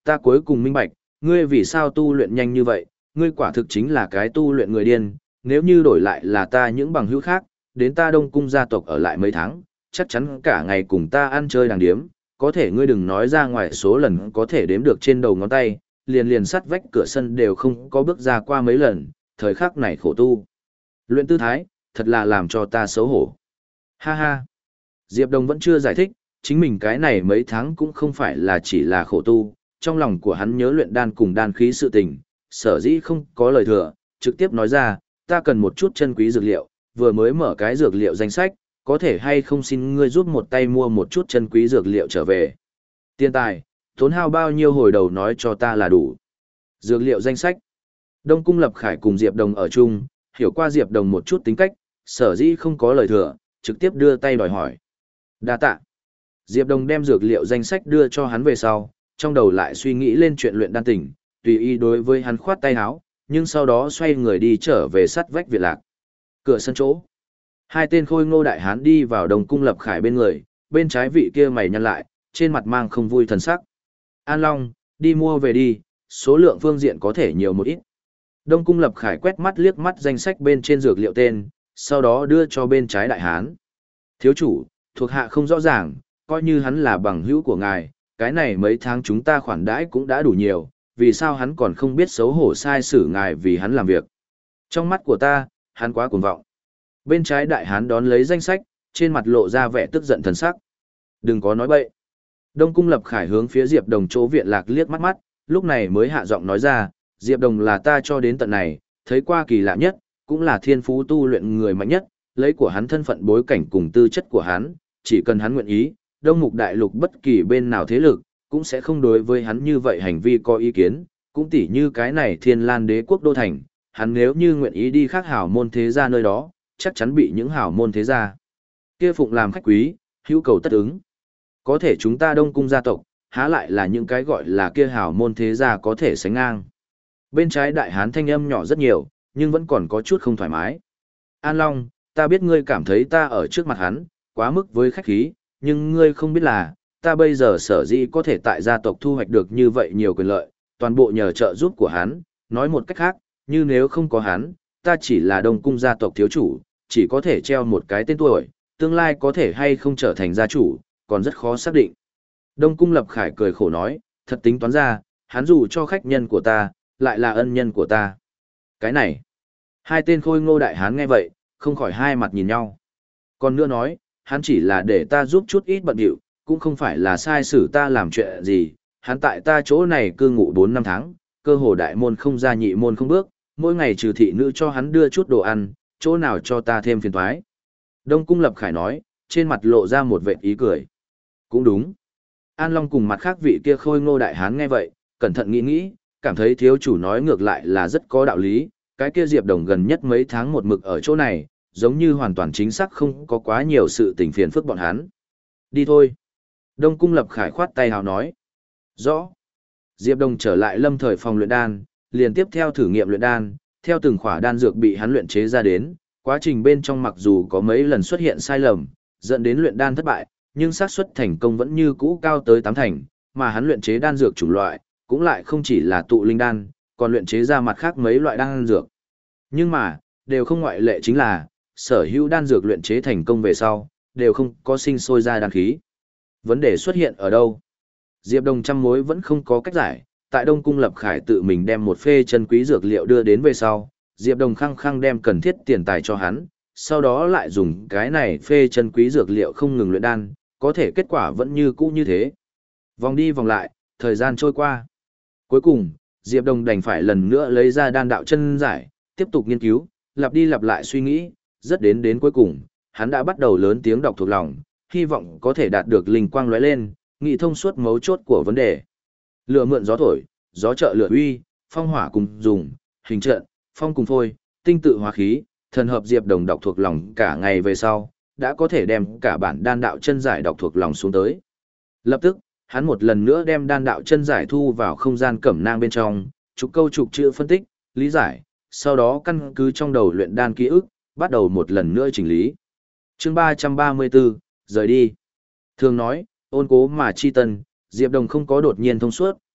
ta cuối cùng minh bạch, ngươi vì sao tu luyện nhanh như vậy, ngươi quả thực chính là cái tu luyện người điên, nếu như đổi lại là ta những bằng hữu khác, đến ta Đông Cung gia tộc ở lại mấy tháng, chắc chắn cả ngày cùng ta ăn chơi đàng điếm, có thể ngươi đừng nói ra ngoài số lần có thể đếm được trên đầu ngón tay, liền liền sắt vách cửa sân đều không có bước ra qua mấy lần, thời khắc này khổ tu. Luyện tư thái, thật là làm cho ta xấu hổ. Ha ha. Diệp Đồng vẫn chưa giải thích, chính mình cái này mấy tháng cũng không phải là chỉ là khổ tu, trong lòng của hắn nhớ luyện đan cùng đan khí sự tình, sở dĩ không có lời thừa, trực tiếp nói ra, ta cần một chút chân quý dược liệu, vừa mới mở cái dược liệu danh sách, có thể hay không xin ngươi giúp một tay mua một chút chân quý dược liệu trở về. Tiền tài, tốn hao bao nhiêu hồi đầu nói cho ta là đủ. Dược liệu danh sách. Đông Cung Lập Khải cùng Diệp Đồng ở chung, hiểu qua Diệp Đồng một chút tính cách, sở dĩ không có lời thừa, trực tiếp đưa tay đòi hỏi. Đa tạ. Diệp Đồng đem dược liệu danh sách đưa cho hắn về sau, trong đầu lại suy nghĩ lên chuyện luyện đan tỉnh, tùy ý đối với hắn khoát tay áo, nhưng sau đó xoay người đi trở về sắt vách Việt Lạc. Cửa sân chỗ. Hai tên khôi ngô đại hán đi vào Đông Cung Lập Khải bên người, bên trái vị kia mày nhăn lại, trên mặt mang không vui thần sắc. An Long, đi mua về đi, số lượng phương diện có thể nhiều một ít. Đông Cung Lập Khải quét mắt liếc mắt danh sách bên trên dược liệu tên, sau đó đưa cho bên trái đại hán. Thiếu chủ, thuộc hạ không rõ ràng, coi như hắn là bằng hữu của ngài, cái này mấy tháng chúng ta khoản đãi cũng đã đủ nhiều, vì sao hắn còn không biết xấu hổ sai xử ngài vì hắn làm việc. Trong mắt của ta, hắn quá cuồng vọng. Bên trái đại hán đón lấy danh sách, trên mặt lộ ra vẻ tức giận thần sắc. Đừng có nói bậy. Đông Cung Lập Khải hướng phía Diệp Đồng chỗ viện lạc liếc mắt mắt, lúc này mới hạ giọng nói ra, Diệp Đồng là ta cho đến tận này, thấy qua kỳ lạ nhất, cũng là thiên phú tu luyện người mạnh nhất, lấy của hắn thân phận bối cảnh cùng tư chất của hắn, chỉ cần hắn nguyện ý, Đông Mục Đại Lục bất kỳ bên nào thế lực, cũng sẽ không đối với hắn như vậy hành vi có ý kiến, cũng tỉ như cái này Thiên Lan Đế quốc đô thành, hắn nếu như nguyện ý đi khác hảo môn thế gia nơi đó, chắc chắn bị những hảo môn thế gia kia phụng làm khách quý, hữu cầu tất ứng. Có thể chúng ta Đông Cung gia tộc, há lại là những cái gọi là kia hảo môn thế gia có thể sánh ngang. Bên trái đại hán thanh âm nhỏ rất nhiều, nhưng vẫn còn có chút không thoải mái. An Long, ta biết ngươi cảm thấy ta ở trước mặt hắn, quá mức với khách khí, nhưng ngươi không biết là, ta bây giờ sở dĩ có thể tại gia tộc thu hoạch được như vậy nhiều quyền lợi, toàn bộ nhờ trợ giúp của hắn, nói một cách khác, như nếu không có hắn, ta chỉ là Đông Cung gia tộc thiếu chủ, chỉ có thể treo một cái tên tuổi, tương lai có thể hay không trở thành gia chủ, còn rất khó xác định. Đông Cung Lập Khải cười khổ nói, thật tính toán ra, hắn dù cho khách nhân của ta, lại là ân nhân của ta. Cái này, hai tên khôi ngô đại hán nghe vậy, không khỏi hai mặt nhìn nhau. Còn nữa nói, hắn chỉ là để ta giúp chút ít bận điệu, cũng không phải là sai xử ta làm chuyện gì, hắn tại ta chỗ này cư ngụ bốn năm tháng, cơ hồ đại môn không ra nhị môn không bước, mỗi ngày trừ thị nữ cho hắn đưa chút đồ ăn, chỗ nào cho ta thêm phiền toái. Đông Cung Lập Khải nói, trên mặt lộ ra một vệt ý cười. Cũng đúng. An Long cùng mặt khác vị kia khôi ngô đại hán nghe vậy, cẩn thận nghĩ nghĩ, cảm thấy thiếu chủ nói ngược lại là rất có đạo lý, cái kia Diệp Đồng gần nhất mấy tháng một mực ở chỗ này, giống như hoàn toàn chính xác không có quá nhiều sự tình phiền phức bọn hắn. Đi thôi. Đông Cung Lập Khải khoát tay hào nói. Rõ. Diệp Đồng trở lại lâm thời phòng luyện đan, liền tiếp theo thử nghiệm luyện đan, theo từng khỏa đan dược bị hắn luyện chế ra đến, quá trình bên trong mặc dù có mấy lần xuất hiện sai lầm, dẫn đến luyện đan thất bại, nhưng xác suất thành công vẫn như cũ cao tới tám thành, mà hắn luyện chế đan dược chủng loại, cũng lại không chỉ là tụ linh đan, còn luyện chế ra mặt khác mấy loại đan dược. Nhưng mà, đều không ngoại lệ chính là, sở hữu đan dược luyện chế thành công về sau, đều không có sinh sôi ra đan khí. Vấn đề xuất hiện ở đâu? Diệp Đồng trăm mối vẫn không có cách giải, tại Đông Cung Lập Khải tự mình đem một phê chân quý dược liệu đưa đến về sau, Diệp Đồng khăng khăng đem cần thiết tiền tài cho hắn, sau đó lại dùng cái này phê chân quý dược liệu không ngừng luyện đan, có thể kết quả vẫn như cũ như thế. Vòng đi vòng lại, thời gian trôi qua. Cuối cùng, Diệp Đồng đành phải lần nữa lấy ra đan đạo chân giải, tiếp tục nghiên cứu, lặp đi lặp lại suy nghĩ, rất đến đến cuối cùng, hắn đã bắt đầu lớn tiếng đọc thuộc lòng, hy vọng có thể đạt được linh quang lóe lên, nghị thông suốt mấu chốt của vấn đề. Lửa mượn gió thổi, gió trợ lửa uy, phong hỏa cùng dùng, hình trận, phong cùng phôi, tinh tự hóa khí, thần hợp Diệp Đồng đọc thuộc lòng cả ngày về sau, đã có thể đem cả bản đan đạo chân giải đọc thuộc lòng xuống tới. Lập tức, hắn một lần nữa đem đan đạo chân giải thu vào không gian cẩm nang bên trong, chục câu chục chữ phân tích, lý giải, sau đó căn cứ trong đầu luyện đan ký ức, bắt đầu một lần nữa chỉnh lý. Chương ba trăm ba mươi bốn, rời đi. Thường nói, ôn cố mà chi tân, Diệp Đồng không có đột nhiên thông suốt,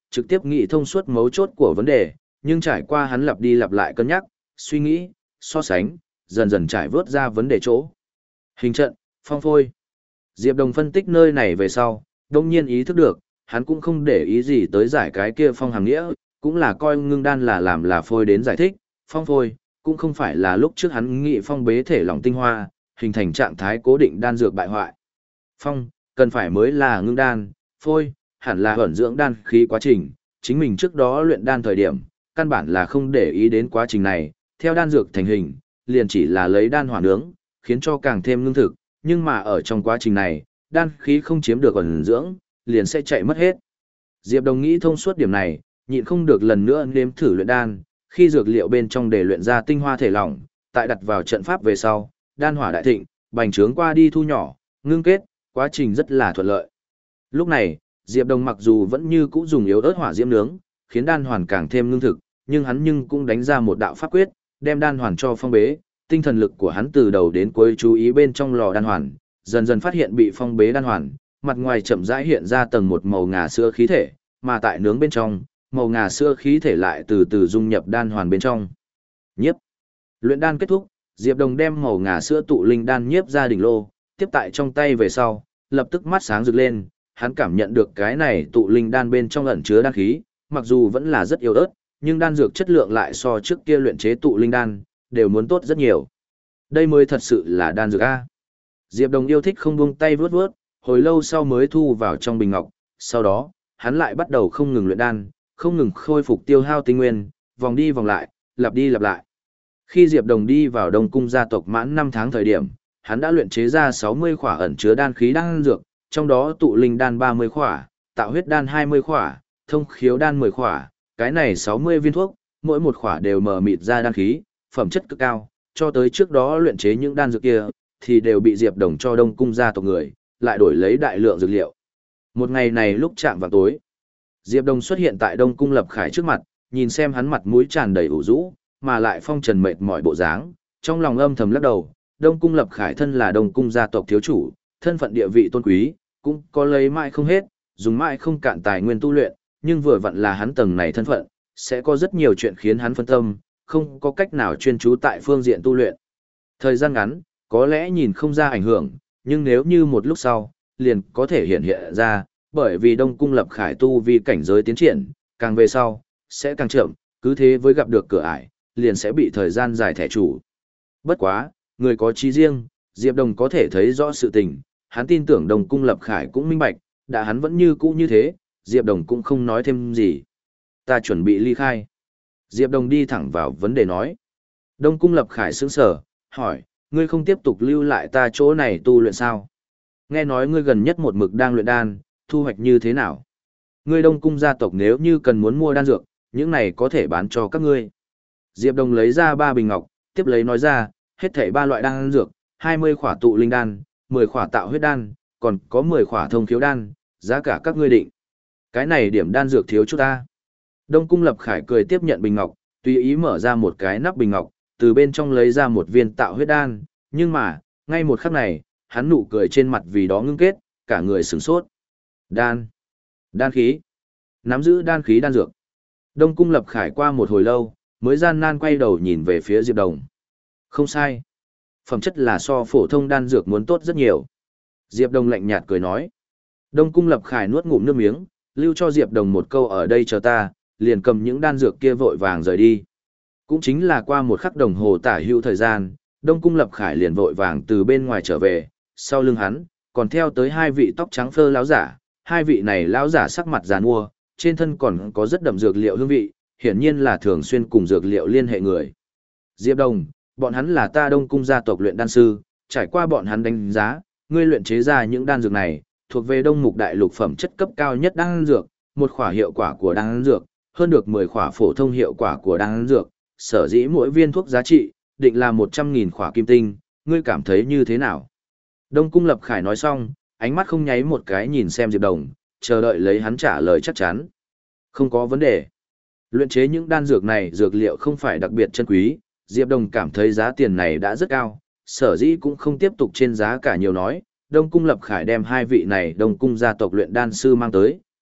trực tiếp nghĩ thông suốt mấu chốt của vấn đề, nhưng trải qua hắn lặp đi lặp lại cân nhắc, suy nghĩ, so sánh, dần dần trải vớt ra vấn đề chỗ. Hình trận, phong phôi. Diệp Đồng phân tích nơi này về sau, đông nhiên ý thức được, hắn cũng không để ý gì tới giải cái kia phong hàm nghĩa, cũng là coi ngưng đan là làm là phôi đến giải thích, phong phôi, cũng không phải là lúc trước hắn nghĩ phong bế thể lỏng tinh hoa, hình thành trạng thái cố định đan dược bại hoại. Phong, cần phải mới là ngưng đan, phôi, hẳn là ẩn dưỡng đan khí quá trình, chính mình trước đó luyện đan thời điểm, căn bản là không để ý đến quá trình này, theo đan dược thành hình, liền chỉ là lấy đan hỏa nướng, khiến cho càng thêm ngưng thực, nhưng mà ở trong quá trình này, đan khí không chiếm được ẩn dưỡng, liền sẽ chạy mất hết. Diệp Đồng nghĩ thông suốt điểm này, nhịn không được lần nữa nếm thử luyện đan, khi dược liệu bên trong để luyện ra tinh hoa thể lỏng, tại đặt vào trận pháp về sau, đan hỏa đại thịnh, bành trướng qua đi thu nhỏ, ngưng kết, quá trình rất là thuận lợi. Lúc này, Diệp Đồng mặc dù vẫn như cũ dùng yếu ớt hỏa diễm nướng, khiến đan hoàn càng thêm ngưng thực, nhưng hắn nhưng cũng đánh ra một đạo pháp quyết, đem đan hoàn cho phong bế, tinh thần lực của hắn từ đầu đến cuối chú ý bên trong lò đan hoàn, dần dần phát hiện bị phong bế đan hoàn, mặt ngoài chậm rãi hiện ra tầng một màu ngà sữa khí thể, mà tại nướng bên trong, màu ngà sữa khí thể lại từ từ dung nhập đan hoàn bên trong. Nhiếp. Luyện đan kết thúc, Diệp Đồng đem màu ngà sữa tụ linh đan nhiếp ra đỉnh lô, tiếp tại trong tay về sau, lập tức mắt sáng rực lên, hắn cảm nhận được cái này tụ linh đan bên trong ẩn chứa đan khí, mặc dù vẫn là rất yếu ớt, nhưng đan dược chất lượng lại so trước kia luyện chế tụ linh đan, đều muốn tốt rất nhiều. Đây mới thật sự là đan dược A. Diệp Đồng yêu thích không buông tay vướt vướt, hồi lâu sau mới thu vào trong bình ngọc, sau đó, hắn lại bắt đầu không ngừng luyện đan, không ngừng khôi phục tiêu hao tinh nguyên, vòng đi vòng lại, lặp đi lặp lại. Khi Diệp Đồng đi vào Đông cung gia tộc mãn năm tháng thời điểm, hắn đã luyện chế ra sáu mươi khỏa ẩn chứa đan khí đan dược, trong đó tụ linh đan ba mươi khỏa, tạo huyết đan hai mươi khỏa, thông khiếu đan mười khỏa, cái này sáu mươi viên thuốc, mỗi một khỏa đều mờ mịt ra đan khí, phẩm chất cực cao, cho tới trước đó luyện chế những đan dược kia, thì đều bị Diệp Đồng cho Đông cung gia tộc người, lại đổi lấy đại lượng dược liệu. Một ngày này lúc chạm vào tối, Diệp Đồng xuất hiện tại Đông cung Lập Khải trước mặt, nhìn xem hắn mặt mũi tràn đầy ủ rũ, mà lại phong trần mệt mỏi bộ dáng, trong lòng âm thầm lắc đầu, Đông cung Lập Khải thân là Đông cung gia tộc thiếu chủ, thân phận địa vị tôn quý, cũng có lấy mãi không hết, dùng mãi không cạn tài nguyên tu luyện, nhưng vừa vặn là hắn tầng này thân phận, sẽ có rất nhiều chuyện khiến hắn phân tâm, không có cách nào chuyên chú tại phương diện tu luyện. Thời gian ngắn, có lẽ nhìn không ra ảnh hưởng, nhưng nếu như một lúc sau, liền có thể hiện hiện ra, bởi vì Đông cung Lập Khải tu vi cảnh giới tiến triển, càng về sau, sẽ càng chậm, cứ thế với gặp được cửa ải, liền sẽ bị thời gian dài thẻ chủ. Bất quá, người có trí riêng, Diệp Đồng có thể thấy rõ sự tình, hắn tin tưởng Đông cung Lập Khải cũng minh bạch, đã hắn vẫn như cũ như thế, Diệp Đồng cũng không nói thêm gì. Ta chuẩn bị ly khai. Diệp Đồng đi thẳng vào vấn đề nói. Đông cung Lập Khải sững sờ, hỏi, ngươi không tiếp tục lưu lại ta chỗ này tu luyện sao? Nghe nói ngươi gần nhất một mực đang luyện đan, thu hoạch như thế nào? Ngươi Đông cung gia tộc nếu như cần muốn mua đan dược, những này có thể bán cho các ngươi. Diệp Đồng lấy ra ba bình ngọc, tiếp lấy nói ra, hết thảy ba loại đan dược, hai mươi khỏa tụ linh đan, mười khỏa tạo huyết đan, còn có mười khỏa thông khiếu đan, giá cả các ngươi định. Cái này điểm đan dược thiếu chút ta. Đông cung Lập Khải cười tiếp nhận bình ngọc, tùy ý mở ra một cái nắp bình ngọc, từ bên trong lấy ra một viên tạo huyết đan, nhưng mà, ngay một khắc này, hắn nụ cười trên mặt vì đó ngưng kết, cả người sửng sốt. Đan, đan khí, nắm giữ đan khí đan dược. Đông cung Lập Khải qua một hồi lâu, mới gian nan quay đầu nhìn về phía Diệp Đồng. Không sai. Phẩm chất là so phổ thông đan dược muốn tốt rất nhiều. Diệp Đồng lạnh nhạt cười nói. Đông cung Lập Khải nuốt ngụm nước miếng, lưu cho Diệp Đồng một câu ở đây chờ ta, liền cầm những đan dược kia vội vàng rời đi. Cũng chính là qua một khắc đồng hồ tả hữu thời gian, Đông cung Lập Khải liền vội vàng từ bên ngoài trở về, sau lưng hắn, còn theo tới hai vị tóc trắng phơ lão giả, hai vị này lão giả sắc mặt giàn mua, trên thân còn có rất đậm dược liệu hương vị, hiển nhiên là thường xuyên cùng dược liệu liên hệ người. Diệp Đồng, bọn hắn là ta Đông cung gia tộc luyện đan sư, trải qua bọn hắn đánh giá, ngươi luyện chế ra những đan dược này, thuộc về Đông Mục Đại Lục phẩm chất cấp cao nhất đan dược, một khỏa hiệu quả của đan dược, hơn được mười khỏa phổ thông hiệu quả của đan dược, sở dĩ mỗi viên thuốc giá trị, định là một trăm nghìn khỏa kim tinh, ngươi cảm thấy như thế nào? Đông cung Lập Khải nói xong, ánh mắt không nháy một cái nhìn xem Diệp Đồng, chờ đợi lấy hắn trả lời chắc chắn. Không có vấn đề. Luyện chế những đan dược này dược liệu không phải đặc biệt chân quý, Diệp Đồng cảm thấy giá tiền này đã rất cao, sở dĩ cũng không tiếp tục trên giá cả nhiều nói. Đông cung Lập Khải đem hai vị này Đông cung gia tộc luyện đan sư mang tới,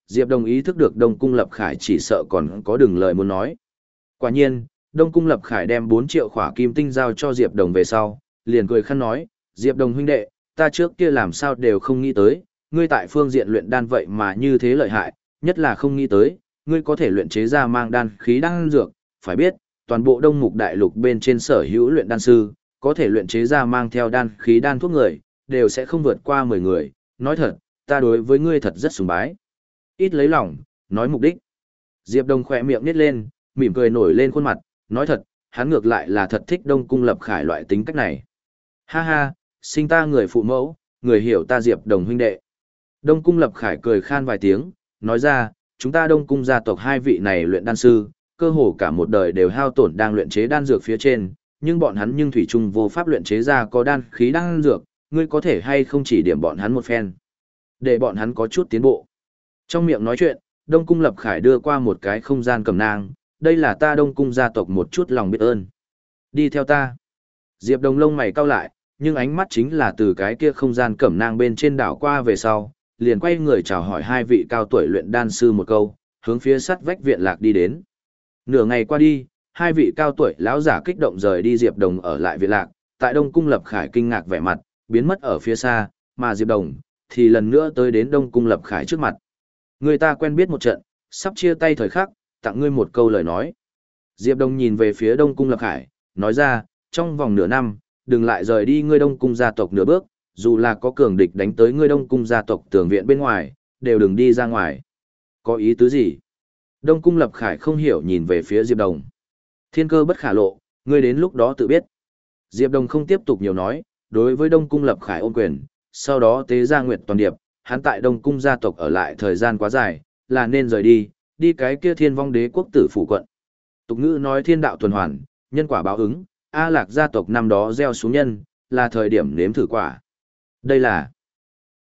Diệp Đồng ý thức được Đông Cung Lập Khải chỉ sợ còn có đừng lời muốn nói. Quả nhiên, Đông Cung Lập Khải đem bốn triệu khỏa kim tinh giao cho Diệp Đồng về sau, liền cười khăn nói, Diệp Đồng huynh đệ, ta trước kia làm sao đều không nghĩ tới, ngươi tại phương diện luyện đan vậy mà như thế lợi hại, nhất là không nghĩ tới, ngươi có thể luyện chế ra mang đan khí đan dược, phải biết, toàn bộ Đông Mục Đại Lục bên trên sở hữu luyện đan sư, có thể luyện chế ra mang theo đan khí đan thuốc người, đều sẽ không vượt qua mười người, nói thật, ta đối với ngươi thật rất sùng bái. Ít lấy lòng, nói mục đích. Diệp Đồng khỏe miệng nít lên, mỉm cười nổi lên khuôn mặt, nói thật, hắn ngược lại là thật thích Đông Cung Lập Khải loại tính cách này. Ha ha, sinh ta người phụ mẫu, người hiểu ta Diệp Đồng huynh đệ. Đông Cung Lập Khải cười khan vài tiếng, nói ra, chúng ta Đông Cung gia tộc hai vị này luyện đan sư, cơ hồ cả một đời đều hao tổn đang luyện chế đan dược phía trên, nhưng bọn hắn nhưng thủy chung vô pháp luyện chế ra có đan khí đan dược, ngươi có thể hay không chỉ điểm bọn hắn một phen, để bọn hắn có chút tiến bộ. Trong miệng nói chuyện, Đông Cung Lập Khải đưa qua một cái không gian cầm nang, đây là ta Đông Cung gia tộc một chút lòng biết ơn. Đi theo ta. Diệp Đồng lông mày cau lại, nhưng ánh mắt chính là từ cái kia không gian cẩm nang bên trên đảo qua về sau, liền quay người chào hỏi hai vị cao tuổi luyện đan sư một câu, hướng phía sắt vách viện lạc đi đến. Nửa ngày qua đi, hai vị cao tuổi lão giả kích động rời đi Diệp Đồng ở lại viện lạc, tại Đông Cung Lập Khải kinh ngạc vẻ mặt, biến mất ở phía xa, mà Diệp Đồng thì lần nữa tới đến Đông Cung Lập Khải trước mặt. Người ta quen biết một trận, sắp chia tay thời khắc, tặng ngươi một câu lời nói. Diệp Đồng nhìn về phía Đông Cung Lập Khải, nói ra, trong vòng nửa năm, đừng lại rời đi ngươi Đông Cung gia tộc nửa bước, dù là có cường địch đánh tới ngươi Đông Cung gia tộc tường viện bên ngoài, đều đừng đi ra ngoài. Có ý tứ gì? Đông Cung Lập Khải không hiểu nhìn về phía Diệp Đồng. Thiên cơ bất khả lộ, ngươi đến lúc đó tự biết. Diệp Đồng không tiếp tục nhiều nói, đối với Đông Cung Lập Khải ôm quyền, sau đó tế ra Nguyệt Toàn Điệp, hắn tại Đông Cung gia tộc ở lại thời gian quá dài, là nên rời đi, đi cái kia Thiên Vong Đế quốc tử phủ quận. Tục ngữ nói thiên đạo tuần hoàn, nhân quả báo ứng, A Lạc gia tộc năm đó gieo xuống nhân, là thời điểm nếm thử quả. Đây là